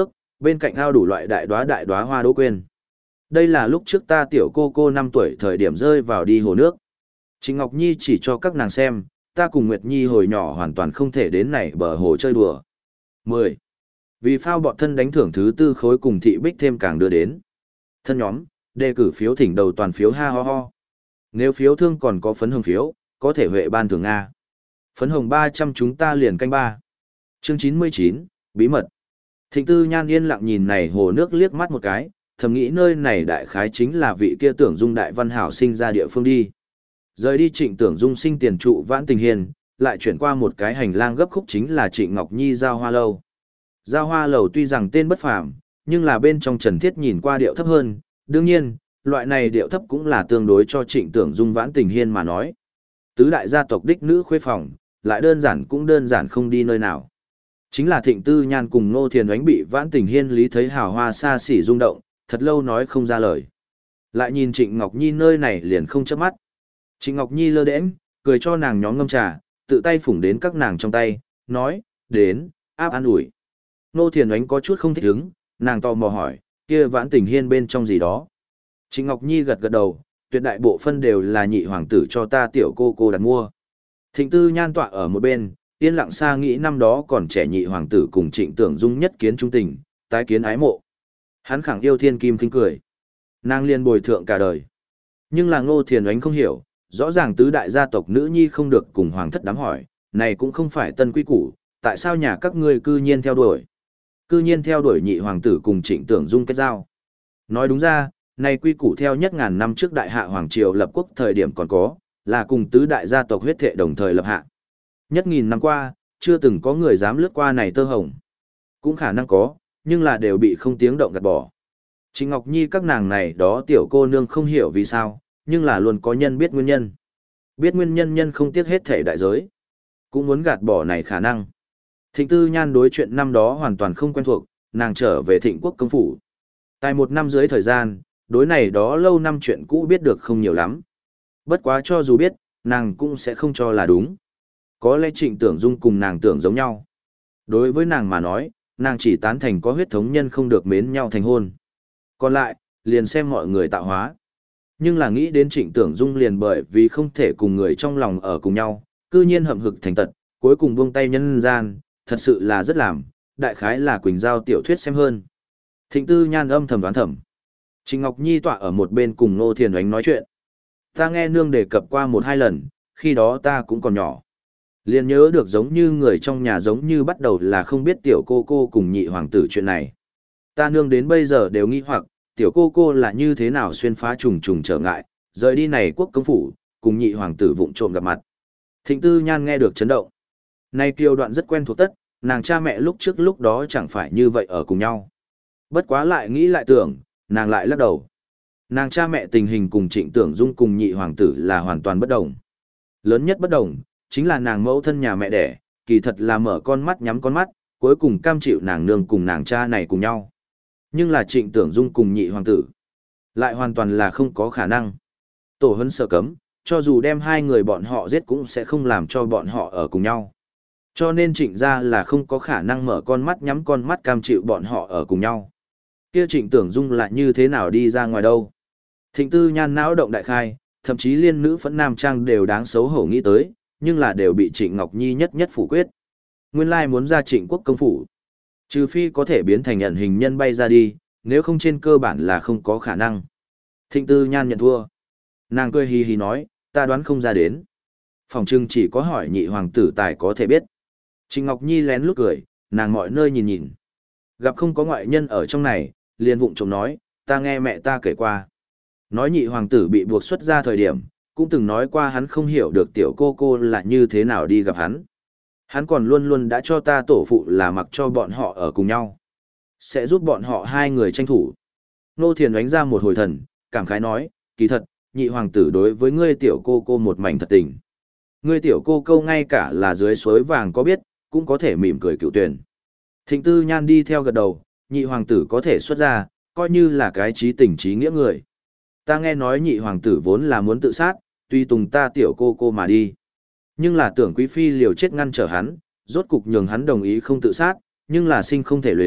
Bên cạnh ao đủ loại đại đóa đại đóa hoa đỗ quyên. Đây là lúc trước ta tiểu cô cô năm tuổi thời điểm rơi vào đi hồ nước. Trịnh Ngọc Nhi chỉ cho các nàng xem, ta cùng Nguyệt Nhi hồi nhỏ hoàn toàn không thể đến này bờ hồ chơi đùa. mười. Vì phao bọt thân đánh thưởng thứ tư khối cùng thị bích thêm càng đưa đến. Thân nhóm, đề cử phiếu thỉnh đầu toàn phiếu ha ho ho. Nếu phiếu thương còn có phấn hồng phiếu, có thể huệ ban thưởng Nga. Phấn hồng ba trăm chúng ta liền canh ba. Chương chín mươi chín, bí mật. Thịnh Tư Nhan yên lặng nhìn này hồ nước liếc mắt một cái, thầm nghĩ nơi này đại khái chính là vị kia Tưởng Dung đại văn hảo sinh ra địa phương đi. Rời đi Trịnh Tưởng Dung sinh tiền trụ Vãn Tình Hiền, lại chuyển qua một cái hành lang gấp khúc chính là Trịnh Ngọc Nhi giao hoa lâu. Giao hoa lầu tuy rằng tên bất phàm, nhưng là bên trong Trần Thiết nhìn qua điệu thấp hơn, đương nhiên, loại này điệu thấp cũng là tương đối cho Trịnh Tưởng Dung Vãn Tình Hiên mà nói. Tứ đại gia tộc đích nữ khuê phòng, lại đơn giản cũng đơn giản không đi nơi nào. Chính là Thịnh Tư Nhan cùng Ngô Thiền Oánh bị Vãn Tình Hiên lý thấy hào hoa xa xỉ rung động, thật lâu nói không ra lời. Lại nhìn Trịnh Ngọc Nhi nơi này liền không chớp mắt. Trịnh Ngọc Nhi lơ đễnh, cười cho nàng nhóm ngâm trà, tự tay phủng đến các nàng trong tay, nói, đến, áp an ủi. Ngô Thiền Oánh có chút không thích hứng, nàng tò mò hỏi, kia Vãn Tình Hiên bên trong gì đó. Trịnh Ngọc Nhi gật gật đầu, tuyệt đại bộ phân đều là nhị hoàng tử cho ta tiểu cô cô đặt mua. Thịnh Tư Nhan tọa ở một bên, yên lặng xa nghĩ năm đó còn trẻ nhị hoàng tử cùng Trịnh Tưởng Dung nhất kiến trung tình, tái kiến ái mộ. Hắn khẳng yêu thiên kim khinh cười. Nàng liên bồi thượng cả đời. Nhưng là Ngô Thiền Oánh không hiểu, rõ ràng tứ đại gia tộc nữ nhi không được cùng hoàng thất đám hỏi, này cũng không phải tân quy củ, tại sao nhà các ngươi cư nhiên theo đuổi? Cư nhiên theo đuổi nhị hoàng tử cùng Trịnh Tưởng Dung kết giao. Nói đúng ra, này quy củ theo nhất ngàn năm trước đại hạ hoàng triều lập quốc thời điểm còn có, là cùng tứ đại gia tộc huyết thệ đồng thời lập hạ. Nhất nghìn năm qua, chưa từng có người dám lướt qua này tơ hồng. Cũng khả năng có, nhưng là đều bị không tiếng động gạt bỏ. Trịnh Ngọc Nhi các nàng này đó tiểu cô nương không hiểu vì sao, nhưng là luôn có nhân biết nguyên nhân. Biết nguyên nhân nhân không tiếc hết thể đại giới. Cũng muốn gạt bỏ này khả năng. Thịnh Tư Nhan đối chuyện năm đó hoàn toàn không quen thuộc, nàng trở về Thịnh Quốc công phủ. Tại một năm dưới thời gian, đối này đó lâu năm chuyện cũ biết được không nhiều lắm. Bất quá cho dù biết, nàng cũng sẽ không cho là đúng. Có lẽ Trịnh Tưởng Dung cùng nàng tưởng giống nhau. Đối với nàng mà nói, nàng chỉ tán thành có huyết thống nhân không được mến nhau thành hôn. Còn lại, liền xem mọi người tạo hóa. Nhưng là nghĩ đến Trịnh Tưởng Dung liền bởi vì không thể cùng người trong lòng ở cùng nhau, cư nhiên hậm hực thành tật, cuối cùng buông tay nhân gian, thật sự là rất làm, đại khái là Quỳnh Giao tiểu thuyết xem hơn. Thịnh Tư Nhan âm thầm đoán thầm. Trịnh Ngọc Nhi tọa ở một bên cùng Ngô Thiền Oánh nói chuyện. Ta nghe nương đề cập qua một hai lần, khi đó ta cũng còn nhỏ. Liền nhớ được giống như người trong nhà giống như bắt đầu là không biết tiểu cô cô cùng nhị hoàng tử chuyện này. Ta nương đến bây giờ đều nghi hoặc, tiểu cô cô là như thế nào xuyên phá trùng trùng trở ngại, rời đi này quốc công phủ, cùng nhị hoàng tử vụng trộm gặp mặt. Thịnh Tư Nhan nghe được chấn động. Này kiều đoạn rất quen thuộc tất, nàng cha mẹ lúc trước lúc đó chẳng phải như vậy ở cùng nhau. Bất quá lại nghĩ lại tưởng, nàng lại lắc đầu. Nàng cha mẹ tình hình cùng Trịnh Tưởng Dung cùng nhị hoàng tử là hoàn toàn bất đồng. Lớn nhất bất đồng, chính là nàng mẫu thân nhà mẹ đẻ, kỳ thật là mở con mắt nhắm con mắt, cuối cùng cam chịu nàng nương cùng nàng cha này cùng nhau. Nhưng là Trịnh Tưởng Dung cùng nhị hoàng tử, lại hoàn toàn là không có khả năng. Tổ huấn sợ cấm, cho dù đem hai người bọn họ giết cũng sẽ không làm cho bọn họ ở cùng nhau. Cho nên Trịnh gia là không có khả năng mở con mắt nhắm con mắt cam chịu bọn họ ở cùng nhau. Kia Trịnh Tưởng Dung lại như thế nào đi ra ngoài đâu? Thịnh Tư Nhan não động đại khai, thậm chí liên nữ phẫn nam trang đều đáng xấu hổ nghĩ tới, nhưng là đều bị Trịnh Ngọc Nhi nhất nhất phủ quyết. Nguyên lai muốn ra Trịnh quốc công phủ, trừ phi có thể biến thành nhận hình nhân bay ra đi, nếu không trên cơ bản là không có khả năng. Thịnh Tư Nhan nhận thua. Nàng cười hì hì nói, ta đoán không ra đến. Phòng trưng chỉ có hỏi nhị hoàng tử tài có thể biết. Trịnh Ngọc Nhi lén lút cười, nàng mọi nơi nhìn nhìn. Gặp không có ngoại nhân ở trong này, liền vụng trộm nói, ta nghe mẹ ta kể qua. Nói nhị hoàng tử bị buộc xuất ra thời điểm, cũng từng nói qua hắn không hiểu được tiểu cô cô là như thế nào đi gặp hắn. Hắn còn luôn luôn đã cho ta tổ phụ là mặc cho bọn họ ở cùng nhau. Sẽ giúp bọn họ hai người tranh thủ. Nô Thiền đánh ra một hồi thần, cảm khái nói, kỳ thật, nhị hoàng tử đối với ngươi tiểu cô cô một mảnh thật tình. Ngươi tiểu cô câu ngay cả là dưới suối vàng có biết, cũng có thể mỉm cười cựu tuyển. Thịnh Tư Nhan đi theo gật đầu, nhị hoàng tử có thể xuất ra, coi như là cái trí tình trí nghĩa người. Ta nghe nói nhị hoàng tử vốn là muốn tự sát, tuy tùng ta tiểu cô cô mà đi. Nhưng là tưởng quý phi liều chết ngăn trở hắn, rốt cục nhường hắn đồng ý không tự sát, nhưng là sinh không thể luyến,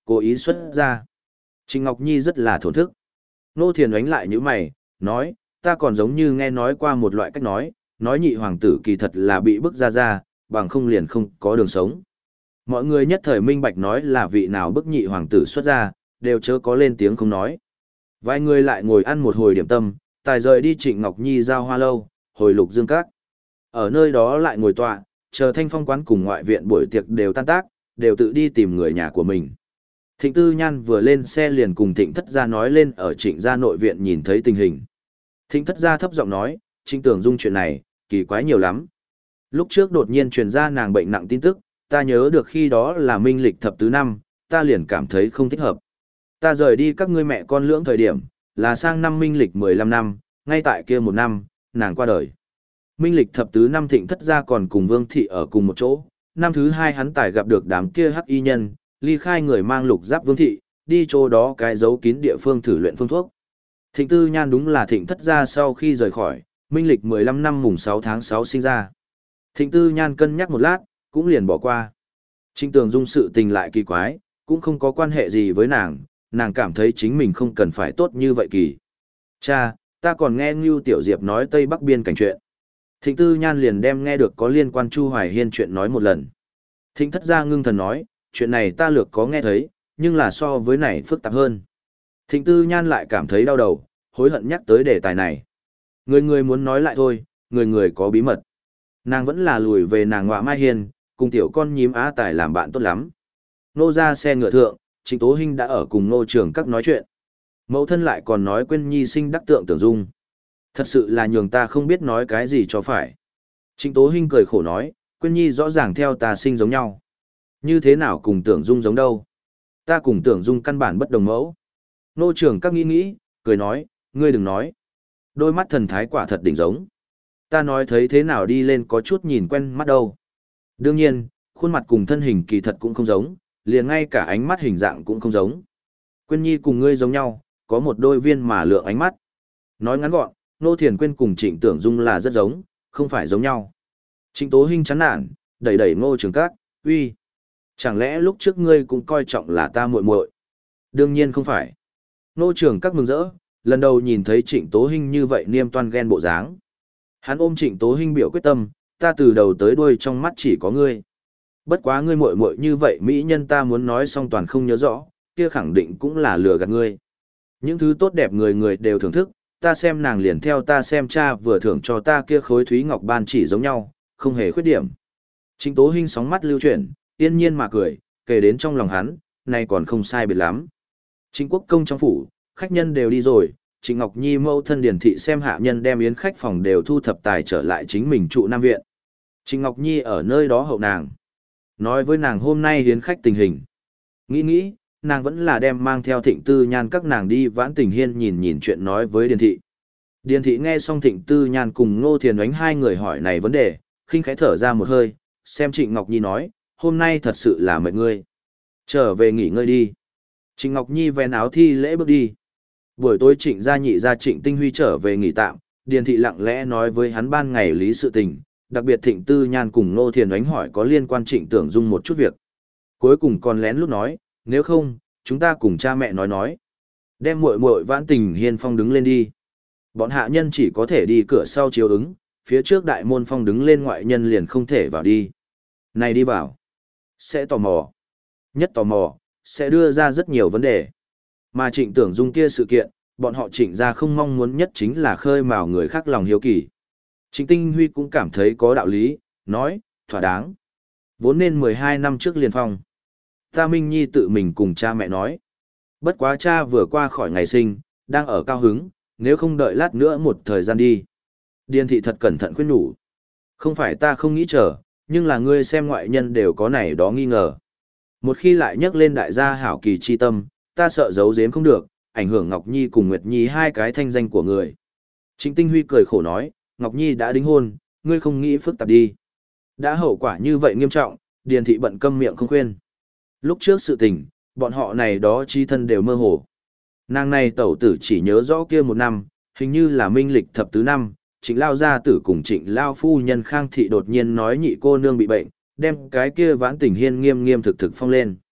cố ý xuất ra. Trịnh Ngọc Nhi rất là thổn thức. Ngô Thiền Oánh lại như mày, nói, ta còn giống như nghe nói qua một loại cách nói, nói nhị hoàng tử kỳ thật là bị bức ra ra, bằng không liền không có đường sống. Mọi người nhất thời minh bạch nói là vị nào bức nhị hoàng tử xuất ra, đều chớ có lên tiếng không nói. Vài người lại ngồi ăn một hồi điểm tâm, tài rời đi Trịnh Ngọc Nhi giao hoa lâu, hồi Lục Dương Các. Ở nơi đó lại ngồi tọa, chờ Thanh Phong quán cùng ngoại viện buổi tiệc đều tan tác, đều tự đi tìm người nhà của mình. Thịnh Tư Nhan vừa lên xe liền cùng Thịnh Thất Gia nói lên ở Trịnh gia nội viện nhìn thấy tình hình. Thịnh Thất Gia thấp giọng nói, Trịnh Tưởng Dung chuyện này, kỳ quái nhiều lắm. Lúc trước đột nhiên truyền ra nàng bệnh nặng tin tức, ta nhớ được khi đó là minh lịch thập tứ năm, ta liền cảm thấy không thích hợp. Ta rời đi các ngươi mẹ con lưỡng thời điểm, là sang năm minh lịch mười lăm năm, ngay tại kia một năm, nàng qua đời. Minh lịch thập tứ năm Thịnh Thất Gia còn cùng Vương Thị ở cùng một chỗ, năm thứ hai hắn tài gặp được đám kia hắc y nhân, ly khai người mang lục giáp Vương Thị, đi chỗ đó cái giấu kín địa phương thử luyện phương thuốc. Thịnh Tư Nhan đúng là Thịnh Thất Gia sau khi rời khỏi, minh lịch mười lăm năm mùng sáu tháng sáu sinh ra. Thịnh Tư Nhan cân nhắc một lát, cũng liền bỏ qua. Trịnh Tường Dung sự tình lại kỳ quái, cũng không có quan hệ gì với nàng, nàng cảm thấy chính mình không cần phải tốt như vậy kỳ. Cha, ta còn nghe Ngưu Tiểu Diệp nói Tây Bắc biên cảnh chuyện. Thịnh Tư Nhan liền đem nghe được có liên quan Chu Hoài Hiên chuyện nói một lần. Thịnh Thất Gia ngưng thần nói, chuyện này ta lược có nghe thấy, nhưng là so với này phức tạp hơn. Thịnh Tư Nhan lại cảm thấy đau đầu, hối hận nhắc tới đề tài này. Người người muốn nói lại thôi, người người có bí mật. Nàng vẫn là lùi về nàng Ngoạ Mai Hiên, cùng tiểu con nhím Á Tài làm bạn tốt lắm. Nô ra xe ngựa thượng, Trịnh Tố Hinh đã ở cùng Nô Trường Các nói chuyện. Mẫu thân lại còn nói Quyên Nhi sinh đắc tượng Tưởng Dung. Thật sự là nhường ta không biết nói cái gì cho phải. Trịnh Tố Hinh cười khổ nói, Quyên Nhi rõ ràng theo ta sinh giống nhau. Như thế nào cùng Tưởng Dung giống đâu? Ta cùng Tưởng Dung căn bản bất đồng mẫu. Nô Trường Các nghĩ nghĩ, cười nói, ngươi đừng nói. Đôi mắt thần thái quả thật đỉnh giống. Ta nói thấy thế nào đi lên có chút nhìn quen mắt đâu. Đương nhiên, khuôn mặt cùng thân hình kỳ thật cũng không giống, liền ngay cả ánh mắt hình dạng cũng không giống. Quyên Nhi cùng ngươi giống nhau, có một đôi viên mà lượng ánh mắt. Nói ngắn gọn, Nô Thiền Quyên cùng Trịnh Tưởng Dung là rất giống, không phải giống nhau. Trịnh Tố Hinh chán nản, đẩy đẩy Ngô Trường Các, uy. Chẳng lẽ lúc trước ngươi cũng coi trọng là ta muội muội? Đương nhiên không phải. Ngô Trường Các mừng rỡ, lần đầu nhìn thấy Trịnh Tố Hinh như vậy niêm toan ghen bộ dáng. Hắn ôm Trịnh Tố Hinh biểu quyết tâm, ta từ đầu tới đuôi trong mắt chỉ có ngươi. Bất quá ngươi muội muội như vậy mỹ nhân ta muốn nói xong toàn không nhớ rõ, kia khẳng định cũng là lừa gạt ngươi. Những thứ tốt đẹp người người đều thưởng thức, ta xem nàng liền theo ta xem cha vừa thưởng cho ta kia khối thúy ngọc ban chỉ giống nhau, không hề khuyết điểm. Trịnh Tố Hinh sóng mắt lưu chuyển, yên nhiên mà cười, kể đến trong lòng hắn, này còn không sai biệt lắm. Trịnh Quốc công trong phủ, khách nhân đều đi rồi, Trịnh Ngọc Nhi mẫu thân Điền thị xem hạ nhân đem yến khách phòng đều thu thập tài trở lại chính mình trụ Nam viện. Trịnh Ngọc Nhi ở nơi đó hậu nàng. Nói với nàng hôm nay yến khách tình hình. Nghĩ nghĩ, nàng vẫn là đem mang theo Thịnh Tư Nhan các nàng đi Vãn Tình Hiên nhìn nhìn chuyện nói với Điền thị. Điền thị nghe xong Thịnh Tư Nhan cùng Ngô Thiền Oánh hai người hỏi này vấn đề, khinh khẽ thở ra một hơi, xem Trịnh Ngọc Nhi nói, hôm nay thật sự là mệt ngươi. Trở về nghỉ ngơi đi. Trịnh Ngọc Nhi vén áo thi lễ bước đi. Buổi tối Trịnh gia nhị gia Trịnh Tinh Huy trở về nghỉ tạm, Điền thị lặng lẽ nói với hắn ban ngày lý sự tình, đặc biệt Thịnh Tư Nhan cùng Ngô Thiền Oánh hỏi có liên quan Trịnh Tưởng Dung một chút việc. Cuối cùng còn lén lút nói, nếu không, chúng ta cùng cha mẹ nói nói. Đem muội muội Vãn Tình Hiên phong đứng lên đi. Bọn hạ nhân chỉ có thể đi cửa sau chiếu ứng, phía trước đại môn phong đứng lên ngoại nhân liền không thể vào đi. Này đi vào, sẽ tò mò. Nhất tò mò, sẽ đưa ra rất nhiều vấn đề. Mà Trịnh Tưởng Dung kia sự kiện, bọn họ Trịnh ra không mong muốn nhất chính là khơi mào người khác lòng hiếu kỳ. Trịnh Tinh Huy cũng cảm thấy có đạo lý, nói, thỏa đáng. Vốn nên mười hai năm trước liền phong. Ta Minh Nhi tự mình cùng cha mẹ nói. Bất quá cha vừa qua khỏi ngày sinh, đang ở cao hứng, nếu không đợi lát nữa một thời gian đi. Điền thị thật cẩn thận khuyên nhủ. Không phải ta không nghĩ chờ, nhưng là ngươi xem ngoại nhân đều có này đó nghi ngờ. Một khi lại nhắc lên đại gia hảo kỳ chi tâm, ta sợ giấu giếm không được, ảnh hưởng Ngọc Nhi cùng Nguyệt Nhi hai cái thanh danh của người. Trịnh Tinh Huy cười khổ nói, Ngọc Nhi đã đính hôn, ngươi không nghĩ phức tạp đi. Đã hậu quả như vậy nghiêm trọng, Điền thị bận câm miệng không khuyên. Lúc trước sự tình, bọn họ này đó chi thân đều mơ hồ. Nàng này tẩu tử chỉ nhớ rõ kia một năm, hình như là minh lịch thập tứ năm, Trịnh Lao gia tử cùng Trịnh Lao phu nhân Khang thị đột nhiên nói nhị cô nương bị bệnh, đem cái kia Vãn Tình Hiên nghiêm nghiêm thực thực phong lên.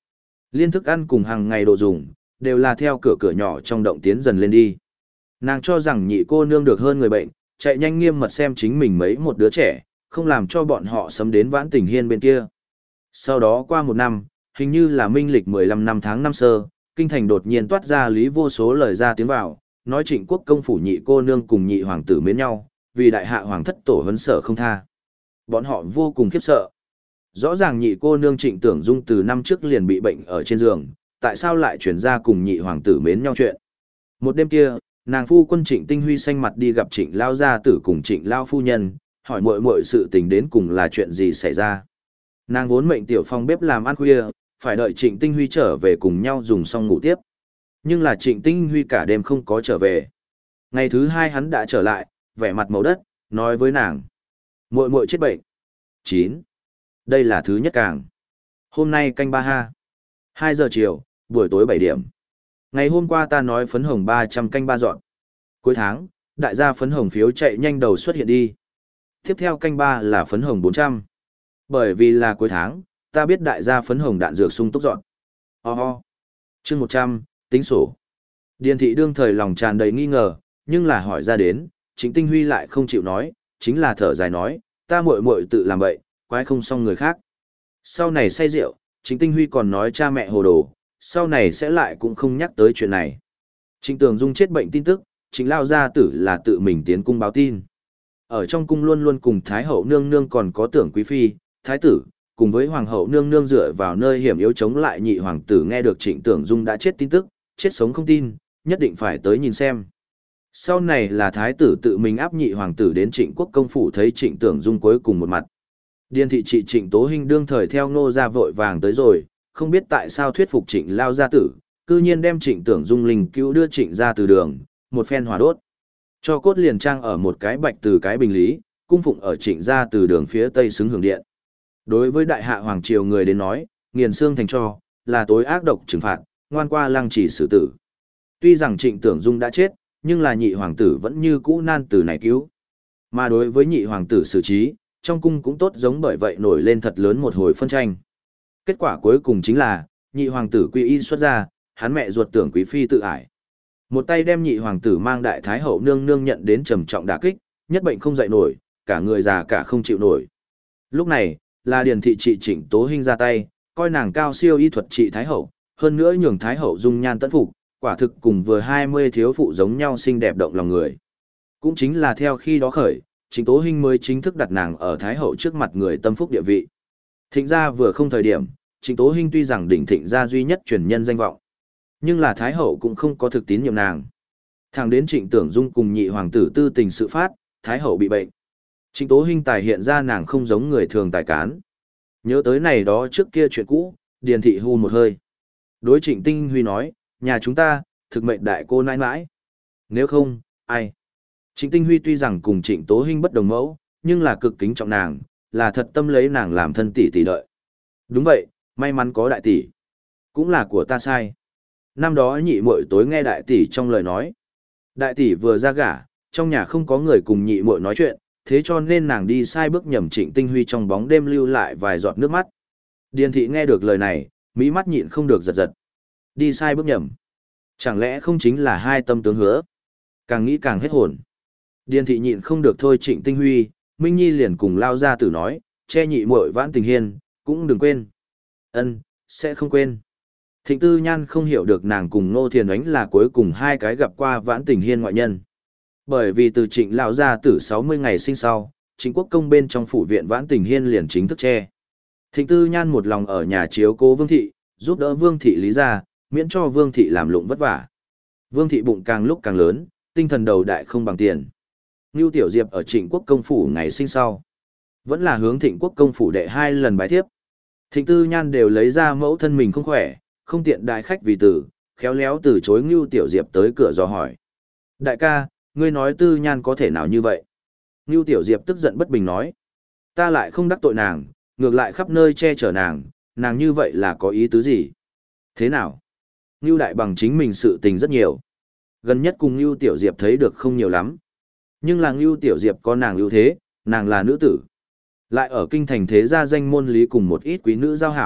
Liên thức ăn cùng hàng ngày đồ dùng, đều là theo cửa cửa nhỏ trong động tiến dần lên đi. Nàng cho rằng nhị cô nương được hơn người bệnh, chạy nhanh nghiêm mật xem chính mình mấy một đứa trẻ, không làm cho bọn họ sớm đến Vãn Tình Hiên bên kia. Sau đó qua một năm, hình như là minh lịch mười lăm năm tháng năm sơ, kinh thành đột nhiên toát ra lý vô số lời ra tiếng vào, nói Trịnh Quốc công phủ nhị cô nương cùng nhị hoàng tử mến nhau, vì đại hạ hoàng thất tổ huấn sở không tha. Bọn họ vô cùng khiếp sợ. Rõ ràng nhị cô nương Trịnh Tưởng Dung từ năm trước liền bị bệnh ở trên giường, tại sao lại chuyển ra cùng nhị hoàng tử mến nhau chuyện. Một đêm kia, nàng phu quân Trịnh Tinh Huy xanh mặt đi gặp Trịnh Lao gia tử cùng Trịnh Lao phu nhân, hỏi muội muội sự tình đến cùng là chuyện gì xảy ra. Nàng vốn mệnh tiểu phong bếp làm ăn khuya, phải đợi Trịnh Tinh Huy trở về cùng nhau dùng xong ngủ tiếp. Nhưng là Trịnh Tinh Huy cả đêm không có trở về. Ngày thứ hai hắn đã trở lại, vẻ mặt màu đất, nói với nàng. Muội muội chết bệnh. chín. Đây là thứ nhất càng. Hôm nay canh ba ha. hai giờ chiều, buổi tối bảy điểm. Ngày hôm qua ta nói phấn hồng ba trăm canh ba dọn. Cuối tháng, đại gia phấn hồng phiếu chạy nhanh đầu xuất hiện đi. Tiếp theo canh ba là phấn hồng bốn trăm. Bởi vì là cuối tháng, ta biết đại gia phấn hồng đạn dược sung túc dọn. Ho ho. Chương một trăm, tính sổ. Điền thị đương thời lòng tràn đầy nghi ngờ, nhưng là hỏi ra đến, Trịnh Tinh Huy lại không chịu nói, chính là thở dài nói, ta muội muội tự làm vậy, quái không xong người khác. Sau này say rượu, Trịnh Tinh Huy còn nói cha mẹ hồ đồ, sau này sẽ lại cũng không nhắc tới chuyện này. Trịnh Tường Dung chết bệnh tin tức, Trịnh Lao gia tử là tự mình tiến cung báo tin. Ở trong cung luôn luôn cùng Thái hậu nương nương còn có Tưởng quý phi, thái tử, cùng với hoàng hậu nương nương dựa vào nơi hiểm yếu chống lại nhị hoàng tử nghe được Trịnh Tưởng Dung đã chết tin tức, chết sống không tin, nhất định phải tới nhìn xem. Sau này là thái tử tự mình áp nhị hoàng tử đến Trịnh Quốc công phủ thấy Trịnh Tưởng Dung cuối cùng một mặt. Điền thị trị Trịnh Tố Hinh đương thời theo Ngô gia vội vàng tới rồi, không biết tại sao thuyết phục Trịnh Lao gia tử, cư nhiên đem Trịnh Tưởng Dung linh cứu đưa Trịnh ra từ đường, một phen hỏa đốt. Cho cốt liền trang ở một cái bạch từ cái bình lý, cung phụng ở Trịnh ra từ đường phía tây xứng hưởng điện. Đối với đại hạ hoàng triều người đến nói, nghiền xương thành cho, là tối ác độc trừng phạt, ngoan qua lăng trì xử tử. Tuy rằng Trịnh Tưởng Dung đã chết, nhưng là nhị hoàng tử vẫn như cũ nan từ này cứu. Mà đối với nhị hoàng tử xử trí, trong cung cũng tốt giống bởi vậy nổi lên thật lớn một hồi phân tranh. Kết quả cuối cùng chính là, nhị hoàng tử quy y xuất ra, hắn mẹ ruột Tưởng quý phi tự ải. Một tay đem nhị hoàng tử mang đại thái hậu nương nương nhận đến trầm trọng đả kích, nhất bệnh không dậy nổi, cả người già cả không chịu nổi. Lúc này, là Điền thị trị Trịnh Tố Hinh ra tay, coi nàng cao siêu y thuật trị thái hậu, hơn nữa nhường thái hậu dung nhan tận phục, quả thực cùng vừa hai mươi thiếu phụ giống nhau xinh đẹp động lòng người. Cũng chính là theo khi đó khởi, Trịnh Tố Hinh mới chính thức đặt nàng ở thái hậu trước mặt người tâm phúc địa vị. Thịnh gia vừa không thời điểm, Trịnh Tố Hinh tuy rằng đỉnh thịnh gia duy nhất truyền nhân danh vọng, nhưng là thái hậu cũng không có thực tín nhiệm nàng. Thẳng đến Trịnh Tưởng Dung cùng nhị hoàng tử tư tình sự phát, thái hậu bị bệnh. Trịnh Tố Hinh tài hiện ra nàng không giống người thường tài cán. Nhớ tới này đó trước kia chuyện cũ, Điền thị hu một hơi. Đối Trịnh Tinh Huy nói, nhà chúng ta, thực mệnh đại cô nãi nãi. Nếu không, ai? Trịnh Tinh Huy tuy rằng cùng Trịnh Tố Hinh bất đồng mẫu, nhưng là cực kính trọng nàng, là thật tâm lấy nàng làm thân tỷ tỷ đợi. Đúng vậy, may mắn có đại tỷ. Cũng là của ta sai. Năm đó nhị muội tối nghe đại tỷ trong lời nói. Đại tỷ vừa ra gả, trong nhà không có người cùng nhị muội nói chuyện, thế cho nên nàng đi sai bước nhầm Trịnh Tinh Huy trong bóng đêm lưu lại vài giọt nước mắt. Điền thị nghe được lời này, mỹ mắt nhịn không được giật giật. Đi sai bước nhầm. Chẳng lẽ không chính là hai tâm tướng hứa? Càng nghĩ càng hết hồn. Điền thị nhịn không được thôi Trịnh Tinh Huy, Minh Nhi liền cùng lao ra tử nói, che nhị muội Vãn Tình Hiên, cũng đừng quên. Ân, sẽ không quên. Thịnh Tư Nhan không hiểu được nàng cùng Ngô Thiền Ánh là cuối cùng hai cái gặp qua Vãn Tình Hiên ngoại nhân. Bởi vì từ Trịnh lão gia tử sáu mươi ngày sinh sau, Trịnh Quốc công bên trong phủ viện Vãn Tình Hiên liền chính thức che. Thịnh Tư Nhan một lòng ở nhà chiếu cố Vương thị, giúp đỡ Vương thị lý ra, miễn cho Vương thị làm lụng vất vả. Vương thị bụng càng lúc càng lớn, tinh thần đầu đại không bằng tiền. Ngưu Tiểu Diệp ở Trịnh Quốc công phủ ngày sinh sau, vẫn là hướng Thịnh Quốc công phủ đệ hai lần bái thiếp. Thịnh Tư Nhan đều lấy ra mẫu thân mình không khỏe, không tiện đại khách vì tử, khéo léo từ chối Ngưu Tiểu Diệp tới cửa dò hỏi. Đại ca, ngươi nói Tư Nhan có thể nào như vậy? Ngưu Tiểu Diệp tức giận bất bình nói. Ta lại không đắc tội nàng, ngược lại khắp nơi che chở nàng, nàng như vậy là có ý tứ gì? Thế nào? Ngưu Đại Bằng chính mình sự tình rất nhiều. Gần nhất cùng Ngưu Tiểu Diệp thấy được không nhiều lắm. Nhưng là Ngưu Tiểu Diệp có nàng ưu thế, nàng là nữ tử. Lại ở kinh thành thế gia danh môn lý cùng một ít quý nữ giao hảo,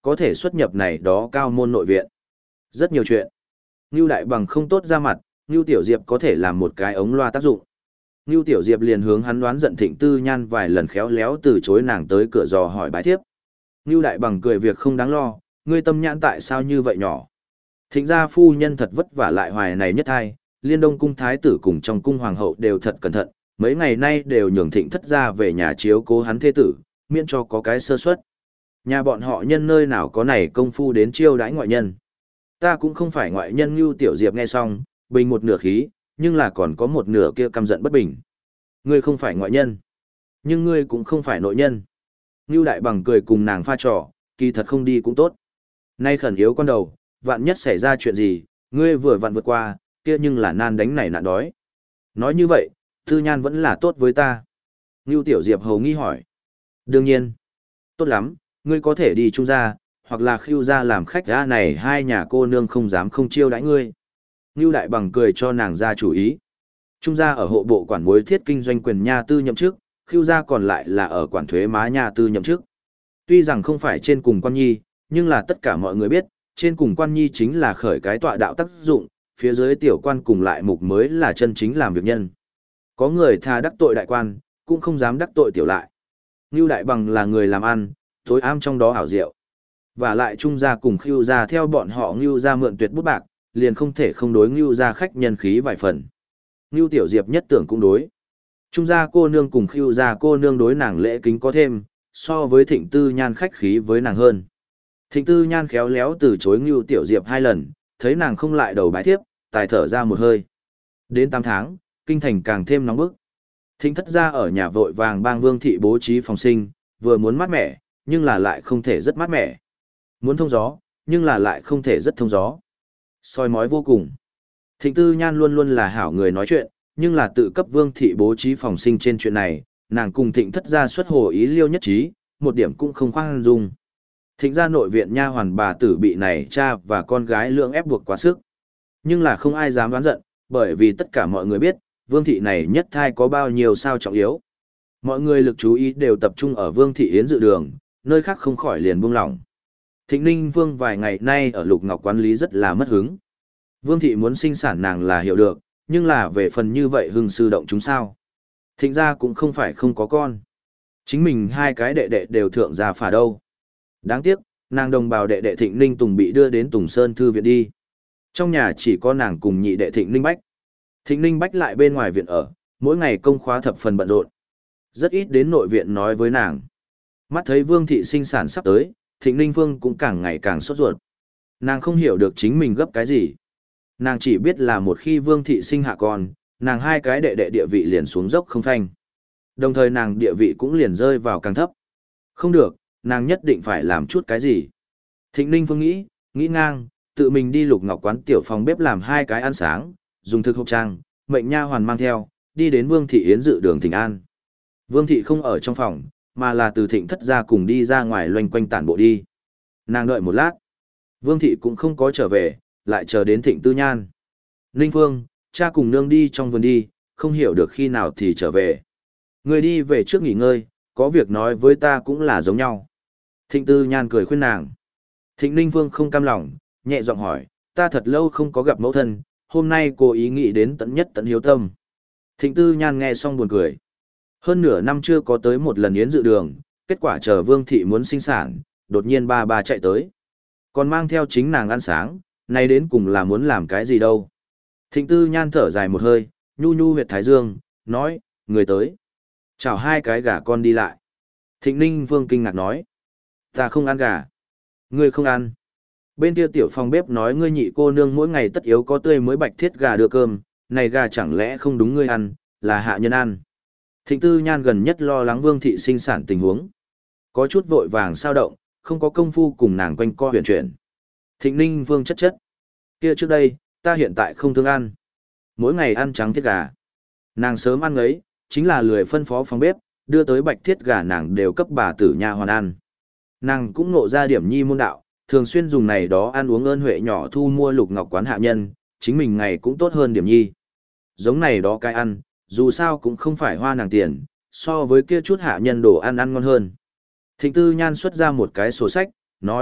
có thể xuất nhập này đó cao môn nội viện. Rất nhiều chuyện. Ngưu Đại Bằng không tốt ra mặt, Ngưu Tiểu Diệp có thể làm một cái ống loa tác dụng. Ngưu Tiểu Diệp liền hướng hắn đoán giận Thịnh Tư Nhan vài lần khéo léo từ chối nàng tới cửa dò hỏi bái tiếp. Ngưu Đại Bằng cười việc không đáng lo, ngươi tâm nhãn tại sao như vậy nhỏ. Thịnh gia phu nhân thật vất vả lại hoài này nhất hai, Liên Đông cung thái tử cùng trong cung hoàng hậu đều thật cẩn thận, mấy ngày nay đều nhường Thịnh thất gia về nhà chiếu cố hắn thê tử, miễn cho có cái sơ suất. Nhà bọn họ nhân nơi nào có này công phu đến chiêu đãi ngoại nhân. Ta cũng không phải ngoại nhân. Ngưu Tiểu Diệp nghe xong, bình một nửa khí, nhưng là còn có một nửa kia căm giận bất bình. Ngươi không phải ngoại nhân, nhưng ngươi cũng không phải nội nhân. Ngưu Đại Bằng cười cùng nàng pha trò, kỳ thật không đi cũng tốt. Nay khẩn yếu con đầu, vạn nhất xảy ra chuyện gì, ngươi vừa vặn vượt qua, kia nhưng là nan đánh này nạn đói. Nói như vậy, Tư Nhan vẫn là tốt với ta. Ngưu Tiểu Diệp hầu nghi hỏi. Đương nhiên. Tốt lắm, ngươi có thể đi Trung gia, hoặc là Khưu gia làm khách ra này hai nhà cô nương không dám không chiêu đãi ngươi. Ngưu Đại Bằng cười cho nàng ra chủ ý. Trung gia ở hộ bộ quản mối thiết kinh doanh quyền nha tư nhậm chức, Khưu gia còn lại là ở quản thuế má nha tư nhậm chức. Tuy rằng không phải trên cùng quan nhi, nhưng là tất cả mọi người biết, trên cùng quan nhi chính là khởi cái tọa đạo tác dụng, phía dưới tiểu quan cùng lại mục mới là chân chính làm việc nhân. Có người tha đắc tội đại quan, cũng không dám đắc tội tiểu lại. Ngưu Đại Bằng là người làm ăn, tối am trong đó ảo diệu. Và lại Trung gia cùng Khưu gia theo bọn họ Ngưu gia mượn tuyệt bút bạc, liền không thể không đối Ngưu gia khách nhân khí vài phần. Ngưu Tiểu Diệp nhất tưởng cũng đối. Trung gia cô nương cùng Khưu gia cô nương đối nàng lễ kính có thêm, so với Thịnh Tư Nhan khách khí với nàng hơn. Thịnh Tư Nhan khéo léo từ chối Ngưu Tiểu Diệp hai lần, thấy nàng không lại đầu bái tiếp, tài thở ra một hơi. Đến tám tháng, kinh thành càng thêm nóng bức. Thịnh thất gia ở nhà vội vàng bang Vương thị bố trí phòng sinh, vừa muốn mát mẻ, nhưng là lại không thể rất mát mẻ. Muốn thông gió, nhưng là lại không thể rất thông gió. Soi mói vô cùng. Thịnh Tư Nhan luôn luôn là hảo người nói chuyện, nhưng là tự cấp Vương thị bố trí phòng sinh trên chuyện này, nàng cùng Thịnh thất gia xuất hồ ý liêu nhất trí, một điểm cũng không khoan dung. Thịnh gia nội viện nha hoàn bà tử bị này cha và con gái lượng ép buộc quá sức. Nhưng là không ai dám đoán giận, bởi vì tất cả mọi người biết, Vương thị này nhất thai có bao nhiêu sao trọng yếu. Mọi người lực chú ý đều tập trung ở Vương thị yến dự đường, nơi khác không khỏi liền buông lỏng. Thịnh Ninh Vương vài ngày nay ở Lục Ngọc quán lý rất là mất hứng. Vương thị muốn sinh sản nàng là hiểu được, nhưng là về phần như vậy hưng sư động chúng sao. Thịnh gia cũng không phải không có con. Chính mình hai cái đệ đệ đều thượng gia phả đâu. Đáng tiếc, nàng đồng bào đệ đệ Thịnh Ninh Tùng bị đưa đến Tùng Sơn Thư viện đi. Trong nhà chỉ có nàng cùng nhị đệ Thịnh Ninh Bách. Thịnh Ninh Bách lại bên ngoài viện ở, mỗi ngày công khóa thập phần bận rộn. Rất ít đến nội viện nói với nàng. Mắt thấy Vương thị sinh sản sắp tới, Thịnh Ninh Vương cũng càng ngày càng sốt ruột. Nàng không hiểu được chính mình gấp cái gì. Nàng chỉ biết là một khi Vương thị sinh hạ con, nàng hai cái đệ đệ địa vị liền xuống dốc không phanh. Đồng thời nàng địa vị cũng liền rơi vào càng thấp. Không được, nàng nhất định phải làm chút cái gì. Thịnh Ninh Vương nghĩ, nghĩ ngang, tự mình đi Lục Ngọc quán tiểu phòng bếp làm hai cái ăn sáng, dùng thực hộp trang, mệnh nha hoàn mang theo, đi đến Vương thị yến dự đường Thịnh An. Vương thị không ở trong phòng, mà là từ Thịnh thất gia cùng đi ra ngoài loanh quanh tản bộ đi. Nàng đợi một lát, Vương thị cũng không có trở về, lại chờ đến Thịnh Tư Nhan. Ninh Phương, cha cùng nương đi trong vườn đi, không hiểu được khi nào thì trở về. Người đi về trước nghỉ ngơi, có việc nói với ta cũng là giống nhau. Thịnh Tư Nhan cười khuyên nàng. Thịnh Ninh Phương không cam lòng, nhẹ giọng hỏi, ta thật lâu không có gặp mẫu thân, hôm nay cô ý nghĩ đến tận nhất tận hiếu tâm. Thịnh Tư Nhan nghe xong buồn cười. Hơn nửa năm chưa có tới một lần yến dự đường, kết quả chờ Vương thị muốn sinh sản, đột nhiên ba ba chạy tới. Còn mang theo chính nàng ăn sáng, nay đến cùng là muốn làm cái gì đâu. Thịnh Tư Nhan thở dài một hơi, nhu nhu huyệt thái dương, nói, người tới. Chào hai cái gà con đi lại. Thịnh Ninh Vương kinh ngạc nói, ta không ăn gà. Ngươi không ăn. Bên kia tiểu phòng bếp nói ngươi nhị cô nương mỗi ngày tất yếu có tươi mới bạch thiết gà đưa cơm, này gà chẳng lẽ không đúng ngươi ăn, là hạ nhân ăn. Thịnh Tư Nhan gần nhất lo lắng Vương thị sinh sản tình huống. Có chút vội vàng sao động, không có công phu cùng nàng quanh co huyền chuyển. Thịnh Ninh Vương chất chất. Kia trước đây, ta hiện tại không thương ăn. Mỗi ngày ăn trắng thiết gà. Nàng sớm ăn ấy, chính là lười phân phó phòng bếp, đưa tới bạch thiết gà nàng đều cấp bà tử nha hoàn ăn. Nàng cũng ngộ ra điểm nhi môn đạo, thường xuyên dùng này đó ăn uống ơn huệ nhỏ thu mua Lục Ngọc quán hạ nhân, chính mình ngày cũng tốt hơn điểm nhi. Giống này đó cái ăn, dù sao cũng không phải hoa nàng tiền, so với kia chút hạ nhân đồ ăn ăn ngon hơn. Thịnh Tư Nhan xuất ra một cái sổ sách, nói,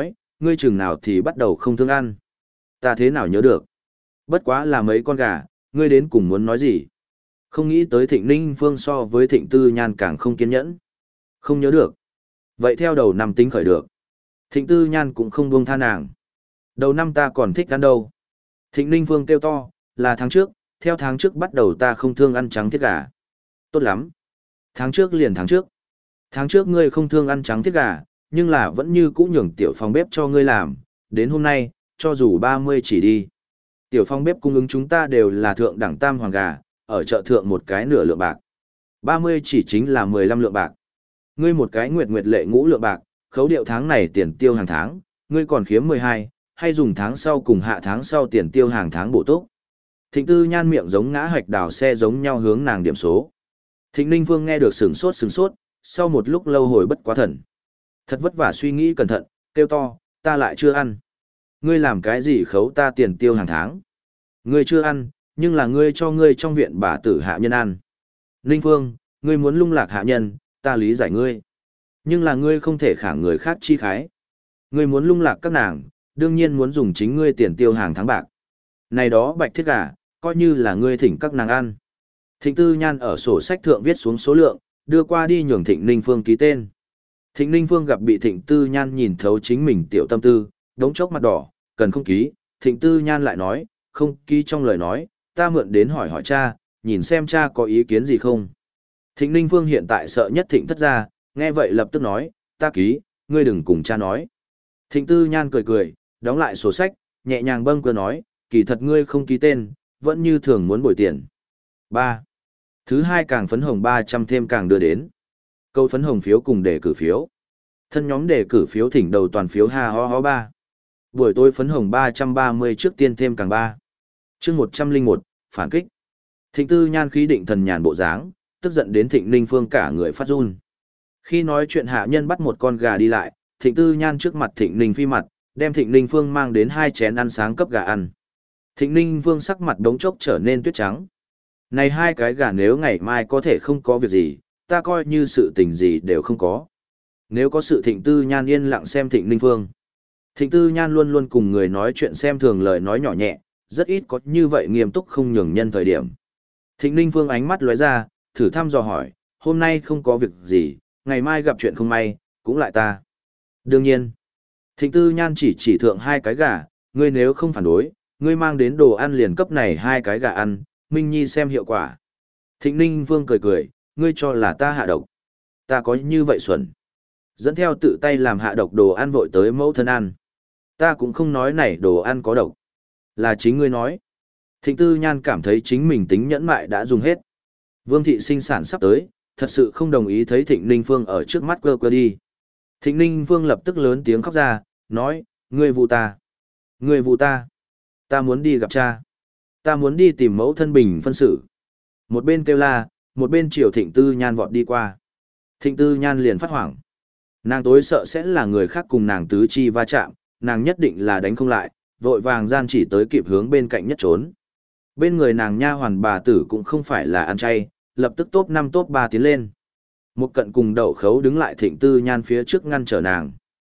ngươi chừng nào thì bắt đầu không thương ăn. Ta thế nào nhớ được. Bất quá là mấy con gà, ngươi đến cùng muốn nói gì? Không nghĩ tới Thịnh Ninh Phương so với Thịnh Tư Nhan càng không kiên nhẫn. Không nhớ được. Vậy theo đầu năm tính khởi được. Thịnh Tư Nhan cũng không buông tha nàng. Đầu năm ta còn thích ăn đâu. Thịnh Ninh Phương kêu to, là tháng trước, theo tháng trước bắt đầu ta không thương ăn trắng thiết gà. Tốt lắm. Tháng trước liền tháng trước. Tháng trước ngươi không thương ăn trắng thiết gà, nhưng là vẫn như cũ nhường tiểu phòng bếp cho ngươi làm. Đến hôm nay, cho dù ba mươi chỉ đi. Tiểu phòng bếp cung ứng chúng ta đều là thượng đẳng tam hoàng gà, ở chợ thượng một cái nửa lượng bạc. ba mươi chỉ chính là mười lăm lượng bạc. Ngươi một cái nguyệt nguyệt lệ ngũ lượng bạc, khấu điệu tháng này tiền tiêu hàng tháng, ngươi còn khiếm mười hai, hay dùng tháng sau cùng hạ tháng sau tiền tiêu hàng tháng bổ túc. Thịnh Tư Nhan miệng giống ngã hạch đào xe giống nhau hướng nàng điểm số. Thịnh Ninh Vương nghe được sừng sốt sừng sốt, sau một lúc lâu hồi bất quá thần. Thật vất vả suy nghĩ cẩn thận, kêu to, ta lại chưa ăn. Ngươi làm cái gì khấu ta tiền tiêu hàng tháng? Ngươi chưa ăn, nhưng là ngươi cho ngươi trong viện bà tử hạ nhân ăn. Ninh Vương, ngươi muốn lung lạc hạ nhân, ta lý giải ngươi. Nhưng là ngươi không thể khả người khác chi khái. Ngươi muốn lung lạc các nàng, đương nhiên muốn dùng chính ngươi tiền tiêu hàng tháng bạc. Này đó bạch thiết gà, coi như là ngươi thỉnh các nàng ăn. Thịnh Tư Nhan ở sổ sách thượng viết xuống số lượng, đưa qua đi nhường Thịnh Ninh Phương ký tên. Thịnh Ninh Phương gặp bị Thịnh Tư Nhan nhìn thấu chính mình tiểu tâm tư, đống chốc mặt đỏ, cần không ký. Thịnh Tư Nhan lại nói, không ký trong lời nói, ta mượn đến hỏi hỏi cha, nhìn xem cha có ý kiến gì không. Thịnh Ninh Phương hiện tại sợ nhất Thịnh thất gia, nghe vậy lập tức nói, ta ký, ngươi đừng cùng cha nói. Thịnh Tư Nhan cười cười, đóng lại sổ sách, nhẹ nhàng bâng quơ nói, kỳ thật ngươi không ký tên, vẫn như thường muốn bồi tiền. ba. Thứ hai càng phấn hồng ba trăm thêm càng đưa đến. Câu phấn hồng phiếu cùng đề cử phiếu. Thân nhóm đề cử phiếu thỉnh đầu toàn phiếu ha ho ho ba. Buổi tối phấn hồng ba trăm ba mươi trước tiên thêm càng ba. Chương một trăm lẻ một, phản kích. Thịnh Tư Nhan khí định thần nhàn bộ dáng, tức giận đến Thịnh Ninh Phương cả người phát run. Khi nói chuyện hạ nhân bắt một con gà đi lại, Thịnh Tư Nhan trước mặt Thịnh Ninh Phi mặt, đem Thịnh Ninh Phương mang đến hai chén ăn sáng cấp gà ăn. Thịnh Ninh Phương sắc mặt đống chốc trở nên tuyết trắng. Này hai cái gà nếu ngày mai có thể không có việc gì, ta coi như sự tình gì đều không có. Nếu có sự Thịnh Tư Nhan yên lặng xem Thịnh Ninh Phương. Thịnh Tư Nhan luôn luôn cùng người nói chuyện xem thường lời nói nhỏ nhẹ, rất ít có như vậy nghiêm túc không nhường nhân thời điểm. Thịnh Ninh Phương ánh mắt lóe ra, thử thăm dò hỏi, hôm nay không có việc gì, ngày mai gặp chuyện không may, cũng lại ta. Đương nhiên, Thịnh Tư Nhan chỉ chỉ thượng hai cái gà, ngươi nếu không phản đối, ngươi mang đến đồ ăn liền cấp này hai cái gà ăn, Minh Nhi xem hiệu quả. Thịnh Ninh Vương cười cười, ngươi cho là ta hạ độc. Ta có như vậy xuẩn. Dẫn theo tự tay làm hạ độc đồ ăn vội tới mẫu thân ăn. Ta cũng không nói này đồ ăn có độc. Là chính ngươi nói. Thịnh Tư Nhan cảm thấy chính mình tính nhẫn mại đã dùng hết. Vương thị sinh sản sắp tới, thật sự không đồng ý thấy Thịnh Ninh Phương ở trước mắt quơ quơ đi. Thịnh Ninh Phương lập tức lớn tiếng khóc ra, nói, ngươi vụ ta. Ngươi vụ ta. Ta muốn đi gặp cha. Ta muốn đi tìm mẫu thân bình phân xử. Một bên kêu la, một bên chiều Thịnh Tư Nhan vọt đi qua. Thịnh Tư Nhan liền phát hoảng. Nàng tối sợ sẽ là người khác cùng nàng tứ chi va chạm, nàng nhất định là đánh không lại, vội vàng gian chỉ tới kịp hướng bên cạnh nhất trốn. Bên người nàng nha hoàn bà tử cũng không phải là ăn chay, lập tức top năm top ba tiến lên. Một cận cùng đậu khấu đứng lại Thịnh Tư Nhan phía trước ngăn trở nàng.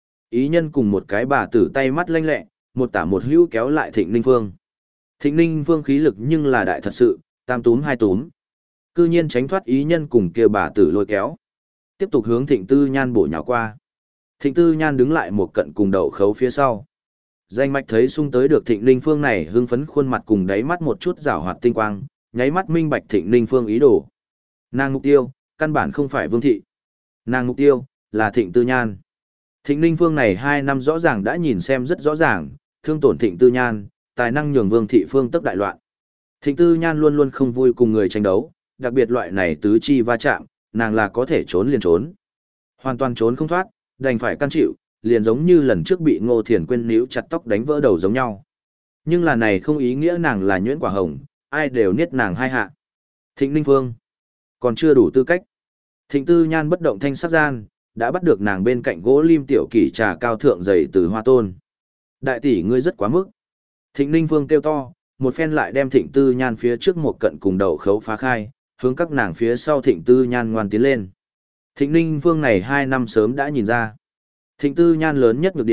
Ý nhân cùng một cái bà tử tay mắt lanh lẹ, một tả một hữu kéo lại Thịnh Ninh Phương. Thịnh Ninh Phương khí lực nhưng là đại thật sự, tam túm hai túm. Cư nhiên tránh thoát ý nhân cùng kia bà tử lôi kéo. Tiếp tục hướng Thịnh Tư Nhan bổ nhào qua. Thịnh Tư Nhan đứng lại một cận cùng đậu khấu phía sau. Danh mạch thấy sung tới được Thịnh Ninh Phương này hưng phấn khuôn mặt cùng đáy mắt một chút rảo hoạt tinh quang, nháy mắt minh bạch Thịnh Ninh Phương ý đồ. Nàng mục tiêu, căn bản không phải Vương thị. Nàng mục tiêu, là Thịnh Tư Nhan. Thịnh Ninh Phương này hai năm rõ ràng đã nhìn xem rất rõ ràng, thương tổn Thịnh Tư Nhan, tài năng nhường Vương thị phương tức đại loạn. Thịnh Tư Nhan luôn luôn không vui cùng người tranh đấu, đặc biệt loại này tứ chi va chạm, nàng là có thể trốn liền trốn. Hoàn toàn trốn không thoát, đành phải căn chịu, liền giống như lần trước bị Ngô Thiền Quyên níu chặt tóc đánh vỡ đầu giống nhau. Nhưng là này không ý nghĩa nàng là nhuyễn quả hồng, ai đều niết nàng hai hạ. Thịnh Ninh Phương còn chưa đủ tư cách. Thịnh Tư Nhan bất động thanh sắc gian, đã bắt được nàng bên cạnh gỗ lim tiểu kỷ trà cao thượng dày từ hoa tôn. Đại tỷ ngươi rất quá mức. Thịnh Ninh Phương kêu to, một phen lại đem Thịnh Tư Nhan phía trước một cận cùng đầu khấu phá khai, hướng các nàng phía sau Thịnh Tư Nhan ngoan tiến lên. Thịnh Ninh Phương này hai năm sớm đã nhìn ra. Thịnh Tư Nhan lớn nhất nhược điểm,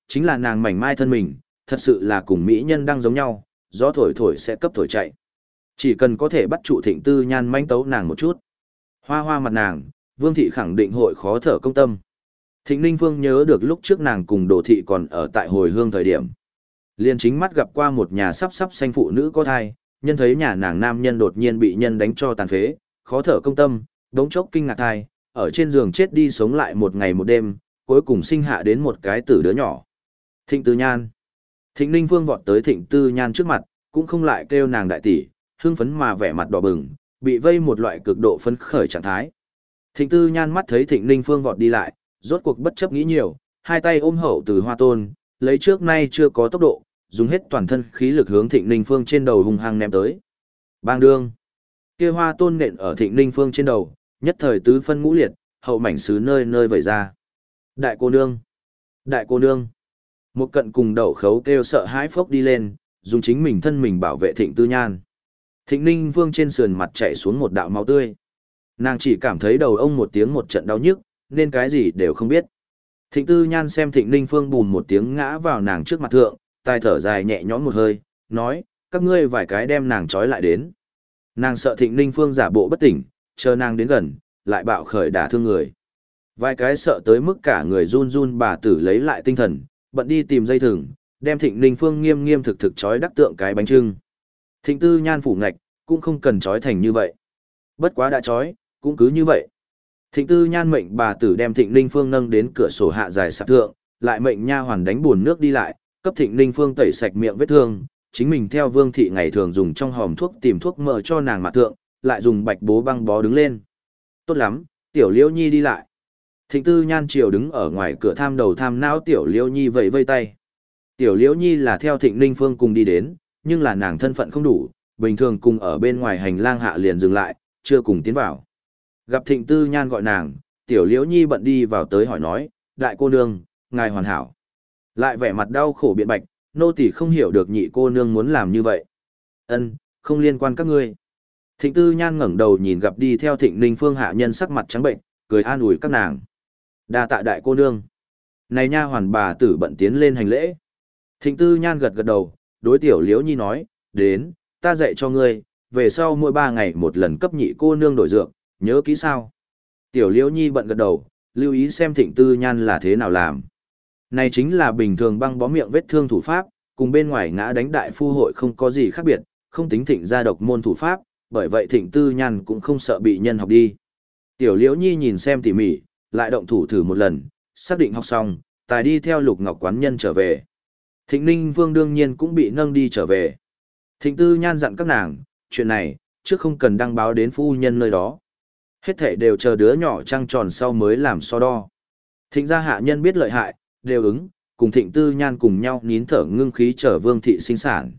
chính là nàng mảnh mai thân mình, thật sự là cùng mỹ nhân đang giống nhau, gió thổi thổi sẽ cấp thổi chạy. Chỉ cần có thể bắt trụ Thịnh Tư Nhan manh tấu nàng một chút. Hoa hoa mặt nàng, Vương Thị khẳng định hội khó thở công tâm. Thịnh Ninh Phương nhớ được lúc trước nàng cùng Đồ Thị còn ở tại hồi hương thời điểm. Liền chính mắt gặp qua một nhà sắp sắp sanh phụ nữ có thai, nhân thấy nhà nàng nam nhân đột nhiên bị nhân đánh cho tàn phế, khó thở công tâm, đống chốc kinh ngạc thai, ở trên giường chết đi sống lại một ngày một đêm, cuối cùng sinh hạ đến một cái tử đứa nhỏ. Thịnh Tư Nhan. Thịnh Ninh Phương vọt tới Thịnh Tư Nhan trước mặt, cũng không lại kêu nàng đại tỷ, hưng phấn mà vẻ mặt đỏ bừng, bị vây một loại cực độ phấn khởi trạng thái. Thịnh Tư Nhan mắt thấy Thịnh Ninh Phương vọt đi lại, rốt cuộc bất chấp nghĩ nhiều, hai tay ôm hậu từ hoa tôn, lấy trước nay chưa có tốc độ, dùng hết toàn thân khí lực hướng Thịnh Ninh Phương trên đầu hung hăng ném tới. Bang đương. Kia hoa tôn nện ở Thịnh Ninh Phương trên đầu, nhất thời tứ phân ngũ liệt, hậu mảnh sứ nơi nơi vẩy ra. Đại cô nương. Đại cô nương. Một cận cùng đậu khấu kêu sợ hãi phốc đi lên, dùng chính mình thân mình bảo vệ Thịnh Tư Nhan. Thịnh Ninh Vương trên sườn mặt chảy xuống một đạo máu tươi. Nàng chỉ cảm thấy đầu ông một tiếng một trận đau nhức, nên cái gì đều không biết. Thịnh Tư Nhan xem Thịnh Ninh Phương bùn một tiếng ngã vào nàng trước mặt thượng, tai thở dài nhẹ nhõm một hơi, nói, các ngươi vài cái đem nàng trói lại đến. Nàng sợ Thịnh Ninh Phương giả bộ bất tỉnh, chờ nàng đến gần, lại bạo khởi đả thương người. Vài cái sợ tới mức cả người run run bà tử lấy lại tinh thần, bận đi tìm dây thừng, đem Thịnh Ninh Phương nghiêm nghiêm thực thực trói đắc tượng cái bánh trưng. Thịnh Tư Nhan phủ ngạch, cũng không cần trói thành như vậy. Bất quá đã trói, cũng cứ như vậy. Thịnh Tư Nhan mệnh bà tử đem Thịnh Ninh Phương nâng đến cửa sổ hạ dài sạp thượng, lại mệnh nha hoàn đánh buồn nước đi lại, cấp Thịnh Ninh Phương tẩy sạch miệng vết thương, chính mình theo Vương Thị ngày thường dùng trong hòm thuốc tìm thuốc mỡ cho nàng mặt thượng, lại dùng bạch bố băng bó đứng lên. Tốt lắm, Tiểu Liễu Nhi đi lại. Thịnh Tư Nhan chiều đứng ở ngoài cửa tham đầu tham não Tiểu Liễu Nhi vẫy vây tay. Tiểu Liễu Nhi là theo Thịnh Ninh Phương cùng đi đến, nhưng là nàng thân phận không đủ, bình thường cùng ở bên ngoài hành lang hạ liền dừng lại, chưa cùng tiến vào. Gặp Thịnh Tư Nhan gọi nàng, Tiểu Liễu Nhi bận đi vào tới hỏi nói, đại cô nương, ngài hoàn hảo. Lại vẻ mặt đau khổ biện bạch, nô tỳ không hiểu được nhị cô nương muốn làm như vậy. Ân, không liên quan các ngươi. Thịnh Tư Nhan ngẩng đầu nhìn gặp đi theo Thịnh Ninh Phương hạ nhân sắc mặt trắng bệnh, cười an ủi các nàng. Đa tạ đại cô nương. Này nha hoàn bà tử bận tiến lên hành lễ. Thịnh Tư Nhan gật gật đầu, đối Tiểu Liễu Nhi nói, đến, ta dạy cho ngươi, về sau mỗi ba ngày một lần cấp nhị cô nương đổi dược, nhớ kỹ sao. Tiểu Liễu Nhi bận gật đầu, lưu ý xem Thịnh Tư Nhan là thế nào làm. Này chính là bình thường băng bó miệng vết thương thủ pháp, cùng bên ngoài ngã đánh đại phu hội không có gì khác biệt, không tính Thịnh gia độc môn thủ pháp, bởi vậy Thịnh Tư Nhan cũng không sợ bị nhân học đi. Tiểu Liễu Nhi nhìn xem tỉ mỉ, lại động thủ thử một lần, xác định học xong, tài đi theo Lục Ngọc quán nhân trở về. Thịnh Ninh Vương đương nhiên cũng bị nâng đi trở về. Thịnh Tư Nhan dặn các nàng, chuyện này, trước không cần đăng báo đến phu nhân nơi đó. Hết thể đều chờ đứa nhỏ trăng tròn sau mới làm so đo. Thịnh gia hạ nhân biết lợi hại, đều ứng, cùng Thịnh Tư Nhan cùng nhau nín thở ngưng khí chờ Vương thị sinh sản.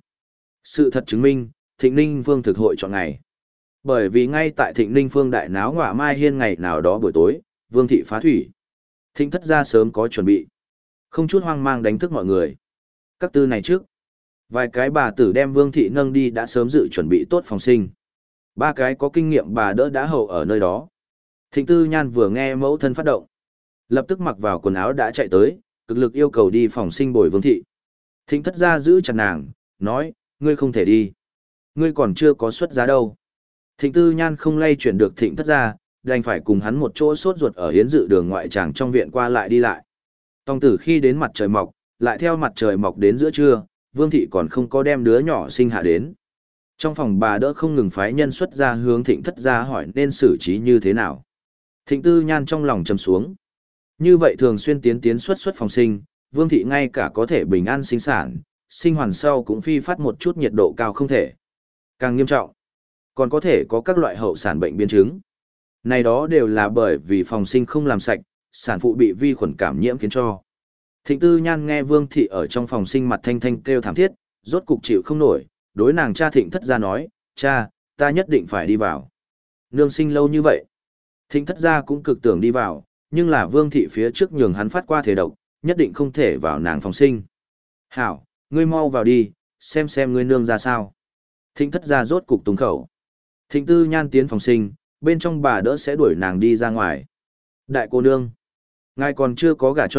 Sự thật chứng minh, Thịnh Ninh Vương thực hội chọn ngày. Bởi vì ngay tại Thịnh Ninh Phương đại náo ngọa mai hiên ngày nào đó buổi tối, Vương thị phá thủy. Thịnh thất gia sớm có chuẩn bị. Không chút hoang mang đánh thức mọi người. Các tư này trước. Vài cái bà tử đem Vương thị nâng đi đã sớm dự chuẩn bị tốt phòng sinh. Ba cái có kinh nghiệm bà đỡ đã hậu ở nơi đó. Thịnh Tư Nhan vừa nghe mẫu thân phát động. Lập tức mặc vào quần áo đã chạy tới, cực lực yêu cầu đi phòng sinh bồi Vương thị. Thịnh thất gia giữ chặt nàng, nói, ngươi không thể đi. Ngươi còn chưa có xuất giá đâu. Thịnh Tư Nhan không lay chuyển được Thịnh thất gia, đành phải cùng hắn một chỗ sốt ruột ở hiến dự đường ngoại tràng trong viện qua lại đi lại. Tòng tử khi đến mặt trời mọc, lại theo mặt trời mọc đến giữa trưa, Vương thị còn không có đem đứa nhỏ sinh hạ đến. Trong phòng bà đỡ không ngừng phái nhân xuất ra hướng Thịnh thất gia hỏi nên xử trí như thế nào. Thịnh Tư Nhan trong lòng trầm xuống. Như vậy thường xuyên tiến tiến xuất xuất phòng sinh, Vương thị ngay cả có thể bình an sinh sản, sinh hoàn sau cũng phi phát một chút nhiệt độ cao không thể. Càng nghiêm trọng, còn có thể có các loại hậu sản bệnh biến chứng. Này đó đều là bởi vì phòng sinh không làm sạch, sản phụ bị vi khuẩn cảm nhiễm khiến cho. Thịnh Tư Nhan nghe Vương thị ở trong phòng sinh mặt thanh thanh kêu thảm thiết, rốt cục chịu không nổi, đối nàng cha Thịnh thất gia nói, cha, ta nhất định phải đi vào. Nương sinh lâu như vậy. Thịnh thất gia cũng cực tưởng đi vào, nhưng là Vương thị phía trước nhường hắn phát qua thể độc, nhất định không thể vào nàng phòng sinh. Hảo, ngươi mau vào đi, xem xem ngươi nương ra sao. Thịnh thất gia rốt cục tùng khẩu. Thịnh Tư Nhan tiến phòng sinh, bên trong bà đỡ sẽ đuổi nàng đi ra ngoài. Đại cô nương, ngài còn chưa có gả cho,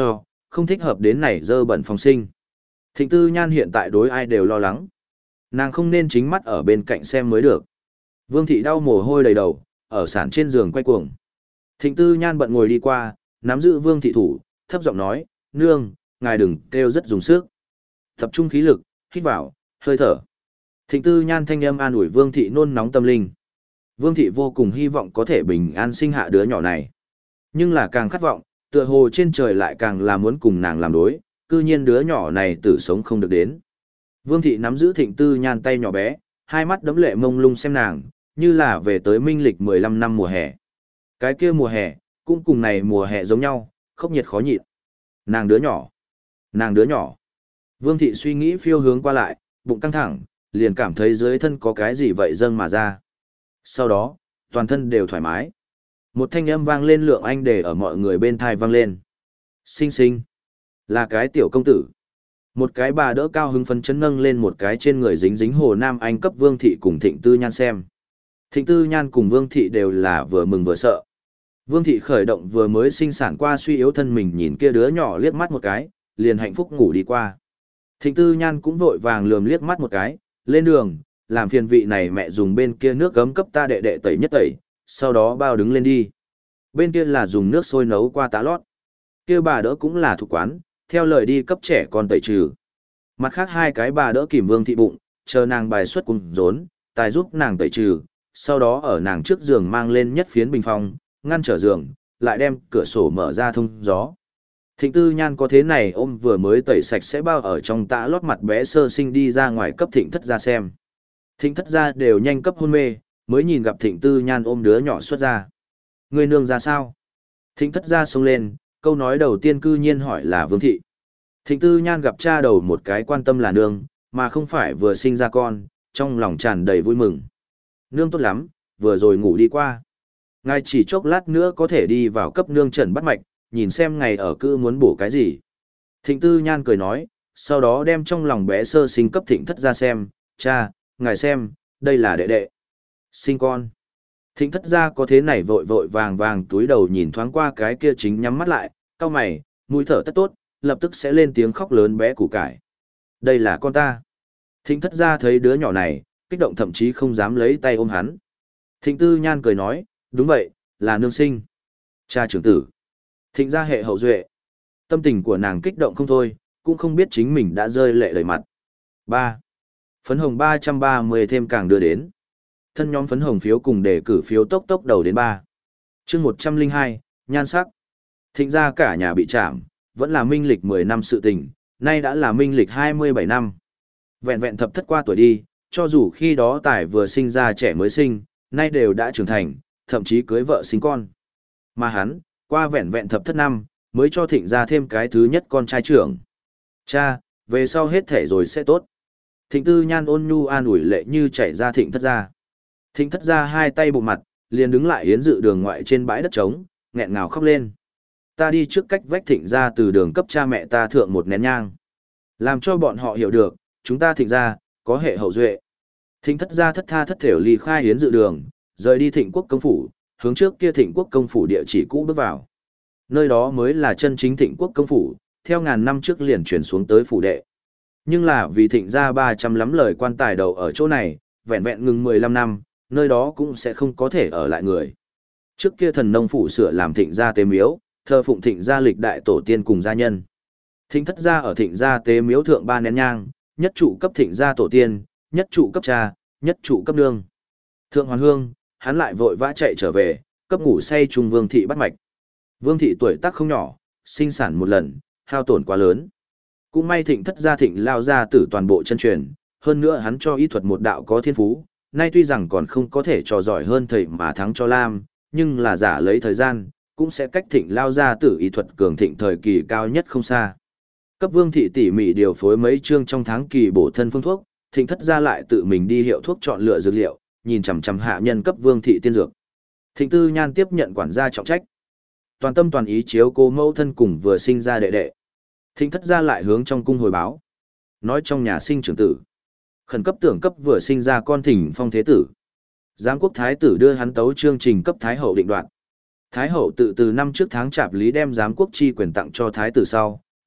không thích hợp đến này dơ bẩn phòng sinh. Thịnh Tư Nhan hiện tại đối ai đều lo lắng. Nàng không nên chính mắt ở bên cạnh xem mới được. Vương thị đau mồ hôi đầy đầu, ở sàn trên giường quay cuồng. Thịnh Tư Nhan bận ngồi đi qua, nắm giữ Vương thị thủ, thấp giọng nói, nương, ngài đừng kêu rất dùng sức. Tập trung khí lực, hít vào, hơi thở. Thịnh Tư Nhan thanh âm an ủi Vương thị nôn nóng tâm linh. Vương thị vô cùng hy vọng có thể bình an sinh hạ đứa nhỏ này. Nhưng là càng khát vọng, tựa hồ trên trời lại càng là muốn cùng nàng làm đối, cư nhiên đứa nhỏ này tử sống không được đến. Vương thị nắm giữ Thịnh Tư Nhan tay nhỏ bé, hai mắt đẫm lệ mông lung xem nàng, như là về tới minh lịch mười lăm năm mùa hè. Cái kia mùa hè, cũng cùng này mùa hè giống nhau, khốc nhiệt khó nhịn. Nàng đứa nhỏ, nàng đứa nhỏ. Vương thị suy nghĩ phiêu hướng qua lại, bụng căng thẳng, liền cảm thấy dưới thân có cái gì vậy dâng mà ra. Sau đó, toàn thân đều thoải mái. Một thanh âm vang lên lượng anh để ở mọi người bên thai vang lên. Xinh xinh, là cái tiểu công tử. Một cái bà đỡ cao hứng phấn chấn nâng lên một cái trên người dính dính hồ nam anh cấp Vương thị cùng Thịnh Tư Nhan xem. Thịnh Tư Nhan cùng Vương thị đều là vừa mừng vừa sợ. Vương thị khởi động vừa mới sinh sản qua suy yếu thân mình nhìn kia đứa nhỏ liếc mắt một cái, liền hạnh phúc ngủ đi qua. Thịnh Tư Nhan cũng vội vàng lườm liếc mắt một cái, lên đường, làm phiền vị này mẹ dùng bên kia nước gấm cấp ta đệ đệ tẩy nhất tẩy, sau đó bao đứng lên đi. Bên kia là dùng nước sôi nấu qua tá lót. Kia bà đỡ cũng là thuộc quán, theo lời đi cấp trẻ con tẩy trừ. Mặt khác hai cái bà đỡ kìm Vương thị bụng, chờ nàng bài xuất cùng rốn, tài giúp nàng tẩy trừ, sau đó ở nàng trước giường mang lên nhất phiến bình phong, ngăn trở giường, lại đem cửa sổ mở ra thông gió. Thịnh Tư Nhan có thế này ôm vừa mới tẩy sạch sẽ bao ở trong tã lót mặt bé sơ sinh đi ra ngoài cấp Thịnh thất ra xem. Thịnh thất ra đều nhanh cấp hôn mê, mới nhìn gặp Thịnh Tư Nhan ôm đứa nhỏ xuất ra. Người nương ra sao? Thịnh thất ra xông lên, câu nói đầu tiên cư nhiên hỏi là Vương thị. Thịnh Tư Nhan gặp cha đầu một cái quan tâm là nương, mà không phải vừa sinh ra con, trong lòng tràn đầy vui mừng. Nương tốt lắm, vừa rồi ngủ đi qua. Ngài chỉ chốc lát nữa có thể đi vào cấp nương trần bắt mạch, nhìn xem ngày ở cư muốn bổ cái gì. Thịnh Tư Nhan cười nói, sau đó đem trong lòng bé sơ sinh cấp Thịnh thất ra xem, cha, ngài xem, đây là đệ đệ. Sinh con. Thịnh thất ra có thế này vội vội vàng vàng túi đầu nhìn thoáng qua cái kia chính nhắm mắt lại, cau mày, mũi thở tất tốt, lập tức sẽ lên tiếng khóc lớn bé củ cải. Đây là con ta. Thịnh thất ra thấy đứa nhỏ này, kích động thậm chí không dám lấy tay ôm hắn. Thịnh Tư Nhan cười nói, đúng vậy, là nương sinh. Cha trưởng tử. Thịnh gia hệ hậu duệ. Tâm tình của nàng kích động không thôi, cũng không biết chính mình đã rơi lệ đầy mặt. ba. Phấn hồng ba trăm ba mươi thêm càng đưa đến. Thân nhóm phấn hồng phiếu cùng đề cử phiếu tốc tốc đầu đến ba. chương một trăm linh hai, nhan sắc. Thịnh gia cả nhà bị chạm, vẫn là minh lịch mười năm sự tình, nay đã là minh lịch hai mươi bảy năm. Vẹn vẹn thập thất qua tuổi đi, cho dù khi đó Tài vừa sinh ra trẻ mới sinh, nay đều đã trưởng thành, thậm chí cưới vợ sinh con. Mà hắn, qua vẹn vẹn thập thất năm, mới cho Thịnh gia thêm cái thứ nhất con trai trưởng. Cha, về sau hết thể rồi sẽ tốt. Thịnh Tư Nhan ôn nhu an ủi lệ như chảy ra Thịnh thất gia. Thịnh thất gia hai tay bụng mặt, liền đứng lại yến dự đường ngoại trên bãi đất trống, nghẹn ngào khóc lên. Ta đi trước cách vách Thịnh gia từ đường cấp cha mẹ ta thượng một nén nhang. Làm cho bọn họ hiểu được, chúng ta Thịnh gia, có hệ hậu duệ. Thịnh thất gia thất tha thất thểu ly khai yến dự đường, rời đi Thịnh quốc công phủ, hướng trước kia Thịnh quốc công phủ địa chỉ cũ bước vào. Nơi đó mới là chân chính Thịnh quốc công phủ, theo ngàn năm trước liền chuyển xuống tới phủ đệ. Nhưng là vì Thịnh gia ba trăm lắm lời quan tài đầu ở chỗ này, vẹn vẹn ngừng mười lăm năm, nơi đó cũng sẽ không có thể ở lại người. Trước kia thần nông phủ sửa làm Thịnh gia tế miếu, thờ phụng Thịnh gia lịch đại tổ tiên cùng gia nhân. Thịnh thất gia ở Thịnh gia tế miếu thượng ba nén nhang, nhất trụ cấp Thịnh gia tổ tiên, nhất trụ cấp cha, nhất trụ cấp nương. Thượng hoàn hương, hắn lại vội vã chạy trở về, cấp ngủ say trung Vương thị bắt mạch. Vương thị tuổi tác không nhỏ, sinh sản một lần, hao tổn quá lớn. Cũng may Thịnh thất gia Thịnh lao ra tử toàn bộ chân truyền, hơn nữa hắn cho y thuật một đạo có thiên phú, nay tuy rằng còn không có thể trò giỏi hơn thầy mà thắng cho Lam, nhưng là giả lấy thời gian, cũng sẽ cách Thịnh lao ra tử y thuật cường thịnh thời kỳ cao nhất không xa. Cấp Vương thị tỉ mỉ điều phối mấy chương trong tháng kỳ bổ thân phương thuốc, Thịnh thất gia lại tự mình đi hiệu thuốc chọn lựa dược liệu, nhìn chằm chằm hạ nhân cấp Vương thị tiên dược. Thịnh Tư Nhan tiếp nhận quản gia trọng trách, toàn tâm toàn ý chiếu cố mẫu thân cùng vừa sinh ra đệ đệ. Thịnh thất gia lại hướng trong cung hồi báo, nói trong nhà sinh trưởng tử, khẩn cấp tưởng cấp vừa sinh ra con Thịnh Phong thế tử. Giám quốc thái tử đưa hắn tấu chương trình cấp thái hậu định đoạt. Thái hậu tự từ năm trước tháng chạp lý đem giám quốc chi quyền tặng cho thái tử sau,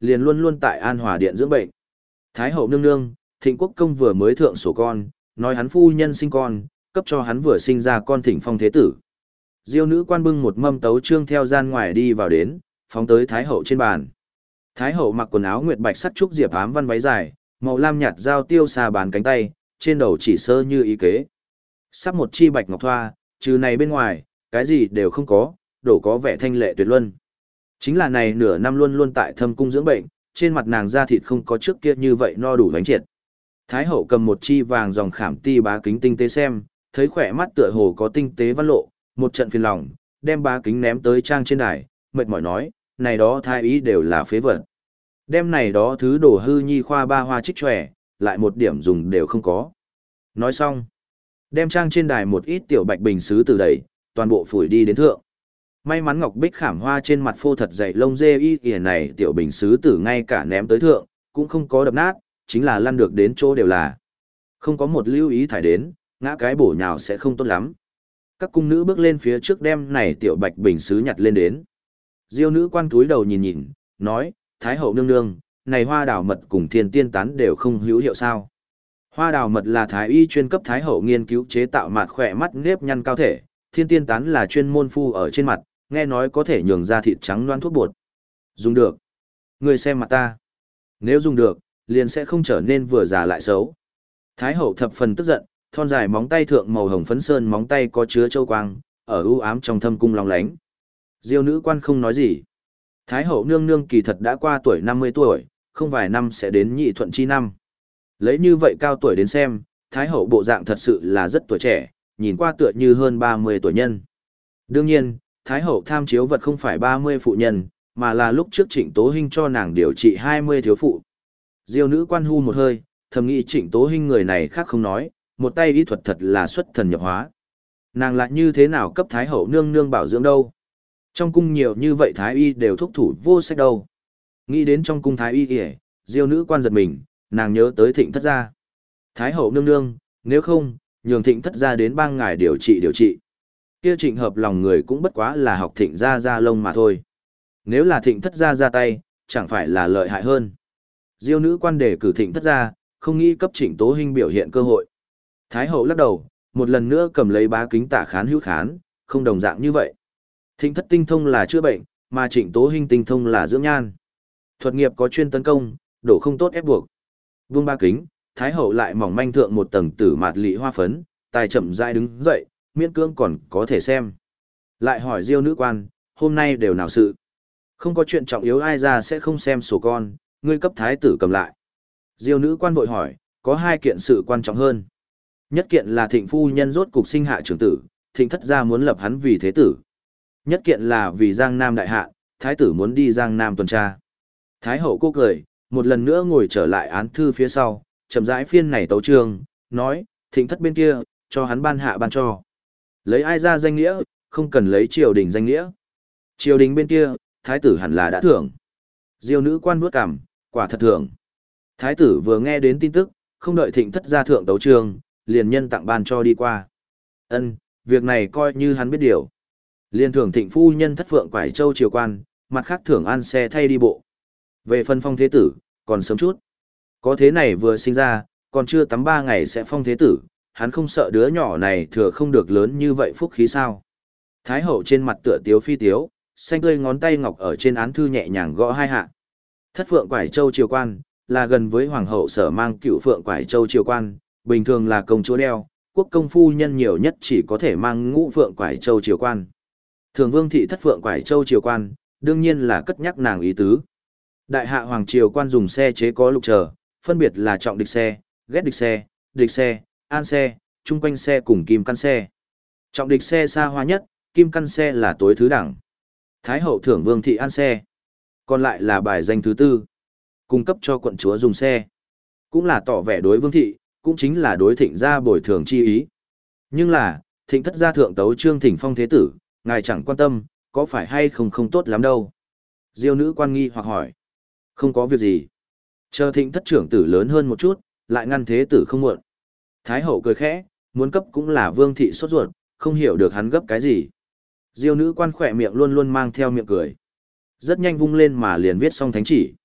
liền luôn luôn tại An Hòa Điện dưỡng bệnh. Thái hậu nương nương, Thịnh Quốc công vừa mới thượng sổ con, nói hắn phu nhân sinh con, cấp cho hắn vừa sinh ra con Thịnh Phong thế tử. Diêu nữ quan bưng một mâm tấu trương theo gian ngoài đi vào đến, phóng tới Thái hậu trên bàn. Thái hậu mặc quần áo nguyệt bạch sắt trúc diệp ám văn váy dài, màu lam nhạt giao tiêu xà bàn cánh tay, trên đầu chỉ sơ như ý kế. Sắp một chi bạch ngọc thoa, trừ này bên ngoài, cái gì đều không có, đổ có vẻ thanh lệ tuyệt luân. Chính là này nửa năm luôn luôn tại thâm cung dưỡng bệnh, trên mặt nàng da thịt không có trước kia như vậy no đủ bánh triệt. Thái hậu cầm một chi vàng dòng khảm ti bá kính tinh tế xem, thấy khỏe mắt tựa hồ có tinh tế văn lộ, một trận phiền lòng, đem bá kính ném tới trang trên đài, mệt mỏi nói, này đó thái ý đều là phế vật. Đem này đó thứ đổ hư nhi khoa ba hoa trích tròe, lại một điểm dùng đều không có. Nói xong, đem trang trên đài một ít tiểu bạch bình sứ từ đẩy, toàn bộ phủi đi đến thượng. May mắn ngọc bích khảm hoa trên mặt phô thật dày lông dê y kìa này tiểu bình sứ tử ngay cả ném tới thượng, cũng không có đập nát, chính là lăn được đến chỗ đều là. Không có một lưu ý thải đến, ngã cái bổ nhào sẽ không tốt lắm. Các cung nữ bước lên phía trước đem này tiểu bạch bình sứ nhặt lên đến. Diêu nữ quan túi đầu nhìn nhìn, nói, Thái hậu nương nương, này hoa đào mật cùng thiên tiên tán đều không hữu hiệu sao. Hoa đào mật là thái y chuyên cấp Thái hậu nghiên cứu chế tạo mặt khỏe mắt nếp nhăn cao thể, thiên tiên tán là chuyên môn phu ở trên mặt, nghe nói có thể nhường ra thịt trắng loãng thuốc bột. Dùng được. Người xem mặt ta. Nếu dùng được, liền sẽ không trở nên vừa già lại xấu. Thái hậu thập phần tức giận, thon dài móng tay thượng màu hồng phấn sơn móng tay có chứa châu quang, ở u ám trong thâm cung long lánh. Diêu nữ quan không nói gì. Thái hậu nương nương kỳ thật đã qua tuổi năm mươi tuổi, không vài năm sẽ đến nhị thuận chi năm. Lấy như vậy cao tuổi đến xem, Thái hậu bộ dạng thật sự là rất tuổi trẻ, nhìn qua tựa như hơn ba mươi tuổi nhân. Đương nhiên, Thái hậu tham chiếu vật không phải ba mươi phụ nhân, mà là lúc trước Trịnh Tố Hinh cho nàng điều trị hai mươi thiếu phụ. Diêu nữ quan hu một hơi, thầm nghĩ Trịnh Tố Hinh người này khác không nói, một tay y thuật thật là xuất thần nhập hóa. Nàng lại như thế nào cấp Thái hậu nương nương bảo dưỡng đâu? Trong cung nhiều như vậy Thái y đều thúc thủ vô sách đâu. Nghĩ đến trong cung Thái y kìa, Diêu nữ quan giật mình, nàng nhớ tới Thịnh thất gia. Thái hậu nương nương, nếu không, nhường Thịnh thất gia đến bang ngài điều trị điều trị. Kia Trịnh hợp lòng người cũng bất quá là học Thịnh gia gia lông mà thôi. Nếu là Thịnh thất gia ra tay, chẳng phải là lợi hại hơn. Diêu nữ quan đề cử Thịnh thất gia, không nghĩ cấp Trịnh Tố Hinh biểu hiện cơ hội. Thái hậu lắc đầu, một lần nữa cầm lấy bá kính tả khán hữu khán, không đồng dạng như vậy. Thịnh thất tinh thông là chữa bệnh, mà Trịnh Tố Hinh tinh thông là dưỡng nhan. Thuật nghiệp có chuyên tấn công, đổ không tốt ép buộc. Vương ba kính, Thái hậu lại mỏng manh thượng một tầng tử mạt lị hoa phấn, tài chậm rãi đứng dậy, miễn cưỡng còn có thể xem. Lại hỏi Diêu nữ quan, hôm nay đều nào sự? Không có chuyện trọng yếu ai ra sẽ không xem sổ con, ngươi cấp thái tử cầm lại. Diêu nữ quan vội hỏi, có hai kiện sự quan trọng hơn. Nhất kiện là Thịnh phu nhân rốt cục sinh hạ trưởng tử, Thịnh thất gia muốn lập hắn vì thế tử. Nhất kiện là vì Giang Nam đại hạ, thái tử muốn đi Giang Nam tuần tra. Thái hậu cô cười, một lần nữa ngồi trở lại án thư phía sau, chậm rãi phiên này tấu chương, nói, Thịnh thất bên kia, cho hắn ban hạ ban cho. Lấy ai ra danh nghĩa, không cần lấy triều đình danh nghĩa. Triều đình bên kia, thái tử hẳn là đã thưởng. Diêu nữ quan vuốt cằm, quả thật thưởng. Thái tử vừa nghe đến tin tức, không đợi Thịnh thất gia thượng tấu chương, liền nhân tặng ban cho đi qua. Ân, việc này coi như hắn biết điều. Liên thưởng Thịnh phu nhân thất phượng quải châu triều quan, mặt khác thưởng ăn xe thay đi bộ. Về phân phong thế tử, còn sớm chút. Có thế này vừa sinh ra, còn chưa tắm ba ngày sẽ phong thế tử, hắn không sợ đứa nhỏ này thừa không được lớn như vậy phúc khí sao. Thái hậu trên mặt tựa tiếu phi tiếu, xanh tươi ngón tay ngọc ở trên án thư nhẹ nhàng gõ hai hạ. Thất phượng quải châu triều quan, là gần với hoàng hậu sở mang cựu phượng quải châu triều quan, bình thường là công chúa đeo, quốc công phu nhân nhiều nhất chỉ có thể mang ngũ phượng quải châu triều quan. Thường vương thị thất phượng quải châu triều quan, đương nhiên là cất nhắc nàng ý tứ. Đại hạ hoàng triều quan dùng xe chế có lục chờ, phân biệt là trọng địch xe, ghét địch xe, địch xe, an xe, trung quanh xe cùng kim căn xe. Trọng địch xe xa hoa nhất, kim căn xe là tối thứ đẳng. Thái hậu thưởng vương thị an xe. Còn lại là bài danh thứ tư. Cung cấp cho quận chúa dùng xe. Cũng là tỏ vẻ đối vương thị, cũng chính là đối Thịnh gia bồi thường chi ý. Nhưng là, Thịnh thất gia thượng tấu trương thỉnh phong thế tử, ngài chẳng quan tâm, có phải hay không không tốt lắm đâu. Diêu nữ quan nghi hoặc hỏi. Không có việc gì. Chờ Thịnh thất trưởng tử lớn hơn một chút, lại ngăn thế tử không muộn. Thái hậu cười khẽ, muốn cấp cũng là vương thị sốt ruột, không hiểu được hắn gấp cái gì. Diêu nữ quan khỏe miệng luôn luôn mang theo miệng cười. Rất nhanh vung lên mà liền viết xong thánh chỉ.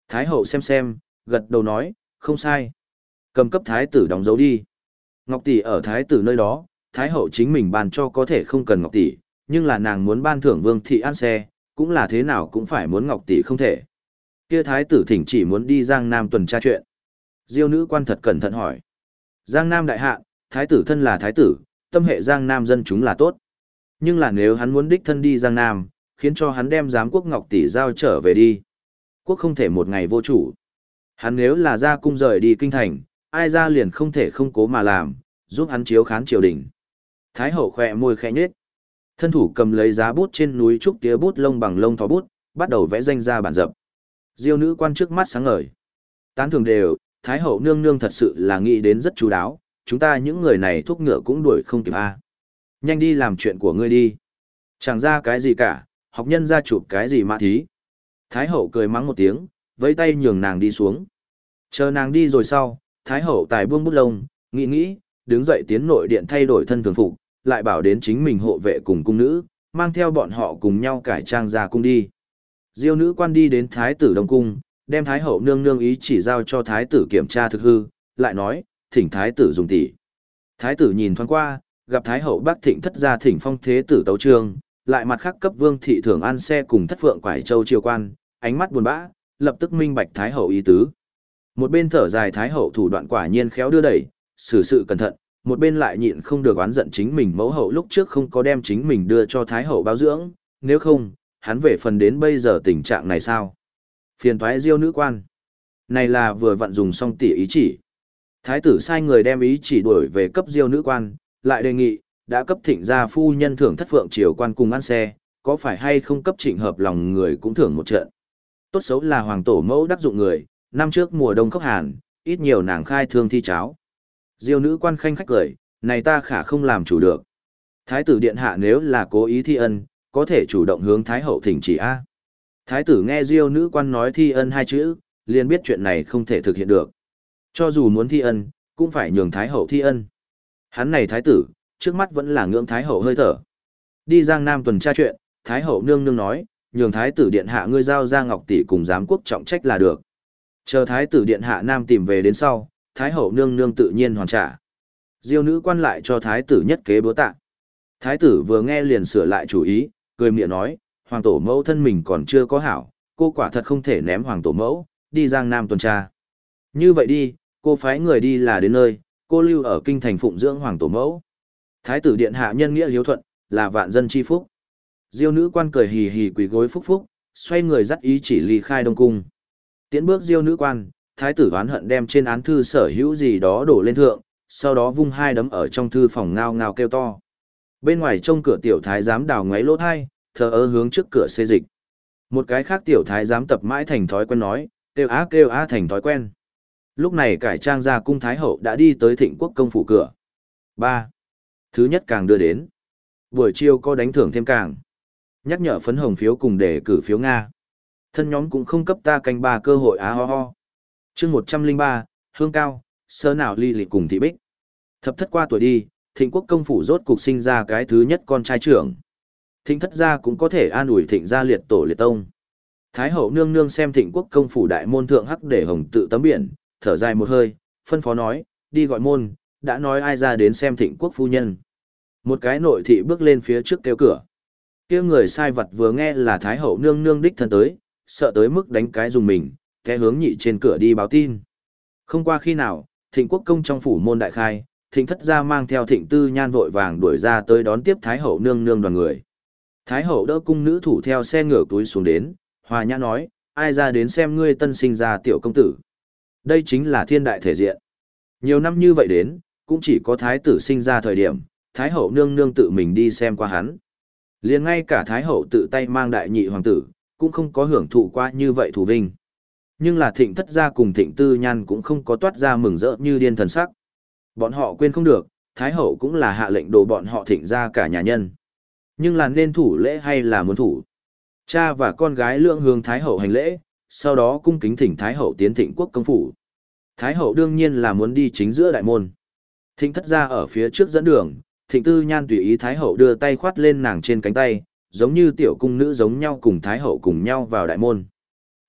Thái hậu xem xem, gật đầu nói, không sai. Cầm cấp thái tử đóng dấu đi. Ngọc tỷ ở thái tử nơi đó, thái hậu chính mình ban cho có thể không cần ngọc tỷ, nhưng là nàng muốn ban thưởng Vương thị an xe, cũng là thế nào cũng phải muốn ngọc tỷ không thể. Kia thái tử thỉnh chỉ muốn đi Giang Nam tuần tra chuyện. Diêu nữ quan thật cẩn thận hỏi. Giang Nam đại hạ, thái tử thân là thái tử, tâm hệ Giang Nam dân chúng là tốt. Nhưng là nếu hắn muốn đích thân đi Giang Nam, khiến cho hắn đem giám quốc ngọc tỷ giao trở về đi. Quốc không thể một ngày vô chủ. Hắn nếu là ra cung rời đi kinh thành, ai ra liền không thể không cố mà làm, giúp hắn chiếu khán triều đình. Thái hậu khỏe môi khẽ nhếch. Thân thủ cầm lấy giá bút trên núi trúc tía bút lông bằng lông thó bút, bắt đầu vẽ danh ra bản dập. Diêu nữ quan trước mắt sáng ngời. Tán thường đều, Thái hậu nương nương thật sự là nghĩ đến rất chú đáo, chúng ta những người này thúc ngựa cũng đuổi không kịp a. Nhanh đi làm chuyện của ngươi đi. Chẳng ra cái gì cả, học nhân ra chụp cái gì mà thí. Thái hậu cười mắng một tiếng, vẫy tay nhường nàng đi xuống. Chờ nàng đi rồi sau, Thái hậu tài buông bút lông, nghĩ nghĩ, đứng dậy tiến nội điện thay đổi thân thường phục, lại bảo đến chính mình hộ vệ cùng cung nữ, mang theo bọn họ cùng nhau cải trang ra cung đi. Diêu nữ quan đi đến Thái tử Đông Cung, đem Thái hậu nương nương ý chỉ giao cho Thái tử kiểm tra thực hư, lại nói, thỉnh Thái tử dùng tỷ. Thái tử nhìn thoáng qua, gặp Thái hậu Bắc Thịnh thất gia thỉnh phong thế tử tấu trương, lại mặt khác cấp Vương thị thưởng an xe cùng thất phượng quải châu triều quan, ánh mắt buồn bã, lập tức minh bạch Thái hậu ý tứ. Một bên thở dài Thái hậu thủ đoạn quả nhiên khéo đưa đẩy, xử sự cẩn thận, một bên lại nhịn không được oán giận chính mình mẫu hậu lúc trước không có đem chính mình đưa cho Thái hậu báo dưỡng, nếu không, hắn về phần đến bây giờ tình trạng này sao? Phiền toái Diêu nữ quan. Này là vừa vặn dùng xong tỉ ý chỉ. Thái tử sai người đem ý chỉ đuổi về cấp Diêu nữ quan, lại đề nghị, đã cấp Thịnh gia phu nhân thưởng thất phượng triều quan cùng ăn xe, có phải hay không cấp Trịnh hợp lòng người cũng thưởng một trận. Tốt xấu là hoàng tổ mẫu đắc dụng người, năm trước mùa đông khốc hàn, ít nhiều nàng khai thương thi cháo. Diêu nữ quan khanh khách cười, này ta khả không làm chủ được. Thái tử điện hạ nếu là cố ý thi ân, có thể chủ động hướng Thái hậu thỉnh chỉ a. Thái tử nghe Diêu nữ quan nói thi ân hai chữ, liền biết chuyện này không thể thực hiện được. Cho dù muốn thi ân, cũng phải nhường Thái hậu thi ân. Hắn này thái tử, trước mắt vẫn là ngưỡng Thái hậu hơi thở. Đi Giang Nam tuần tra chuyện, Thái hậu nương nương nói, nhường Thái tử điện hạ ngươi giao ra ngọc tỷ cùng giám quốc trọng trách là được. Chờ Thái tử điện hạ Nam tìm về đến sau, Thái hậu nương nương tự nhiên hoàn trả. Diêu nữ quan lại cho Thái tử nhất kế búa tạ. Thái tử vừa nghe liền sửa lại chủ ý, cười miệng nói, hoàng tổ mẫu thân mình còn chưa có hảo, cô quả thật không thể ném hoàng tổ mẫu, đi Giang Nam tuần tra. Như vậy đi, cô phái người đi là đến nơi, cô lưu ở kinh thành phụng dưỡng hoàng tổ mẫu. Thái tử điện hạ nhân nghĩa hiếu thuận, là vạn dân chi phúc. Diêu nữ quan cười hì hì quỳ gối phúc phúc, xoay người dắt ý chỉ ly khai Đông cung. Tiến bước Diêu nữ quan, thái tử oán hận đem trên án thư sở hữu gì đó đổ lên thượng, sau đó vung hai đấm ở trong thư phòng ngao ngao kêu to. Bên ngoài trông cửa tiểu thái giám đào ngoáy lỗ thai, thờ ơ hướng trước cửa xê dịch. Một cái khác tiểu thái giám tập mãi thành thói quen nói, kêu á kêu á thành thói quen. Lúc này cải trang ra cung thái hậu đã đi tới Thịnh quốc công phủ cửa. ba. Thứ nhất càng đưa đến. Buổi chiều có đánh thưởng thêm càng. Nhắc nhở phấn hồng phiếu cùng để cử phiếu Nga. Thân nhóm cũng không cấp ta canh ba cơ hội á ho ho. Chương một trăm linh ba, Hương Cao, Sơ nào ly lịch cùng thị bích. Thập thất qua tuổi đi, Thịnh quốc công phủ rốt cục sinh ra cái thứ nhất con trai trưởng. Thịnh thất gia cũng có thể an ủi Thịnh gia liệt tổ liệt tông. Thái hậu nương nương xem Thịnh quốc công phủ đại môn thượng hắc để hồng tự tấm biển, thở dài một hơi, phân phó nói, đi gọi môn, đã nói ai ra đến xem Thịnh quốc phu nhân. Một cái nội thị bước lên phía trước kêu cửa. Kia người sai vật vừa nghe là Thái hậu nương nương đích thân tới, sợ tới mức đánh cái dùng mình, cái hướng nhị trên cửa đi báo tin. Không qua khi nào, Thịnh quốc công trong phủ môn đại khai, Thịnh thất gia mang theo Thịnh tư nhan vội vàng đuổi ra tới đón tiếp Thái hậu nương nương đoàn người. Thái hậu đỡ cung nữ thủ theo xe ngựa túi xuống đến, hòa nhã nói, ai ra đến xem ngươi tân sinh ra tiểu công tử. Đây chính là thiên đại thể diện. Nhiều năm như vậy đến, cũng chỉ có thái tử sinh ra thời điểm, Thái hậu nương nương tự mình đi xem qua hắn. Liền ngay cả Thái hậu tự tay mang đại nhị hoàng tử, cũng không có hưởng thụ qua như vậy thủ vinh. Nhưng là Thịnh thất gia cùng Thịnh tư nhan cũng không có toát ra mừng rỡ như điên thần sắc. Bọn họ quên không được, Thái hậu cũng là hạ lệnh đồ bọn họ Thịnh ra cả nhà nhân. Nhưng là nên thủ lễ hay là muốn thủ? Cha và con gái lượng hướng Thái hậu hành lễ, sau đó cung kính thỉnh Thái hậu tiến Thịnh quốc công phủ. Thái hậu đương nhiên là muốn đi chính giữa đại môn. Thịnh thất gia ở phía trước dẫn đường, Thịnh tư nhan tùy ý Thái hậu đưa tay khoát lên nàng trên cánh tay, giống như tiểu cung nữ giống nhau cùng Thái hậu cùng nhau vào đại môn.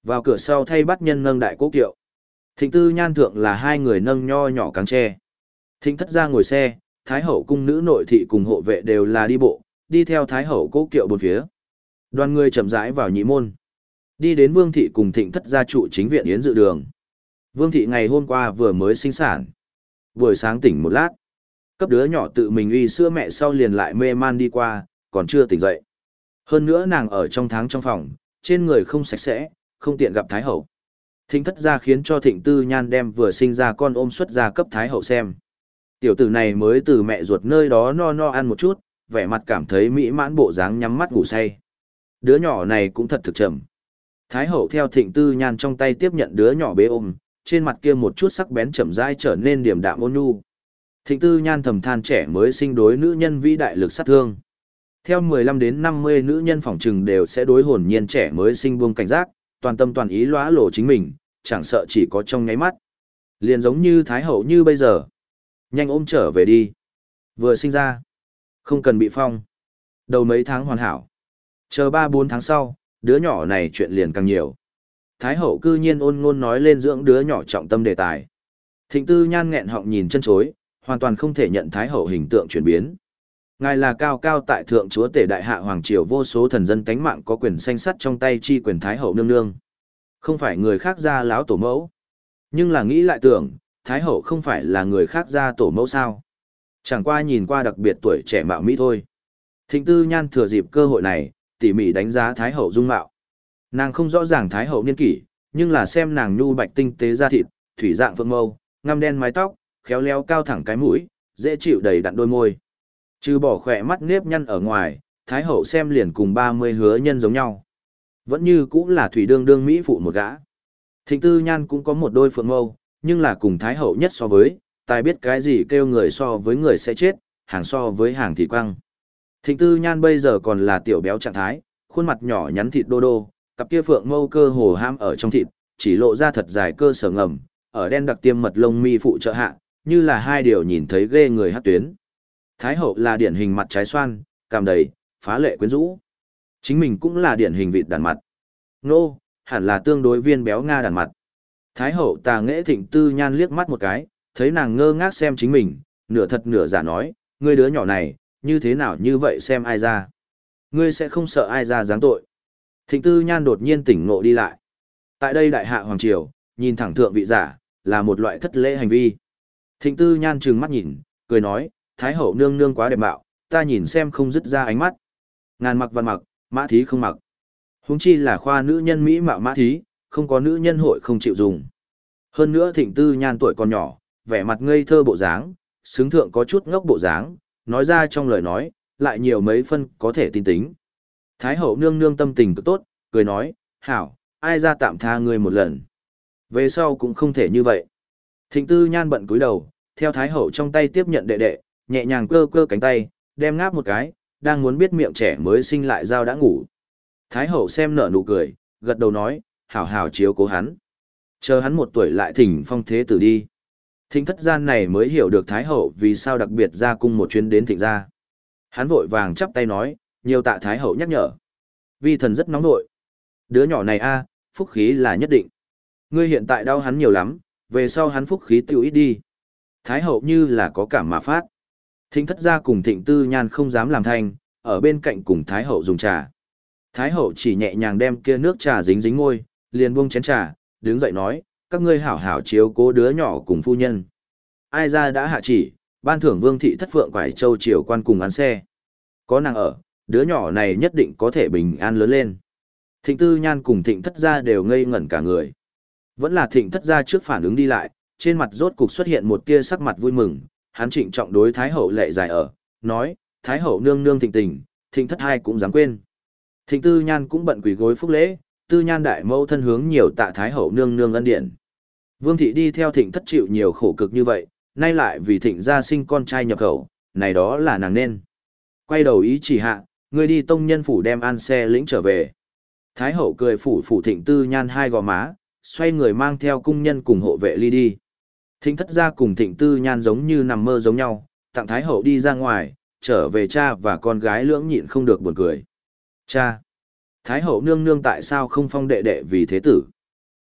Vào cửa sau thay bắt nhân nâng đại cố kiệu. Thịnh Tư Nhan thượng là hai người nâng nho nhỏ cáng tre. Thịnh Thất Gia ngồi xe, Thái hậu cung nữ nội thị cùng hộ vệ đều là đi bộ, đi theo Thái hậu cố kiệu bốn phía. Đoàn người chậm rãi vào nhị môn. Đi đến Vương thị cùng Thịnh Thất Gia trụ chính viện yến dự đường. Vương thị ngày hôm qua vừa mới sinh sản. Buổi sáng tỉnh một lát. Cấp đứa nhỏ tự mình uy sữa mẹ sau liền lại mê man đi qua, còn chưa tỉnh dậy. Hơn nữa nàng ở trong tháng trong phòng, trên người không sạch sẽ, không tiện gặp Thái hậu. Thịnh Thất Gia khiến cho Thịnh Tư Nhan đem vừa sinh ra con ôm xuất ra cấp Thái hậu xem. Tiểu tử này mới từ mẹ ruột nơi đó no no ăn một chút, vẻ mặt cảm thấy mỹ mãn bộ dáng nhắm mắt ngủ say. Đứa nhỏ này cũng thật thực chậm. Thái hậu theo Thịnh Tư Nhan trong tay tiếp nhận đứa nhỏ bế ôm, trên mặt kia một chút sắc bén chậm rãi trở nên điềm đạm ôn nhu. Thịnh Tư Nhan thầm than trẻ mới sinh đối nữ nhân vĩ đại lực sát thương. Theo mười lăm đến năm mươi nữ nhân phỏng trừng đều sẽ đối hồn nhiên trẻ mới sinh buông cảnh giác, toàn tâm toàn ý lóa lộ chính mình, chẳng sợ chỉ có trong nháy mắt. Liền giống như Thái hậu như bây giờ. Nhanh ôm trở về đi. Vừa sinh ra. Không cần bị phong. Đầu mấy tháng hoàn hảo. Chờ ba bốn tháng sau, đứa nhỏ này chuyện liền càng nhiều. Thái hậu cư nhiên ôn ngôn nói lên dưỡng đứa nhỏ trọng tâm đề tài. Thịnh Tư Nhan nghẹn họng nhìn chân chối, hoàn toàn không thể nhận Thái hậu hình tượng chuyển biến. Ngài là cao cao tại thượng chúa tể đại hạ hoàng triều vô số thần dân cánh mạng có quyền xanh sắt trong tay chi quyền Thái hậu nương nương. Không phải người khác ra láo tổ mẫu. Nhưng là nghĩ lại tưởng, Thái hậu không phải là người khác ra tổ mẫu sao. Chẳng qua nhìn qua đặc biệt tuổi trẻ mạo mỹ thôi. Thịnh Tư Nhan thừa dịp cơ hội này, tỉ mỉ đánh giá Thái hậu dung mạo. Nàng không rõ ràng Thái hậu niên kỷ, nhưng là xem nàng nhu bạch tinh tế da thịt, thủy dạng phượng mâu, ngăm đen mái tóc, khéo léo cao thẳng cái mũi, dễ chịu đầy đặn đôi môi. Trừ bỏ khỏe mắt nếp nhăn ở ngoài, Thái hậu xem liền cùng ba mươi hứa nhân giống nhau. Vẫn như cũng là thủy đương đương mỹ phụ một gã. Thịnh Tư Nhan cũng có một đôi phượng mâu, nhưng là cùng Thái hậu nhất so với, tài biết cái gì kêu người so với người sẽ chết, hàng so với hàng thì quăng. Thịnh Tư Nhan bây giờ còn là tiểu béo trạng thái, khuôn mặt nhỏ nhắn thịt đô đô, cặp kia phượng mâu cơ hồ ham ở trong thịt, chỉ lộ ra thật dài cơ sở ngầm, ở đen đặc tiêm mật lông mi phụ trợ hạ, như là hai điều nhìn thấy ghê người hát tuyến. Thái hậu là điển hình mặt trái xoan, cằm đầy, phá lệ quyến rũ. Chính mình cũng là điển hình vịt đàn mặt. Nô, hẳn là tương đối viên béo Nga đàn mặt. Thái hậu tà nghệ Thịnh Tư Nhan liếc mắt một cái, thấy nàng ngơ ngác xem chính mình, nửa thật nửa giả nói, ngươi đứa nhỏ này, như thế nào như vậy xem ai ra. Ngươi sẽ không sợ ai ra giáng tội. Thịnh Tư Nhan đột nhiên tỉnh ngộ đi lại. Tại đây đại hạ hoàng triều, nhìn thẳng thượng vị giả, là một loại thất lễ hành vi. Thịnh Tư Nhan trừng mắt nhìn, cười nói, Thái hậu nương nương quá đẹp mạo, ta nhìn xem không dứt ra ánh mắt. Ngàn mặc văn mặc, mã thí không mặc. Huống chi là khoa nữ nhân mỹ mạo mã thí, không có nữ nhân hội không chịu dùng. Hơn nữa Thịnh Tư Nhan tuổi còn nhỏ, vẻ mặt ngây thơ bộ dáng, xứng thượng có chút ngốc bộ dáng, nói ra trong lời nói, lại nhiều mấy phân có thể tin tính. Thái hậu nương nương tâm tình cực tốt, cười nói, hảo, ai ra tạm tha ngươi một lần. Về sau cũng không thể như vậy. Thịnh Tư Nhan bận cúi đầu, theo Thái hậu trong tay tiếp nhận đệ đệ, nhẹ nhàng cơ cơ cánh tay, đem ngáp một cái, đang muốn biết miệng trẻ mới sinh lại dao đã ngủ. Thái hậu xem nở nụ cười, gật đầu nói, hảo hảo chiếu cố hắn. Chờ hắn một tuổi lại thỉnh phong thế tử đi. Thịnh Thất Gian này mới hiểu được Thái hậu vì sao đặc biệt ra cung một chuyến đến thịnh gia. Hắn vội vàng chắp tay nói, nhiều tạ Thái hậu nhắc nhở. Vi thần rất nóng nội. Đứa nhỏ này a, phúc khí là nhất định. Ngươi hiện tại đau hắn nhiều lắm, về sau hắn phúc khí tiêu ít đi. Thái hậu như là có cảm mà phát. Thịnh Thất gia cùng Thịnh Tư Nhan không dám làm thanh, ở bên cạnh cùng Thái hậu dùng trà. Thái hậu chỉ nhẹ nhàng đem kia nước trà dính dính môi, liền buông chén trà, đứng dậy nói, các ngươi hảo hảo chiếu cố đứa nhỏ cùng phu nhân. Ai ra đã hạ chỉ, ban thưởng Vương thị thất phượng quải châu triều quan cùng ăn xe. Có nàng ở, đứa nhỏ này nhất định có thể bình an lớn lên. Thịnh Tư Nhan cùng Thịnh Thất gia đều ngây ngẩn cả người. Vẫn là Thịnh Thất gia trước phản ứng đi lại, trên mặt rốt cục xuất hiện một tia sắc mặt vui mừng, hắn trịnh trọng đối Thái hậu lệ dài ở, nói, Thái hậu nương nương thịnh tình, Thịnh Thất hai cũng dám quên. Thịnh Tư Nhan cũng bận quỳ gối phúc lễ, Tư Nhan đại mẫu thân hướng nhiều tạ Thái hậu nương nương ân điển. Vương thị đi theo Thịnh Thất chịu nhiều khổ cực như vậy, nay lại vì Thịnh gia sinh con trai nhập khẩu, này đó là nàng nên. Quay đầu ý chỉ hạ, người đi tông nhân phủ đem an xe lĩnh trở về. Thái hậu cười phủ phủ Thịnh Tư Nhan hai gò má, xoay người mang theo cung nhân cùng hộ vệ ly đi. Thịnh Thất gia cùng Thịnh Tư Nhan giống như nằm mơ giống nhau, tặng Thái hậu đi ra ngoài, trở về cha và con gái lưỡng nhịn không được buồn cười. Cha! Thái hậu nương nương tại sao không phong đệ đệ vì thế tử?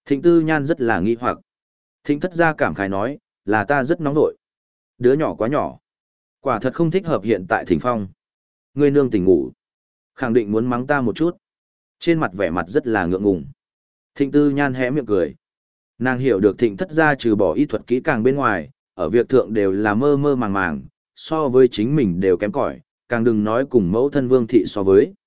Thịnh Tư Nhan rất là nghi hoặc. Thịnh thất gia cảm khái nói, là ta rất nóng nội. Đứa nhỏ quá nhỏ. Quả thật không thích hợp hiện tại thỉnh phong. Ngươi nương tỉnh ngủ. Khẳng định muốn mắng ta một chút. Trên mặt vẻ mặt rất là ngượng ngùng. Thịnh Tư Nhan hé miệng cười. Nàng hiểu được thịnh thất gia trừ bỏ y thuật kỹ càng bên ngoài, ở việc thượng đều là mơ mơ màng màng, so với chính mình đều kém cỏi, càng đừng nói cùng mẫu thân Vương thị so với.